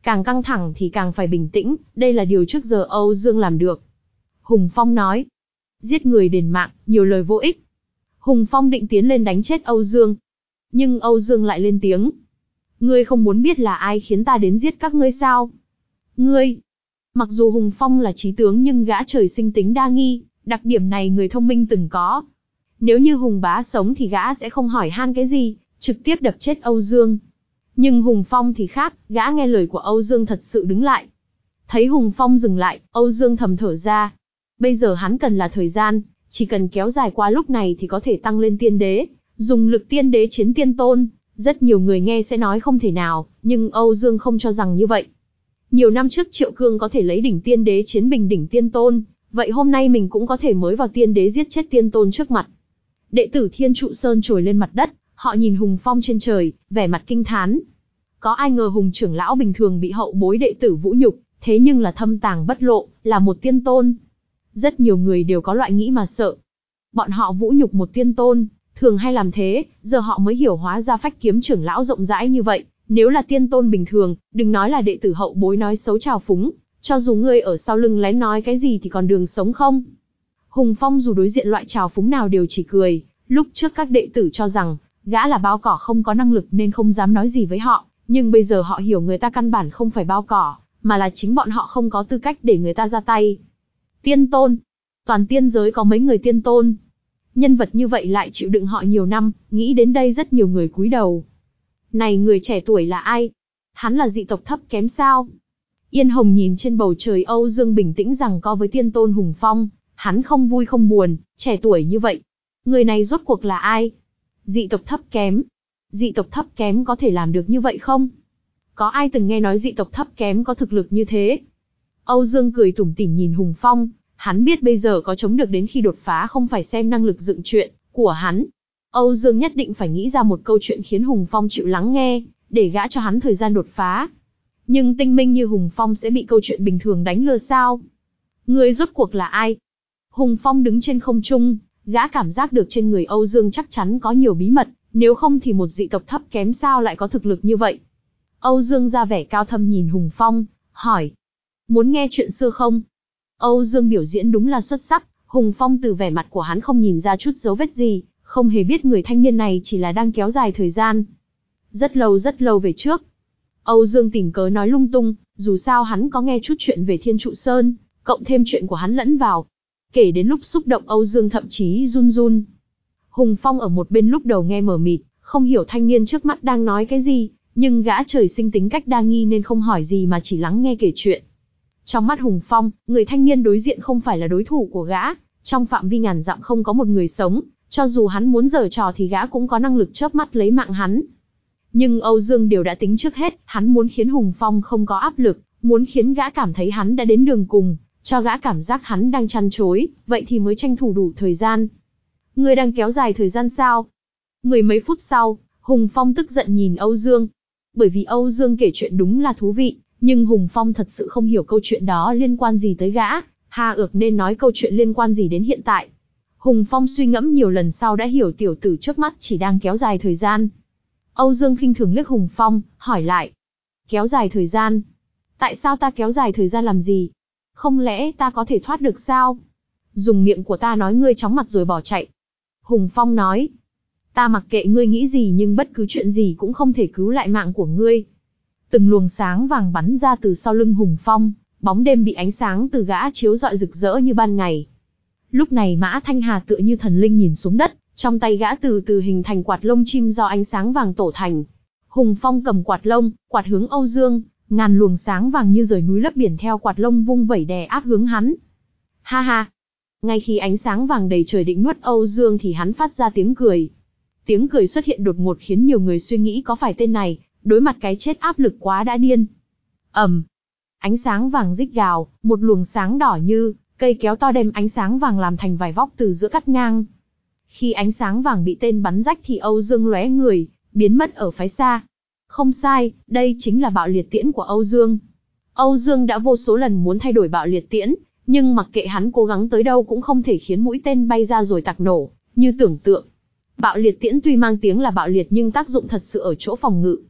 Càng căng thẳng thì càng phải bình tĩnh, đây là điều trước giờ Âu Dương làm được. Hùng Phong nói. Giết người đền mạng, nhiều lời vô ích. Hùng Phong định tiến lên đánh chết Âu Dương. Nhưng Âu Dương lại lên tiếng. Ngươi không muốn biết là ai khiến ta đến giết các ngươi sao? Ngươi! Mặc dù Hùng Phong là trí tướng nhưng gã trời sinh tính đa nghi, đặc điểm này người thông minh từng có. Nếu như Hùng Bá sống thì gã sẽ không hỏi han cái gì, trực tiếp đập chết Âu Dương. Nhưng Hùng Phong thì khác, gã nghe lời của Âu Dương thật sự đứng lại. Thấy Hùng Phong dừng lại, Âu Dương thầm thở ra. Bây giờ hắn cần là thời gian, chỉ cần kéo dài qua lúc này thì có thể tăng lên tiên đế, dùng lực tiên đế chiến tiên tôn. Rất nhiều người nghe sẽ nói không thể nào, nhưng Âu Dương không cho rằng như vậy. Nhiều năm trước Triệu Cương có thể lấy đỉnh tiên đế chiến bình đỉnh tiên tôn, vậy hôm nay mình cũng có thể mới vào tiên đế giết chết tiên tôn trước mặt. Đệ tử Thiên Trụ Sơn trồi lên mặt đất, họ nhìn Hùng Phong trên trời, vẻ mặt kinh thán. Có ai ngờ Hùng trưởng lão bình thường bị hậu bối đệ tử vũ nhục, thế nhưng là thâm tàng bất lộ, là một tiên tôn. Rất nhiều người đều có loại nghĩ mà sợ. Bọn họ vũ nhục một tiên tôn, thường hay làm thế, giờ họ mới hiểu hóa ra phách kiếm trưởng lão rộng rãi như vậy. Nếu là tiên tôn bình thường, đừng nói là đệ tử hậu bối nói xấu trào phúng, cho dù ngươi ở sau lưng lén nói cái gì thì còn đường sống không? Hùng Phong dù đối diện loại trào phúng nào đều chỉ cười, lúc trước các đệ tử cho rằng, gã là bao cỏ không có năng lực nên không dám nói gì với họ, nhưng bây giờ họ hiểu người ta căn bản không phải bao cỏ, mà là chính bọn họ không có tư cách để người ta ra tay. Tiên tôn, toàn tiên giới có mấy người tiên tôn. Nhân vật như vậy lại chịu đựng họ nhiều năm, nghĩ đến đây rất nhiều người cúi đầu. Này người trẻ tuổi là ai? Hắn là dị tộc thấp kém sao? Yên Hồng nhìn trên bầu trời Âu Dương bình tĩnh rằng co với tiên tôn Hùng Phong, hắn không vui không buồn, trẻ tuổi như vậy. Người này rốt cuộc là ai? Dị tộc thấp kém. Dị tộc thấp kém có thể làm được như vậy không? Có ai từng nghe nói dị tộc thấp kém có thực lực như thế? Âu Dương cười tủm tỉm nhìn Hùng Phong, hắn biết bây giờ có chống được đến khi đột phá không phải xem năng lực dựng chuyện của hắn. Âu Dương nhất định phải nghĩ ra một câu chuyện khiến Hùng Phong chịu lắng nghe, để gã cho hắn thời gian đột phá. Nhưng tinh minh như Hùng Phong sẽ bị câu chuyện bình thường đánh lừa sao? Người rốt cuộc là ai? Hùng Phong đứng trên không trung, gã cảm giác được trên người Âu Dương chắc chắn có nhiều bí mật, nếu không thì một dị tộc thấp kém sao lại có thực lực như vậy? Âu Dương ra vẻ cao thâm nhìn Hùng Phong, hỏi. Muốn nghe chuyện xưa không? Âu Dương biểu diễn đúng là xuất sắc, Hùng Phong từ vẻ mặt của hắn không nhìn ra chút dấu vết gì, không hề biết người thanh niên này chỉ là đang kéo dài thời gian. Rất lâu rất lâu về trước. Âu Dương tìm cớ nói lung tung, dù sao hắn có nghe chút chuyện về Thiên Trụ Sơn, cộng thêm chuyện của hắn lẫn vào. Kể đến lúc xúc động Âu Dương thậm chí run run. Hùng Phong ở một bên lúc đầu nghe mờ mịt, không hiểu thanh niên trước mắt đang nói cái gì, nhưng gã trời sinh tính cách đa nghi nên không hỏi gì mà chỉ lắng nghe kể chuyện. Trong mắt Hùng Phong, người thanh niên đối diện không phải là đối thủ của gã, trong phạm vi ngàn dặm không có một người sống, cho dù hắn muốn giở trò thì gã cũng có năng lực chớp mắt lấy mạng hắn. Nhưng Âu Dương đều đã tính trước hết, hắn muốn khiến Hùng Phong không có áp lực, muốn khiến gã cảm thấy hắn đã đến đường cùng, cho gã cảm giác hắn đang chăn chối, vậy thì mới tranh thủ đủ thời gian. Ngươi đang kéo dài thời gian sao? Mười mấy phút sau, Hùng Phong tức giận nhìn Âu Dương. Bởi vì Âu Dương kể chuyện đúng là thú vị, nhưng Hùng Phong thật sự không hiểu câu chuyện đó liên quan gì tới gã, hà ược nên nói câu chuyện liên quan gì đến hiện tại. Hùng Phong suy ngẫm nhiều lần sau đã hiểu tiểu tử trước mắt chỉ đang kéo dài thời gian. Âu Dương khinh thường liếc Hùng Phong, hỏi lại. Kéo dài thời gian? Tại sao ta kéo dài thời gian làm gì? Không lẽ ta có thể thoát được sao? Dùng miệng của ta nói ngươi chóng mặt rồi bỏ chạy. Hùng Phong nói. Ta mặc kệ ngươi nghĩ gì nhưng bất cứ chuyện gì cũng không thể cứu lại mạng của ngươi. Từng luồng sáng vàng bắn ra từ sau lưng Hùng Phong, bóng đêm bị ánh sáng từ gã chiếu rọi rực rỡ như ban ngày. Lúc này Mã Thanh Hà tựa như thần linh nhìn xuống đất, trong tay gã từ từ hình thành quạt lông chim do ánh sáng vàng tổ thành. Hùng Phong cầm quạt lông, quạt hướng Âu Dương, ngàn luồng sáng vàng như rời núi lấp biển theo quạt lông vung vẩy đè áp hướng hắn. Ha ha! Ngay khi ánh sáng vàng đầy trời định nuốt Âu Dương thì hắn phát ra tiếng cười. Tiếng cười xuất hiện đột ngột khiến nhiều người suy nghĩ có phải tên này, đối mặt cái chết áp lực quá đã điên. Ầm! Ánh sáng vàng rít gào, một luồng sáng đỏ như cây kéo to đem ánh sáng vàng làm thành vài vóc từ giữa cắt ngang. Khi ánh sáng vàng bị tên bắn rách thì Âu Dương lóe người, biến mất ở phía xa. Không sai, đây chính là bạo liệt tiễn của Âu Dương. Âu Dương đã vô số lần muốn thay đổi bạo liệt tiễn, nhưng mặc kệ hắn cố gắng tới đâu cũng không thể khiến mũi tên bay ra rồi tạc nổ, như tưởng tượng. Bạo liệt tiễn tuy mang tiếng là bạo liệt nhưng tác dụng thật sự ở chỗ phòng ngự.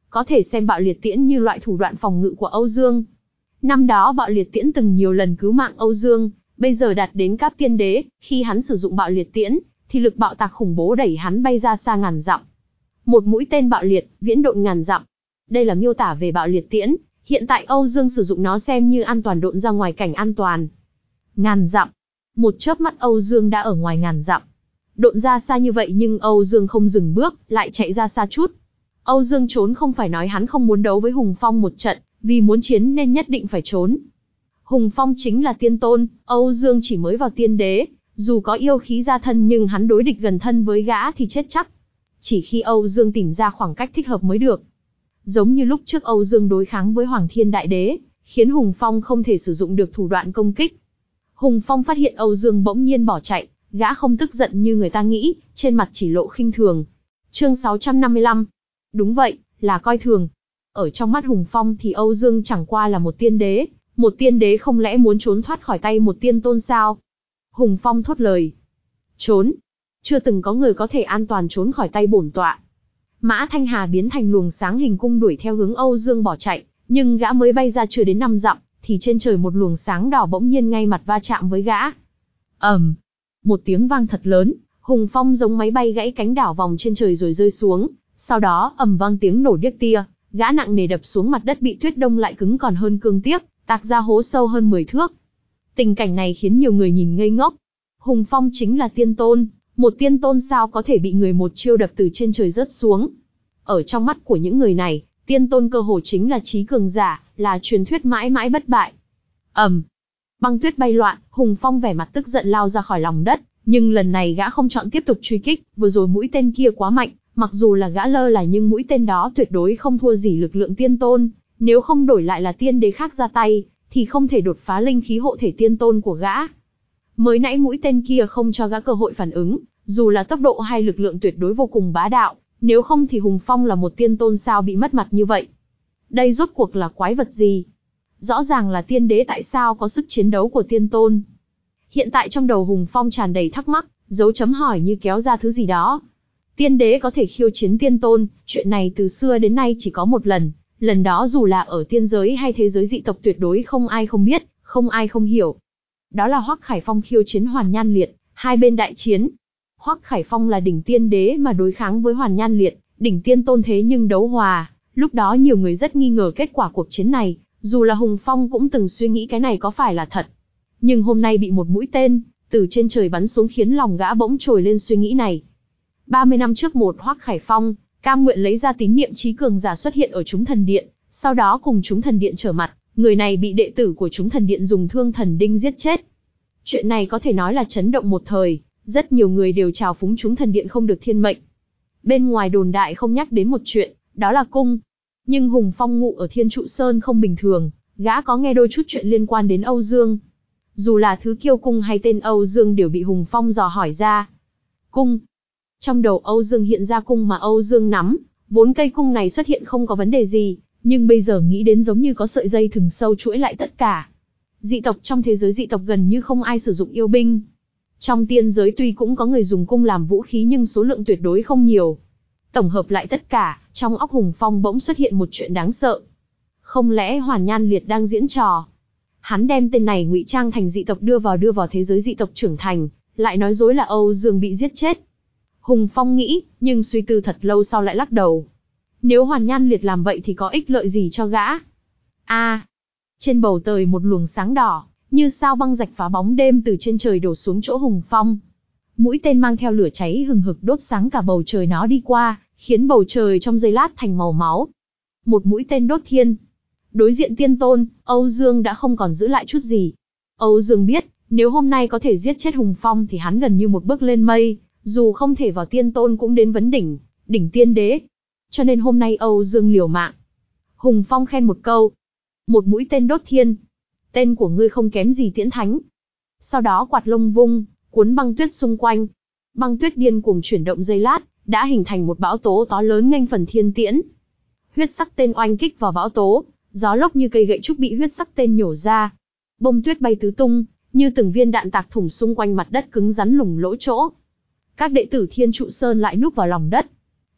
có thể xem bạo liệt tiễn như loại thủ đoạn phòng ngự của Âu Dương. Năm đó bạo liệt tiễn từng nhiều lần cứu mạng Âu Dương, bây giờ đạt đến cấp tiên đế, khi hắn sử dụng bạo liệt tiễn, thì lực bạo tạc khủng bố đẩy hắn bay ra xa ngàn dặm. Một mũi tên bạo liệt, viễn độn ngàn dặm. Đây là miêu tả về bạo liệt tiễn, hiện tại Âu Dương sử dụng nó xem như an toàn độn ra ngoài cảnh an toàn. Ngàn dặm. Một chớp mắt Âu Dương đã ở ngoài ngàn dặm. Độn ra xa như vậy nhưng Âu Dương không dừng bước, lại chạy ra xa chút. Âu Dương trốn không phải nói hắn không muốn đấu với Hùng Phong một trận, vì muốn chiến nên nhất định phải trốn. Hùng Phong chính là tiên tôn, Âu Dương chỉ mới vào tiên đế, dù có yêu khí ra thân nhưng hắn đối địch gần thân với gã thì chết chắc. Chỉ khi Âu Dương tìm ra khoảng cách thích hợp mới được. Giống như lúc trước Âu Dương đối kháng với Hoàng Thiên Đại Đế, khiến Hùng Phong không thể sử dụng được thủ đoạn công kích. Hùng Phong phát hiện Âu Dương bỗng nhiên bỏ chạy, gã không tức giận như người ta nghĩ, trên mặt chỉ lộ khinh thường. Chương sáu trăm năm mươi lăm. Đúng vậy, là coi thường. Ở trong mắt Hùng Phong thì Âu Dương chẳng qua là một tiên đế, một tiên đế không lẽ muốn trốn thoát khỏi tay một tiên tôn sao? Hùng Phong thốt lời. Trốn? Chưa từng có người có thể an toàn trốn khỏi tay bổn tọa. Mã Thanh Hà biến thành luồng sáng hình cung đuổi theo hướng Âu Dương bỏ chạy, nhưng gã mới bay ra chưa đến năm dặm, thì trên trời một luồng sáng đỏ bỗng nhiên ngay mặt va chạm với gã. ầm, um, một tiếng vang thật lớn, Hùng Phong giống máy bay gãy cánh đảo vòng trên trời rồi rơi xuống, sau đó ầm vang tiếng nổ điếc tia, gã nặng nề đập xuống mặt đất bị tuyết đông lại cứng còn hơn cương tiếc, tạc ra hố sâu hơn mười thước. Tình cảnh này khiến nhiều người nhìn ngây ngốc. Hùng Phong chính là tiên tôn, một tiên tôn sao có thể bị người một chiêu đập từ trên trời rớt xuống? Ở trong mắt của những người này, tiên tôn cơ hồ chính là trí cường giả, là truyền thuyết mãi mãi bất bại. ầm, um, băng tuyết bay loạn, Hùng Phong vẻ mặt tức giận lao ra khỏi lòng đất, nhưng lần này gã không chọn tiếp tục truy kích, vừa rồi mũi tên kia quá mạnh, mặc dù là gã lơ là nhưng mũi tên đó tuyệt đối không thua gì lực lượng tiên tôn, nếu không đổi lại là tiên đế khác ra tay, thì không thể đột phá linh khí hộ thể tiên tôn của gã. Mới nãy mũi tên kia không cho gã cơ hội phản ứng, dù là tốc độ hay lực lượng tuyệt đối vô cùng bá đạo, nếu không thì Hùng Phong là một tiên tôn sao bị mất mặt như vậy. Đây rốt cuộc là quái vật gì? Rõ ràng là tiên đế tại sao có sức chiến đấu của tiên tôn? Hiện tại trong đầu Hùng Phong tràn đầy thắc mắc, dấu chấm hỏi như kéo ra thứ gì đó. Tiên đế có thể khiêu chiến tiên tôn, chuyện này từ xưa đến nay chỉ có một lần, lần đó dù là ở tiên giới hay thế giới dị tộc tuyệt đối không ai không biết, không ai không hiểu. Đó là Hoắc Khải Phong khiêu chiến Hoàn Nhan Liệt, hai bên đại chiến. Hoắc Khải Phong là đỉnh tiên đế mà đối kháng với Hoàn Nhan Liệt, đỉnh tiên tôn thế nhưng đấu hòa, lúc đó nhiều người rất nghi ngờ kết quả cuộc chiến này, dù là Hùng Phong cũng từng suy nghĩ cái này có phải là thật. Nhưng hôm nay bị một mũi tên từ trên trời bắn xuống khiến lòng gã bỗng trồi lên suy nghĩ này. ba mươi năm trước một Hoắc Khải Phong cam nguyện lấy ra tín niệm trí cường giả xuất hiện ở chúng thần điện, sau đó cùng chúng thần điện trở mặt, người này bị đệ tử của chúng thần điện dùng thương thần đinh giết chết. Chuyện này có thể nói là chấn động một thời, rất nhiều người đều trào phúng chúng thần điện không được thiên mệnh. Bên ngoài đồn đại không nhắc đến một chuyện, đó là cung. Nhưng Hùng Phong ngụ ở Thiên Trụ Sơn không bình thường, gã có nghe đôi chút chuyện liên quan đến Âu Dương. Dù là thứ kiêu cung hay tên Âu Dương đều bị Hùng Phong dò hỏi ra. Cung. Trong đầu Âu Dương hiện ra cung mà Âu Dương nắm, vốn cây cung này xuất hiện không có vấn đề gì, nhưng bây giờ nghĩ đến giống như có sợi dây thừng sâu chuỗi lại tất cả. Dị tộc trong thế giới dị tộc gần như không ai sử dụng yêu binh. Trong tiên giới tuy cũng có người dùng cung làm vũ khí nhưng số lượng tuyệt đối không nhiều. Tổng hợp lại tất cả, trong óc Hùng Phong bỗng xuất hiện một chuyện đáng sợ. Không lẽ Hoàn Nhan Liệt đang diễn trò? Hắn đem tên này ngụy trang thành dị tộc đưa vào đưa vào thế giới dị tộc trưởng thành, lại nói dối là Âu Dương bị giết chết. Hùng Phong nghĩ, nhưng suy tư thật lâu sau lại lắc đầu. Nếu Hoàn Nhan Liệt làm vậy thì có ích lợi gì cho gã? A, à, trên bầu trời một luồng sáng đỏ, như sao băng rạch phá bóng đêm từ trên trời đổ xuống chỗ Hùng Phong. Mũi tên mang theo lửa cháy hừng hực đốt sáng cả bầu trời nó đi qua, khiến bầu trời trong giây lát thành màu máu. Một mũi tên đốt thiên. Đối diện tiên tôn, Âu Dương đã không còn giữ lại chút gì. Âu Dương biết, nếu hôm nay có thể giết chết Hùng Phong thì hắn gần như một bước lên mây, dù không thể vào tiên tôn cũng đến vấn đỉnh, đỉnh tiên đế. Cho nên hôm nay Âu Dương liều mạng. Hùng Phong khen một câu. Một mũi tên đốt thiên. Tên của ngươi không kém gì Tiễn Thánh. Sau đó quạt lông vung, cuốn băng tuyết xung quanh. Băng tuyết điên cuồng chuyển động giây lát, đã hình thành một bão tố to lớn nghênh phần thiên tiễn. Huyết sắc tên oanh kích vào bão tố, gió lốc như cây gậy trúc bị huyết sắc tên nhổ ra. Bông tuyết bay tứ tung, như từng viên đạn tạc thủng xung quanh mặt đất cứng rắn lủng lỗ chỗ. Các đệ tử Thiên Trụ Sơn lại núp vào lòng đất.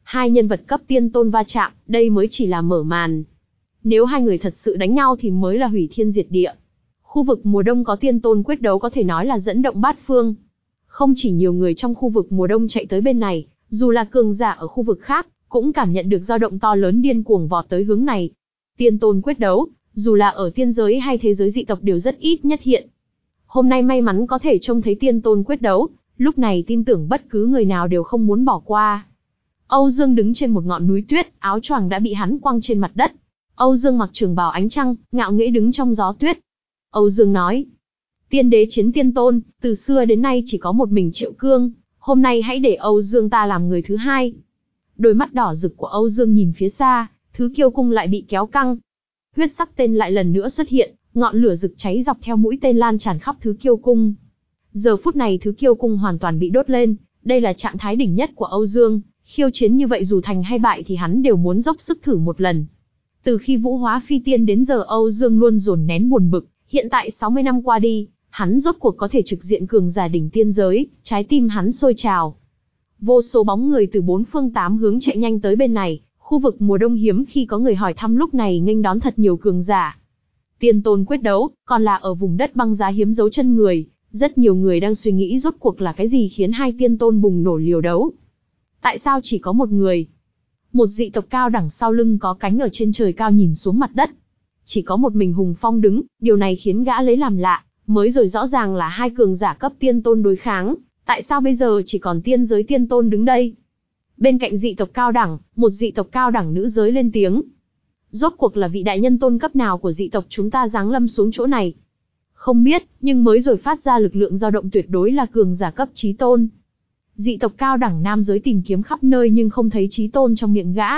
Hai nhân vật cấp tiên tôn va chạm, đây mới chỉ là mở màn. Nếu hai người thật sự đánh nhau thì mới là hủy thiên diệt địa. Khu vực mùa đông có tiên tôn quyết đấu có thể nói là dẫn động bát phương. Không chỉ nhiều người trong khu vực mùa đông chạy tới bên này, dù là cường giả ở khu vực khác, cũng cảm nhận được dao động to lớn điên cuồng vọt tới hướng này. Tiên tôn quyết đấu, dù là ở tiên giới hay thế giới dị tộc đều rất ít nhất hiện. Hôm nay may mắn có thể trông thấy tiên tôn quyết đấu, lúc này tin tưởng bất cứ người nào đều không muốn bỏ qua. Âu Dương đứng trên một ngọn núi tuyết, áo choàng đã bị hắn quăng trên mặt đất. Âu Dương mặc trường bào ánh trăng, ngạo nghễ đứng trong gió tuyết. Âu Dương nói, tiên đế chiến tiên tôn, từ xưa đến nay chỉ có một mình Triệu Cương, hôm nay hãy để Âu Dương ta làm người thứ hai. Đôi mắt đỏ rực của Âu Dương nhìn phía xa, thứ kiêu cung lại bị kéo căng. Huyết sắc tên lại lần nữa xuất hiện, ngọn lửa rực cháy dọc theo mũi tên lan tràn khắp thứ kiêu cung. Giờ phút này thứ kiêu cung hoàn toàn bị đốt lên, đây là trạng thái đỉnh nhất của Âu Dương, khiêu chiến như vậy dù thành hay bại thì hắn đều muốn dốc sức thử một lần. Từ khi vũ hóa phi tiên đến giờ Âu Dương luôn dồn nén buồn bực, hiện tại sáu mươi năm qua đi, hắn rốt cuộc có thể trực diện cường giả đỉnh tiên giới, trái tim hắn sôi trào. Vô số bóng người từ bốn phương tám hướng chạy nhanh tới bên này, khu vực mùa đông hiếm khi có người hỏi thăm lúc này nghênh đón thật nhiều cường giả. Tiên tôn quyết đấu, còn là ở vùng đất băng giá hiếm dấu chân người, rất nhiều người đang suy nghĩ rốt cuộc là cái gì khiến hai tiên tôn bùng nổ liều đấu. Tại sao chỉ có một người? Một dị tộc cao đẳng sau lưng có cánh ở trên trời cao nhìn xuống mặt đất. Chỉ có một mình Hùng Phong đứng, điều này khiến gã lấy làm lạ, mới rồi rõ ràng là hai cường giả cấp tiên tôn đối kháng, tại sao bây giờ chỉ còn tiên giới tiên tôn đứng đây? Bên cạnh dị tộc cao đẳng, một dị tộc cao đẳng nữ giới lên tiếng. Rốt cuộc là vị đại nhân tôn cấp nào của dị tộc chúng ta giáng lâm xuống chỗ này? Không biết, nhưng mới rồi phát ra lực lượng dao động tuyệt đối là cường giả cấp chí tôn. Dị tộc cao đẳng nam giới tìm kiếm khắp nơi nhưng không thấy chí tôn trong miệng gã.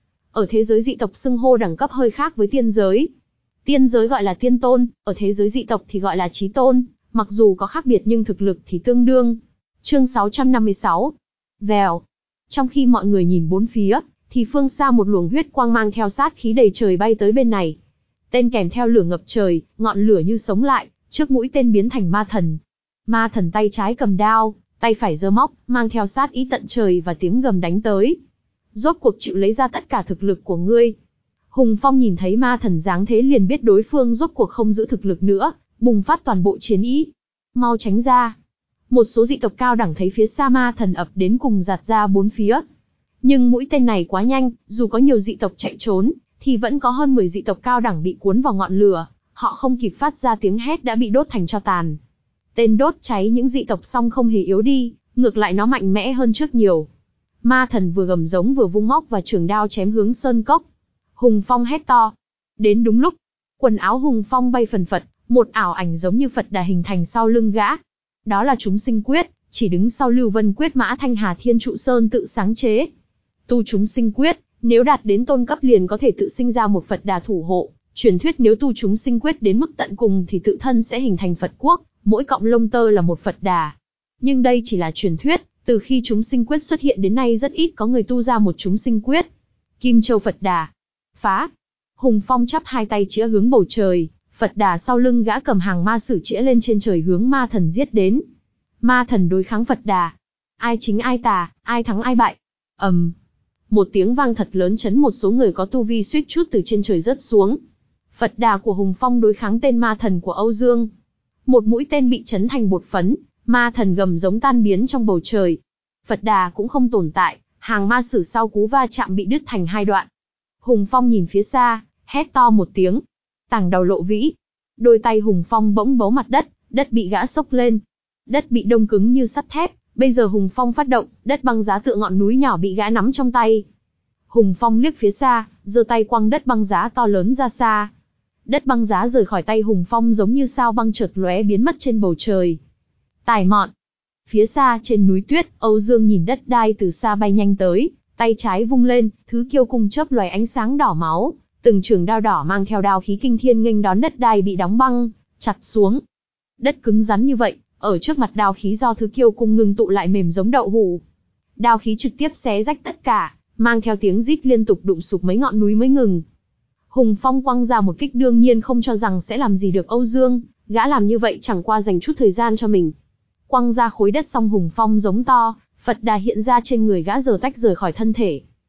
Ở thế giới dị tộc xưng hô đẳng cấp hơi khác với tiên giới. Tiên giới gọi là tiên tôn, ở thế giới dị tộc thì gọi là chí tôn, mặc dù có khác biệt nhưng thực lực thì tương đương. Chương sáu trăm năm mươi sáu. Vèo. Trong khi mọi người nhìn bốn phía, thì phương xa một luồng huyết quang mang theo sát khí đầy trời bay tới bên này. Tên kèm theo lửa ngập trời, ngọn lửa như sống lại, trước mũi tên biến thành ma thần. Ma thần tay trái cầm đao, tay phải giơ móc, mang theo sát ý tận trời và tiếng gầm đánh tới. Rốt cuộc chịu lấy ra tất cả thực lực của ngươi. Hùng Phong nhìn thấy ma thần dáng thế liền biết đối phương rốt cuộc không giữ thực lực nữa, bùng phát toàn bộ chiến ý. Mau tránh ra. Một số dị tộc cao đẳng thấy phía xa ma thần ập đến cùng giạt ra bốn phía. Nhưng mũi tên này quá nhanh, dù có nhiều dị tộc chạy trốn, thì vẫn có hơn mười dị tộc cao đẳng bị cuốn vào ngọn lửa, họ không kịp phát ra tiếng hét đã bị đốt thành tro tàn. Tên đốt cháy những dị tộc xong không hề yếu đi, ngược lại nó mạnh mẽ hơn trước nhiều. Ma thần vừa gầm giống vừa vung móc và trường đao chém hướng sơn cốc. Hùng Phong hét to. Đến đúng lúc, quần áo Hùng Phong bay phần phật, một ảo ảnh giống như Phật Đà hình thành sau lưng gã. Đó là chúng sinh quyết, chỉ đứng sau Lưu Vân quyết Mã Thanh Hà Thiên Trụ Sơn tự sáng chế. Tu chúng sinh quyết, nếu đạt đến tôn cấp liền có thể tự sinh ra một Phật Đà thủ hộ. Truyền thuyết nếu tu chúng sinh quyết đến mức tận cùng thì tự thân sẽ hình thành Phật quốc, mỗi cọng lông tơ là một Phật Đà. Nhưng đây chỉ là truyền thuyết, từ khi chúng sinh quyết xuất hiện đến nay rất ít có người tu ra một chúng sinh quyết. Kim Châu Phật Đà. Phá. Hùng Phong chắp hai tay chĩa hướng bầu trời, Phật Đà sau lưng gã cầm hàng ma sử chĩa lên trên trời hướng ma thần giết đến. Ma thần đối kháng Phật Đà. Ai chính ai tà, ai thắng ai bại. ầm, um. Một tiếng vang thật lớn chấn một số người có tu vi suýt chút từ trên trời rớt xuống. Phật Đà của Hùng Phong đối kháng tên ma thần của Âu Dương. Một mũi tên bị chấn thành bột phấn, ma thần gầm giống tan biến trong bầu trời. Phật Đà cũng không tồn tại, hàng ma sử sau cú va chạm bị đứt thành hai đoạn. Hùng Phong nhìn phía xa, hét to một tiếng. Tảng đầu lộ vĩ. Đôi tay Hùng Phong bỗng bấu mặt đất, đất bị gã xốc lên. Đất bị đông cứng như sắt thép, bây giờ Hùng Phong phát động, đất băng giá tựa ngọn núi nhỏ bị gã nắm trong tay. Hùng Phong liếc phía xa, giơ tay quăng đất băng giá to lớn ra xa. Đất băng giá rời khỏi tay Hùng Phong giống như sao băng chợt lóe biến mất trên bầu trời. Tài mọn. Phía xa trên núi tuyết, Âu Dương nhìn đất đai từ xa bay nhanh tới, tay trái vung lên, thứ kiêu cung chớp loài ánh sáng đỏ máu, từng trường đao đỏ mang theo đao khí kinh thiên nghênh đón đất đai bị đóng băng, chặt xuống. Đất cứng rắn như vậy, ở trước mặt đao khí do thứ kiêu cung ngưng tụ lại mềm giống đậu hũ. Đao khí trực tiếp xé rách tất cả, mang theo tiếng rít liên tục đụng sụp mấy ngọn núi mới ngừng. Hùng Phong quăng ra một kích đương nhiên không cho rằng sẽ làm gì được Âu Dương, gã làm như vậy chẳng qua dành chút thời gian cho mình. Quăng ra khối đất xong Hùng Phong giống to, Phật Đà hiện ra trên người gã giờ tách rời khỏi thân thể.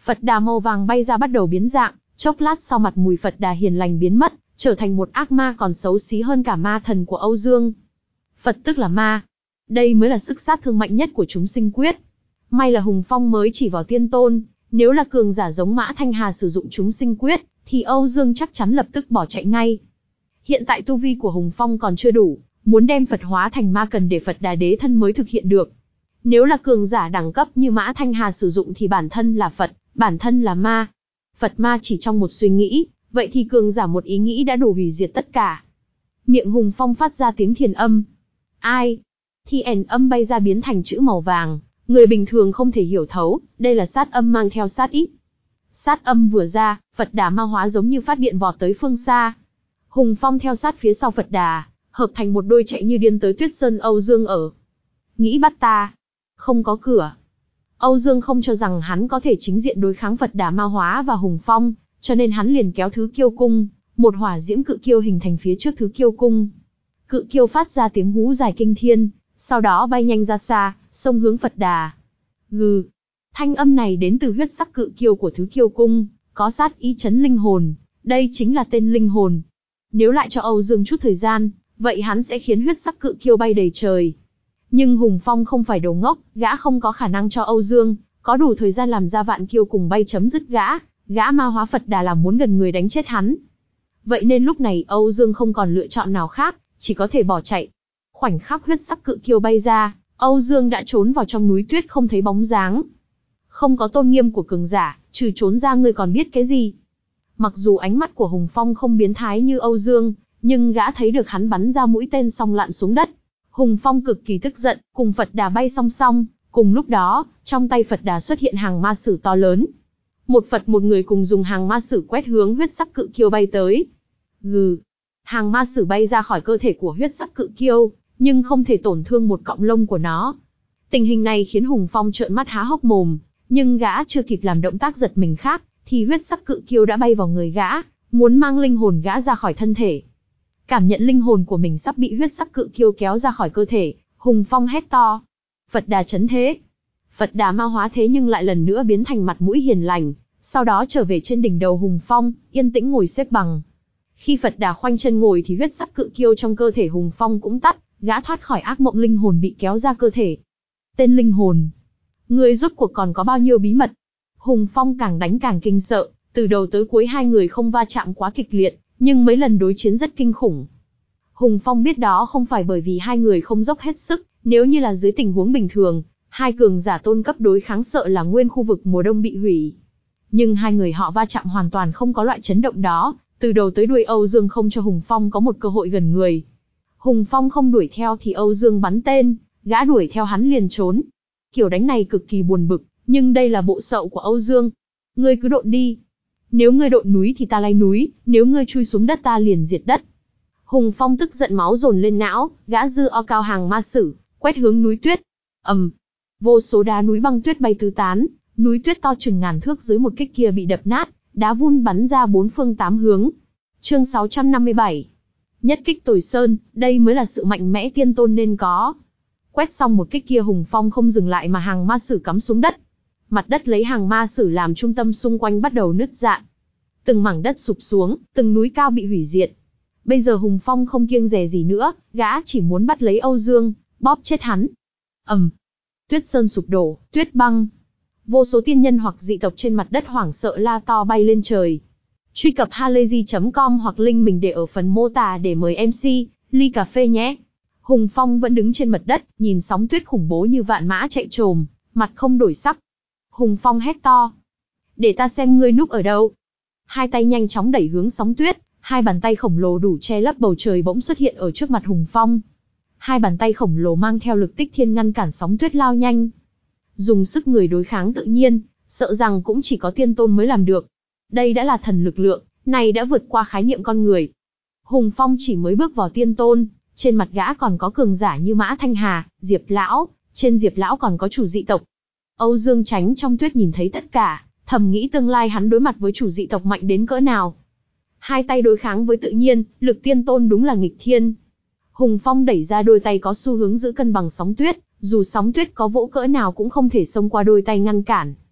Phật Đà màu vàng bay ra bắt đầu biến dạng, chốc lát sau mặt mùi Phật Đà hiền lành biến mất, trở thành một ác ma còn xấu xí hơn cả ma thần của Âu Dương. Phật tức là ma. Đây mới là sức sát thương mạnh nhất của chúng sinh quyết. May là Hùng Phong mới chỉ vào tiên tôn, nếu là cường giả giống Mã Thanh Hà sử dụng chúng sinh quyết, thì Âu Dương chắc chắn lập tức bỏ chạy ngay. Hiện tại tu vi của Hùng Phong còn chưa đủ, muốn đem Phật hóa thành ma cần để Phật Đà đế thân mới thực hiện được. Nếu là cường giả đẳng cấp như Mã Thanh Hà sử dụng thì bản thân là Phật, bản thân là ma. Phật ma chỉ trong một suy nghĩ, vậy thì cường giả một ý nghĩ đã đủ hủy diệt tất cả. Miệng Hùng Phong phát ra tiếng thiền âm. Ai? Thì ẻn âm bay ra biến thành chữ màu vàng, người bình thường không thể hiểu thấu, đây là sát âm mang theo sát ý. Sát âm vừa ra, Phật Đà ma hóa giống như phát điện vọt tới phương xa. Hùng Phong theo sát phía sau Phật Đà, hợp thành một đôi chạy như điên tới Tuyết Sơn Âu Dương ở. Nghĩ bắt ta? Không có cửa. Âu Dương không cho rằng hắn có thể chính diện đối kháng Phật Đà ma hóa và Hùng Phong, cho nên hắn liền kéo thứ kiêu cung, một hỏa diễm cự kiêu hình thành phía trước thứ kiêu cung. Cự kiêu phát ra tiếng hú dài kinh thiên, sau đó bay nhanh ra xa, xông hướng Phật Đà. Gừ. Thanh âm này đến từ huyết sắc cự kiêu của thứ kiêu cung, có sát ý chấn linh hồn, đây chính là tên linh hồn. Nếu lại cho Âu Dương chút thời gian, vậy hắn sẽ khiến huyết sắc cự kiêu bay đầy trời. Nhưng Hùng Phong không phải đồ ngốc, gã không có khả năng cho Âu Dương có đủ thời gian làm ra vạn kiêu cùng bay chấm dứt gã, gã ma hóa Phật Đà là muốn gần người đánh chết hắn. Vậy nên lúc này Âu Dương không còn lựa chọn nào khác, chỉ có thể bỏ chạy. Khoảnh khắc huyết sắc cự kiêu bay ra, Âu Dương đã trốn vào trong núi tuyết không thấy bóng dáng. Không có tôn nghiêm của cường giả, trừ trốn ra ngươi còn biết cái gì? Mặc dù ánh mắt của Hùng Phong không biến thái như Âu Dương, nhưng gã thấy được hắn bắn ra mũi tên xong lặn xuống đất. Hùng Phong cực kỳ tức giận, cùng Phật Đà bay song song, cùng lúc đó, trong tay Phật Đà xuất hiện hàng ma sử to lớn. Một Phật một người cùng dùng hàng ma sử quét hướng huyết sắc cự kiêu bay tới. Gừ. Hàng ma sử bay ra khỏi cơ thể của huyết sắc cự kiêu, nhưng không thể tổn thương một cọng lông của nó. Tình hình này khiến Hùng Phong trợn mắt há hốc mồm, nhưng gã chưa kịp làm động tác giật mình khác, thì huyết sắc cự kiêu đã bay vào người gã, muốn mang linh hồn gã ra khỏi thân thể. Cảm nhận linh hồn của mình sắp bị huyết sắc cự kiêu kéo ra khỏi cơ thể, Hùng Phong hét to. Phật Đà chấn thế. Phật Đà ma hóa thế nhưng lại lần nữa biến thành mặt mũi hiền lành, sau đó trở về trên đỉnh đầu Hùng Phong, yên tĩnh ngồi xếp bằng. Khi Phật Đà khoanh chân ngồi thì huyết sắc cự kiêu trong cơ thể Hùng Phong cũng tắt, gã thoát khỏi ác mộng linh hồn bị kéo ra cơ thể. Tên linh hồn. Người rốt cuộc còn có bao nhiêu bí mật? Hùng Phong càng đánh càng kinh sợ, từ đầu tới cuối hai người không va chạm quá kịch liệt, nhưng mấy lần đối chiến rất kinh khủng. Hùng Phong biết đó không phải bởi vì hai người không dốc hết sức, nếu như là dưới tình huống bình thường, hai cường giả tôn cấp đối kháng sợ là nguyên khu vực mùa đông bị hủy. Nhưng hai người họ va chạm hoàn toàn không có loại chấn động đó, từ đầu tới đuôi Âu Dương không cho Hùng Phong có một cơ hội gần người. Hùng Phong không đuổi theo thì Âu Dương bắn tên, gã đuổi theo hắn liền trốn. Kiểu đánh này cực kỳ buồn bực, nhưng đây là bộ sậu của Âu Dương. Ngươi cứ độn đi. Nếu ngươi độn núi thì ta lay núi, nếu ngươi chui xuống đất ta liền diệt đất. Hùng Phong tức giận máu dồn lên não, gã dư o cao hàng ma sử, quét hướng núi tuyết. ầm, um, vô số đá núi băng tuyết bay tứ tán, núi tuyết to chừng ngàn thước dưới một kích kia bị đập nát, đá vun bắn ra bốn phương tám hướng. Chương sáu trăm năm mươi bảy. Nhất kích Tồi Sơn, đây mới là sự mạnh mẽ tiên tôn nên có. Quét xong một kích kia Hùng Phong không dừng lại mà hàng ma sử cắm xuống đất. Mặt đất lấy hàng ma sử làm trung tâm xung quanh bắt đầu nứt rạn. Từng mảng đất sụp xuống, từng núi cao bị hủy diệt. Bây giờ Hùng Phong không kiêng dè gì nữa, gã chỉ muốn bắt lấy Âu Dương, bóp chết hắn. ầm, um, Tuyết sơn sụp đổ, tuyết băng. Vô số tiên nhân hoặc dị tộc trên mặt đất hoảng sợ la to bay lên trời. Truy cập halayzi chấm com hoặc link mình để ở phần mô tả để mời em xê, ly cà phê nhé. Hùng Phong vẫn đứng trên mặt đất, nhìn sóng tuyết khủng bố như vạn mã chạy trồm, mặt không đổi sắc. Hùng Phong hét to. Để ta xem ngươi núp ở đâu. Hai tay nhanh chóng đẩy hướng sóng tuyết, hai bàn tay khổng lồ đủ che lấp bầu trời bỗng xuất hiện ở trước mặt Hùng Phong. Hai bàn tay khổng lồ mang theo lực tích thiên ngăn cản sóng tuyết lao nhanh. Dùng sức người đối kháng tự nhiên, sợ rằng cũng chỉ có tiên tôn mới làm được. Đây đã là thần lực lượng, này đã vượt qua khái niệm con người. Hùng Phong chỉ mới bước vào tiên tôn, trên mặt gã còn có cường giả như Mã Thanh Hà, Diệp Lão, trên Diệp Lão còn có chủ dị tộc. Âu Dương tránh trong tuyết nhìn thấy tất cả, thầm nghĩ tương lai hắn đối mặt với chủ dị tộc mạnh đến cỡ nào. Hai tay đối kháng với tự nhiên, lực tiên tôn đúng là nghịch thiên. Hùng Phong đẩy ra đôi tay có xu hướng giữ cân bằng sóng tuyết, dù sóng tuyết có vỗ cỡ nào cũng không thể xông qua đôi tay ngăn cản.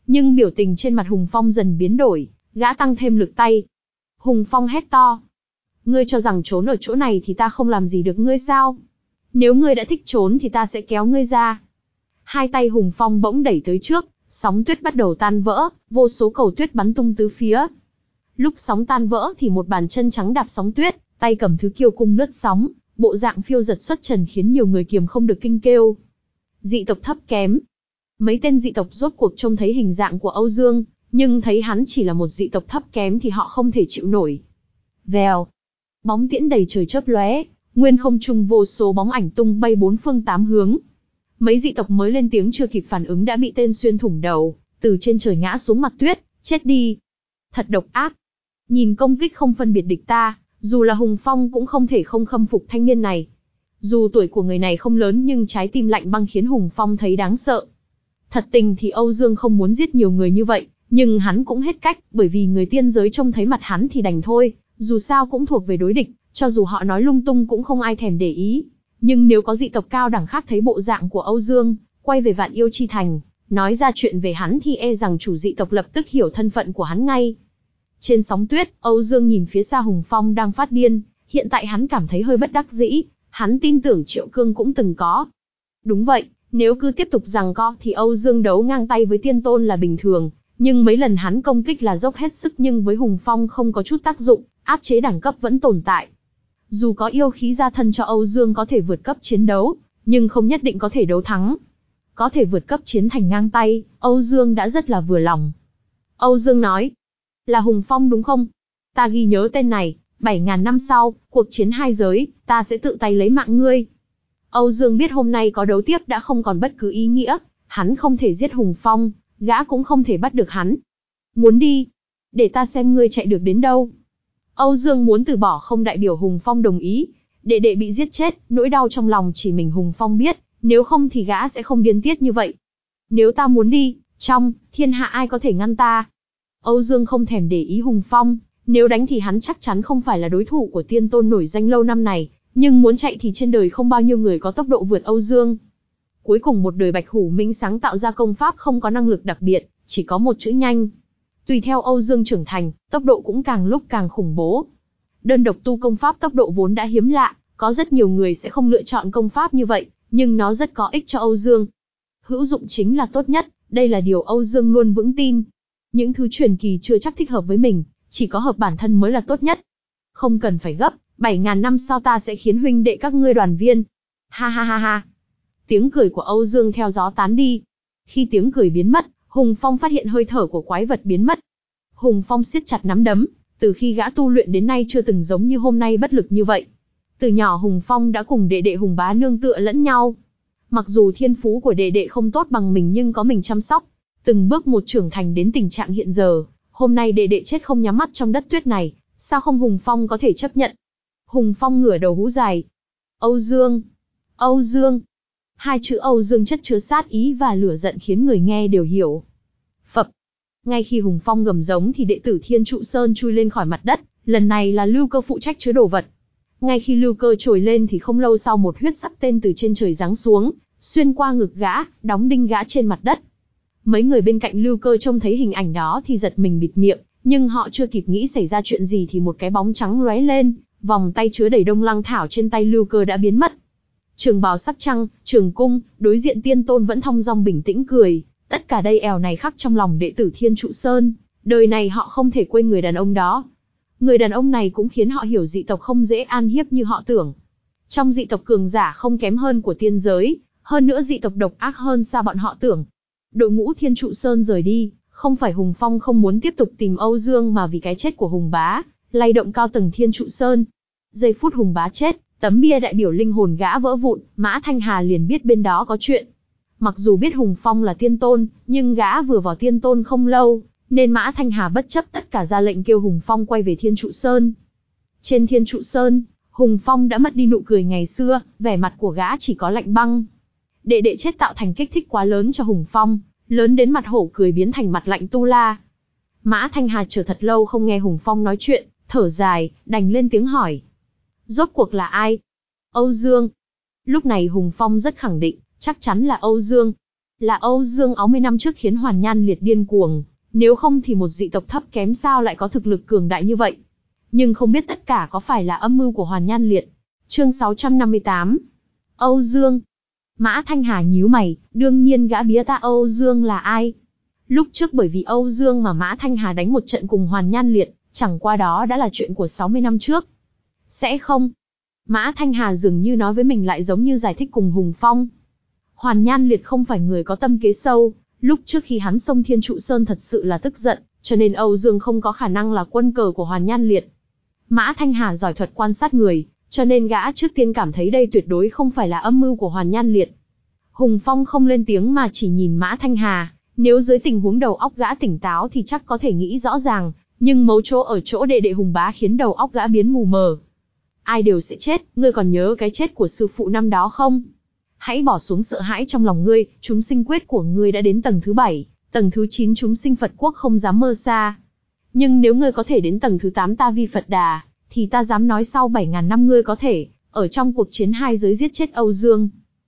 Nhưng biểu tình trên mặt Hùng Phong dần biến đổi, gã tăng thêm lực tay. Hùng Phong hét to. Ngươi cho rằng trốn ở chỗ này thì ta không làm gì được ngươi sao? Nếu ngươi đã thích trốn thì ta sẽ kéo ngươi ra. Hai tay Hùng Phong bỗng đẩy tới trước, sóng tuyết bắt đầu tan vỡ, vô số cầu tuyết bắn tung tứ phía. Lúc sóng tan vỡ thì một bàn chân trắng đạp sóng tuyết, tay cầm thứ kiêu cung lướt sóng, bộ dạng phiêu giật xuất trần khiến nhiều người kiềm không được kinh kêu. Dị tộc thấp kém. Mấy tên dị tộc rốt cuộc trông thấy hình dạng của Âu Dương, nhưng thấy hắn chỉ là một dị tộc thấp kém thì họ không thể chịu nổi. Vèo. Bóng tiễn đầy trời chớp lóe, nguyên không trung vô số bóng ảnh tung bay bốn phương tám hướng. Mấy dị tộc mới lên tiếng chưa kịp phản ứng đã bị tên xuyên thủng đầu, từ trên trời ngã xuống mặt tuyết, chết đi. Thật độc ác. Nhìn công kích không phân biệt địch ta, dù là Hùng Phong cũng không thể không khâm phục thanh niên này. Dù tuổi của người này không lớn nhưng trái tim lạnh băng khiến Hùng Phong thấy đáng sợ. Thật tình thì Âu Dương không muốn giết nhiều người như vậy, nhưng hắn cũng hết cách, bởi vì người tiên giới trông thấy mặt hắn thì đành thôi, dù sao cũng thuộc về đối địch, cho dù họ nói lung tung cũng không ai thèm để ý. Nhưng nếu có dị tộc cao đẳng khác thấy bộ dạng của Âu Dương, quay về Vạn Yêu Chi Thành, nói ra chuyện về hắn thì e rằng chủ dị tộc lập tức hiểu thân phận của hắn ngay. Trên sóng tuyết, Âu Dương nhìn phía xa Hùng Phong đang phát điên, hiện tại hắn cảm thấy hơi bất đắc dĩ, hắn tin tưởng Triệu Cương cũng từng có. Đúng vậy, nếu cứ tiếp tục giằng co thì Âu Dương đấu ngang tay với Tiên Tôn là bình thường, nhưng mấy lần hắn công kích là dốc hết sức nhưng với Hùng Phong không có chút tác dụng, áp chế đẳng cấp vẫn tồn tại. Dù có yêu khí gia thân cho Âu Dương có thể vượt cấp chiến đấu, nhưng không nhất định có thể đấu thắng. Có thể vượt cấp chiến thành ngang tay, Âu Dương đã rất là vừa lòng. Âu Dương nói, là Hùng Phong đúng không? Ta ghi nhớ tên này, bảy ngàn năm sau, cuộc chiến hai giới, ta sẽ tự tay lấy mạng ngươi. Âu Dương biết hôm nay có đấu tiếp đã không còn bất cứ ý nghĩa, hắn không thể giết Hùng Phong, gã cũng không thể bắt được hắn. Muốn đi? Để ta xem ngươi chạy được đến đâu. Âu Dương muốn từ bỏ không đại biểu Hùng Phong đồng ý. Đệ đệ bị giết chết, nỗi đau trong lòng chỉ mình Hùng Phong biết, nếu không thì gã sẽ không điên tiết như vậy. Nếu ta muốn đi, trong thiên hạ ai có thể ngăn ta? Âu Dương không thèm để ý Hùng Phong, nếu đánh thì hắn chắc chắn không phải là đối thủ của Tiên Tôn nổi danh lâu năm này, nhưng muốn chạy thì trên đời không bao nhiêu người có tốc độ vượt Âu Dương. Cuối cùng một đời Bạch Hủ Minh sáng tạo ra công pháp không có năng lực đặc biệt, chỉ có một chữ nhanh. Tùy theo Âu Dương trưởng thành, tốc độ cũng càng lúc càng khủng bố. Đơn độc tu công pháp tốc độ vốn đã hiếm lạ, có rất nhiều người sẽ không lựa chọn công pháp như vậy, nhưng nó rất có ích cho Âu Dương. Hữu dụng chính là tốt nhất, đây là điều Âu Dương luôn vững tin. Những thứ truyền kỳ chưa chắc thích hợp với mình, chỉ có hợp bản thân mới là tốt nhất. Không cần phải gấp, bảy ngàn năm sau ta sẽ khiến huynh đệ các ngươi đoàn viên. Ha ha ha ha. Tiếng cười của Âu Dương theo gió tán đi. Khi tiếng cười biến mất, Hùng Phong phát hiện hơi thở của quái vật biến mất. Hùng Phong siết chặt nắm đấm, từ khi gã tu luyện đến nay chưa từng giống như hôm nay bất lực như vậy. Từ nhỏ Hùng Phong đã cùng đệ đệ Hùng Bá nương tựa lẫn nhau. Mặc dù thiên phú của đệ đệ không tốt bằng mình nhưng có mình chăm sóc, từng bước một trưởng thành đến tình trạng hiện giờ. Hôm nay đệ đệ chết không nhắm mắt trong đất tuyết này, sao không Hùng Phong có thể chấp nhận? Hùng Phong ngửa đầu hú dài. Âu Dương! Âu Dương! Hai chữ Âu Dương chất chứa sát ý và lửa giận khiến người nghe đều hiểu. Phập! Ngay khi Hùng Phong gầm giống thì đệ tử Thiên Trụ Sơn chui lên khỏi mặt đất, lần này là Lưu Cơ phụ trách chứa đồ vật. Ngay khi Lưu Cơ trồi lên thì không lâu sau một huyết sắc tên từ trên trời giáng xuống, xuyên qua ngực gã, đóng đinh gã trên mặt đất. Mấy người bên cạnh Lưu Cơ trông thấy hình ảnh đó thì giật mình bịt miệng, nhưng họ chưa kịp nghĩ xảy ra chuyện gì thì một cái bóng trắng lóe lên, vòng tay chứa đầy Đông Lăng thảo trên tay Lưu Cơ đã biến mất. Trường bào sắc trăng, trường cung, đối diện Tiên Tôn vẫn thong dong bình tĩnh cười, tất cả đây ẻo này khắc trong lòng đệ tử Thiên Trụ Sơn, đời này họ không thể quên người đàn ông đó. Người đàn ông này cũng khiến họ hiểu dị tộc không dễ an hiếp như họ tưởng. Trong dị tộc cường giả không kém hơn của tiên giới, hơn nữa dị tộc độc ác hơn xa bọn họ tưởng. Đội ngũ Thiên Trụ Sơn rời đi, không phải Hùng Phong không muốn tiếp tục tìm Âu Dương mà vì cái chết của Hùng Bá, lay động cao tầng Thiên Trụ Sơn. Giây phút Hùng Bá chết, tấm bia đại biểu linh hồn gã vỡ vụn, Mã Thanh Hà liền biết bên đó có chuyện. Mặc dù biết Hùng Phong là tiên tôn, nhưng gã vừa vào tiên tôn không lâu, nên Mã Thanh Hà bất chấp tất cả ra lệnh kêu Hùng Phong quay về Thiên Trụ Sơn. Trên Thiên Trụ Sơn, Hùng Phong đã mất đi nụ cười ngày xưa, vẻ mặt của gã chỉ có lạnh băng. Đệ đệ chết tạo thành kích thích quá lớn cho Hùng Phong, lớn đến mặt hổ cười biến thành mặt lạnh tu la. Mã Thanh Hà chờ thật lâu không nghe Hùng Phong nói chuyện, thở dài, đành lên tiếng hỏi. Rốt cuộc là ai? Âu Dương. Lúc này Hùng Phong rất khẳng định, chắc chắn là Âu Dương. Là Âu Dương sáu mươi năm trước khiến Hoàn Nhan Liệt điên cuồng, nếu không thì một dị tộc thấp kém sao lại có thực lực cường đại như vậy. Nhưng không biết tất cả có phải là âm mưu của Hoàn Nhan Liệt. Chương sáu trăm năm mươi tám. Âu Dương. Mã Thanh Hà nhíu mày, đương nhiên gã bía ta Âu Dương là ai? Lúc trước bởi vì Âu Dương mà Mã Thanh Hà đánh một trận cùng Hoàn Nhan Liệt, chẳng qua đó đã là chuyện của sáu mươi năm trước. Sẽ không. Mã Thanh Hà dường như nói với mình lại giống như giải thích cùng Hùng Phong. Hoàn Nhan Liệt không phải người có tâm kế sâu, lúc trước khi hắn xông Thiên Trụ Sơn thật sự là tức giận, cho nên Âu Dương không có khả năng là quân cờ của Hoàn Nhan Liệt. Mã Thanh Hà giỏi thuật quan sát người, cho nên gã trước tiên cảm thấy đây tuyệt đối không phải là âm mưu của Hoàn Nhan Liệt. Hùng Phong không lên tiếng mà chỉ nhìn Mã Thanh Hà, nếu dưới tình huống đầu óc gã tỉnh táo thì chắc có thể nghĩ rõ ràng, nhưng mấu chốt ở chỗ đệ đệ Hùng Bá khiến đầu óc gã biến mù mờ. Ai đều sẽ chết, ngươi còn nhớ cái chết của sư phụ năm đó không? Hãy bỏ xuống sợ hãi trong lòng ngươi, chúng sinh quyết của ngươi đã đến tầng thứ bảy, tầng thứ chín chúng sinh Phật quốc không dám mơ xa. Nhưng nếu ngươi có thể đến tầng thứ tám ta vi Phật Đà, thì ta dám nói sau bảy ngàn năm ngươi có thể, ở trong cuộc chiến hai giới giết chết Âu Dương.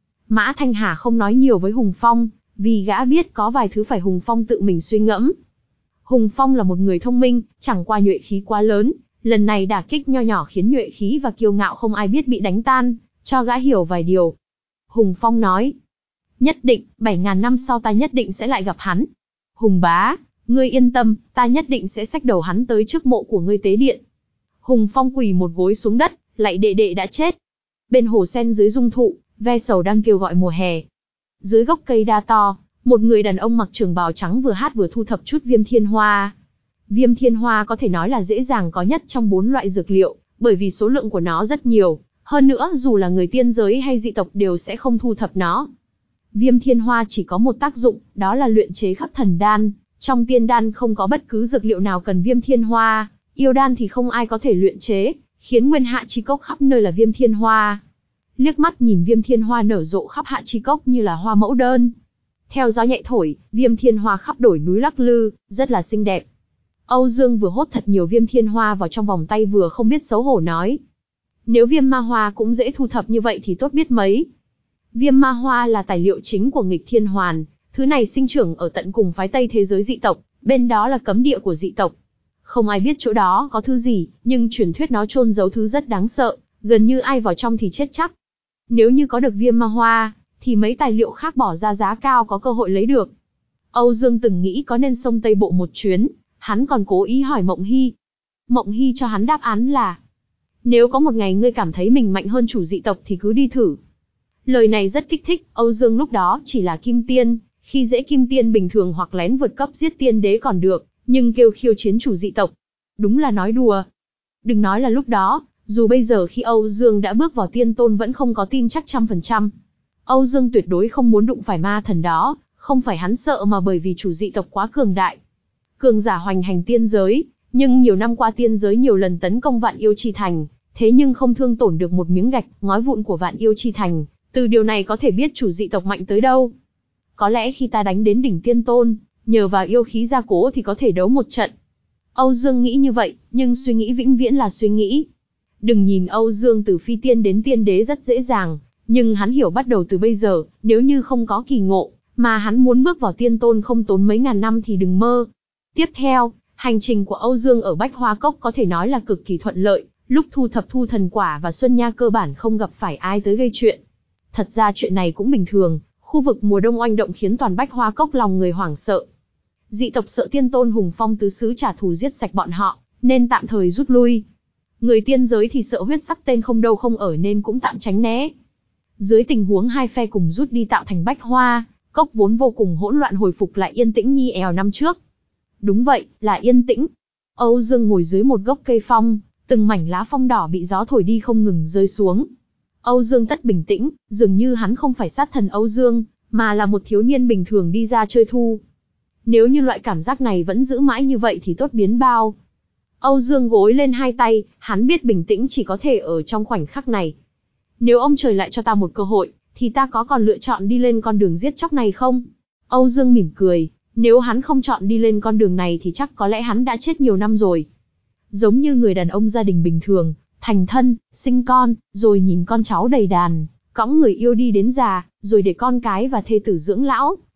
Mã Thanh Hà không nói nhiều với Hùng Phong, vì gã biết có vài thứ phải Hùng Phong tự mình suy ngẫm. Hùng Phong là một người thông minh, chẳng qua nhuệ khí quá lớn, lần này đả kích nho nhỏ khiến nhuệ khí và kiêu ngạo không ai biết bị đánh tan, cho gã hiểu vài điều. Hùng Phong nói, nhất định, bảy ngàn năm sau ta nhất định sẽ lại gặp hắn. Hùng Bá, ngươi yên tâm, ta nhất định sẽ xách đầu hắn tới trước mộ của ngươi tế điện. Hùng Phong quỳ một gối xuống đất, lạy đệ đệ đã chết. Bên hồ sen dưới dung thụ, ve sầu đang kêu gọi mùa hè. Dưới gốc cây đa to, một người đàn ông mặc trường bào trắng vừa hát vừa thu thập chút viêm thiên hoa. Viêm thiên hoa có thể nói là dễ dàng có nhất trong bốn loại dược liệu, bởi vì số lượng của nó rất nhiều, hơn nữa dù là người tiên giới hay dị tộc đều sẽ không thu thập nó. Viêm thiên hoa chỉ có một tác dụng, đó là luyện chế khắc thần đan, trong tiên đan không có bất cứ dược liệu nào cần viêm thiên hoa, yêu đan thì không ai có thể luyện chế, khiến nguyên hạ chi cốc khắp nơi là viêm thiên hoa. Liếc mắt nhìn viêm thiên hoa nở rộ khắp hạ chi cốc như là hoa mẫu đơn. Theo gió nhẹ thổi, viêm thiên hoa khắp đồi núi lắc lư, rất là xinh đẹp. Âu Dương vừa hốt thật nhiều viêm thiên hoa vào trong vòng tay vừa không biết xấu hổ nói. Nếu viêm ma hoa cũng dễ thu thập như vậy thì tốt biết mấy. Viêm ma hoa là tài liệu chính của nghịch thiên hoàn, thứ này sinh trưởng ở tận cùng phái Tây thế giới dị tộc, bên đó là cấm địa của dị tộc. Không ai biết chỗ đó có thứ gì, nhưng truyền thuyết nó chôn giấu thứ rất đáng sợ, gần như ai vào trong thì chết chắc. Nếu như có được viêm ma hoa, thì mấy tài liệu khác bỏ ra giá cao có cơ hội lấy được. Âu Dương từng nghĩ có nên xông Tây Bộ một chuyến, hắn còn cố ý hỏi Mộng Hy. Mộng Hy cho hắn đáp án là, nếu có một ngày ngươi cảm thấy mình mạnh hơn chủ dị tộc thì cứ đi thử. Lời này rất kích thích, Âu Dương lúc đó chỉ là kim tiên, khi dễ kim tiên bình thường hoặc lén vượt cấp giết tiên đế còn được, nhưng kêu khiêu chiến chủ dị tộc, đúng là nói đùa. Đừng nói là lúc đó, dù bây giờ khi Âu Dương đã bước vào tiên tôn vẫn không có tin chắc trăm phần trăm. Âu Dương tuyệt đối không muốn đụng phải ma thần đó, không phải hắn sợ mà bởi vì chủ dị tộc quá cường đại. Cường giả hoành hành tiên giới, nhưng nhiều năm qua tiên giới nhiều lần tấn công Vạn Yêu Chi Thành, thế nhưng không thương tổn được một miếng gạch, ngói vụn của Vạn Yêu Chi Thành, từ điều này có thể biết chủ dị tộc mạnh tới đâu. Có lẽ khi ta đánh đến đỉnh tiên tôn, nhờ vào yêu khí gia cố thì có thể đấu một trận. Âu Dương nghĩ như vậy, nhưng suy nghĩ vĩnh viễn là suy nghĩ. Đừng nhìn Âu Dương từ phi tiên đến tiên đế rất dễ dàng, nhưng hắn hiểu bắt đầu từ bây giờ, nếu như không có kỳ ngộ, mà hắn muốn bước vào tiên tôn không tốn mấy ngàn năm thì đừng mơ. Tiếp theo, hành trình của Âu Dương ở Bách Hoa Cốc có thể nói là cực kỳ thuận lợi, lúc thu thập thu thần quả và Xuân Nha cơ bản không gặp phải ai tới gây chuyện. Thật ra chuyện này cũng bình thường, khu vực mùa đông oanh động khiến toàn Bách Hoa Cốc lòng người hoảng sợ. Dị tộc sợ tiên tôn Hùng Phong tứ xứ trả thù giết sạch bọn họ, nên tạm thời rút lui. Người tiên giới thì sợ huyết sắc tên không đâu không ở nên cũng tạm tránh né. Dưới tình huống hai phe cùng rút đi tạo thành Bách Hoa Cốc vốn vô cùng hỗn loạn hồi phục lại yên tĩnh như èo năm trước. Đúng vậy, là yên tĩnh. Âu Dương ngồi dưới một gốc cây phong, từng mảnh lá phong đỏ bị gió thổi đi không ngừng rơi xuống. Âu Dương tất bình tĩnh, dường như hắn không phải sát thần Âu Dương, mà là một thiếu niên bình thường đi ra chơi thu. Nếu như loại cảm giác này vẫn giữ mãi như vậy thì tốt biến bao. Âu Dương gối lên hai tay, hắn biết bình tĩnh chỉ có thể ở trong khoảnh khắc này. Nếu ông trời lại cho ta một cơ hội, thì ta có còn lựa chọn đi lên con đường giết chóc này không? Âu Dương mỉm cười, nếu hắn không chọn đi lên con đường này thì chắc có lẽ hắn đã chết nhiều năm rồi. Giống như người đàn ông gia đình bình thường, thành thân, sinh con, rồi nhìn con cháu đầy đàn, cõng người yêu đi đến già, rồi để con cái và thê tử dưỡng lão,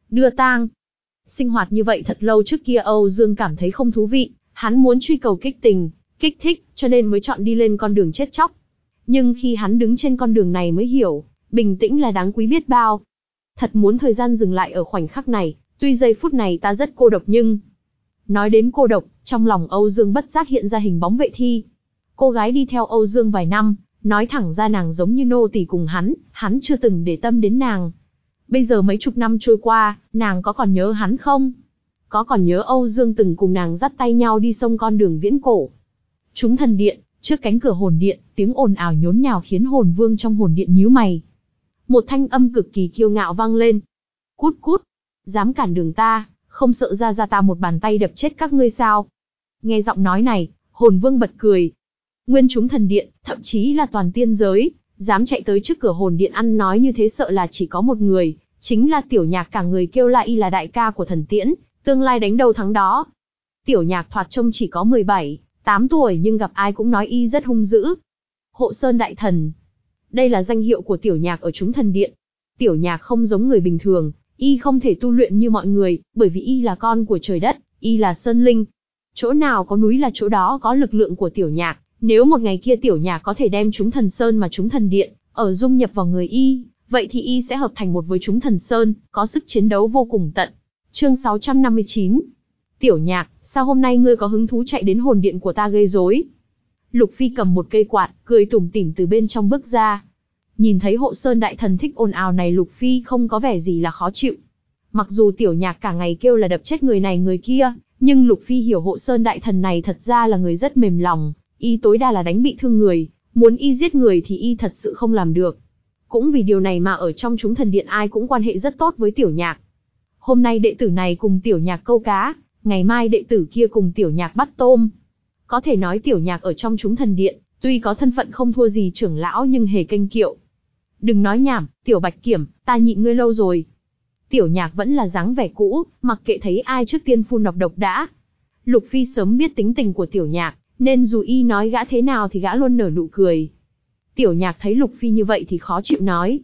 đưa tang. Sinh hoạt như vậy thật lâu trước kia Âu Dương cảm thấy không thú vị, hắn muốn truy cầu kích tình, kích thích, cho nên mới chọn đi lên con đường chết chóc. Nhưng khi hắn đứng trên con đường này mới hiểu, bình tĩnh là đáng quý biết bao. Thật muốn thời gian dừng lại ở khoảnh khắc này, tuy giây phút này ta rất cô độc nhưng... Nói đến cô độc, trong lòng Âu Dương bất giác hiện ra hình bóng Vệ Thi. Cô gái đi theo Âu Dương vài năm, nói thẳng ra nàng giống như nô tỳ cùng hắn, hắn chưa từng để tâm đến nàng. Bây giờ mấy chục năm trôi qua, nàng có còn nhớ hắn không? Có còn nhớ Âu Dương từng cùng nàng dắt tay nhau đi sông con đường viễn cổ? Chúng thần điện, trước cánh cửa hồn điện, tiếng ồn ào nhốn nhào khiến hồn vương trong hồn điện nhíu mày. Một thanh âm cực kỳ kiêu ngạo vang lên. Cút cút, dám cản đường ta, không sợ ra ra ta một bàn tay đập chết các ngươi sao? Nghe giọng nói này, hồn vương bật cười. Nguyên chúng thần điện, thậm chí là toàn tiên giới, dám chạy tới trước cửa hồn điện ăn nói như thế sợ là chỉ có một người, chính là Tiểu Nhạc. Cả người kêu la y là đại ca của thần tiễn, tương lai đánh đầu thắng đó. Tiểu Nhạc thoạt trông chỉ có mười bảy, tám tuổi nhưng gặp ai cũng nói y rất hung dữ. Hộ Sơn Đại Thần. Đây là danh hiệu của Tiểu Nhạc ở chúng thần điện. Tiểu Nhạc không giống người bình thường, y không thể tu luyện như mọi người, bởi vì y là con của trời đất, y là sơn linh. Chỗ nào có núi là chỗ đó có lực lượng của Tiểu Nhạc. Nếu một ngày kia Tiểu Nhạc có thể đem chúng thần sơn mà chúng thần điện, ở dung nhập vào người y, vậy thì y sẽ hợp thành một với chúng thần sơn, có sức chiến đấu vô cùng tận. Chương sáu trăm năm mươi chín. Tiểu Nhạc, sao hôm nay ngươi có hứng thú chạy đến hồn điện của ta gây rối? Lục Phi cầm một cây quạt, cười tủm tỉm từ bên trong bước ra. Nhìn thấy Hộ Sơn Đại Thần thích ồn ào này, Lục Phi không có vẻ gì là khó chịu. Mặc dù Tiểu Nhạc cả ngày kêu là đập chết người này người kia, nhưng Lục Phi hiểu Hộ Sơn Đại Thần này thật ra là người rất mềm lòng, y tối đa là đánh bị thương người, muốn y giết người thì y thật sự không làm được. Cũng vì điều này mà ở trong chúng thần điện ai cũng quan hệ rất tốt với Tiểu Nhạc. Hôm nay đệ tử này cùng Tiểu Nhạc câu cá, ngày mai đệ tử kia cùng Tiểu Nhạc bắt tôm. Có thể nói Tiểu Nhạc ở trong chúng thần điện, tuy có thân phận không thua gì trưởng lão nhưng hề kênh kiệu. Đừng nói nhảm, Tiểu Bạch Kiểm, ta nhịn ngươi lâu rồi. Tiểu Nhạc vẫn là dáng vẻ cũ, mặc kệ thấy ai trước tiên phun nọc độc đã. Lục Phi sớm biết tính tình của Tiểu Nhạc, nên dù y nói gã thế nào thì gã luôn nở nụ cười. Tiểu Nhạc thấy Lục Phi như vậy thì khó chịu nói.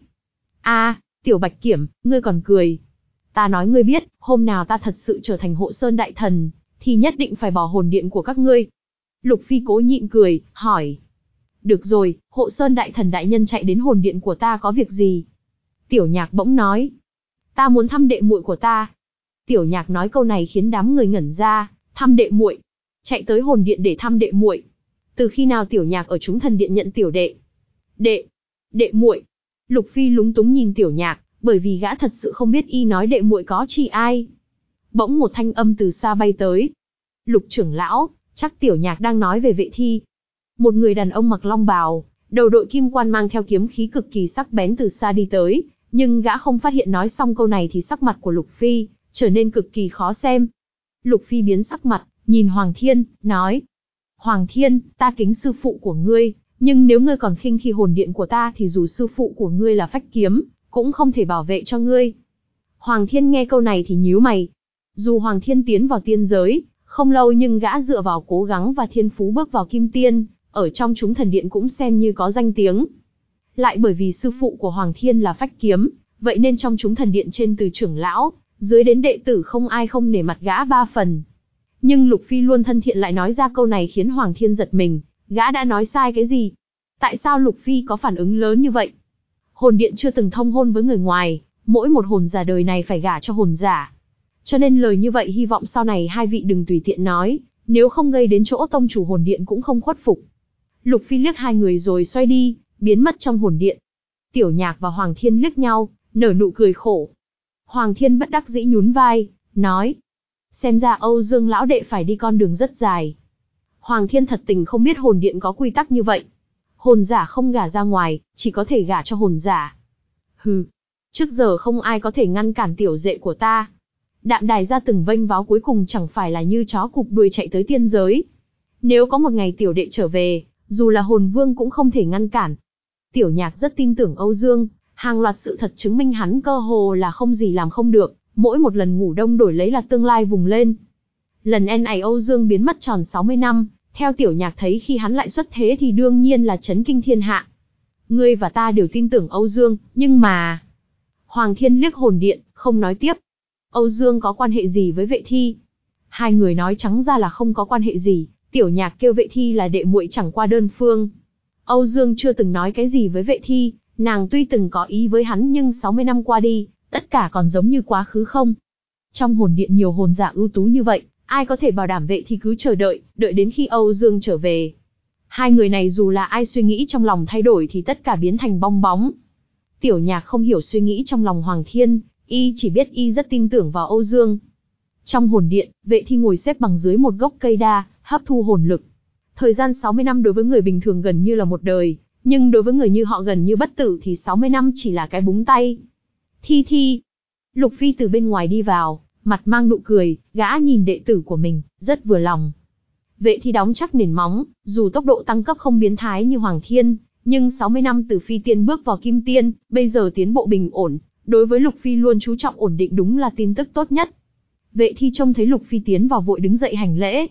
A, Tiểu Bạch Kiểm, ngươi còn cười. Ta nói ngươi biết, hôm nào ta thật sự trở thành Hộ Sơn Đại Thần, thì nhất định phải bỏ hồn điện của các ngươi. Lục Phi cố nhịn cười, hỏi. Được rồi, Hộ Sơn Đại Thần đại nhân chạy đến hồn điện của ta có việc gì? Tiểu Nhạc bỗng nói. Ta muốn thăm đệ muội của ta. Tiểu Nhạc nói câu này khiến đám người ngẩn ra, thăm đệ muội, chạy tới hồn điện để thăm đệ muội. Từ khi nào Tiểu Nhạc ở chúng thần điện nhận tiểu đệ? Đệ, đệ muội. Lục Phi lúng túng nhìn Tiểu Nhạc, bởi vì gã thật sự không biết y nói đệ muội có chỉ ai. Bỗng một thanh âm từ xa bay tới. Lục trưởng lão, chắc Tiểu Nhạc đang nói về Vệ Thi. Một người đàn ông mặc long bào, đầu đội kim quan mang theo kiếm khí cực kỳ sắc bén từ xa đi tới, nhưng gã không phát hiện nói xong câu này thì sắc mặt của Lục Phi trở nên cực kỳ khó xem. Lục Phi biến sắc mặt, nhìn Hoàng Thiên, nói. Hoàng Thiên, ta kính sư phụ của ngươi, nhưng nếu ngươi còn khinh khi hồn điện của ta thì dù sư phụ của ngươi là phách kiếm, cũng không thể bảo vệ cho ngươi. Hoàng Thiên nghe câu này thì nhíu mày. Dù Hoàng Thiên tiến vào tiên giới, không lâu nhưng gã dựa vào cố gắng và thiên phú bước vào kim tiên, ở trong chúng thần điện cũng xem như có danh tiếng. Lại bởi vì sư phụ của Hoàng Thiên là phách kiếm, vậy nên trong chúng thần điện trên từ trưởng lão, dưới đến đệ tử không ai không nể mặt gã ba phần. Nhưng Lục Phi luôn thân thiện lại nói ra câu này khiến Hoàng Thiên giật mình, gã đã nói sai cái gì? Tại sao Lục Phi có phản ứng lớn như vậy? Hồn điện chưa từng thông hôn với người ngoài, mỗi một hồn giả đời này phải gả cho hồn giả. Cho nên lời như vậy hy vọng sau này hai vị đừng tùy tiện nói, nếu không gây đến chỗ tông chủ hồn điện cũng không khuất phục. Lục Phi liếc hai người rồi xoay đi, biến mất trong hồn điện. Tiểu Nhạc và Hoàng Thiên liếc nhau, nở nụ cười khổ. Hoàng Thiên bất đắc dĩ nhún vai, nói. Xem ra Âu Dương lão đệ phải đi con đường rất dài. Hoàng Thiên thật tình không biết hồn điện có quy tắc như vậy. Hồn giả không gả ra ngoài, chỉ có thể gả cho hồn giả. Hừ, trước giờ không ai có thể ngăn cản tiểu đệ của ta. Đạm Đài ra từng vênh váo cuối cùng chẳng phải là như chó cụp đuôi chạy tới tiên giới. Nếu có một ngày tiểu đệ trở về, dù là hồn vương cũng không thể ngăn cản. Tiểu Nhạc rất tin tưởng Âu Dương, hàng loạt sự thật chứng minh hắn cơ hồ là không gì làm không được, mỗi một lần ngủ đông đổi lấy là tương lai vùng lên. Lần en này Âu Dương biến mất tròn sáu mươi năm, theo Tiểu Nhạc thấy khi hắn lại xuất thế thì đương nhiên là chấn kinh thiên hạ. Ngươi và ta đều tin tưởng Âu Dương, nhưng mà... Hoàng Thiên liếc hồn điện, không nói tiếp. Âu Dương có quan hệ gì với Vệ Thi? Hai người nói trắng ra là không có quan hệ gì, Tiểu Nhạc kêu Vệ Thi là đệ muội chẳng qua đơn phương. Âu Dương chưa từng nói cái gì với Vệ Thi, nàng tuy từng có ý với hắn nhưng sáu mươi năm qua đi, tất cả còn giống như quá khứ không. Trong hồn điện nhiều hồn giả ưu tú như vậy, ai có thể bảo đảm Vệ Thi cứ chờ đợi, đợi đến khi Âu Dương trở về. Hai người này dù là ai suy nghĩ trong lòng thay đổi thì tất cả biến thành bong bóng. Tiểu Nhạc không hiểu suy nghĩ trong lòng Hoàng Thiên, y chỉ biết y rất tin tưởng vào Âu Dương. Trong hồn điện, Vệ Thi ngồi xếp bằng dưới một gốc cây đa, hấp thu hồn lực. Thời gian sáu mươi năm đối với người bình thường gần như là một đời, nhưng đối với người như họ gần như bất tử thì sáu mươi năm chỉ là cái búng tay. Thi Thi. Lục Phi từ bên ngoài đi vào, mặt mang nụ cười, gã nhìn đệ tử của mình, rất vừa lòng. Vệ Thi đóng chắc nền móng, dù tốc độ tăng cấp không biến thái như Hoàng Thiên, nhưng sáu mươi năm từ Phi Tiên bước vào Kim Tiên, bây giờ tiến bộ bình ổn, đối với Lục Phi luôn chú trọng ổn định đúng là tin tức tốt nhất. Vệ Thi trông thấy Lục Phi tiến vào vội đứng dậy hành lễ.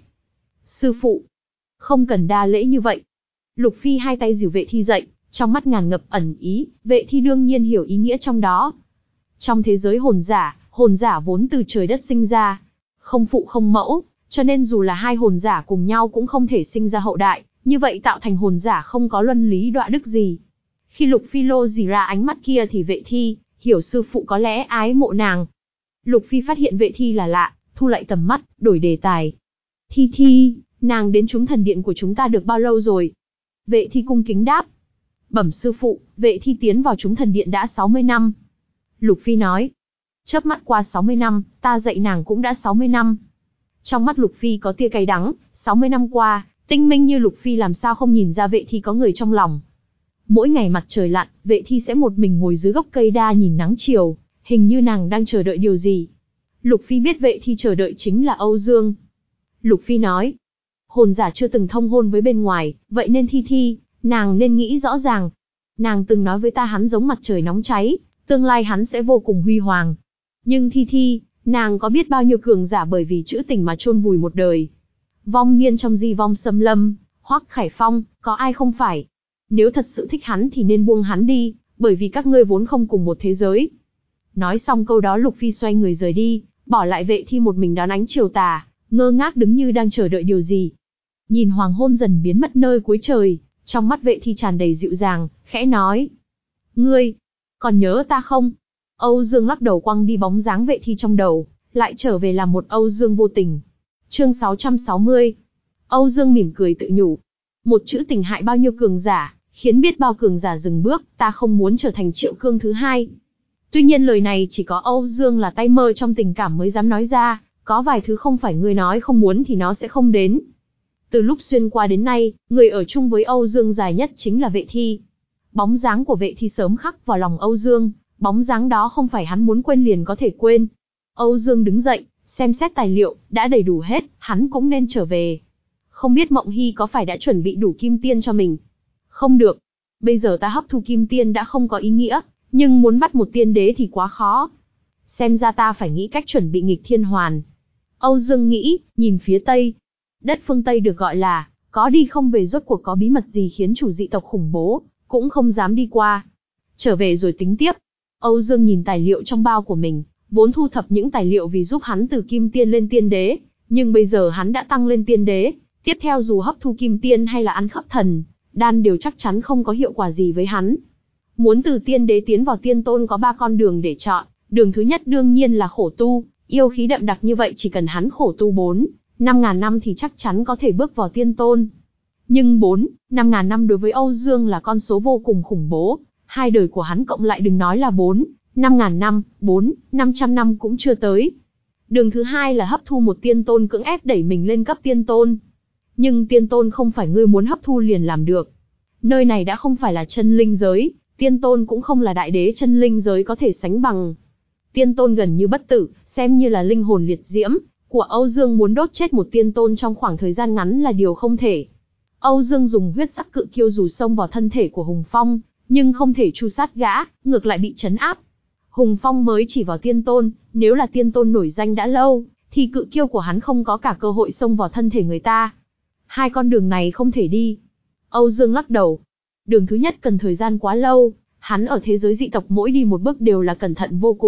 Sư phụ, không cần đa lễ như vậy. Lục Phi hai tay dìu Vệ Thi dậy, trong mắt ngàn ngập ẩn ý, Vệ Thi đương nhiên hiểu ý nghĩa trong đó. Trong thế giới hồn giả, hồn giả vốn từ trời đất sinh ra, không phụ không mẫu, cho nên dù là hai hồn giả cùng nhau cũng không thể sinh ra hậu đại, như vậy tạo thành hồn giả không có luân lý đọa đức gì. Khi Lục Phi lô dì ra ánh mắt kia thì Vệ Thi hiểu sư phụ có lẽ ái mộ nàng. Lục Phi phát hiện Vệ Thi là lạ, thu lại tầm mắt, đổi đề tài. Thi Thi, nàng đến chúng thần điện của chúng ta được bao lâu rồi? Vệ Thi cung kính đáp. Bẩm sư phụ, Vệ Thi tiến vào chúng thần điện đã sáu mươi năm. Lục Phi nói. Chớp mắt qua sáu mươi năm, ta dạy nàng cũng đã sáu mươi năm. Trong mắt Lục Phi có tia cay đắng, sáu mươi năm qua, tinh minh như Lục Phi làm sao không nhìn ra Vệ Thi có người trong lòng. Mỗi ngày mặt trời lặn, Vệ Thi sẽ một mình ngồi dưới gốc cây đa nhìn nắng chiều, hình như nàng đang chờ đợi điều gì. Lục Phi biết Vệ Thi chờ đợi chính là Âu Dương. Lục Phi nói, hồn giả chưa từng thông hôn với bên ngoài, vậy nên Thi Thi, nàng nên nghĩ rõ ràng. Nàng từng nói với ta hắn giống mặt trời nóng cháy, tương lai hắn sẽ vô cùng huy hoàng. Nhưng Thi Thi, nàng có biết bao nhiêu cường giả bởi vì chữ tình mà chôn vùi một đời. Vong niên trong di vong xâm lâm, Hoắc Khải Phong, có ai không phải. Nếu thật sự thích hắn thì nên buông hắn đi, bởi vì các ngươi vốn không cùng một thế giới. Nói xong câu đó Lục Phi xoay người rời đi, bỏ lại Vệ Thi một mình đón ánh chiều tà, ngơ ngác đứng như đang chờ đợi điều gì. Nhìn hoàng hôn dần biến mất nơi cuối trời, trong mắt Vệ Thi tràn đầy dịu dàng, khẽ nói. Ngươi, còn nhớ ta không? Âu Dương lắc đầu quăng đi bóng dáng Vệ Thi trong đầu, lại trở về làm một Âu Dương vô tình. Chương sáu trăm sáu mươi. Âu Dương mỉm cười tự nhủ. Một chữ tình hại bao nhiêu cường giả, khiến biết bao cường giả dừng bước, ta không muốn trở thành Triệu Cương thứ hai. Tuy nhiên lời này chỉ có Âu Dương là tay mơ trong tình cảm mới dám nói ra, có vài thứ không phải người nói không muốn thì nó sẽ không đến. Từ lúc xuyên qua đến nay, người ở chung với Âu Dương dài nhất chính là Vệ Thi. Bóng dáng của Vệ Thi sớm khắc vào lòng Âu Dương, bóng dáng đó không phải hắn muốn quên liền có thể quên. Âu Dương đứng dậy, xem xét tài liệu, đã đầy đủ hết, hắn cũng nên trở về. Không biết Mộng Hy có phải đã chuẩn bị đủ kim tiên cho mình? Không được. Bây giờ ta hấp thu kim tiên đã không có ý nghĩa, nhưng muốn bắt một tiên đế thì quá khó. Xem ra ta phải nghĩ cách chuẩn bị nghịch thiên hoàn. Âu Dương nghĩ, nhìn phía Tây. Đất phương Tây được gọi là, có đi không về rốt cuộc có bí mật gì khiến chủ dị tộc khủng bố, cũng không dám đi qua. Trở về rồi tính tiếp. Âu Dương nhìn tài liệu trong bao của mình, vốn thu thập những tài liệu vì giúp hắn từ kim tiên lên tiên đế, nhưng bây giờ hắn đã tăng lên tiên đế, tiếp theo dù hấp thu kim tiên hay là ăn khắp thần, đan đều chắc chắn không có hiệu quả gì với hắn. Muốn từ tiên đế tiến vào tiên tôn có ba con đường để chọn, đường thứ nhất đương nhiên là khổ tu, yêu khí đậm đặc như vậy chỉ cần hắn khổ tu bốn, năm ngàn năm thì chắc chắn có thể bước vào tiên tôn. Nhưng bốn, năm ngàn năm đối với Âu Dương là con số vô cùng khủng bố, hai đời của hắn cộng lại đừng nói là bốn, năm ngàn năm, bốn, năm trăm năm cũng chưa tới. Đường thứ hai là hấp thu một tiên tôn cưỡng ép đẩy mình lên cấp tiên tôn. Nhưng tiên tôn không phải ngươi muốn hấp thu liền làm được. Nơi này đã không phải là chân linh giới, tiên tôn cũng không là đại đế chân linh giới có thể sánh bằng. Tiên tôn gần như bất tử, xem như là linh hồn liệt diễm, của Âu Dương muốn đốt chết một tiên tôn trong khoảng thời gian ngắn là điều không thể. Âu Dương dùng huyết sắc cự kiêu dù xông vào thân thể của Hùng Phong, nhưng không thể tru sát gã, ngược lại bị trấn áp. Hùng Phong mới chỉ vào tiên tôn, nếu là tiên tôn nổi danh đã lâu, thì cự kiêu của hắn không có cả cơ hội xông vào thân thể người ta. Hai con đường này không thể đi. Âu Dương lắc đầu. Đường thứ nhất cần thời gian quá lâu, hắn ở thế giới dị tộc mỗi đi một bước đều là cẩn thận vô cùng,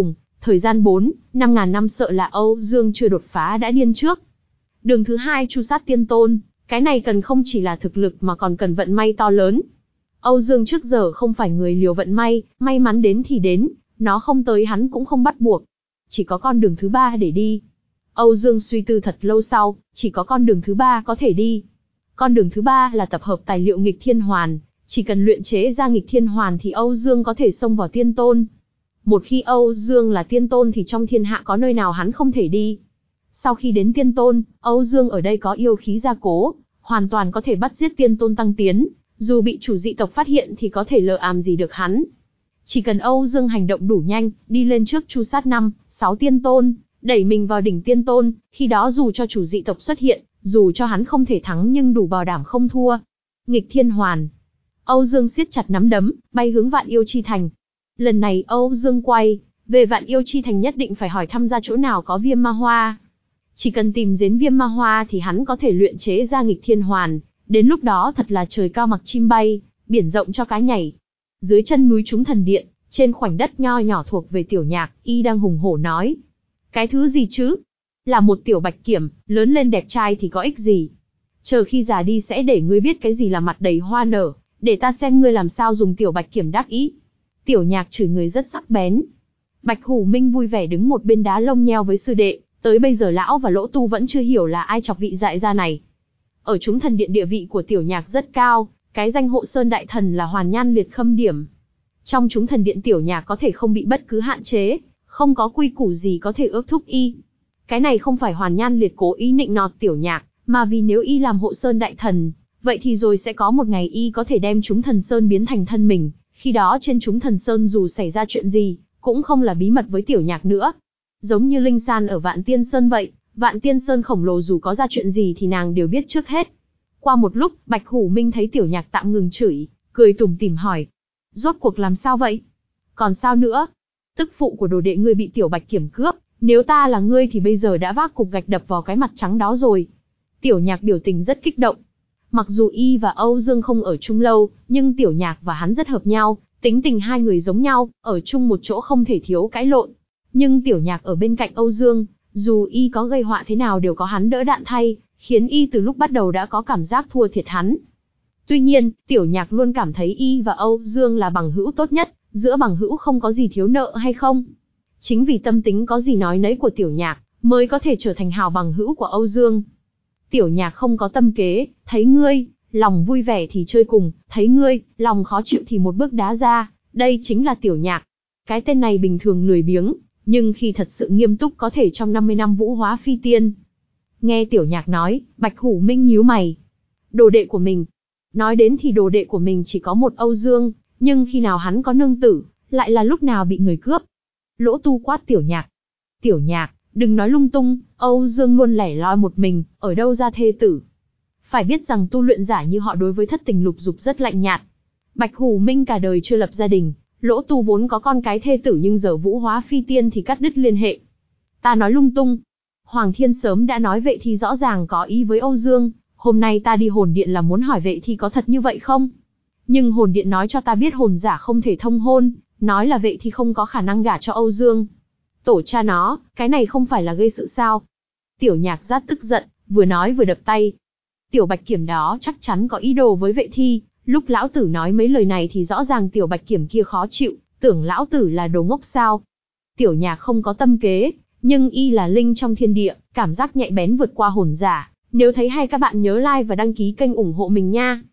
Thời gian bốn, năm ngàn năm sợ là Âu Dương chưa đột phá đã điên trước. Đường thứ hai chu sát tiên tôn, cái này cần không chỉ là thực lực mà còn cần vận may to lớn. Âu Dương trước giờ không phải người liều vận may, may mắn đến thì đến, nó không tới hắn cũng không bắt buộc. Chỉ có con đường thứ ba để đi. Âu Dương suy tư thật lâu sau, chỉ có con đường thứ ba có thể đi. Con đường thứ ba là tập hợp tài liệu nghịch thiên hoàn, chỉ cần luyện chế ra nghịch thiên hoàn thì Âu Dương có thể xông vào tiên tôn. Một khi Âu Dương là tiên tôn thì trong thiên hạ có nơi nào hắn không thể đi. Sau khi đến tiên tôn, Âu Dương ở đây có yêu khí gia cố, hoàn toàn có thể bắt giết tiên tôn tăng tiến, dù bị chủ dị tộc phát hiện thì có thể lờ àm gì được hắn. Chỉ cần Âu Dương hành động đủ nhanh, đi lên trước chu sát năm, sáu tiên tôn, đẩy mình vào đỉnh tiên tôn, khi đó dù cho chủ dị tộc xuất hiện, dù cho hắn không thể thắng nhưng đủ bảo đảm không thua. Nghịch thiên hoàn. Âu Dương siết chặt nắm đấm, bay hướng Vạn Yêu Chi Thành. Lần này Âu Dương quay về Vạn Yêu Chi Thành nhất định phải hỏi thăm ra chỗ nào có viêm ma hoa. Chỉ cần tìm đến viêm ma hoa thì hắn có thể luyện chế ra nghịch thiên hoàn, đến lúc đó thật là trời cao mặc chim bay, biển rộng cho cá nhảy. Dưới chân núi Chúng Thần Điện, trên khoảnh đất nho nhỏ thuộc về Tiểu Nhạc, y đang hùng hổ nói. Cái thứ gì chứ? Là một tiểu bạch kiểm, lớn lên đẹp trai thì có ích gì? Chờ khi già đi sẽ để ngươi biết cái gì là mặt đầy hoa nở, để ta xem ngươi làm sao dùng tiểu bạch kiểm đắc ý. Tiểu Nhạc chửi người rất sắc bén. Bạch Hủ Minh vui vẻ đứng một bên đá lông nheo với sư đệ, tới bây giờ lão và Lỗ Tu vẫn chưa hiểu là ai chọc vị dại gia này. Ở Chúng Thần Điện địa vị của Tiểu Nhạc rất cao, cái danh hộ sơn đại thần là hoàn nhan liệt khâm điểm. Trong Chúng Thần Điện Tiểu Nhạc có thể không bị bất cứ hạn chế, không có quy củ gì có thể ước thúc y. Cái này không phải hoàn nhan liệt cố ý nịnh nọt Tiểu Nhạc, mà vì nếu y làm hộ sơn đại thần, vậy thì rồi sẽ có một ngày y có thể đem Chúng Thần Sơn biến thành thân mình, khi đó trên Chúng Thần Sơn dù xảy ra chuyện gì, cũng không là bí mật với Tiểu Nhạc nữa. Giống như Linh San ở Vạn Tiên Sơn vậy, Vạn Tiên Sơn khổng lồ dù có ra chuyện gì thì nàng đều biết trước hết. Qua một lúc, Bạch Hủ Minh thấy Tiểu Nhạc tạm ngừng chửi, cười tủm tỉm hỏi. Rốt cuộc làm sao vậy? Còn sao nữa? Tức phụ của đồ đệ ngươi bị Tiểu Bạch kiểm cướp, nếu ta là ngươi thì bây giờ đã vác cục gạch đập vào cái mặt trắng đó rồi. Tiểu Nhạc biểu tình rất kích động. Mặc dù y và Âu Dương không ở chung lâu, nhưng Tiểu Nhạc và hắn rất hợp nhau, tính tình hai người giống nhau, ở chung một chỗ không thể thiếu cãi lộn. Nhưng Tiểu Nhạc ở bên cạnh Âu Dương, dù y có gây họa thế nào đều có hắn đỡ đạn thay, khiến y từ lúc bắt đầu đã có cảm giác thua thiệt hắn. Tuy nhiên, Tiểu Nhạc luôn cảm thấy y và Âu Dương là bằng hữu tốt nhất, giữa bằng hữu không có gì thiếu nợ hay không. Chính vì tâm tính có gì nói nấy của Tiểu Nhạc, mới có thể trở thành hảo bằng hữu của Âu Dương. Tiểu Nhạc không có tâm kế, thấy ngươi, lòng vui vẻ thì chơi cùng, thấy ngươi, lòng khó chịu thì một bước đá ra, đây chính là Tiểu Nhạc. Cái tên này bình thường lười biếng, nhưng khi thật sự nghiêm túc có thể trong năm mươi năm vũ hóa phi tiên. Nghe Tiểu Nhạc nói, Bạch Hủ Minh nhíu mày. Đồ đệ của mình. Nói đến thì đồ đệ của mình chỉ có một Âu Dương, nhưng khi nào hắn có nương tử, lại là lúc nào bị người cướp. Lỗ Tu quát Tiểu Nhạc. Tiểu Nhạc, đừng nói lung tung, Âu Dương luôn lẻ loi một mình, ở đâu ra thê tử. Phải biết rằng tu luyện giả như họ đối với thất tình lục dục rất lạnh nhạt. Bạch Hủ Minh cả đời chưa lập gia đình, Lỗ Tu vốn có con cái thê tử nhưng giờ vũ hóa phi tiên thì cắt đứt liên hệ. Ta nói lung tung. Hoàng Thiên sớm đã nói Vệ Thi rõ ràng có ý với Âu Dương, hôm nay ta đi hồn điện là muốn hỏi Vệ Thi có thật như vậy không? Nhưng hồn điện nói cho ta biết hồn giả không thể thông hôn, nói là Vệ Thi không có khả năng gả cho Âu Dương. Tổ cha nó, cái này không phải là gây sự sao? Tiểu Nhạc rất tức giận, vừa nói vừa đập tay. Tiểu Bạch Kiểm đó chắc chắn có ý đồ với Vệ Thi, lúc lão tử nói mấy lời này thì rõ ràng Tiểu Bạch Kiểm kia khó chịu, tưởng lão tử là đồ ngốc sao? Tiểu Nhạc không có tâm kế, nhưng y là linh trong thiên địa, cảm giác nhạy bén vượt qua hồn giả. Nếu thấy hay các bạn nhớ like và đăng ký kênh ủng hộ mình nha.